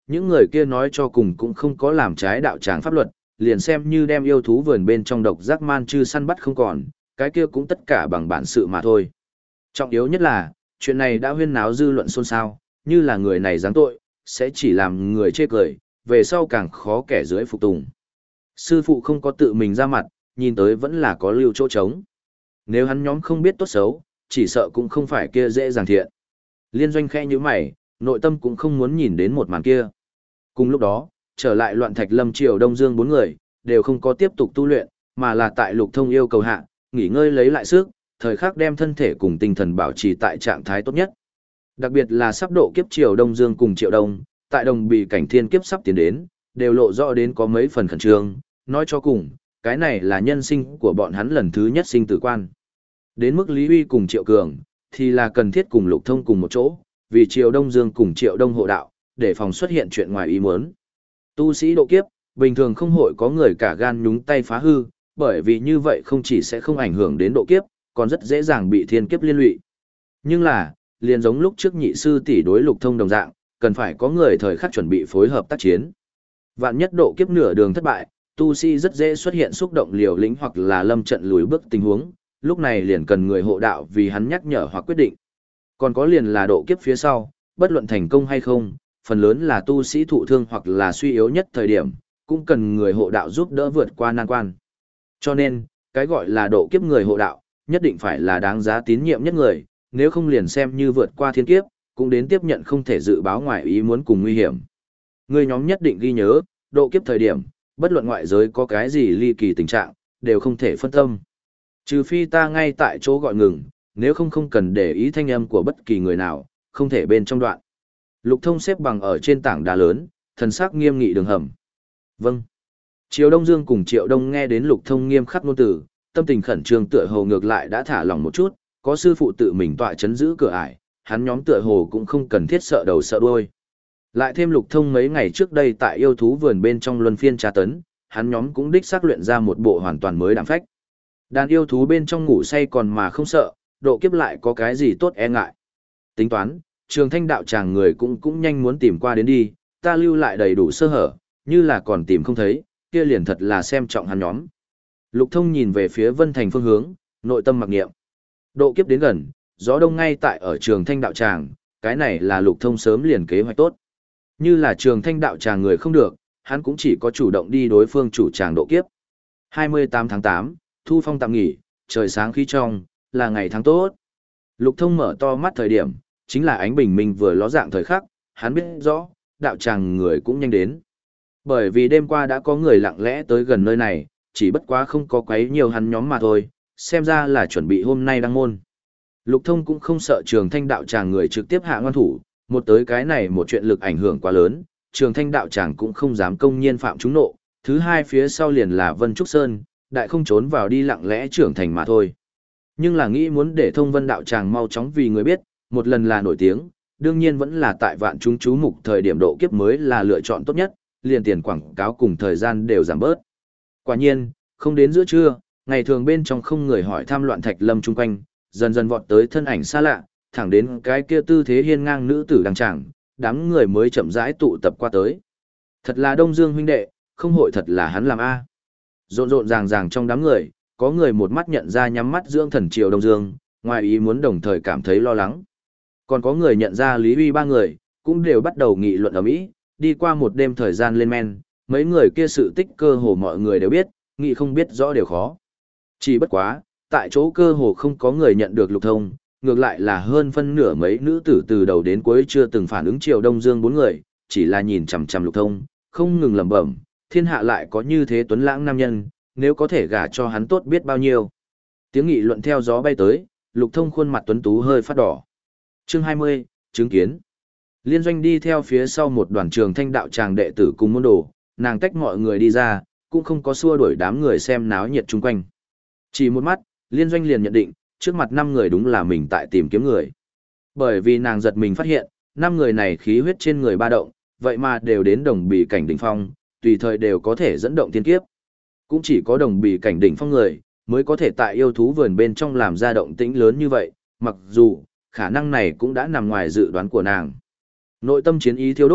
Những người kia nói cho cùng cũng không có làm trái đạo tràng pháp luật, liền xem như đem yêu thú vườn bên trong độc giác man chư săn bắt không còn, cái kia cũng tất cả bằng bản sự mà thôi. Trọng yếu nhất là, chuyện này đã huyên náo dư luận xôn xao, như là người này giáng tội, sẽ chỉ làm người chê cười, về sau càng khó kẻ dưới phục tùng. Sư phụ không có tự mình ra mặt, nhìn tới vẫn là có lưu chỗ trống. Nếu hắn nhóm không biết tốt xấu, chỉ sợ cũng không phải kia dễ dàng thiện. Liên Doanh khẽ như mày, nội tâm cũng không muốn nhìn đến một màn kia. Cùng lúc đó, trở lại Loạn Thạch Lâm Triều Đông Dương bốn người, đều không có tiếp tục tu luyện, mà là tại Lục Thông yêu cầu hạ, nghỉ ngơi lấy lại sức, thời khắc đem thân thể cùng tinh thần bảo trì tại trạng thái tốt nhất. Đặc biệt là sắp độ kiếp Triều Đông Dương cùng Triệu Đông, tại đồng bì cảnh thiên kiếp sắp tiến đến, đều lộ rõ đến có mấy phần khẩn trương, nói cho cùng, cái này là nhân sinh của bọn hắn lần thứ nhất sinh tử quan. Đến mức Lý Uy cùng Triệu Cường, thì là cần thiết cùng Lục Thông cùng một chỗ, vì Triều Đông Dương cùng Triệu Đông hộ đạo, để phòng xuất hiện chuyện ngoài ý muốn. Tu sĩ độ kiếp, bình thường không hội có người cả gan nhúng tay phá hư, bởi vì như vậy không chỉ sẽ không ảnh hưởng đến độ kiếp, còn rất dễ dàng bị thiên kiếp liên lụy. Nhưng là, liền giống lúc trước nhị sư tỷ đối Lục Thông đồng dạng, cần phải có người thời khắc chuẩn bị phối hợp tác chiến. Vạn nhất độ kiếp nửa đường thất bại, tu sĩ rất dễ xuất hiện xúc động liều lĩnh hoặc là lâm trận lùi bước tình huống, lúc này liền cần người hộ đạo vì hắn nhắc nhở hoặc quyết định. Còn có liền là độ kiếp phía sau, bất luận thành công hay không, phần lớn là tu sĩ thụ thương hoặc là suy yếu nhất thời điểm, cũng cần người hộ đạo giúp đỡ vượt qua nan quan. Cho nên, cái gọi là độ kiếp người hộ đạo, nhất định phải là đáng giá tín nhiệm nhất người, nếu không liền xem như vượt qua thiên kiếp, cũng đến tiếp nhận không thể dự báo ngoài ý muốn cùng nguy hiểm. Người nhóm nhất định ghi nhớ, độ kiếp thời điểm, bất luận ngoại giới có cái gì ly kỳ tình trạng, đều không thể phân tâm. Trừ phi ta ngay tại chỗ gọi ngừng, nếu không không cần để ý thanh âm của bất kỳ người nào, không thể bên trong đoạn. Lục Thông xếp bằng ở trên tảng đá lớn, thần sắc nghiêm nghị đường hầm. Vâng. Triều Đông Dương cùng Triệu Đông nghe đến Lục Thông nghiêm khắc ngôn từ, tâm tình khẩn trương tựa hồ ngược lại đã thả lỏng một chút, có sư phụ tự mình tọa chấn giữ cửa ải, hắn nhóm tựa hồ cũng không cần thiết sợ đầu sợ đuôi. Lại thêm Lục Thông mấy ngày trước đây tại yêu thú vườn bên trong luân phiên tra tấn, hắn nhóm cũng đích xác luyện ra một bộ hoàn toàn mới đẳng phách. Đàn yêu thú bên trong ngủ say còn mà không sợ, độ kiếp lại có cái gì tốt e ngại. Tính toán, Trường Thanh đạo tràng người cũng cũng nhanh muốn tìm qua đến đi, ta lưu lại đầy đủ sơ hở, như là còn tìm không thấy, kia liền thật là xem trọng hắn nhóm. Lục Thông nhìn về phía Vân Thành phương hướng, nội tâm mặc niệm. Độ kiếp đến gần, gió đông ngay tại ở Trường Thanh đạo tràng, cái này là Lục Thông sớm liền kế hoạch tốt. Như là Trường Thanh đạo tràng người không được, hắn cũng chỉ có chủ động đi đối phương chủ tràng độ kiếp. hai mươi tám tháng tám, thu phong tạm nghỉ, trời sáng khí trong, là ngày tháng tốt. Lục Thông mở to mắt thời điểm, chính là ánh bình minh vừa ló dạng thời khắc, hắn biết rõ, đạo tràng người cũng nhanh đến. Bởi vì đêm qua đã có người lặng lẽ tới gần nơi này, chỉ bất quá không có quấy nhiều hắn nhóm mà thôi, xem ra là chuẩn bị hôm nay đăng môn. Lục Thông cũng không sợ Trường Thanh đạo tràng người trực tiếp hạ ngoan thủ, một tới cái này một chuyện lực ảnh hưởng quá lớn, Trường Thanh đạo tràng cũng không dám công nhiên phạm chúng nộ, thứ hai phía sau liền là Vân Trúc Sơn, đại không trốn vào đi lặng lẽ trưởng thành mà thôi. Nhưng là nghĩ muốn để Thông Vân đạo tràng mau chóng vì người biết, một lần là nổi tiếng, đương nhiên vẫn là tại vạn chúng chú mục thời điểm độ kiếp mới là lựa chọn tốt nhất, liền tiền quảng cáo cùng thời gian đều giảm bớt. Quả nhiên, không đến giữa trưa, ngày thường bên trong không người hỏi thăm Loạn Thạch Lâm chung quanh, dần dần vọt tới thân ảnh xa lạ, thẳng đến cái kia tư thế hiên ngang nữ tử đằng chẳng, đám người mới chậm rãi tụ tập qua tới. Thật là Đông Dương huynh đệ, không hội thật là hắn làm a. Rộn rộn ràng ràng trong đám người, có người một mắt nhận ra nhắm mắt dưỡng thần Triều Đông Dương, ngoài ý muốn đồng thời cảm thấy lo lắng. Còn có người nhận ra Lý Huy ba người, cũng đều bắt đầu nghị luận ở mỹ, đi qua một đêm thời gian lên men, mấy người kia sự tích cơ hồ mọi người đều biết, nghị không biết rõ đều khó. Chỉ bất quá, tại chỗ cơ hồ không có người nhận được Lục Thông, ngược lại là hơn phân nửa mấy nữ tử từ đầu đến cuối chưa từng phản ứng Triều Đông Dương bốn người, chỉ là nhìn chằm chằm Lục Thông, không ngừng lẩm bẩm, thiên hạ lại có như thế tuấn lãng nam nhân, nếu có thể gả cho hắn tốt biết bao nhiêu. Tiếng nghị luận theo gió bay tới, Lục Thông khuôn mặt tuấn tú hơi phát đỏ. Chương hai mươi, chứng kiến. Liên Doanh đi theo phía sau một đoàn Trường Thanh đạo tràng đệ tử cùng môn đồ, nàng tách mọi người đi ra, cũng không có xua đuổi đám người xem náo nhiệt chung quanh. Chỉ một mắt, Liên Doanh liền nhận định, trước mặt năm người đúng là mình tại tìm kiếm người. Bởi vì nàng giật mình phát hiện, năm người này khí huyết trên người ba động, vậy mà đều đến đồng bì cảnh đỉnh phong, tùy thời đều có thể dẫn động thiên kiếp. Cũng chỉ có đồng bì cảnh đỉnh phong người, mới có thể tại yêu thú vườn bên trong làm ra động tĩnh lớn như vậy, mặc dù, khả năng này cũng đã nằm ngoài dự đoán của nàng. Nội tâm chiến ý thiêu đốt,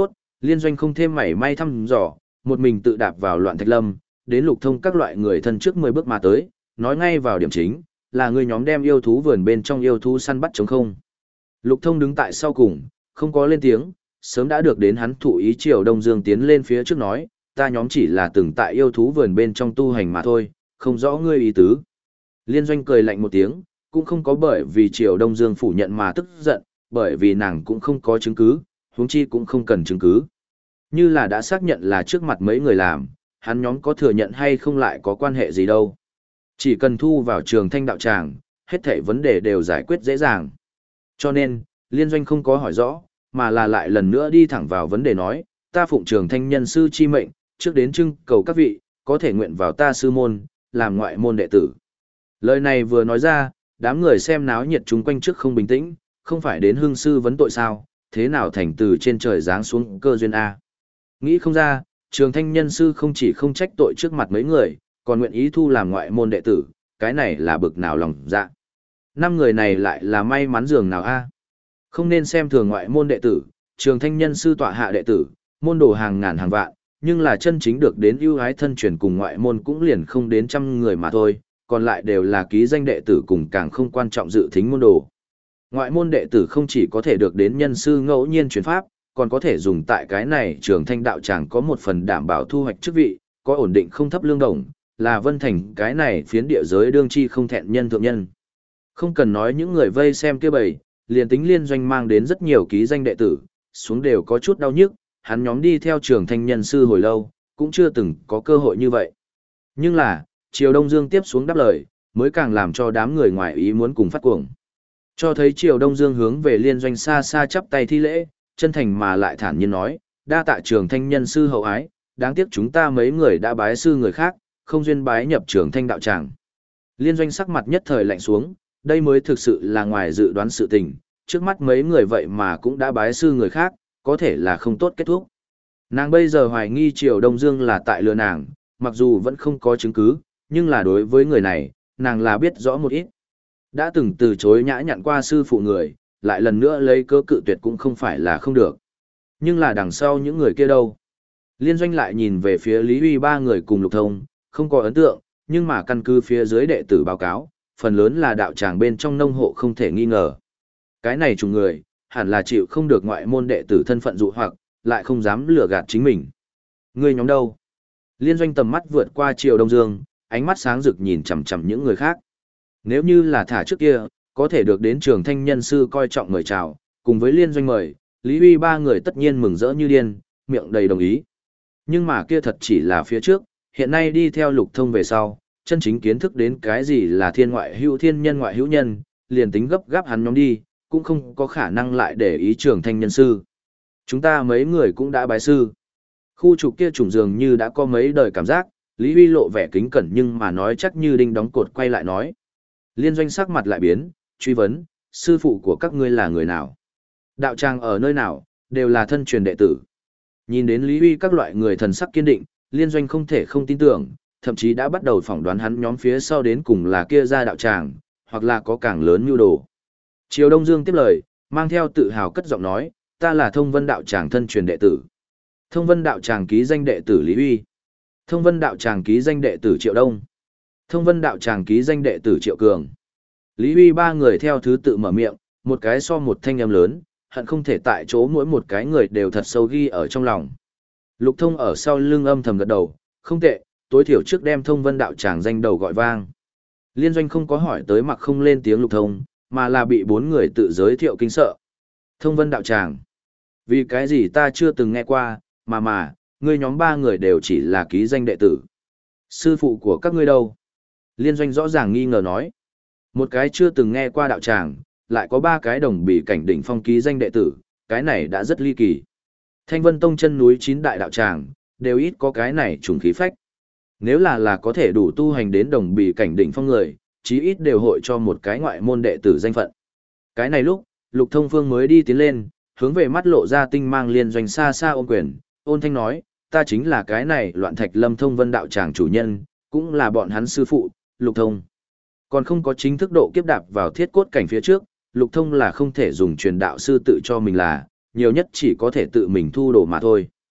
Liên Doanh không thêm mảy may thăm dò, một mình tự đạp vào Loạn Thạch Lâm, đến Lục Thông các loại người thân trước mười bước mà tới, nói ngay vào điểm chính, là người nhóm đem yêu thú vườn bên trong yêu thú săn bắt trống không. Lục Thông đứng tại sau cùng, không có lên tiếng, sớm đã được đến hắn thụ ý Triều Đông Dương tiến lên phía trước nói, ta nhóm chỉ là từng tại yêu thú vườn bên trong tu hành mà thôi, không rõ ngươi ý tứ. Liên Doanh cười lạnh một tiếng, cũng không có bởi vì Triều Đông Dương phủ nhận mà tức giận, bởi vì nàng cũng không có chứng cứ, huống chi cũng không cần chứng cứ. Như là đã xác nhận là trước mặt mấy người làm, hắn nhóm có thừa nhận hay không lại có quan hệ gì đâu. Chỉ cần thu vào Trường Thanh đạo tràng, hết thảy vấn đề đều giải quyết dễ dàng. Cho nên, Liên Doanh không có hỏi rõ, mà là lại lần nữa đi thẳng vào vấn đề nói, ta phụng Trường Thanh nhân sư chi mệnh, trước đến trưng cầu các vị, có thể nguyện vào ta sư môn, làm ngoại môn đệ tử. Lời này vừa nói ra, đám người xem náo nhiệt chúng quanh trước không bình tĩnh, không phải đến hương sư vấn tội sao, thế nào thành từ trên trời giáng xuống cơ duyên A. Nghĩ không ra, Trường Thanh nhân sư không chỉ không trách tội trước mặt mấy người, còn nguyện ý thu làm ngoại môn đệ tử, cái này là bực nào lòng dạ. Năm người này lại là may mắn dường nào A. Không nên xem thường ngoại môn đệ tử, Trường Thanh nhân sư tọa hạ đệ tử, môn đồ hàng ngàn hàng vạn, nhưng là chân chính được đến ưu ái thân truyền cùng ngoại môn cũng liền không đến trăm người mà thôi, còn lại đều là ký danh đệ tử cùng càng không quan trọng dự thính môn đồ. Ngoại môn đệ tử không chỉ có thể được đến nhân sư ngẫu nhiên truyền pháp, còn có thể dùng tại cái này Trường Thanh đạo tràng có một phần đảm bảo thu hoạch chức vị, có ổn định không thấp lương đồng, là Vân Thành cái này phiến địa giới đương chi không thẹn nhân thượng nhân. Không cần nói những người vây xem kia bầy, liền tính Liên Doanh mang đến rất nhiều ký danh đệ tử, xuống đều có chút đau nhức, hắn nhóm đi theo Trường Thanh nhân sư hồi lâu, cũng chưa từng có cơ hội như vậy. Nhưng là, Triều Đông Dương tiếp xuống đáp lời, mới càng làm cho đám người ngoài ý muốn cùng phát cuồng. Cho thấy Triều Đông Dương hướng về Liên Doanh xa xa chắp tay thi lễ, chân thành mà lại thản nhiên nói, đa tạ Trường Thanh nhân sư hậu ái, đáng tiếc chúng ta mấy người đã bái sư người khác, không duyên bái nhập Trường Thanh đạo tràng. Liên Doanh sắc mặt nhất thời lạnh xuống, đây mới thực sự là ngoài dự đoán sự tình, trước mắt mấy người vậy mà cũng đã bái sư người khác, có thể là không tốt kết thúc. Nàng bây giờ hoài nghi Triều Đông Dương là tại lừa nàng, mặc dù vẫn không có chứng cứ, nhưng là đối với người này, nàng là biết rõ một ít. Đã từng từ chối nhã nhặn qua sư phụ người, lại lần nữa lấy cơ cự tuyệt cũng không phải là không được. Nhưng là đằng sau những người kia đâu? Liên Doanh lại nhìn về phía Lý Huy ba người cùng Lục Thông, không có ấn tượng, nhưng mà căn cứ phía dưới đệ tử báo cáo, phần lớn là đạo tràng bên trong nông hộ không thể nghi ngờ. Cái này trùng người, hẳn là chịu không được ngoại môn đệ tử thân phận dụ hoặc, lại không dám lừa gạt chính mình. Người nhóm đâu? Liên Doanh tầm mắt vượt qua Triều Đông Dương, ánh mắt sáng rực nhìn chằm chằm những người khác. Nếu như là thả trước kia, có thể được đến Trường Thanh nhân sư coi trọng mời chào, cùng với Liên Doanh mời, Lý Huy ba người tất nhiên mừng rỡ như điên, miệng đầy đồng ý. Nhưng mà kia thật chỉ là phía trước, hiện nay đi theo Lục Thông về sau, chân chính kiến thức đến cái gì là thiên ngoại hữu thiên nhân ngoại hữu nhân, liền tính gấp gáp hắn nhóm đi, cũng không có khả năng lại để ý Trường Thanh nhân sư. Chúng ta mấy người cũng đã bái sư. Khu trục kia trùng dường như đã có mấy đời cảm giác, Lý Huy lộ vẻ kính cẩn nhưng mà nói chắc như đinh đóng cột quay lại nói. Liên Doanh sắc mặt lại biến, truy vấn, sư phụ của các ngươi là người nào? Đạo tràng ở nơi nào, đều là thân truyền đệ tử. Nhìn đến Lý Huy các loại người thần sắc kiên định, Liên Doanh không thể không tin tưởng, thậm chí đã bắt đầu phỏng đoán hắn nhóm phía sau đến cùng là kia ra đạo tràng, hoặc là có càng lớn mưu đồ. Triều Đông Dương tiếp lời, mang theo tự hào cất giọng nói, ta là Thông Vân đạo tràng thân truyền đệ tử. Thông Vân đạo tràng ký danh đệ tử Lý Huy. Thông Vân đạo tràng ký danh đệ tử Triệu Đông. Thông Vân đạo tràng ký danh đệ tử Triệu Cường. Lý Huy ba người theo thứ tự mở miệng, một cái so một thanh âm lớn, hận không thể tại chỗ mỗi một cái người đều thật sâu ghi ở trong lòng. Lục Thông ở sau lưng âm thầm gật đầu, không tệ, tối thiểu trước đem Thông Vân đạo tràng danh đầu gọi vang. Liên Doanh không có hỏi tới mặc không lên tiếng Lục Thông, mà là bị bốn người tự giới thiệu kinh sợ. Thông Vân đạo tràng. Vì cái gì ta chưa từng nghe qua, mà mà, ngươi nhóm ba người đều chỉ là ký danh đệ tử. Sư phụ của các ngươi đâu? Liên Doanh rõ ràng nghi ngờ nói. Một cái chưa từng nghe qua đạo tràng, lại có ba cái đồng bị cảnh đỉnh phong ký danh đệ tử, cái này đã rất ly kỳ. Thanh Vân Tông chân núi chín đại đạo tràng, đều ít có cái này trùng khí phách. Nếu là là có thể đủ tu hành đến đồng bị cảnh đỉnh phong người, chí ít đều hội cho một cái ngoại môn đệ tử danh phận. Cái này lúc, Lục Thông Phương mới đi tiến lên, hướng về mắt lộ ra tinh mang Liên Doanh xa xa ôm quyền, ôn thanh nói, ta chính là cái này Loạn Thạch Lâm Thông Vân đạo tràng chủ nhân, cũng là bọn hắn sư phụ, Lục Thông. Còn không có chính thức độ kiếp đạp vào thiết cốt cảnh phía trước, Lục Thông là không thể dùng truyền đạo sư tự cho mình là, nhiều nhất chỉ có thể tự mình thu đồ mà thôi.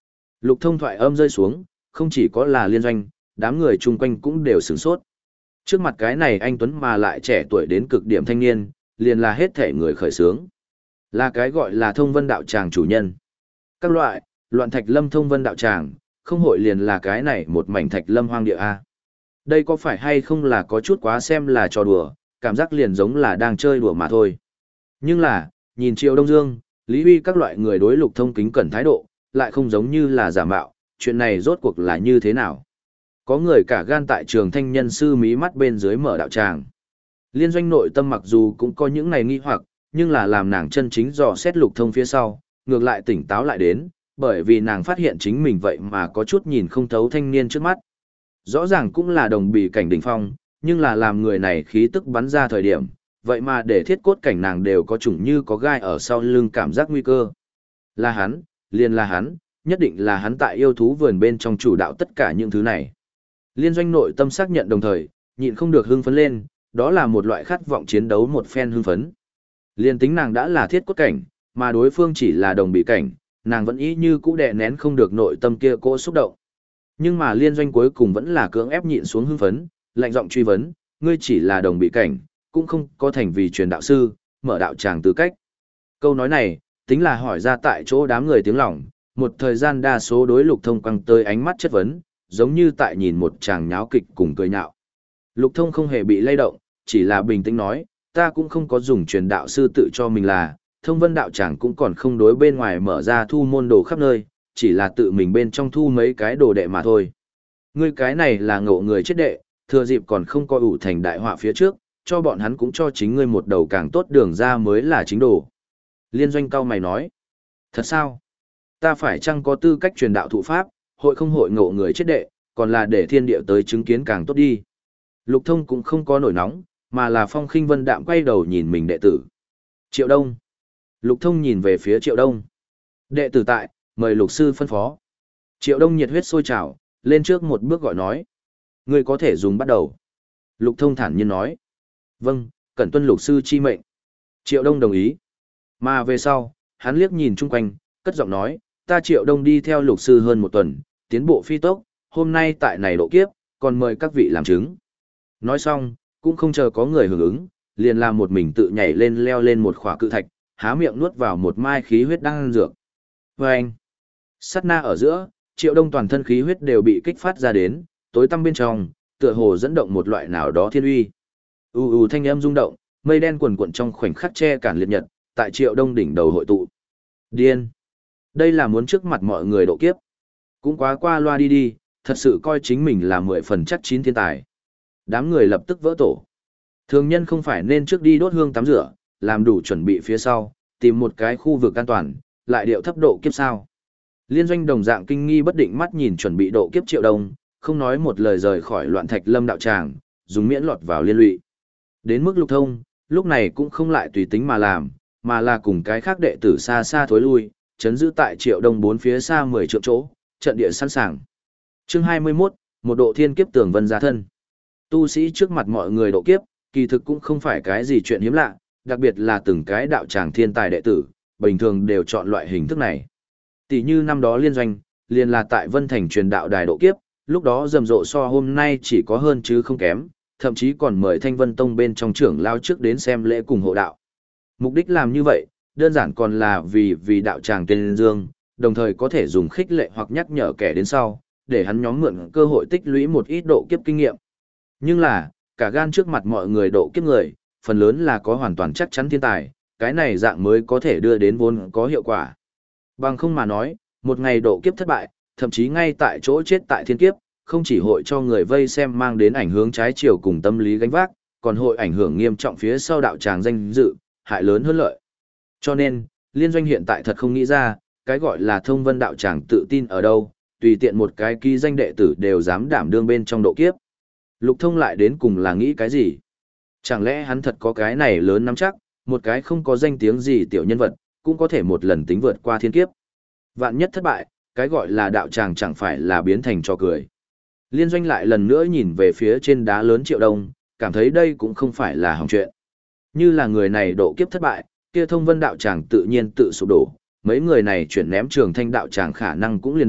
Lục Thông thoại âm rơi xuống, không chỉ có là Liên Doanh, đám người chung quanh cũng đều sửng sốt. Trước mặt cái này anh Tuấn mà lại trẻ tuổi đến cực điểm thanh niên, liền là hết thể người khởi sướng. Là cái gọi là thông vân đạo tràng chủ nhân. Các loại, loạn thạch lâm thông vân đạo tràng, không hội liền là cái này một mảnh thạch lâm hoang địa A. Đây có phải hay không là có chút quá xem là trò đùa, cảm giác liền giống là đang chơi đùa mà thôi. Nhưng là, nhìn Triệu Đông Dương, Lý Huy các loại người đối Lục Thông kính cẩn thái độ, lại không giống như là giả mạo, chuyện này rốt cuộc là như thế nào. Có người cả gan tại trường thanh nhân sư mí mắt bên dưới mở đạo tràng. Liên Doanh nội tâm mặc dù cũng có những này nghi hoặc, nhưng là làm nàng chân chính dò xét Lục Thông phía sau, ngược lại tỉnh táo lại đến, bởi vì nàng phát hiện chính mình vậy mà có chút nhìn không thấu thanh niên trước mắt. Rõ ràng cũng là đồng bì cảnh đỉnh phong, nhưng là làm người này khí tức bắn ra thời điểm, vậy mà để thiết cốt cảnh nàng đều có chủng như có gai ở sau lưng cảm giác nguy cơ. Là hắn, liền là hắn, nhất định là hắn tại yêu thú vườn bên trong chủ đạo tất cả những thứ này. Liên Doanh nội tâm xác nhận đồng thời, nhịn không được hưng phấn lên, đó là một loại khát vọng chiến đấu một phen hưng phấn. Liên tính nàng đã là thiết cốt cảnh, mà đối phương chỉ là đồng bị cảnh, nàng vẫn ý như cũ đè nén không được nội tâm kia cỗ xúc động. Nhưng mà Liên Doanh cuối cùng vẫn là cưỡng ép nhịn xuống hưng phấn, lạnh giọng truy vấn, ngươi chỉ là đồng bị cảnh, cũng không có thành vì truyền đạo sư, mở đạo tràng tư cách. Câu nói này, tính là hỏi ra tại chỗ đám người tiếng lòng, một thời gian đa số đối Lục Thông quăng tới ánh mắt chất vấn, giống như tại nhìn một chàng nháo kịch cùng cười nhạo. Lục Thông không hề bị lay động, chỉ là bình tĩnh nói, ta cũng không có dùng truyền đạo sư tự cho mình là, thông vân đạo tràng cũng còn không đối bên ngoài mở ra thu môn đồ khắp nơi, chỉ là tự mình bên trong thu mấy cái đồ đệ mà thôi. Ngươi cái này là ngộ người chết đệ, thừa dịp còn không coi ủ thành đại họa phía trước, cho bọn hắn cũng cho chính ngươi một đầu càng tốt đường ra mới là chính đồ. Liên Doanh cao mày nói, thật sao? Ta phải chăng có tư cách truyền đạo thụ pháp, hội không hội ngộ người chết đệ, còn là để thiên địa tới chứng kiến càng tốt đi. Lục Thông cũng không có nổi nóng, mà là phong khinh vân đạm quay đầu nhìn mình đệ tử. Triệu Đông. Lục Thông nhìn về phía Triệu Đông. Đệ tử tại, mời lục sư phân phó. Triệu Đông nhiệt huyết sôi trào, lên trước một bước gọi nói. Ngươi có thể dùng bắt đầu. Lục Thông thản nhiên nói. Vâng, cẩn tuân lục sư chi mệnh. Triệu Đông đồng ý. Mà về sau, hắn liếc nhìn chung quanh, cất giọng nói, ta Triệu Đông đi theo lục sư hơn một tuần, tiến bộ phi tốc, hôm nay tại này độ kiếp, còn mời các vị làm chứng. Nói xong, cũng không chờ có người hưởng ứng, liền làm một mình tự nhảy lên leo lên một khỏa cự thạch, há miệng nuốt vào một mai khí huyết đang dược. Và anh, sát na ở giữa, Triệu Đông toàn thân khí huyết đều bị kích phát ra đến, tối tăm bên trong, tựa hồ dẫn động một loại nào đó thiên uy. U u thanh âm rung động, mây đen quần quần trong khoảnh khắc che cản liệt nhật, tại Triệu Đông đỉnh đầu hội tụ. Điên. Đây là muốn trước mặt mọi người độ kiếp. Cũng quá qua loa đi đi, thật sự coi chính mình là mười phần chắc chín thiên tài. Đám người lập tức vỡ tổ. Thường nhân không phải nên trước đi đốt hương tắm rửa, làm đủ chuẩn bị phía sau, tìm một cái khu vực an toàn, lại điệu thấp độ kiếp sao. Liên Doanh đồng dạng kinh nghi bất định mắt nhìn chuẩn bị độ kiếp Triệu Đông, không nói một lời rời khỏi loạn thạch lâm đạo tràng, dùng miễn lọt vào liên lụy. Đến mức Lục Thông, lúc này cũng không lại tùy tính mà làm, mà là cùng cái khác đệ tử xa xa thối lui, chấn giữ tại Triệu Đông bốn phía xa mười trượng chỗ, trận địa sẵn sàng. Chương hai mươi mốt, một độ thiên kiếp tường vân gia thân. Tu sĩ trước mặt mọi người độ kiếp, kỳ thực cũng không phải cái gì chuyện hiếm lạ, đặc biệt là từng cái đạo tràng thiên tài đệ tử, bình thường đều chọn loại hình thức này. Tỷ như năm đó Liên Doanh, liền là tại Vân Thành truyền đạo đài độ kiếp, lúc đó rầm rộ so hôm nay chỉ có hơn chứ không kém, thậm chí còn mời Thanh Vân Tông bên trong trưởng lao trước đến xem lễ cùng hộ đạo. Mục đích làm như vậy, đơn giản còn là vì vì đạo tràng tên dương, đồng thời có thể dùng khích lệ hoặc nhắc nhở kẻ đến sau, để hắn nhóm mượn cơ hội tích lũy một ít độ kiếp kinh nghiệm. Nhưng là, cả gan trước mặt mọi người độ kiếp người, phần lớn là có hoàn toàn chắc chắn thiên tài, cái này dạng mới có thể đưa đến vốn có hiệu quả. Bằng không mà nói, một ngày độ kiếp thất bại, thậm chí ngay tại chỗ chết tại thiên kiếp, không chỉ hội cho người vây xem mang đến ảnh hưởng trái chiều cùng tâm lý gánh vác, còn hội ảnh hưởng nghiêm trọng phía sau đạo tràng danh dự, hại lớn hơn lợi. Cho nên, Liên Doanh hiện tại thật không nghĩ ra, cái gọi là thông vân đạo tràng tự tin ở đâu, tùy tiện một cái ký danh đệ tử đều dám đảm đương bên trong độ kiếp. Lục Thông lại đến cùng là nghĩ cái gì? Chẳng lẽ hắn thật có cái này lớn nắm chắc, một cái không có danh tiếng gì tiểu nhân vật, cũng có thể một lần tính vượt qua thiên kiếp. Vạn nhất thất bại, cái gọi là đạo tràng chẳng phải là biến thành trò cười. Liên Doanh lại lần nữa nhìn về phía trên đá lớn Triệu Đông, cảm thấy đây cũng không phải là hỏng chuyện. Như là người này độ kiếp thất bại, kia thông vân đạo tràng tự nhiên tự sụp đổ, mấy người này chuyển ném trường thanh đạo tràng khả năng cũng liên đại,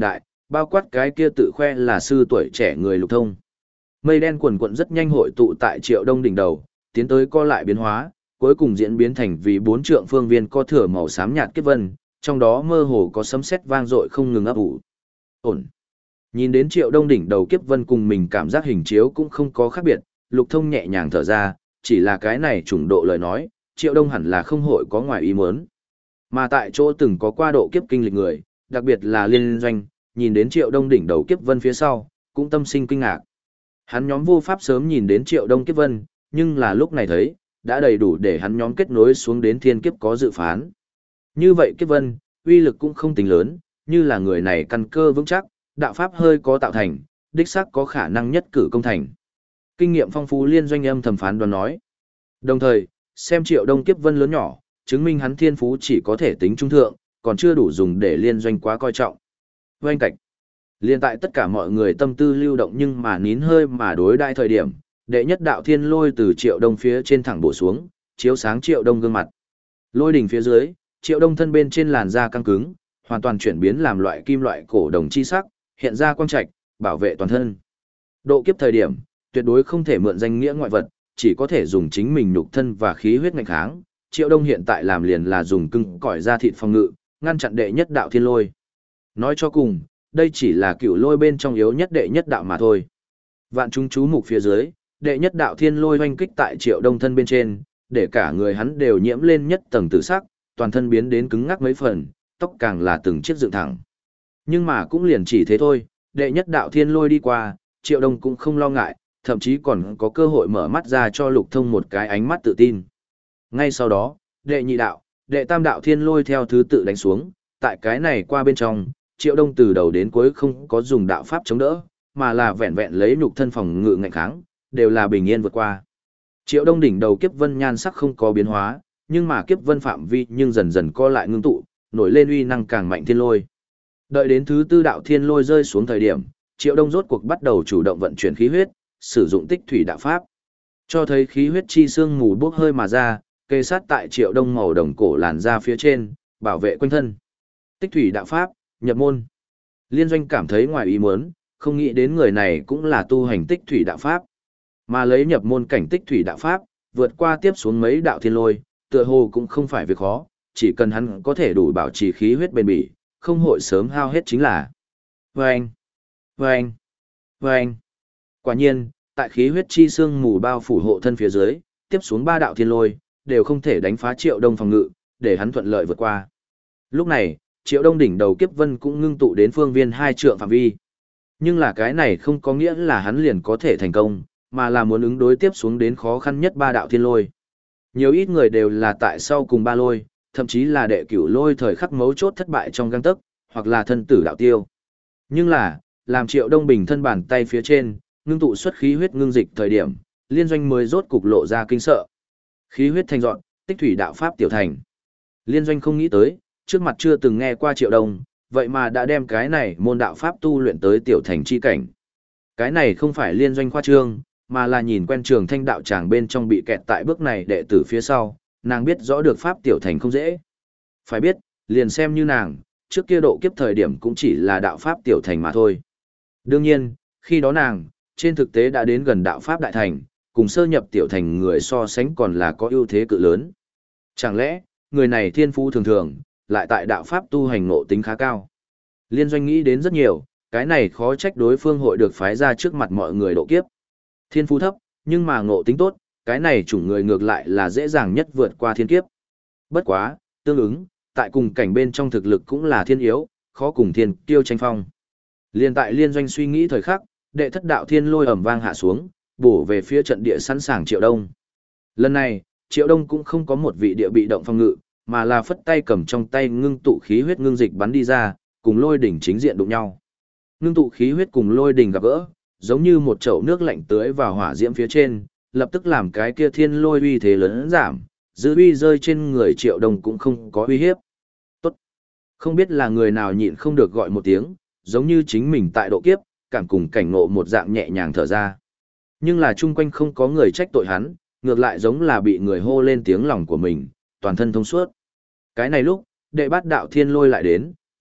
bao quát cái kia tự khoe là sư tuổi trẻ người Lục Thông. Mây đen quần quận rất nhanh hội tụ tại Triệu Đông đỉnh đầu, tiến tới co lại biến hóa, cuối cùng diễn biến thành vì bốn trượng phương viên co thửa màu xám nhạt kiếp vân, trong đó mơ hồ có sấm sét vang dội không ngừng ấp ủ. Ổn. Nhìn đến Triệu Đông đỉnh đầu kiếp vân cùng mình cảm giác hình chiếu cũng không có khác biệt, Lục Thông nhẹ nhàng thở ra, chỉ là cái này trùng độ lời nói, Triệu Đông hẳn là không hội có ngoài ý muốn. Mà tại chỗ từng có qua độ kiếp kinh lịch người, đặc biệt là Liên Doanh, nhìn đến Triệu Đông đỉnh đầu kiếp vân phía sau, cũng tâm sinh kinh ngạc. Hắn nhóm vô pháp sớm nhìn đến Triệu Đông kiếp vân, nhưng là lúc này thấy, đã đầy đủ để hắn nhóm kết nối xuống đến thiên kiếp có dự phán. Như vậy kiếp vân, uy lực cũng không tính lớn, như là người này căn cơ vững chắc, đạo pháp hơi có tạo thành, đích xác có khả năng nhất cử công thành. Kinh nghiệm phong phú Liên Doanh âm thầm phán đoán nói. Đồng thời, xem Triệu Đông kiếp vân lớn nhỏ, chứng minh hắn thiên phú chỉ có thể tính trung thượng, còn chưa đủ dùng để Liên Doanh quá coi trọng. Oanh cạch. Liên tại tất cả mọi người tâm tư lưu động nhưng mà nín hơi mà đối đại thời điểm, đệ nhất đạo thiên lôi từ Triệu Đông phía trên thẳng bổ xuống, chiếu sáng Triệu Đông gương mặt. Lôi đỉnh phía dưới, Triệu Đông thân bên trên làn da căng cứng, hoàn toàn chuyển biến làm loại kim loại cổ đồng chi sắc, hiện ra quang trạch, bảo vệ toàn thân. Độ kiếp thời điểm, tuyệt đối không thể mượn danh nghĩa ngoại vật, chỉ có thể dùng chính mình nhục thân và khí huyết ngạnh kháng. Triệu Đông hiện tại làm liền là dùng cưng cỏi da thịt phòng ngự, ngăn chặn đệ nhất đạo thiên lôi. Nói cho cùng, đây chỉ là cựu lôi bên trong yếu nhất đệ nhất đạo mà thôi. Vạn chúng chú mục phía dưới, đệ nhất đạo thiên lôi hoanh kích tại Triệu Đông thân bên trên, để cả người hắn đều nhiễm lên nhất tầng tử sắc, toàn thân biến đến cứng ngắc mấy phần, tóc càng là từng chiếc dựng thẳng. Nhưng mà cũng liền chỉ thế thôi, đệ nhất đạo thiên lôi đi qua, Triệu Đông cũng không lo ngại, thậm chí còn có cơ hội mở mắt ra cho Lục Thông một cái ánh mắt tự tin. Ngay sau đó, đệ nhị đạo, đệ tam đạo thiên lôi theo thứ tự đánh xuống, tại cái này qua bên trong, Triệu Đông từ đầu đến cuối không có dùng đạo pháp chống đỡ, mà là vẹn vẹn lấy nhục thân phòng ngự ngạnh kháng, đều là bình yên vượt qua. Triệu Đông đỉnh đầu kiếp vân nhan sắc không có biến hóa, nhưng mà kiếp vân phạm vi nhưng dần dần co lại ngưng tụ, nổi lên uy năng càng mạnh thiên lôi. Đợi đến thứ tư đạo thiên lôi rơi xuống thời điểm, Triệu Đông rốt cuộc bắt đầu chủ động vận chuyển khí huyết, sử dụng tích thủy đạo pháp. Cho thấy khí huyết chi xương mù bốc hơi mà ra, kê sát tại Triệu Đông màu đồng cổ làn ra phía trên, bảo vệ quanh thân. Tích thủy đạo pháp, nhập môn. Liên Doanh cảm thấy ngoài ý muốn, không nghĩ đến người này cũng là tu hành tích thủy đạo pháp. Mà lấy nhập môn cảnh tích thủy đạo pháp, vượt qua tiếp xuống mấy đạo thiên lôi, tựa hồ cũng không phải việc khó, chỉ cần hắn có thể đủ bảo trì khí huyết bền bỉ, không hội sớm hao hết chính là. Vâng! Vâng! Vâng! Quả nhiên, tại khí huyết chi xương mù bao phủ hộ thân phía dưới, tiếp xuống ba đạo thiên lôi, đều không thể đánh phá Triệu Đông phòng ngự, để hắn thuận lợi vượt qua. Lúc này, Triệu Đông đỉnh đầu kiếp vân cũng ngưng tụ đến phương viên hai trượng phạm vi. Nhưng là cái này không có nghĩa là hắn liền có thể thành công, mà là muốn ứng đối tiếp xuống đến khó khăn nhất ba đạo thiên lôi. Nhiều ít người đều là tại sau cùng ba lôi, thậm chí là đệ cửu lôi thời khắc mấu chốt thất bại trong gang tấc, hoặc là thân tử đạo tiêu. Nhưng là, làm Triệu Đông bình thân bàn tay phía trên, ngưng tụ xuất khí huyết ngưng dịch thời điểm, Liên Doanh mới rốt cục lộ ra kinh sợ. Khí huyết thành dọn, tích thủy đạo pháp tiểu thành. Liên Doanh không nghĩ tới, trước mặt chưa từng nghe qua Triệu Đông, vậy mà đã đem cái này môn đạo pháp tu luyện tới tiểu thành chi cảnh. Cái này không phải Liên Doanh khoa trương, mà là nhìn quen Trường Thanh đạo tràng bên trong bị kẹt tại bước này đệ tử phía sau, nàng biết rõ được pháp tiểu thành không dễ. Phải biết, liền xem như nàng, trước kia độ kiếp thời điểm cũng chỉ là đạo pháp tiểu thành mà thôi. Đương nhiên, khi đó nàng, trên thực tế đã đến gần đạo pháp đại thành, cùng sơ nhập tiểu thành người so sánh còn là có ưu thế cự lớn. Chẳng lẽ, người này thiên phú thường thường, lại tại đạo pháp tu hành ngộ tính khá cao. Liên Doanh nghĩ đến rất nhiều, cái này khó trách đối phương hội được phái ra trước mặt mọi người độ kiếp. Thiên phú thấp, nhưng mà ngộ tính tốt, cái này chủng người ngược lại là dễ dàng nhất vượt qua thiên kiếp. Bất quá, tương ứng, tại cùng cảnh bên trong thực lực cũng là thiên yếu, khó cùng thiên kiêu tranh phong. Liên tại Liên Doanh suy nghĩ thời khắc, đệ thất đạo thiên lôi ầm vang hạ xuống, bổ về phía trận địa sẵn sàng Triệu Đông. Lần này, Triệu Đông cũng không có một vị địa bị động phòng ngự, mà là phất tay cầm trong tay ngưng tụ khí huyết ngưng dịch bắn đi ra, cùng lôi đỉnh chính diện đụng nhau. Ngưng tụ khí huyết cùng lôi đỉnh gặp gỡ, giống như một chậu nước lạnh tưới vào hỏa diễm phía trên, lập tức làm cái kia thiên lôi uy thế lớn giảm, dư uy rơi trên người Triệu Đông cũng không có uy hiếp. Tốt. Không biết là người nào nhịn không được gọi một tiếng, giống như chính mình tại độ kiếp, cảm cùng cảnh ngộ một dạng nhẹ nhàng thở ra. Nhưng là chung quanh không có người trách tội hắn, ngược lại giống là bị người hô lên tiếng lòng của mình, toàn thân thông suốt. Cái này lúc, đệ bát đạo thiên lôi lại đến,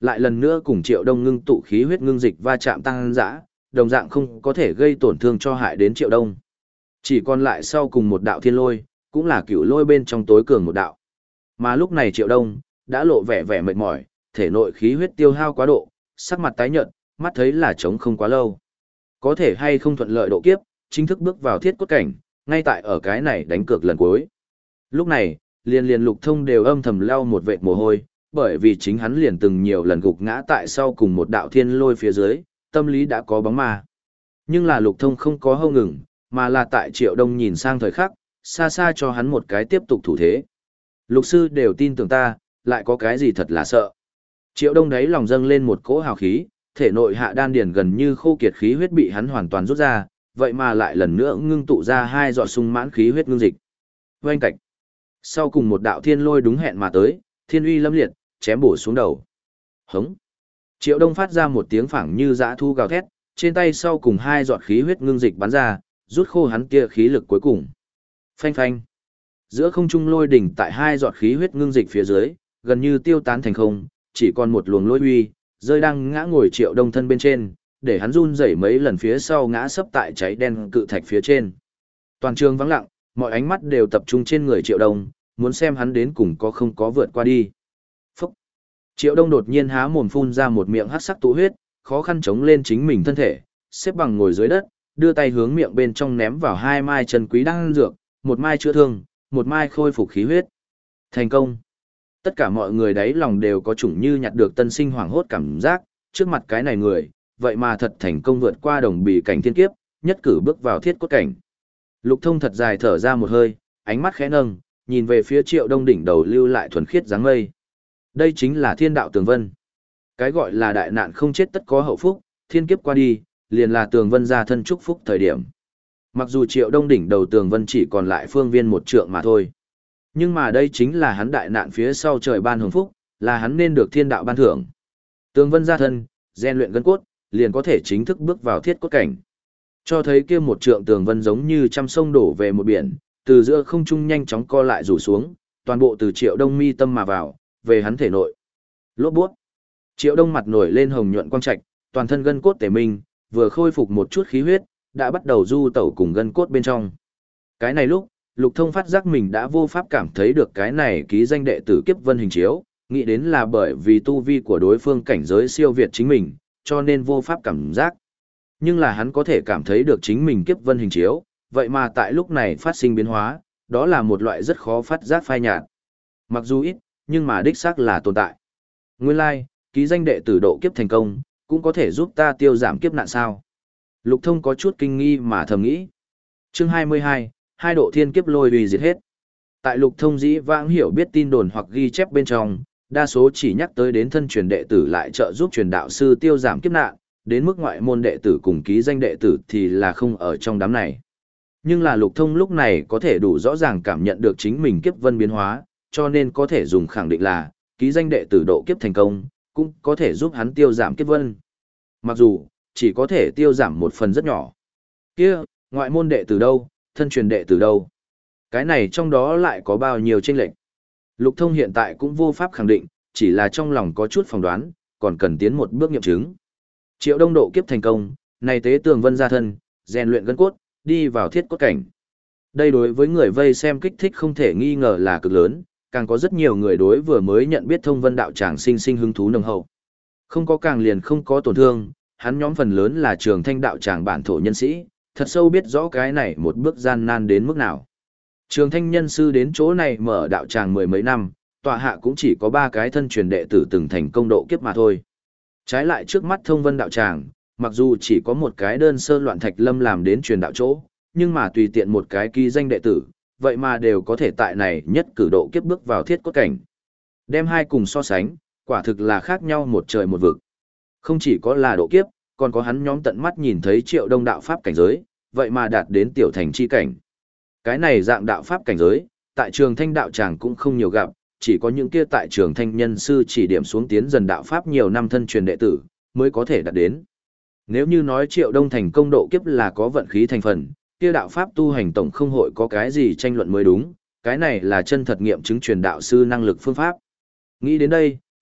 lại lần nữa cùng Triệu Đông ngưng tụ khí huyết ngưng dịch va chạm tăng dã, đồng dạng không có thể gây tổn thương cho hại đến Triệu Đông. Chỉ còn lại sau cùng một đạo thiên lôi, cũng là cửu lôi bên trong tối cường một đạo. Mà lúc này Triệu Đông đã lộ vẻ vẻ mệt mỏi, thể nội khí huyết tiêu hao quá độ, sắc mặt tái nhợt, mắt thấy là trống không quá lâu. Có thể hay không thuận lợi độ kiếp, chính thức bước vào thiết cốt cảnh, ngay tại ở cái này đánh cược lần cuối. Lúc này, liền liền Lục Thông đều âm thầm lau một vệt mồ hôi, bởi vì chính hắn liền từng nhiều lần gục ngã tại sau cùng một đạo thiên lôi phía dưới, tâm lý đã có bóng ma. Nhưng là Lục Thông không có hâu ngừng, mà là tại Triệu Đông nhìn sang thời khắc, xa xa cho hắn một cái tiếp tục thủ thế. Lục sư đều tin tưởng ta, lại có cái gì thật là sợ. Triệu Đông đấy lòng dâng lên một cỗ hào khí, thể nội hạ đan điền gần như khô kiệt khí huyết bị hắn hoàn toàn rút ra, vậy mà lại lần nữa ngưng tụ ra hai giọt sung mãn khí huyết ngưng dịch. Oanh cạch. Sau cùng một đạo thiên lôi đúng hẹn mà tới, thiên uy lâm liệt, chém bổ xuống đầu. Hống. Triệu Đông phát ra một tiếng phảng như dã thu gào thét, trên tay sau cùng hai giọt khí huyết ngưng dịch bắn ra, rút khô hắn kia khí lực cuối cùng. Phanh phanh. Giữa không trung lôi đỉnh tại hai giọt khí huyết ngưng dịch phía dưới, gần như tiêu tán thành không, chỉ còn một luồng lôi uy, rơi đang ngã ngồi Triệu Đông thân bên trên, để hắn run rẩy mấy lần phía sau ngã sấp tại cháy đen cự thạch phía trên. Toàn trường vắng lặng, mọi ánh mắt đều tập trung trên người Triệu Đông, muốn xem hắn đến cùng có không có vượt qua đi. Phúc! Triệu Đông đột nhiên há mồm phun ra một miệng hắc sắc tụ huyết, khó khăn chống lên chính mình thân thể, xếp bằng ngồi dưới đất, đưa tay hướng miệng bên trong ném vào hai mai chân quý đan dược, một mai chữa thương, một mai khôi phục khí huyết. Thành công! Tất cả mọi người đấy lòng đều có chủng như nhặt được tân sinh hoảng hốt cảm giác, trước mặt cái này người, vậy mà thật thành công vượt qua đồng bì cảnh thiên kiếp, nhất cử bước vào thiết cốt cảnh. Lục Thông thật dài thở ra một hơi, ánh mắt khẽ nâng, nhìn về phía Triệu Đông đỉnh đầu lưu lại thuần khiết dáng mây. Đây chính là thiên đạo tường vân. Cái gọi là đại nạn không chết tất có hậu phúc, thiên kiếp qua đi, liền là tường vân ra thân chúc phúc thời điểm. Mặc dù Triệu Đông đỉnh đầu tường vân chỉ còn lại phương viên một trượng mà thôi. Nhưng mà đây chính là hắn đại nạn phía sau trời ban hưởng phúc, là hắn nên được thiên đạo ban thưởng. Tường vân ra thân, rèn luyện gân cốt, liền có thể chính thức bước vào thiết cốt cảnh. Cho thấy kia một trượng tường vân giống như trăm sông đổ về một biển, từ giữa không trung nhanh chóng co lại rủ xuống, toàn bộ từ Triệu Đông mi tâm mà vào, về hắn thể nội. Lốp bút. Triệu Đông mặt nổi lên hồng nhuận quang trạch, toàn thân gân cốt tề minh, vừa khôi phục một chút khí huyết, đã bắt đầu du tẩu cùng gân cốt bên trong. Cái này lúc, Lục Thông phát giác mình đã vô pháp cảm thấy được cái này ký danh đệ tử kiếp vân hình chiếu, nghĩ đến là bởi vì tu vi của đối phương cảnh giới siêu việt chính mình, cho nên vô pháp cảm giác. Nhưng là hắn có thể cảm thấy được chính mình kiếp vân hình chiếu, vậy mà tại lúc này phát sinh biến hóa, đó là một loại rất khó phát giác phai nhạt. Mặc dù ít, nhưng mà đích xác là tồn tại. Nguyên lai, like, ký danh đệ tử độ kiếp thành công, cũng có thể giúp ta tiêu giảm kiếp nạn sao. Lục Thông có chút kinh nghi mà thầm nghĩ. Chương hai mươi hai, hai độ thiên kiếp lôi uy diệt hết. Tại Lục Thông dĩ vãng hiểu biết tin đồn hoặc ghi chép bên trong, đa số chỉ nhắc tới đến thân truyền đệ tử lại trợ giúp truyền đạo sư tiêu giảm kiếp nạn, đến mức ngoại môn đệ tử cùng ký danh đệ tử thì là không ở trong đám này. Nhưng là Lục Thông lúc này có thể đủ rõ ràng cảm nhận được chính mình kiếp vân biến hóa, cho nên có thể dùng khẳng định là, ký danh đệ tử độ kiếp thành công, cũng có thể giúp hắn tiêu giảm kiếp vân. Mặc dù, chỉ có thể tiêu giảm một phần rất nhỏ. Kia, ngoại môn đệ tử đâu, thân truyền đệ tử đâu? Cái này trong đó lại có bao nhiêu chênh lệch? Lục Thông hiện tại cũng vô pháp khẳng định, chỉ là trong lòng có chút phỏng đoán, còn cần tiến một bước nghiệm chứng. Triệu Đông độ kiếp thành công, này tế tường vân ra thân, rèn luyện gân cốt, đi vào thiết cốt cảnh. Đây đối với người vây xem kích thích không thể nghi ngờ là cực lớn, càng có rất nhiều người đối vừa mới nhận biết thông vân đạo tràng sinh sinh hứng thú nồng hậu. Không có càng liền không có tổn thương, hắn nhóm phần lớn là trường thanh đạo tràng bản thổ nhân sĩ, thật sâu biết rõ cái này một bước gian nan đến mức nào. Trường thanh nhân sư đến chỗ này mở đạo tràng mười mấy năm, tọa hạ cũng chỉ có ba cái thân truyền đệ tử từng thành công độ kiếp mà thôi. Trái lại trước mắt thông vân đạo tràng, mặc dù chỉ có một cái đơn sơ loạn thạch lâm làm đến truyền đạo chỗ, nhưng mà tùy tiện một cái ký danh đệ tử, vậy mà đều có thể tại này nhất cử độ kiếp bước vào thiết cốt cảnh. Đem hai cùng so sánh, quả thực là khác nhau một trời một vực. Không chỉ có là độ kiếp, còn có hắn nhóm tận mắt nhìn thấy Triệu Đông đạo pháp cảnh giới, vậy mà đạt đến tiểu thành chi cảnh. Cái này dạng đạo pháp cảnh giới, tại trường thanh đạo tràng cũng không nhiều gặp, chỉ có những kia tại trường thanh nhân sư chỉ điểm xuống tiến dần đạo pháp nhiều năm thân truyền đệ tử, mới có thể đạt đến. Nếu như nói Triệu Đông thành công độ kiếp là có vận khí thành phần, kia đạo pháp tu hành tổng không hội có cái gì tranh luận mới đúng, cái này là chân thật nghiệm chứng truyền đạo sư năng lực phương pháp. Nghĩ đến đây,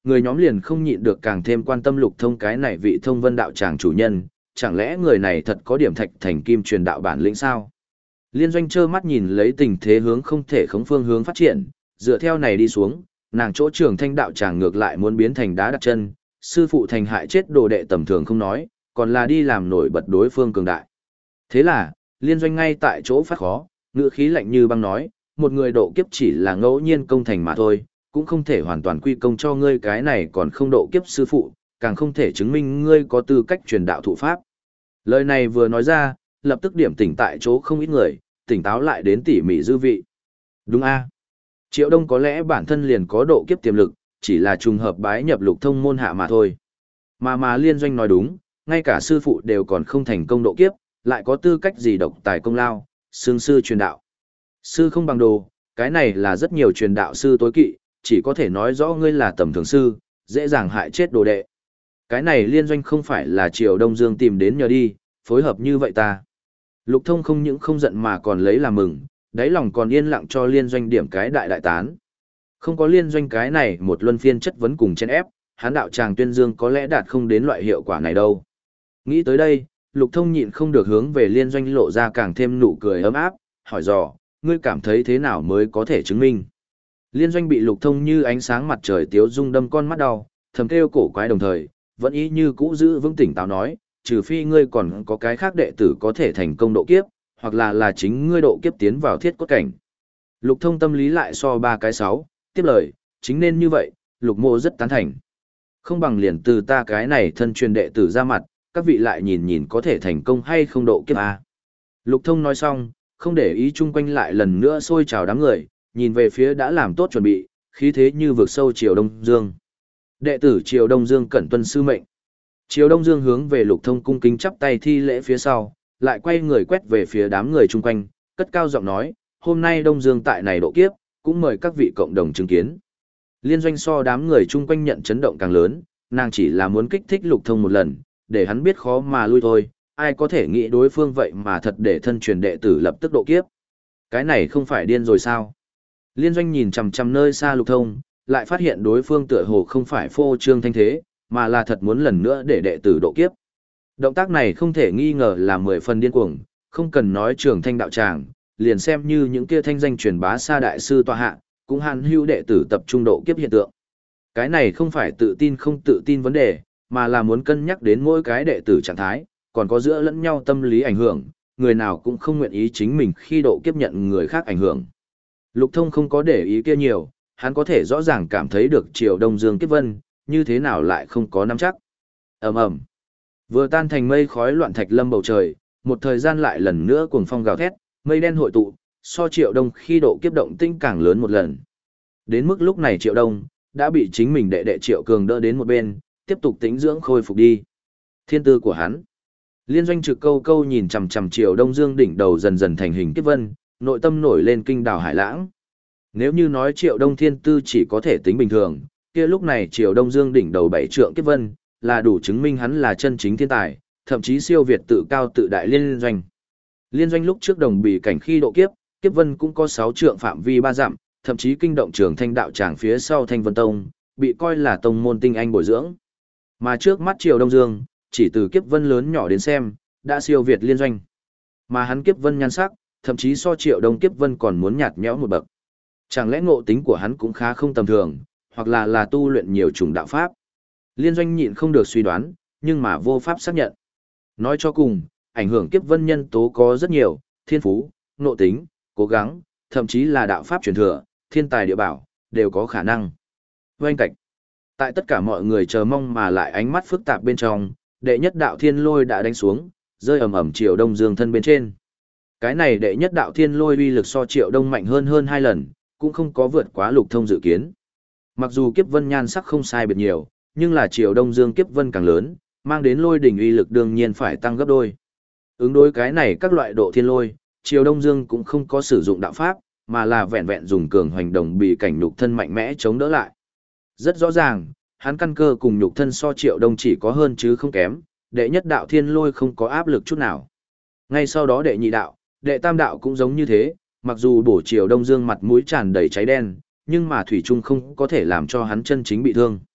người nhóm liền không nhịn được càng thêm quan tâm Lục Thông cái này vị thông vân đạo tràng chủ nhân, chẳng lẽ người này thật có điểm thạch thành kim truyền đạo bản lĩnh sao? Liên Doanh trơ mắt nhìn lấy tình thế hướng không thể khống phương hướng phát triển, dựa theo này đi xuống, nàng chỗ trường thanh đạo tràng ngược lại muốn biến thành đá đặt chân, sư phụ thành hại chết đồ đệ tầm thường không nói, còn là đi làm nổi bật đối phương cường đại. Thế là, Liên Doanh ngay tại chỗ phát khó, ngữ khí lạnh như băng nói, một người độ kiếp chỉ là ngẫu nhiên công thành mà thôi, cũng không thể hoàn toàn quy công cho ngươi cái này còn không độ kiếp sư phụ, càng không thể chứng minh ngươi có tư cách truyền đạo thụ pháp. Lời này vừa nói ra, lập tức điểm tỉnh tại chỗ không ít người, tỉnh táo lại đến tỉ mỉ dư vị. Đúng a, Triệu Đông có lẽ bản thân liền có độ kiếp tiềm lực, chỉ là trùng hợp bái nhập Lục Thông môn hạ mà thôi. Mà mà Liên Doanh nói đúng, ngay cả sư phụ đều còn không thành công độ kiếp, lại có tư cách gì độc tài công lao, xương sư truyền đạo. Sư không bằng đồ, cái này là rất nhiều truyền đạo sư tối kỵ, chỉ có thể nói rõ ngươi là tầm thường sư, dễ dàng hại chết đồ đệ. Cái này Liên Doanh không phải là Triều Đông Dương tìm đến nhờ đi, phối hợp như vậy ta. Lục Thông không những không giận mà còn lấy làm mừng, đáy lòng còn yên lặng cho Liên Doanh điểm cái đại đại tán. Không có Liên Doanh cái này một luân phiên chất vấn cùng chen ép, hán đạo tràng tuyên dương có lẽ đạt không đến loại hiệu quả này đâu. Nghĩ tới đây, Lục Thông nhịn không được hướng về Liên Doanh lộ ra càng thêm nụ cười ấm áp, hỏi dò, ngươi cảm thấy thế nào mới có thể chứng minh. Liên Doanh bị Lục Thông như ánh sáng mặt trời tiếu dung đâm con mắt đau, thầm kêu cổ quái đồng thời, vẫn ý như cũ giữ vững tỉnh táo nói, trừ phi ngươi còn có cái khác đệ tử có thể thành công độ kiếp, hoặc là là chính ngươi độ kiếp tiến vào thiết cốt cảnh. Lục Thông tâm lý lại so ba cái sáu, tiếp lời, chính nên như vậy, Lục Mộ rất tán thành. Không bằng liền từ ta cái này thân truyền đệ tử ra mặt, các vị lại nhìn nhìn có thể thành công hay không độ kiếp a. Lục Thông nói xong, không để ý chung quanh lại lần nữa xôi trào đám người, nhìn về phía đã làm tốt chuẩn bị, khí thế như vực sâu Triều Đông Dương. Đệ tử Triều Đông Dương cẩn tuân sư mệnh. Triều Đông Dương hướng về Lục Thông cung kính chắp tay thi lễ phía sau, lại quay người quét về phía đám người chung quanh, cất cao giọng nói, hôm nay Đông Dương tại này độ kiếp, cũng mời các vị cộng đồng chứng kiến. Liên Doanh so đám người chung quanh nhận chấn động càng lớn, nàng chỉ là muốn kích thích Lục Thông một lần, để hắn biết khó mà lui thôi, ai có thể nghĩ đối phương vậy mà thật để thân truyền đệ tử lập tức độ kiếp. Cái này không phải điên rồi sao? Liên Doanh nhìn chằm chằm nơi xa Lục Thông, lại phát hiện đối phương tựa hồ không phải phô trương thanh thế, mà là thật muốn lần nữa để đệ tử độ kiếp. Động tác này không thể nghi ngờ là mười phần điên cuồng, không cần nói trường thanh đạo tràng, liền xem như những kia thanh danh truyền bá xa đại sư tọa hạ, cũng hàn hưu đệ tử tập trung độ kiếp hiện tượng. Cái này không phải tự tin không tự tin vấn đề, mà là muốn cân nhắc đến mỗi cái đệ tử trạng thái, còn có giữa lẫn nhau tâm lý ảnh hưởng, người nào cũng không nguyện ý chính mình khi độ kiếp nhận người khác ảnh hưởng. Lục Thông không có để ý kia nhiều, hắn có thể rõ ràng cảm thấy được Triều Đông Dương kiếp vân, như thế nào lại không có nắm chắc. Ầm ầm. Vừa tan thành mây khói loạn thạch lâm bầu trời, một thời gian lại lần nữa cuồng phong gào thét, mây đen hội tụ, so Triệu Đông khi độ kiếp động tinh càng lớn một lần. Đến mức lúc này Triệu Đông đã bị chính mình đệ đệ Triệu Cường đỡ đến một bên, tiếp tục tĩnh dưỡng khôi phục đi. Thiên tư của hắn. Liên Doanh trực câu câu nhìn chằm chằm Triều Đông Dương đỉnh đầu dần dần thành hình kiếp vân, nội tâm nổi lên kinh đảo hải lãng. Nếu như nói Triệu Đông thiên tư chỉ có thể tính bình thường, kia lúc này Triều Đông Dương đỉnh đầu bảy trượng kiếp vân, là đủ chứng minh hắn là chân chính thiên tài, thậm chí siêu việt tự cao tự đại Liên Doanh. Liên Doanh lúc trước đồng bì cảnh khi độ kiếp, kiếp vân cũng có sáu trượng phạm vi ba dặm, thậm chí kinh động trường thanh đạo tràng phía sau Thanh Vân Tông, bị coi là tông môn tinh anh bồi dưỡng. Mà trước mắt Triều Đông Dương, chỉ từ kiếp vân lớn nhỏ đến xem, đã siêu việt Liên Doanh. Mà hắn kiếp vân nhan sắc, thậm chí so Triệu Đông kiếp vân còn muốn nhạt nhẽo một bậc. Chẳng lẽ ngộ tính của hắn cũng khá không tầm thường, hoặc là là tu luyện nhiều chủng đạo pháp. Liên Doanh nhịn không được suy đoán, nhưng mà vô pháp xác nhận. Nói cho cùng, ảnh hưởng kiếp vân nhân tố có rất nhiều, thiên phú, ngộ tính, cố gắng, thậm chí là đạo pháp truyền thừa, thiên tài địa bảo, đều có khả năng. Oanh cạch. Tại tất cả mọi người chờ mong mà lại ánh mắt phức tạp bên trong, đệ nhất đạo thiên lôi đã đánh xuống, rơi ầm ầm Triệu Đông Dương thân bên trên. Cái này đệ nhất đạo thiên lôi uy lực so Triệu Đông mạnh hơn hơn hai lần, cũng không có vượt quá Lục Thông dự kiến. Mặc dù kiếp vân nhan sắc không sai biệt nhiều, nhưng là Triều Đông Dương kiếp vân càng lớn, mang đến lôi đỉnh uy lực đương nhiên phải tăng gấp đôi. Ứng đối cái này các loại độ thiên lôi, Triều Đông Dương cũng không có sử dụng đạo pháp, mà là vẹn vẹn dùng cường hoành đồng bị cảnh nhục thân mạnh mẽ chống đỡ lại. Rất rõ ràng, hắn căn cơ cùng nhục thân so Triệu Đông chỉ có hơn chứ không kém, đệ nhất đạo thiên lôi không có áp lực chút nào. Ngay sau đó đệ nhị đạo, đệ tam đạo cũng giống như thế, mặc dù bổ Triều Đông Dương mặt mũi tràn đầy cháy đen, nhưng mà thủy chung không có thể làm cho hắn chân chính bị thương.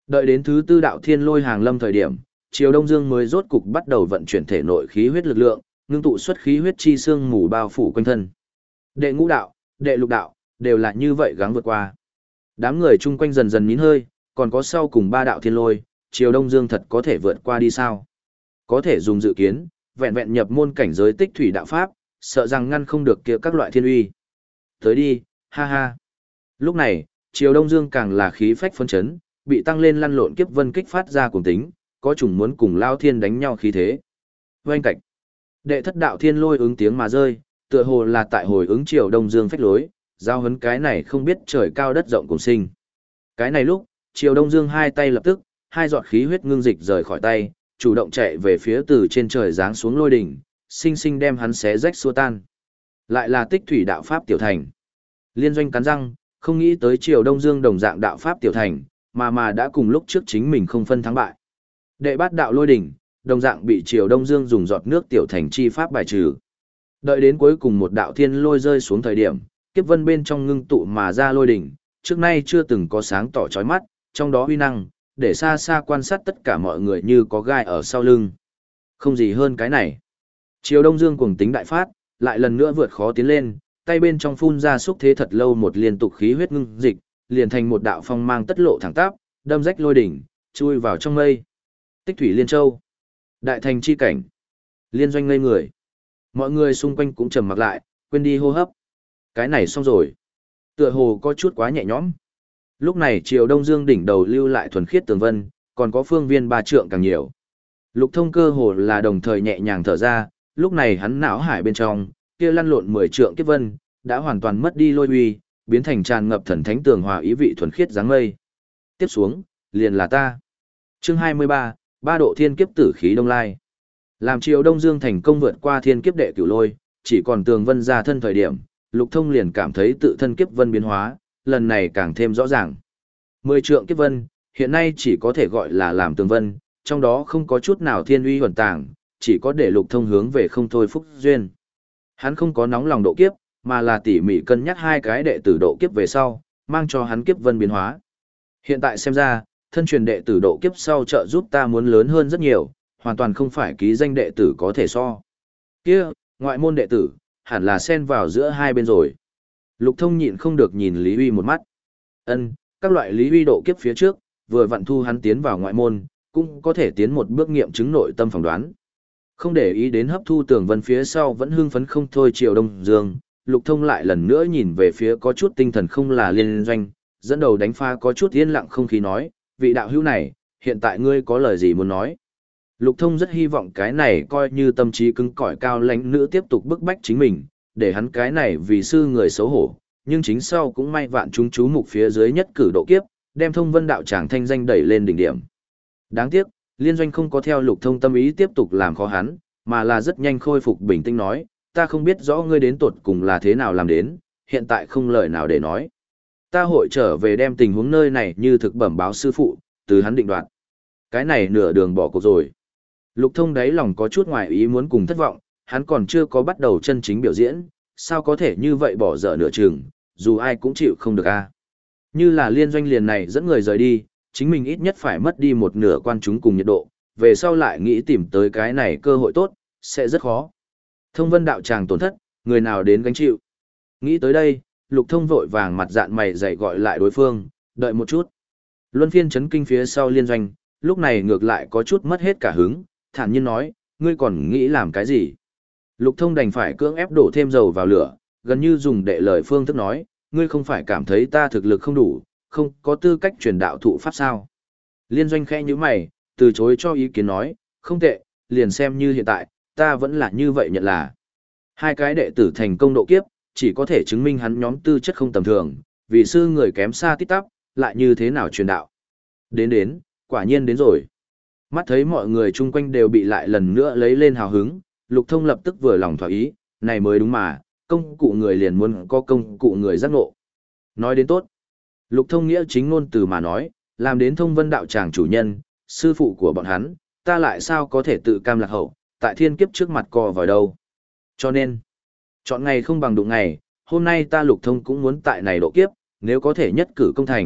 Đợi đến thứ tư đạo thiên lôi hàng lâm thời điểm, Triều Đông Dương mới rốt cục bắt đầu vận chuyển thể nội khí huyết lực lượng, ngưng tụ xuất khí huyết chi xương mù bao phủ quanh thân. Đệ ngũ đạo, đệ lục đạo, đều là như vậy gắng vượt qua. Đám người chung quanh dần dần nín hơi, còn có sau cùng ba đạo thiên lôi, Triều Đông Dương thật có thể vượt qua đi sao? Có thể dùng dự kiến, vẹn vẹn nhập môn cảnh giới tích thủy đạo pháp, sợ rằng ngăn không được kia các loại thiên uy. Tới đi, ha ha. Lúc này, Triều Đông Dương càng là khí phách phấn chấn, bị tăng lên lăn lộn kiếp vân kích phát ra cùng tính, có chủng muốn cùng Lao Thiên đánh nhau khí thế. Oanh cạch. Đệ thất đạo thiên lôi ứng tiếng mà rơi, tựa hồ là tại hồi ứng Triều Đông Dương phách lối, giao hấn cái này không biết trời cao đất rộng cùng sinh. Cái này lúc, Triều Đông Dương hai tay lập tức, hai giọt khí huyết ngưng dịch rời khỏi tay, chủ động chạy về phía từ trên trời giáng xuống lôi đỉnh, sinh sinh đem hắn xé rách xua tan. Lại là tích thủy đạo pháp tiểu thành. Liên Doanh cắn răng, không nghĩ tới Triều Đông Dương đồng dạng đạo pháp tiểu thành, mà mà đã cùng lúc trước chính mình không phân thắng bại. Đệ bát đạo lôi đỉnh, đồng dạng bị Triều Đông Dương dùng giọt nước tiểu thành chi pháp bài trừ. Đợi đến cuối cùng một đạo thiên lôi rơi xuống thời điểm, kiếp vân bên trong ngưng tụ mà ra lôi đỉnh, trước nay chưa từng có sáng tỏ chói mắt, trong đó uy năng, để xa xa quan sát tất cả mọi người như có gai ở sau lưng. Không gì hơn cái này. Triều Đông Dương cuồng tính đại phát, lại lần nữa vượt khó tiến lên, tay bên trong phun ra xúc thế thật lâu một liên tục khí huyết ngưng dịch, liền thành một đạo phong mang tất lộ thẳng tắp, đâm rách lôi đỉnh, chui vào trong mây. Tích thủy liên châu, đại thành chi cảnh. Liên Doanh ngây người. Mọi người xung quanh cũng trầm mặc lại, quên đi hô hấp. Cái này xong rồi. Tựa hồ có chút quá nhẹ nhõm. Lúc này Triều Đông Dương đỉnh đầu lưu lại thuần khiết tường vân, còn có phương viên ba trượng càng nhiều. Lục Thông cơ hồ là đồng thời nhẹ nhàng thở ra, lúc này hắn não hải bên trong, kia lăn lộn mười trượng kiếp vân, đã hoàn toàn mất đi lôi uy, biến thành tràn ngập thần thánh tường hòa ý vị thuần khiết dáng mây. Tiếp xuống, liền là ta. Chương hai mươi ba, ba độ thiên kiếp tử khí đông lai. Làm Triều Đông Dương thành công vượt qua thiên kiếp đệ cửu lôi, chỉ còn tường vân ra thân thời điểm, Lục Thông liền cảm thấy tự thân kiếp vân biến hóa, lần này càng thêm rõ ràng. Mười trượng kiếp vân, hiện nay chỉ có thể gọi là làm tường vân, trong đó không có chút nào thiên uy huẩn tàng, chỉ có để Lục Thông hướng về không thôi phúc duyên. Hắn không có nóng lòng độ kiếp, mà là tỉ mỉ cân nhắc hai cái đệ tử độ kiếp về sau, mang cho hắn kiếp vân biến hóa. Hiện tại xem ra, thân truyền đệ tử độ kiếp sau trợ giúp ta muốn lớn hơn rất nhiều, hoàn toàn không phải ký danh đệ tử có thể so. Kia, ngoại môn đệ tử, hẳn là xen vào giữa hai bên rồi. Lục Thông nhịn không được nhìn Lý Huy một mắt. Ân, các loại Lý Huy độ kiếp phía trước, vừa vặn thu hắn tiến vào ngoại môn, cũng có thể tiến một bước nghiệm chứng nội tâm phỏng đoán. Không để ý đến hấp thu tường vân phía sau vẫn hưng phấn không thôi Triều Đông Dương, Lục Thông lại lần nữa nhìn về phía có chút tinh thần không là Liên Doanh, dẫn đầu đánh pha có chút yên lặng không khí nói, vị đạo hữu này, hiện tại ngươi có lời gì muốn nói? Lục Thông rất hy vọng cái này coi như tâm trí cứng cỏi cao lãnh nữ tiếp tục bức bách chính mình, để hắn cái này vì sư người xấu hổ, nhưng chính sau cũng may vạn chúng chú mục phía dưới nhất cử độ kiếp, đem Thông Vân đạo tràng thanh danh đẩy lên đỉnh điểm. Đáng tiếc, Liên Doanh không có theo Lục Thông tâm ý tiếp tục làm khó hắn, mà là rất nhanh khôi phục bình tĩnh nói, ta không biết rõ ngươi đến tột cùng là thế nào làm đến, hiện tại không lời nào để nói. Ta hội trở về đem tình huống nơi này như thực bẩm báo sư phụ, từ hắn định đoạt. Cái này nửa đường bỏ cuộc rồi. Lục Thông đáy lòng có chút ngoài ý muốn cùng thất vọng, hắn còn chưa có bắt đầu chân chính biểu diễn, sao có thể như vậy bỏ dở nửa chừng, dù ai cũng chịu không được a. Như là Liên Doanh liền này dẫn người rời đi, chính mình ít nhất phải mất đi một nửa quan chúng cùng nhiệt độ, về sau lại nghĩ tìm tới cái này cơ hội tốt, sẽ rất khó. Thông Vân đạo tràng tổn thất, người nào đến gánh chịu. Nghĩ tới đây, Lục Thông vội vàng mặt dạn mày dày gọi lại đối phương, đợi một chút. Luân phiên chấn kinh phía sau Liên Doanh, lúc này ngược lại có chút mất hết cả hứng, thản nhiên nói, ngươi còn nghĩ làm cái gì? Lục Thông đành phải cưỡng ép đổ thêm dầu vào lửa, gần như dùng đệ lời phương thức nói, ngươi không phải cảm thấy ta thực lực không đủ, không có tư cách truyền đạo thụ pháp sao? Liên Doanh khẽ như mày, từ chối cho ý kiến nói, không tệ, liền xem như hiện tại, ta vẫn là như vậy nhận là. Hai cái đệ tử thành công độ kiếp, chỉ có thể chứng minh hắn nhóm tư chất không tầm thường, vì sư người kém xa tít tắp, lại như thế nào truyền đạo. Đến đến, quả nhiên đến rồi. Mắt thấy mọi người chung quanh đều bị lại lần nữa lấy lên hào hứng, Lục Thông lập tức vừa lòng thỏa ý, này mới đúng mà, công cụ người liền muốn có công cụ người giác ngộ. Nói đến tốt. Lục Thông nghĩa chính ngôn từ mà nói, làm đến Thông Vân đạo tràng chủ nhân, sư phụ của bọn hắn, ta lại sao có thể tự cam lạc hậu, tại thiên kiếp trước mặt cò vào đâu. Cho nên, chọn ngày không bằng đụng ngày, hôm nay ta Lục Thông cũng muốn tại này độ kiếp, nếu có thể nhất cử công thành,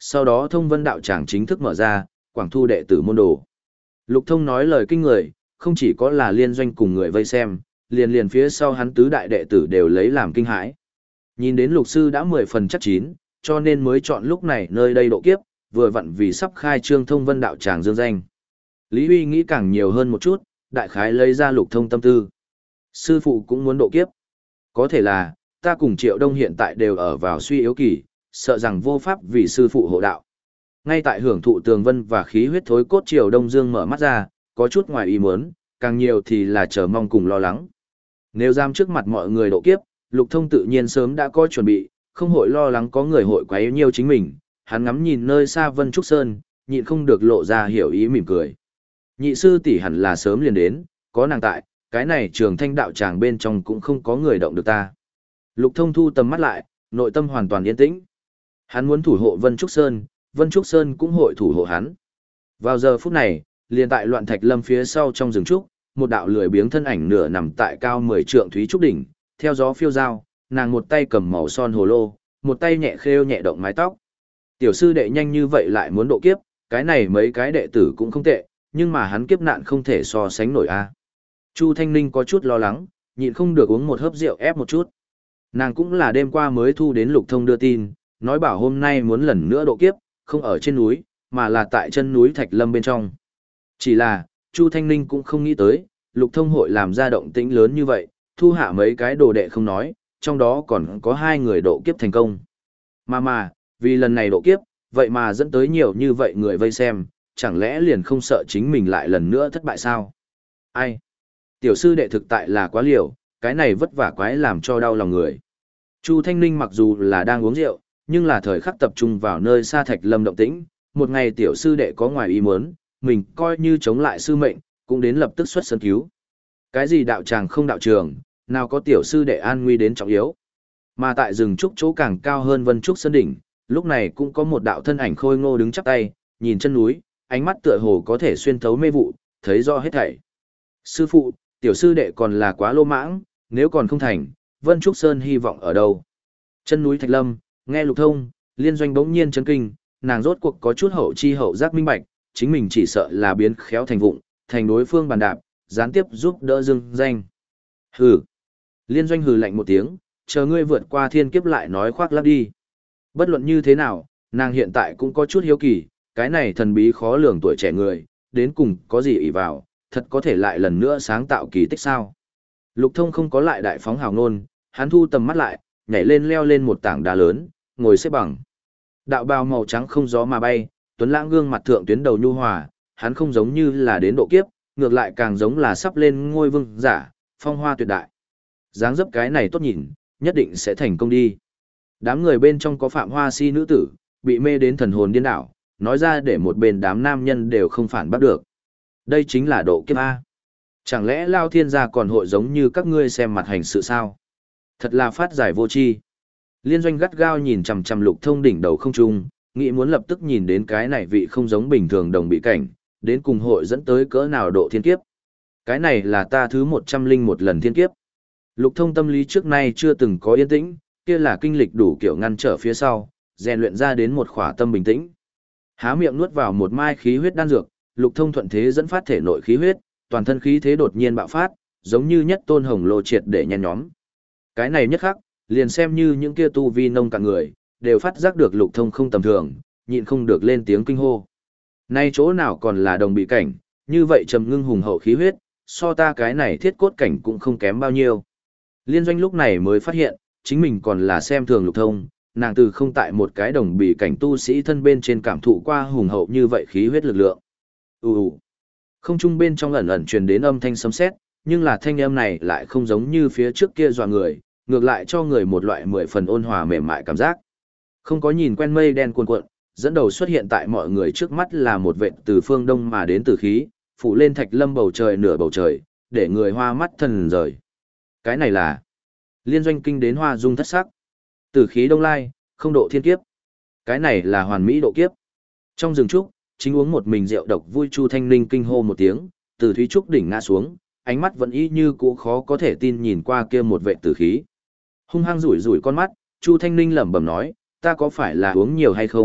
sau đó thông vân đạo tràng chính thức mở ra, quảng thu đệ tử môn đồ. Lục Thông nói lời kinh người, không chỉ có là liên doanh cùng người vây xem, liền liền phía sau hắn tứ đại đệ tử đều lấy làm kinh hãi. Nhìn đến lục sư đã mười phần chắc chín, cho nên mới chọn lúc này nơi đây độ kiếp, vừa vặn vì sắp khai trương thông vân đạo tràng dương danh. Lý Huy nghĩ càng nhiều hơn một chút, đại khái lấy ra Lục Thông tâm tư. Sư phụ cũng muốn độ kiếp. Có thể là, ta cùng Triệu Đông hiện tại đều ở vào suy yếu kỳ, sợ rằng vô pháp vì sư phụ hộ đạo. Ngay tại hưởng thụ tường vân và khí huyết thối cốt Triệu Đông Dương mở mắt ra, có chút ngoài ý muốn, càng nhiều thì là chờ mong cùng lo lắng. Nếu dám trước mặt mọi người độ kiếp, Lục Thông tự nhiên sớm đã có chuẩn bị, không hội lo lắng có người hội quấy nhiêu chính mình. Hắn ngắm nhìn nơi xa Vân Trúc Sơn, nhịn không được lộ ra hiểu ý mỉm cười. Nhị sư tỷ hẳn là sớm liền đến, có nàng tại, cái này trường thanh đạo tràng bên trong cũng không có người động được ta. Lục Thông thu tầm mắt lại, nội tâm hoàn toàn yên tĩnh. Hắn muốn thủ hộ Vân Trúc Sơn, Vân Trúc Sơn cũng hội thủ hộ hắn. Vào giờ phút này, liền tại loạn thạch lâm phía sau trong rừng trúc, một đạo lười biếng thân ảnh nửa nằm tại cao mười trượng thúy trúc đỉnh, theo gió phiêu dao, nàng một tay cầm màu son hồ lô, một tay nhẹ khêu nhẹ động mái tóc. Tiểu sư đệ nhanh như vậy lại muốn độ kiếp, cái này mấy cái đệ tử cũng không tệ, nhưng mà hắn kiếp nạn không thể so sánh nổi a. Chu Thanh Ninh có chút lo lắng, nhịn không được uống một hớp rượu ép một chút. Nàng cũng là đêm qua mới thu đến Lục Thông đưa tin, nói bảo hôm nay muốn lần nữa độ kiếp, không ở trên núi, mà là tại chân núi Thạch Lâm bên trong. Chỉ là, Chu Thanh Ninh cũng không nghĩ tới, Lục Thông hội làm ra động tĩnh lớn như vậy, thu hạ mấy cái đồ đệ không nói, trong đó còn có hai người độ kiếp thành công. Mà mà, vì lần này độ kiếp, vậy mà dẫn tới nhiều như vậy người vây xem, chẳng lẽ liền không sợ chính mình lại lần nữa thất bại sao? Ai? Tiểu sư đệ thực tại là quá liều, cái này vất vả quái làm cho đau lòng người. Chu Thanh Ninh mặc dù là đang uống rượu, nhưng là thời khắc tập trung vào nơi xa Thạch Lâm động tĩnh, một ngày tiểu sư đệ có ngoài ý muốn, mình coi như chống lại sư mệnh, cũng đến lập tức xuất sân cứu. Cái gì đạo tràng không đạo trường, nào có tiểu sư đệ an nguy đến trọng yếu. Mà tại rừng trúc chỗ càng cao hơn Vân Trúc Sơn đỉnh, lúc này cũng có một đạo thân ảnh khôi ngô đứng chắp tay, nhìn chân núi, ánh mắt tựa hồ có thể xuyên thấu mê vụ, thấy rõ hết thảy. Sư phụ, tiểu sư đệ còn là quá lô mãng, nếu còn không thành, Vân Trúc Sơn hy vọng ở đâu? Chân núi Thạch Lâm, nghe Lục Thông, liên doanh bỗng nhiên chấn kinh, nàng rốt cuộc có chút hậu chi hậu giác minh bạch, chính mình chỉ sợ là biến khéo thành vụng, thành đối phương bàn đạp, gián tiếp giúp đỡ dương danh. Hừ. Liên doanh hừ lạnh một tiếng, chờ ngươi vượt qua thiên kiếp lại nói khoác lác đi. Bất luận như thế nào, nàng hiện tại cũng có chút hiếu kỳ, cái này thần bí khó lường tuổi trẻ người, đến cùng có gì ỷ vào, thật có thể lại lần nữa sáng tạo kỳ tích sao. Lục Thông không có lại đại phóng hào ngôn, hắn thu tầm mắt lại, nhảy lên leo lên một tảng đá lớn, ngồi xếp bằng. Đạo bào màu trắng không gió mà bay, tuấn lãng gương mặt thượng tuyến đầu nhu hòa, hắn không giống như là đến độ kiếp, ngược lại càng giống là sắp lên ngôi vương giả, phong hoa tuyệt đại. Dáng dấp cái này tốt nhìn, nhất định sẽ thành công đi. Đám người bên trong có Phạm Hoa Si nữ tử, bị mê đến thần hồn điên đảo, nói ra để một bên đám nam nhân đều không phản bắt được. Đây chính là độ kiếp A. Chẳng lẽ Lao Thiên gia còn hội giống như các ngươi xem mặt hành sự sao? Thật là phát giải vô tri. Liên doanh gắt gao nhìn chằm chằm Lục Thông đỉnh đầu không trung, nghĩ muốn lập tức nhìn đến cái này vị không giống bình thường đồng bị cảnh, đến cùng hội dẫn tới cỡ nào độ thiên kiếp. Cái này là ta thứ một trăm linh một lần thiên kiếp. Lục Thông tâm lý trước nay chưa từng có yên tĩnh, kia là kinh lịch đủ kiểu ngăn trở phía sau, rèn luyện ra đến một khỏa tâm bình tĩnh. Há miệng nuốt vào một mai khí huyết đan dược, Lục Thông thuận thế dẫn phát thể nội khí huyết, toàn thân khí thế đột nhiên bạo phát, giống như nhất tôn hồng lô triệt để nhen nhóm. Cái này nhất khắc, liền xem như những kia tu vi nông cạn người, đều phát giác được Lục Thông không tầm thường, nhịn không được lên tiếng kinh hô. Nay chỗ nào còn là đồng bị cảnh, như vậy trầm ngưng hùng hậu khí huyết, so ta cái này thiết cốt cảnh cũng không kém bao nhiêu. Liên doanh lúc này mới phát hiện, chính mình còn là xem thường Lục Thông, nàng từ không tại một cái đồng bị cảnh tu sĩ thân bên trên cảm thụ qua hùng hậu như vậy khí huyết lực lượng. Ù ù. Không trung bên trong ẩn ẩn truyền đến âm thanh sấm sét, nhưng là thanh âm này lại không giống như phía trước kia dọa người, ngược lại cho người một loại mười phần ôn hòa mềm mại cảm giác. Không có nhìn quen mây đen cuồn cuộn, dẫn đầu xuất hiện tại mọi người trước mắt là một vệt từ phương đông mà đến tử khí, phủ lên Thạch Lâm bầu trời nửa bầu trời, để người hoa mắt thần rời. Cái này là Liên doanh kinh đến hoa dung thất sắc. Tử khí đông lai, không độ thiên kiếp. Cái này là hoàn mỹ độ kiếp. Trong rừng trúc, chính uống một mình rượu độc vui Chu Thanh Ninh kinh hô một tiếng, từ thúy trúc đỉnh ngã xuống, ánh mắt vẫn y như cũ khó có thể tin nhìn qua kia một vệt tử khí. Hung hăng rủi rủi con mắt, Chu Thanh Ninh lẩm bẩm nói, ta có phải là uống nhiều hay không,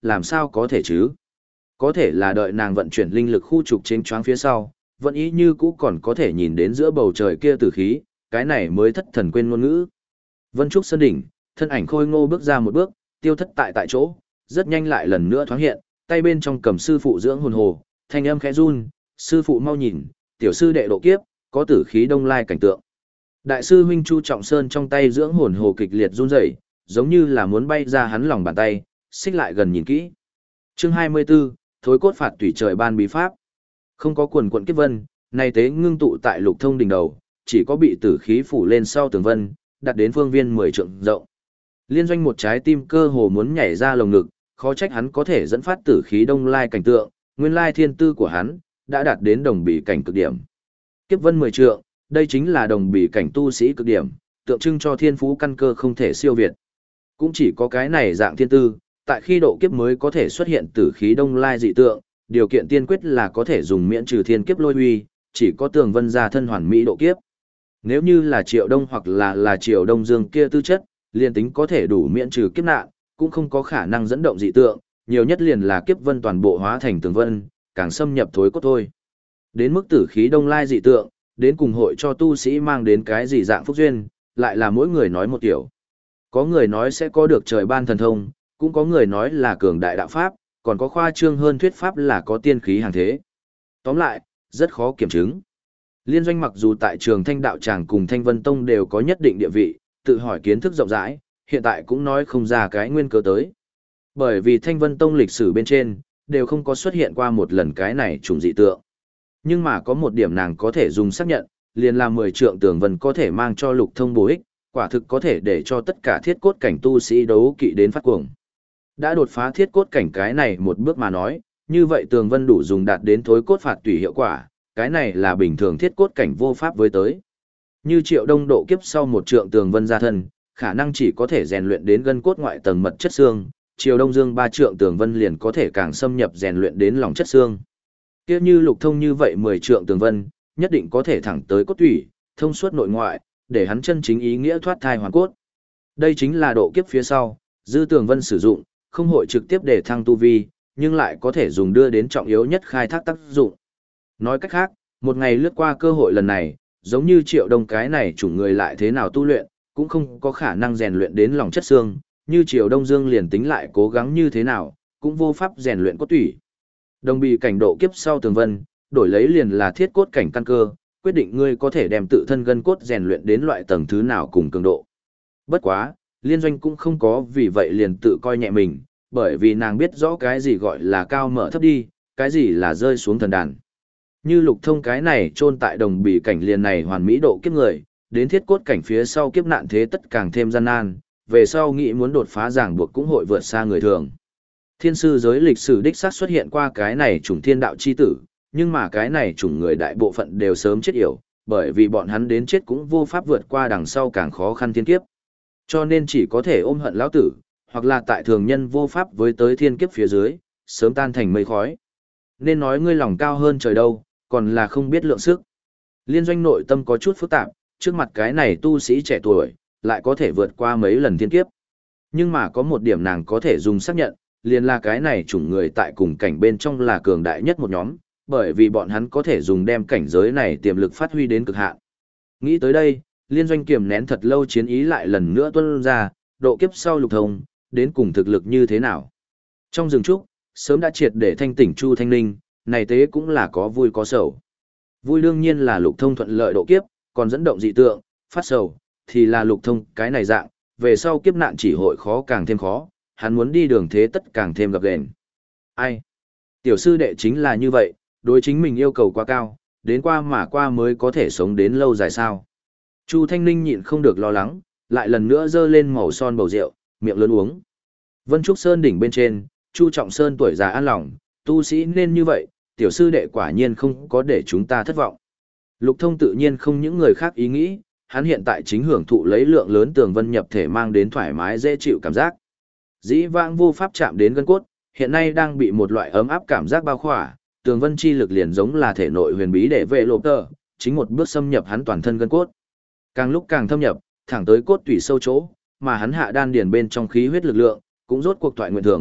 làm sao có thể chứ? Có thể là đợi nàng vận chuyển linh lực khu trục trên choáng phía sau, vẫn ý như cũ còn có thể nhìn đến giữa bầu trời kia tử khí, cái này mới thất thần quên ngôn ngữ. Vân Trúc Sơn đỉnh, thân ảnh khôi ngô bước ra một bước, tiêu thất tại tại chỗ, rất nhanh lại lần nữa thoáng hiện, tay bên trong cầm sư phụ dưỡng hồn hồ, thanh âm khẽ run, sư phụ mau nhìn, tiểu sư đệ độ kiếp, có tử khí đông lai cảnh tượng. Đại sư huynh Chu Trọng Sơn trong tay dưỡng hồn hồ kịch liệt run rẩy, giống như là muốn bay ra hắn lòng bàn tay, xích lại gần nhìn kỹ. Chương hai mươi 24, thối cốt phạt tùy trời ban bí pháp. Không có quần quận kiếp vân, này tế ngưng tụ tại Lục Thông đỉnh đầu, chỉ có bị tử khí phủ lên sau tường vân, đặt đến phương viên mười trượng rộng. Liên Doanh một trái tim cơ hồ muốn nhảy ra lồng ngực, khó trách hắn có thể dẫn phát tử khí đông lai cảnh tượng, nguyên lai thiên tư của hắn đã đạt đến đồng bì cảnh cực điểm. Kiếp vân mười trượng, đây chính là đồng bì cảnh tu sĩ cực điểm, tượng trưng cho thiên phú căn cơ không thể siêu việt. Cũng chỉ có cái này dạng thiên tư, tại khi độ kiếp mới có thể xuất hiện tử khí đông lai dị tượng, điều kiện tiên quyết là có thể dùng miễn trừ thiên kiếp lôi huy, chỉ có tường vân gia thân hoàn mỹ độ kiếp. Nếu như là Triệu Đông hoặc là là Triệu Đông Dương kia tư chất, liền tính có thể đủ miễn trừ kiếp nạn, cũng không có khả năng dẫn động dị tượng, nhiều nhất liền là kiếp vân toàn bộ hóa thành tường vân, càng xâm nhập thối cốt thôi. Đến mức tử khí đông lai dị tượng, đến cùng hội cho tu sĩ mang đến cái gì dạng phúc duyên, lại là mỗi người nói một kiểu. Có người nói sẽ có được trời ban thần thông, cũng có người nói là cường đại đạo pháp, còn có khoa trương hơn thuyết pháp là có tiên khí hàng thế. Tóm lại, rất khó kiểm chứng. Liên Doanh mặc dù tại trường Thanh Đạo Tràng cùng Thanh Vân Tông đều có nhất định địa vị, tự hỏi kiến thức rộng rãi, hiện tại cũng nói không ra cái nguyên cớ tới. Bởi vì Thanh Vân Tông lịch sử bên trên, đều không có xuất hiện qua một lần cái này trùng dị tượng. Nhưng mà có một điểm nàng có thể dùng xác nhận, liền là mười trượng tường vân có thể mang cho Lục Thông bổ ích, quả thực có thể để cho tất cả thiết cốt cảnh tu sĩ đấu kỵ đến phát cuồng. Đã đột phá thiết cốt cảnh cái này một bước mà nói, như vậy tường vân đủ dùng đạt đến thối cốt phạt tùy hiệu quả, cái này là bình thường thiết cốt cảnh vô pháp với tới. Như Triệu Đông độ kiếp sau một trượng tường vân ra thân, khả năng chỉ có thể rèn luyện đến gân cốt ngoại tầng mật chất xương, Triệu Đông Dương ba trượng tường vân liền có thể càng xâm nhập rèn luyện đến lòng chất xương. Kia như Lục Thông như vậy mười trượng tường vân, nhất định có thể thẳng tới cốt tủy, thông suốt nội ngoại, để hắn chân chính ý nghĩa thoát thai hoàn cốt. Đây chính là độ kiếp phía sau, dư tường vân sử dụng, không hội trực tiếp để thăng tu vi, nhưng lại có thể dùng đưa đến trọng yếu nhất khai thác tác dụng. Nói cách khác, một ngày lướt qua cơ hội lần này, giống như Triệu Đông cái này chủng người lại thế nào tu luyện, cũng không có khả năng rèn luyện đến lòng chất xương, như Triệu Đông Dương liền tính lại cố gắng như thế nào, cũng vô pháp rèn luyện cốt tủy. Đồng bị cảnh độ kiếp sau tường vân, đổi lấy liền là thiết cốt cảnh căn cơ, quyết định ngươi có thể đem tự thân gân cốt rèn luyện đến loại tầng thứ nào cùng cường độ. Bất quá, Liên Doanh cũng không có vì vậy liền tự coi nhẹ mình, bởi vì nàng biết rõ cái gì gọi là cao mở thấp đi, cái gì là rơi xuống thần đàn. Như Lục Thông cái này chôn tại đồng bì cảnh liền này hoàn mỹ độ kiếp người, đến thiết cốt cảnh phía sau kiếp nạn thế tất càng thêm gian nan, về sau nghĩ muốn đột phá ràng buộc cũng hội vượt xa người thường. Thiên sư giới lịch sử đích xác xuất hiện qua cái này chủng thiên đạo chi tử, nhưng mà cái này chủng người đại bộ phận đều sớm chết yểu, bởi vì bọn hắn đến chết cũng vô pháp vượt qua đằng sau càng khó khăn thiên kiếp. Cho nên chỉ có thể ôm hận lão tử, hoặc là tại thường nhân vô pháp với tới thiên kiếp phía dưới, sớm tan thành mây khói. Nên nói ngươi lòng cao hơn trời đâu, còn là không biết lượng sức. Liên Doanh nội tâm có chút phức tạp, trước mặt cái này tu sĩ trẻ tuổi, lại có thể vượt qua mấy lần thiên kiếp. Nhưng mà có một điểm nàng có thể dùng xác nhận, liền là cái này chủng người tại cùng cảnh bên trong là cường đại nhất một nhóm, bởi vì bọn hắn có thể dùng đem cảnh giới này tiềm lực phát huy đến cực hạn. Nghĩ tới đây, Liên Doanh kiềm nén thật lâu chiến ý lại lần nữa tuôn ra, độ kiếp sau Lục Thông, đến cùng thực lực như thế nào. Trong rừng trúc, sớm đã triệt để thanh tỉnh Chu Thanh Ninh, này tế cũng là có vui có sầu. Vui đương nhiên là Lục Thông thuận lợi độ kiếp, còn dẫn động dị tượng, phát sầu, thì là Lục Thông cái này dạng, về sau kiếp nạn chỉ hội khó càng thêm khó, hắn muốn đi đường thế tất càng thêm gập ghềnh. Ai? Tiểu sư đệ chính là như vậy, đối chính mình yêu cầu quá cao, đến qua mà qua mới có thể sống đến lâu dài sao. Chu Thanh Ninh nhịn không được lo lắng, lại lần nữa dơ lên màu son bầu rượu, miệng lớn uống. Vân Trúc Sơn đỉnh bên trên, Chu Trọng Sơn tuổi già an lòng, tu sĩ nên như vậy, tiểu sư đệ quả nhiên không có để chúng ta thất vọng. Lục Thông tự nhiên không những người khác ý nghĩ, hắn hiện tại chính hưởng thụ lấy lượng lớn tường vân nhập thể mang đến thoải mái dễ chịu cảm giác. Dĩ vãng vô pháp chạm đến gân cốt, hiện nay đang bị một loại ấm áp cảm giác bao khỏa, tường vân chi lực liền giống là thể nội huyền bí để vệ lộ tờ, chính một bước xâm nhập hắn toàn thân gân cốt. Càng lúc càng thâm nhập, thẳng tới cốt tủy sâu chỗ, mà hắn hạ đan điền bên trong khí huyết lực lượng, cũng rốt cuộc thoại nguyện thường,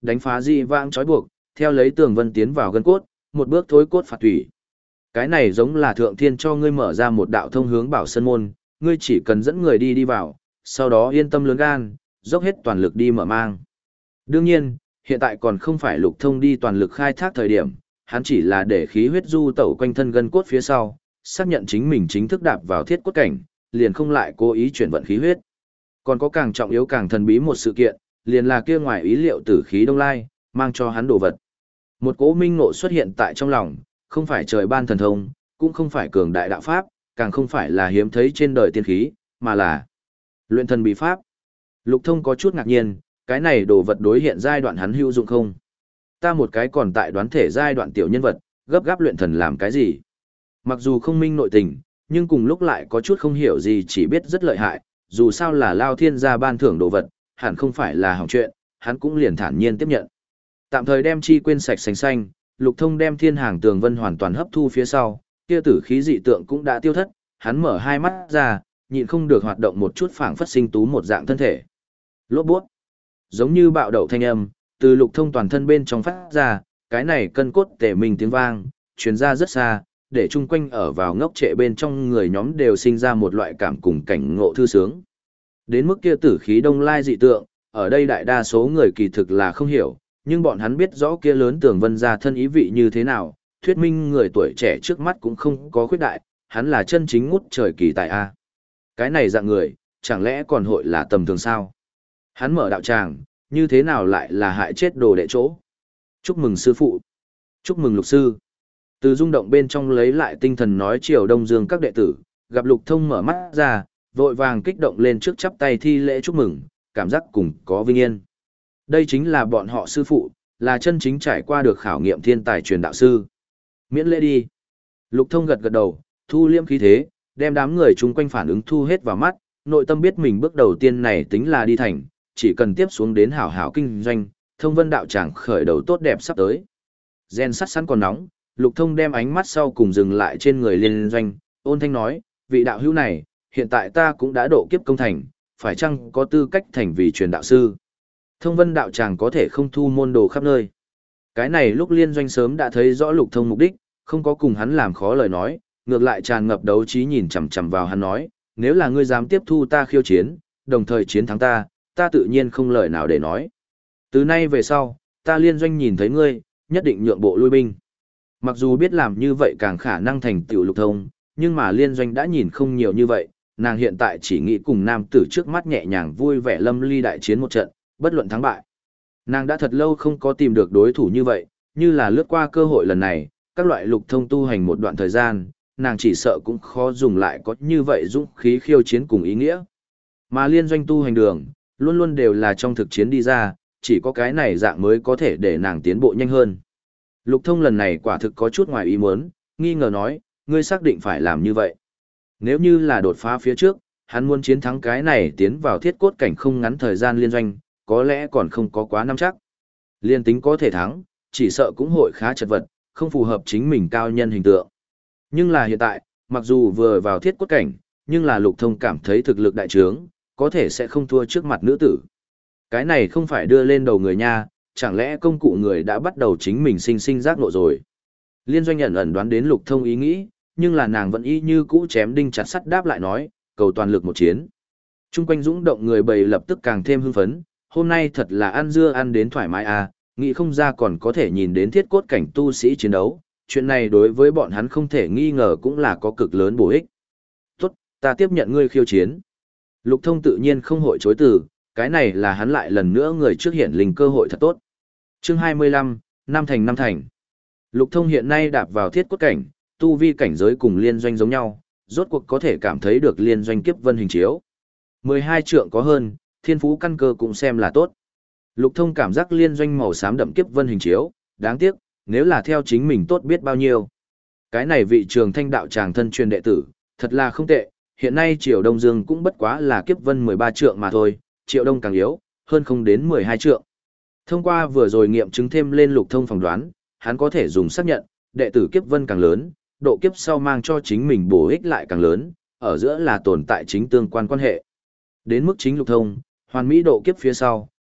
đánh phá dị vãng trói buộc, theo lấy tường vân tiến vào gân cốt, một bước thối cốt phạt thủy. Cái này giống là thượng thiên cho ngươi mở ra một đạo thông hướng bảo sơn môn, ngươi chỉ cần dẫn người đi đi vào, sau đó yên tâm lớn gan, dốc hết toàn lực đi mở mang. Đương nhiên, hiện tại còn không phải Lục Thông đi toàn lực khai thác thời điểm, hắn chỉ là để khí huyết du tẩu quanh thân gân cốt phía sau, xác nhận chính mình chính thức đạp vào thiết cốt cảnh, liền không lại cố ý chuyển vận khí huyết. Còn có càng trọng yếu càng thần bí một sự kiện, liền là kia ngoài ý liệu tử khí đông lai, mang cho hắn đồ vật. Một cỗ minh ngộ xuất hiện tại trong lòng, không phải trời ban thần thông, cũng không phải cường đại đạo pháp, càng không phải là hiếm thấy trên đời tiên khí, mà là luyện thần bí pháp. Lục Thông có chút ngạc nhiên, cái này đồ vật đối hiện giai đoạn hắn hữu dụng không? Ta một cái còn tại đoán thể giai đoạn tiểu nhân vật, gấp gáp luyện thần làm cái gì? Mặc dù không minh nội tình, nhưng cùng lúc lại có chút không hiểu gì, chỉ biết rất lợi hại, dù sao là Lao Thiên gia ban thưởng đồ vật, hẳn không phải là hỏng chuyện, hắn cũng liền thản nhiên tiếp nhận. Tạm thời đem chi quên sạch sành xanh, Lục Thông đem thiên hàng tường vân hoàn toàn hấp thu phía sau, kia tử khí dị tượng cũng đã tiêu thất, hắn mở hai mắt ra, nhịn không được hoạt động một chút phảng phất sinh tú một dạng thân thể. Lốp bút, giống như bạo đậu thanh âm, từ Lục Thông toàn thân bên trong phát ra, cái này cân cốt tề mình tiếng vang, truyền ra rất xa, để chung quanh ở vào ngốc trệ bên trong người nhóm đều sinh ra một loại cảm cùng cảnh ngộ thư sướng. Đến mức kia tử khí đông lai dị tượng, ở đây đại đa số người kỳ thực là không hiểu, nhưng bọn hắn biết rõ kia lớn tường vân ra thân ý vị như thế nào, thuyết minh người tuổi trẻ trước mắt cũng không có khuyết đại, hắn là chân chính ngút trời kỳ tài A. Cái này dạng người, chẳng lẽ còn hội là tầm thường sao? Hắn mở đạo tràng, như thế nào lại là hại chết đồ đệ chỗ? Chúc mừng sư phụ. Chúc mừng lục sư. Từ rung động bên trong lấy lại tinh thần nói Triều Đông Dương các đệ tử, gặp Lục Thông mở mắt ra, vội vàng kích động lên trước chắp tay thi lễ chúc mừng, cảm giác cùng có vinh yên. Đây chính là bọn họ sư phụ, là chân chính trải qua được khảo nghiệm thiên tài truyền đạo sư. Miễn lễ đi. Lục Thông gật gật đầu, thu liêm khí thế, đem đám người chung quanh phản ứng thu hết vào mắt, nội tâm biết mình bước đầu tiên này tính là đi thành, chỉ cần tiếp xuống đến hảo hảo kinh doanh, thông vân đạo tràng khởi đầu tốt đẹp sắp tới. Gen sắt sẵn còn nóng, Lục Thông đem ánh mắt sau cùng dừng lại trên người liên doanh, ôn thanh nói, vị đạo hữu này, hiện tại ta cũng đã độ kiếp công thành, phải chăng có tư cách thành vì truyền đạo sư? Thông vân đạo tràng có thể không thu môn đồ khắp nơi. Cái này lúc liên doanh sớm đã thấy rõ Lục Thông mục đích, không có cùng hắn làm khó lời nói, ngược lại tràn ngập đấu trí nhìn chằm chằm vào hắn nói, nếu là ngươi dám tiếp thu ta khiêu chiến, đồng thời chiến thắng ta, ta tự nhiên không lời nào để nói. Từ nay về sau, ta liên doanh nhìn thấy ngươi, nhất định nhượng bộ lui binh. Mặc dù biết làm như vậy càng khả năng thành tựu Lục Thông, nhưng mà liên doanh đã nhìn không nhiều như vậy, nàng hiện tại chỉ nghĩ cùng nam tử trước mắt nhẹ nhàng vui vẻ lâm ly đại chiến một trận, bất luận thắng bại. Nàng đã thật lâu không có tìm được đối thủ như vậy, như là lướt qua cơ hội lần này, các loại Lục Thông tu hành một đoạn thời gian, nàng chỉ sợ cũng khó dùng lại có như vậy dũng khí khiêu chiến cùng ý nghĩa. Mà liên doanh tu hành đường, luôn luôn đều là trong thực chiến đi ra, chỉ có cái này dạng mới có thể để nàng tiến bộ nhanh hơn. Lục Thông lần này quả thực có chút ngoài ý muốn, nghi ngờ nói, ngươi xác định phải làm như vậy. Nếu như là đột phá phía trước, hắn muốn chiến thắng cái này tiến vào thiết cốt cảnh không ngắn thời gian liên doanh, có lẽ còn không có quá nắm chắc. Liên tính có thể thắng, chỉ sợ cũng hội khá chật vật, không phù hợp chính mình cao nhân hình tượng. Nhưng là hiện tại, mặc dù vừa vào thiết cốt cảnh, nhưng là Lục Thông cảm thấy thực lực đại trướng, có thể sẽ không thua trước mặt nữ tử. Cái này không phải đưa lên đầu người nha, chẳng lẽ công cụ người đã bắt đầu chính mình sinh sinh giác ngộ rồi. Liên doanh ẩn ẩn đoán đến Lục Thông ý nghĩ, nhưng là nàng vẫn y như cũ chém đinh chặt sắt đáp lại nói, cầu toàn lực một chiến. Trung quanh dũng động người bầy lập tức càng thêm hưng phấn, hôm nay thật là ăn dưa ăn đến thoải mái à, nghĩ không ra còn có thể nhìn đến thiết cốt cảnh tu sĩ chiến đấu, chuyện này đối với bọn hắn không thể nghi ngờ cũng là có cực lớn bổ ích. Tốt, ta tiếp nhận ngươi khiêu chiến. Lục Thông tự nhiên không hội chối từ, cái này là hắn lại lần nữa người trước hiện linh cơ hội thật tốt. Chương hai mươi lăm, Năm thành năm thành. Lục Thông hiện nay đạp vào thiết cốt cảnh, tu vi cảnh giới cùng liên doanh giống nhau, rốt cuộc có thể cảm thấy được liên doanh kiếp vân hình chiếu. mười hai trượng có hơn, thiên phú căn cơ cũng xem là tốt. Lục Thông cảm giác liên doanh màu xám đậm kiếp vân hình chiếu, đáng tiếc, nếu là theo chính mình tốt biết bao nhiêu. Cái này vị Trường Thanh đạo tràng thân truyền đệ tử, thật là không tệ, hiện nay Triều Đông Dương cũng bất quá là kiếp vân mười ba trượng mà thôi, Triệu Đông càng yếu, hơn không đến mười hai trượng. Thông qua vừa rồi nghiệm chứng thêm lên Lục Thông phỏng đoán, hắn có thể dùng xác nhận, đệ tử kiếp vân càng lớn, độ kiếp sau mang cho chính mình bổ ích lại càng lớn, ở giữa là tồn tại chính tương quan quan hệ. Đến mức chính Lục Thông, hoàn mỹ độ kiếp phía sau,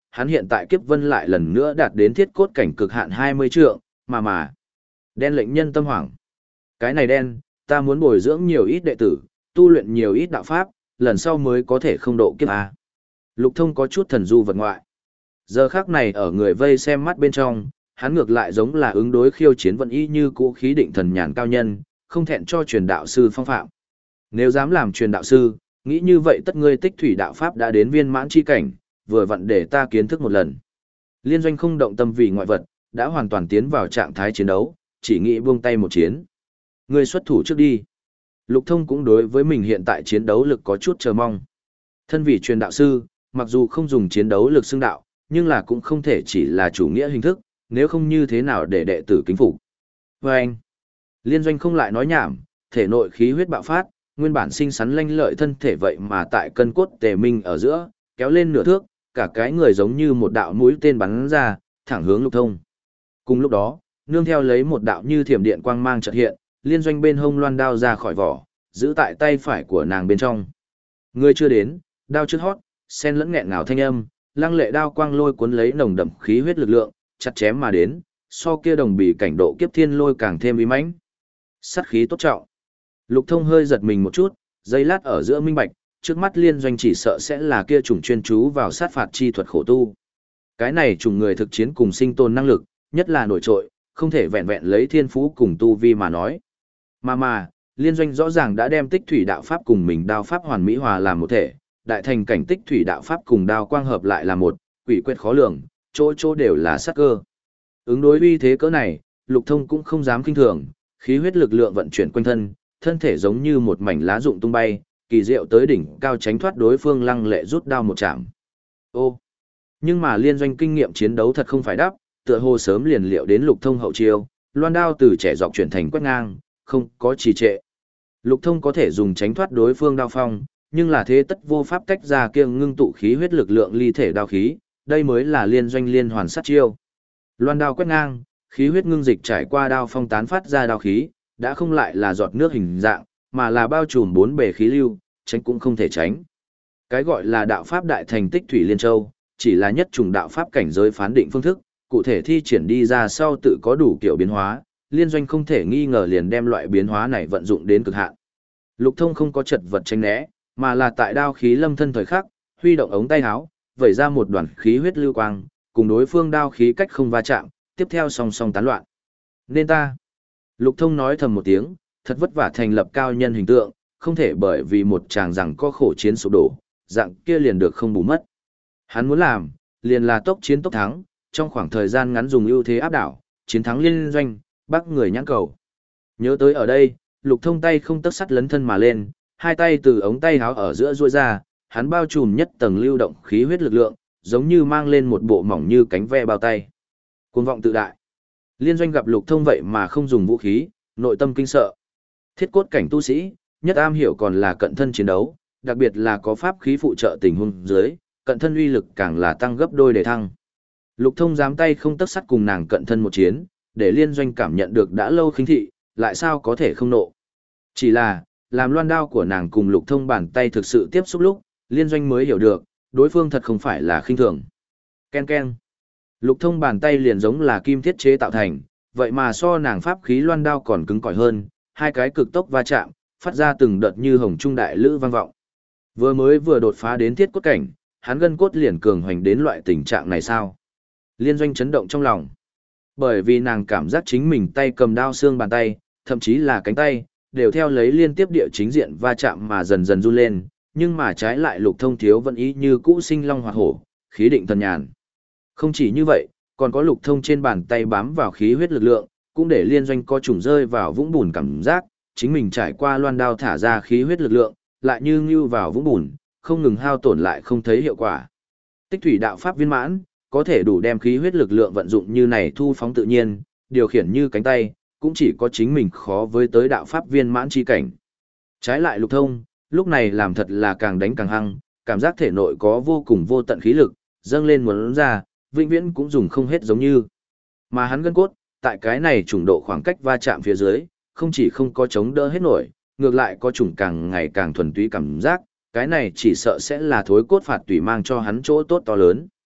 hắn hiện tại kiếp vân lại lần nữa đạt đến thiết cốt cảnh cực hạn hai mươi trượng, mà mà. Đen lệnh nhân tâm hoảng. Cái này đen, ta muốn bồi dưỡng nhiều ít đệ tử, tu luyện nhiều ít đạo pháp, lần sau mới có thể không độ kiếp A. Lục Thông có chút thần du vật ngoại. Giờ khắc này ở người vây xem mắt bên trong, hắn ngược lại giống là ứng đối khiêu chiến vận y như cũ khí định thần nhàn cao nhân, không thẹn cho truyền đạo sư phong phạm. Nếu dám làm truyền đạo sư, nghĩ như vậy tất ngươi tích thủy đạo pháp đã đến viên mãn chi cảnh, vừa vặn để ta kiến thức một lần. Liên Doanh không động tâm vì ngoại vật, đã hoàn toàn tiến vào trạng thái chiến đấu, chỉ nghĩ buông tay một chiến. Ngươi xuất thủ trước đi. Lục Thông cũng đối với mình hiện tại chiến đấu lực có chút chờ mong. Thân vị truyền đạo sư, mặc dù không dùng chiến đấu lực xưng đạo, nhưng là cũng không thể chỉ là chủ nghĩa hình thức, nếu không như thế nào để đệ tử kính phục. Và anh, Liên Doanh không lại nói nhảm, thể nội khí huyết bạo phát, nguyên bản xinh xắn lanh lợi thân thể vậy mà tại cân cốt tề minh ở giữa, kéo lên nửa thước, cả cái người giống như một đạo mũi tên bắn ra, thẳng hướng Lục Thông. Cùng lúc đó, nương theo lấy một đạo như thiểm điện quang mang chợt hiện, Liên Doanh bên hông loan đao ra khỏi vỏ, giữ tại tay phải của nàng bên trong. Người chưa đến, đao trước hót, sen lẫn nghẹn ngào thanh âm, lăng lệ đao quang lôi cuốn lấy nồng đậm khí huyết lực lượng, chặt chém mà đến, so kia đồng bì cảnh độ kiếp thiên lôi càng thêm uy mãnh. Sát khí tốt trọng. Lục Thông hơi giật mình một chút, giây lát ở giữa minh bạch, trước mắt Liên Doanh chỉ sợ sẽ là kia chủng chuyên chú vào sát phạt chi thuật khổ tu. Cái này chủng người thực chiến cùng sinh tồn năng lực, nhất là nổi trội, không thể vẹn vẹn lấy thiên phú cùng tu vi mà nói. Mà mà, Liên Doanh rõ ràng đã đem tích thủy đạo pháp cùng mình đao pháp hoàn mỹ hòa làm một thể, đại thành cảnh tích thủy đạo pháp cùng đao quang hợp lại là một, quỷ quyệt khó lường, chỗ chỗ đều là sát cơ. Ứng đối uy thế cỡ này, Lục Thông cũng không dám kinh thường, khí huyết lực lượng vận chuyển quanh thân, thân thể giống như một mảnh lá rụng tung bay, kỳ diệu tới đỉnh cao tránh thoát đối phương lăng lệ rút đao một chạm. Ô! Nhưng mà Liên Doanh kinh nghiệm chiến đấu thật không phải đắp, tựa hồ sớm liền liệu đến Lục Thông hậu chiêu, loan đao từ trẻ dọc chuyển thành quét ngang, không có trì trệ. Lục Thông có thể dùng tránh thoát đối phương đao phong, nhưng là thế tất vô pháp tách ra kia ngưng tụ khí huyết lực lượng ly thể đao khí, đây mới là Liên Doanh liên hoàn sát chiêu. Loan đao quét ngang, khí huyết ngưng dịch trải qua đao phong tán phát ra đao khí, đã không lại là giọt nước hình dạng, mà là bao trùm bốn bề khí lưu, tránh cũng không thể tránh. Cái gọi là đạo pháp đại thành tích thủy liên châu, chỉ là nhất trùng đạo pháp cảnh giới phán định phương thức, cụ thể thi triển đi ra sau tự có đủ kiểu biến hóa, Liên Doanh không thể nghi ngờ liền đem loại biến hóa này vận dụng đến cực hạn. Lục Thông không có chật vật tránh né, mà là tại đao khí lâm thân thời khắc, huy động ống tay áo, vẩy ra một đoàn khí huyết lưu quang, cùng đối phương đao khí cách không va chạm, tiếp theo song song tán loạn. Nên ta. Lục Thông nói thầm một tiếng, thật vất vả thành lập cao nhân hình tượng, không thể bởi vì một chàng rằng có khổ chiến sụp đổ, dạng kia liền được không bù mất. Hắn muốn làm, liền là tốc chiến tốc thắng, trong khoảng thời gian ngắn dùng ưu thế áp đảo, chiến thắng Liên Doanh, bắt người nhãn cầu. Nhớ tới ở đây, Lục Thông tay không tấc sắt lấn thân mà lên, hai tay từ ống tay áo ở giữa duỗi ra, hắn bao trùm nhất tầng lưu động khí huyết lực lượng, giống như mang lên một bộ mỏng như cánh ve bao tay. Cuồng vọng tự đại. Liên Doanh gặp Lục Thông vậy mà không dùng vũ khí, nội tâm kinh sợ. Thiết cốt cảnh tu sĩ, nhất am hiểu còn là cận thân chiến đấu, đặc biệt là có pháp khí phụ trợ tình huống dưới, cận thân uy lực càng là tăng gấp đôi để thăng. Lục Thông dám tay không tấc sắt cùng nàng cận thân một chiến, để Liên Doanh cảm nhận được đã lâu khinh thị, lại sao có thể không nộ. Chỉ là, làm loan đao của nàng cùng Lục Thông bàn tay thực sự tiếp xúc lúc, Liên Doanh mới hiểu được, đối phương thật không phải là khinh thường. Ken ken. Lục Thông bàn tay liền giống là kim thiết chế tạo thành, vậy mà so nàng pháp khí loan đao còn cứng cỏi hơn, hai cái cực tốc va chạm, phát ra từng đợt như hồng trung đại lữ vang vọng. Vừa mới vừa đột phá đến thiết cốt cảnh, hắn gân cốt liền cường hoành đến loại tình trạng này sao? Liên Doanh chấn động trong lòng. Bởi vì nàng cảm giác chính mình tay cầm đao xương bàn tay, thậm chí là cánh tay, đều theo lấy liên tiếp địa chính diện va chạm mà dần dần run lên, nhưng mà trái lại Lục Thông thiếu vẫn ý như cũ sinh long hoạt hổ, khí định thần nhàn. Không chỉ như vậy, còn có Lục Thông trên bàn tay bám vào khí huyết lực lượng, cũng để Liên Doanh co trùng rơi vào vũng bùn cảm giác, chính mình trải qua loan đao thả ra khí huyết lực lượng, lại như ngưu vào vũng bùn, không ngừng hao tổn lại không thấy hiệu quả. Tích thủy đạo pháp viên mãn, có thể đủ đem khí huyết lực lượng vận dụng như này thu phóng tự nhiên, điều khiển như cánh tay, cũng chỉ có chính mình khó với tới đạo pháp viên mãn chi cảnh. Trái lại Lục Thông, lúc này làm thật là càng đánh càng hăng, cảm giác thể nội có vô cùng vô tận khí lực, dâng lên muốn ra, vĩnh viễn cũng dùng không hết giống như. Mà hắn gân cốt, tại cái này trùng độ khoảng cách va chạm phía dưới, không chỉ không có chống đỡ hết nổi, ngược lại có trùng càng ngày càng thuần túy cảm giác, cái này chỉ sợ sẽ là thối cốt phạt tùy mang cho hắn chỗ tốt to lớn.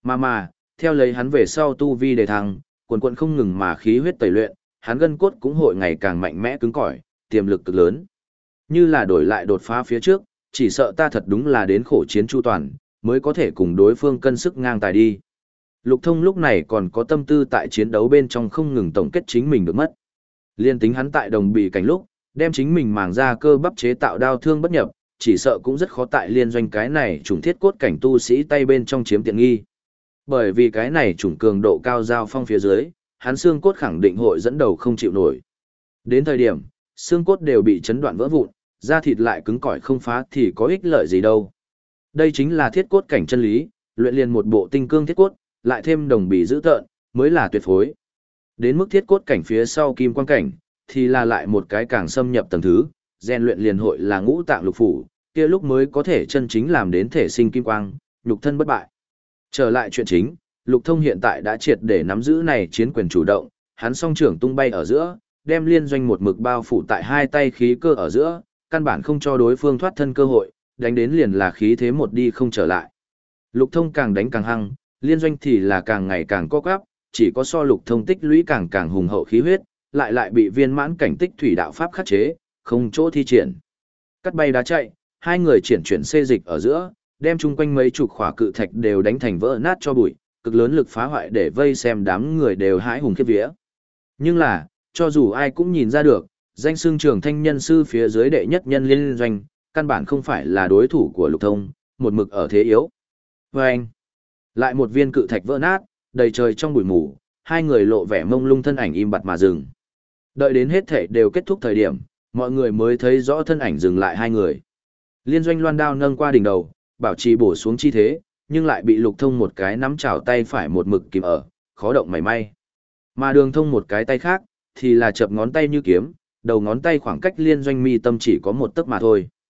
Mà mà, theo lấy hắn về sau tu vi đề thăng, quần quần không ngừng mà khí huyết tẩy luyện, hắn gân cốt cũng hội ngày càng mạnh mẽ cứng cỏi, tiềm lực cực lớn. Như là đổi lại đột phá phía trước, chỉ sợ ta thật đúng là đến khổ chiến chu toàn, mới có thể cùng đối phương cân sức ngang tài đi. Lục Thông lúc này còn có tâm tư tại chiến đấu bên trong không ngừng tổng kết chính mình được mất. Liên tính hắn tại đồng bị cảnh lúc, đem chính mình màng ra cơ bắp chế tạo đao thương bất nhập, chỉ sợ cũng rất khó tại liên doanh cái này trùng thiết cốt cảnh tu sĩ tay bên trong chiếm tiện nghi. Bởi vì cái này trùng cường độ cao giao phong phía dưới, hắn xương cốt khẳng định hội dẫn đầu không chịu nổi. Đến thời điểm, xương cốt đều bị chấn đoạn vỡ vụn, da thịt lại cứng cỏi không phá thì có ích lợi gì đâu. Đây chính là thiết cốt cảnh chân lý, luyện liền một bộ tinh cương thiết cốt, lại thêm đồng bì giữ tợn, mới là tuyệt phối. Đến mức thiết cốt cảnh phía sau kim quang cảnh, thì là lại một cái càng xâm nhập tầng thứ, rèn luyện liền hội là ngũ tạng lục phủ, kia lúc mới có thể chân chính làm đến thể sinh kim quang, nhục thân bất bại. Trở lại chuyện chính, Lục Thông hiện tại đã triệt để nắm giữ này chiến quyền chủ động, hắn song trưởng tung bay ở giữa, đem liên doanh một mực bao phủ tại hai tay khí cơ ở giữa, căn bản không cho đối phương thoát thân cơ hội, đánh đến liền là khí thế một đi không trở lại. Lục Thông càng đánh càng hăng, liên doanh thì là càng ngày càng co quắp, chỉ có so Lục Thông tích lũy càng càng hùng hậu khí huyết, lại lại bị viên mãn cảnh tích thủy đạo pháp khắc chế, không chỗ thi triển. Cắt bay đá chạy, hai người triển chuyển xê dịch ở giữa, đem chung quanh mấy chục khỏa cự thạch đều đánh thành vỡ nát cho bụi, cực lớn lực phá hoại để vây xem đám người đều hãi hùng khiếp vía. Nhưng là, cho dù ai cũng nhìn ra được, danh xưng trường thanh nhân sư phía dưới đệ nhất nhân liên doanh, căn bản không phải là đối thủ của Lục Thông, một mực ở thế yếu. Và anh, lại một viên cự thạch vỡ nát, đầy trời trong bụi mù, hai người lộ vẻ mông lung thân ảnh im bặt mà dừng. Đợi đến hết thể đều kết thúc thời điểm, mọi người mới thấy rõ thân ảnh dừng lại hai người. Liên doanh loan đao nâng qua đỉnh đầu, bảo trì bổ xuống chi thế, nhưng lại bị Lục Thông một cái nắm chảo tay phải một mực kìm ở, khó động mảy may. Mà Đường Thông một cái tay khác, thì là chập ngón tay như kiếm, đầu ngón tay khoảng cách liên doanh mi tâm chỉ có một tấc mà thôi.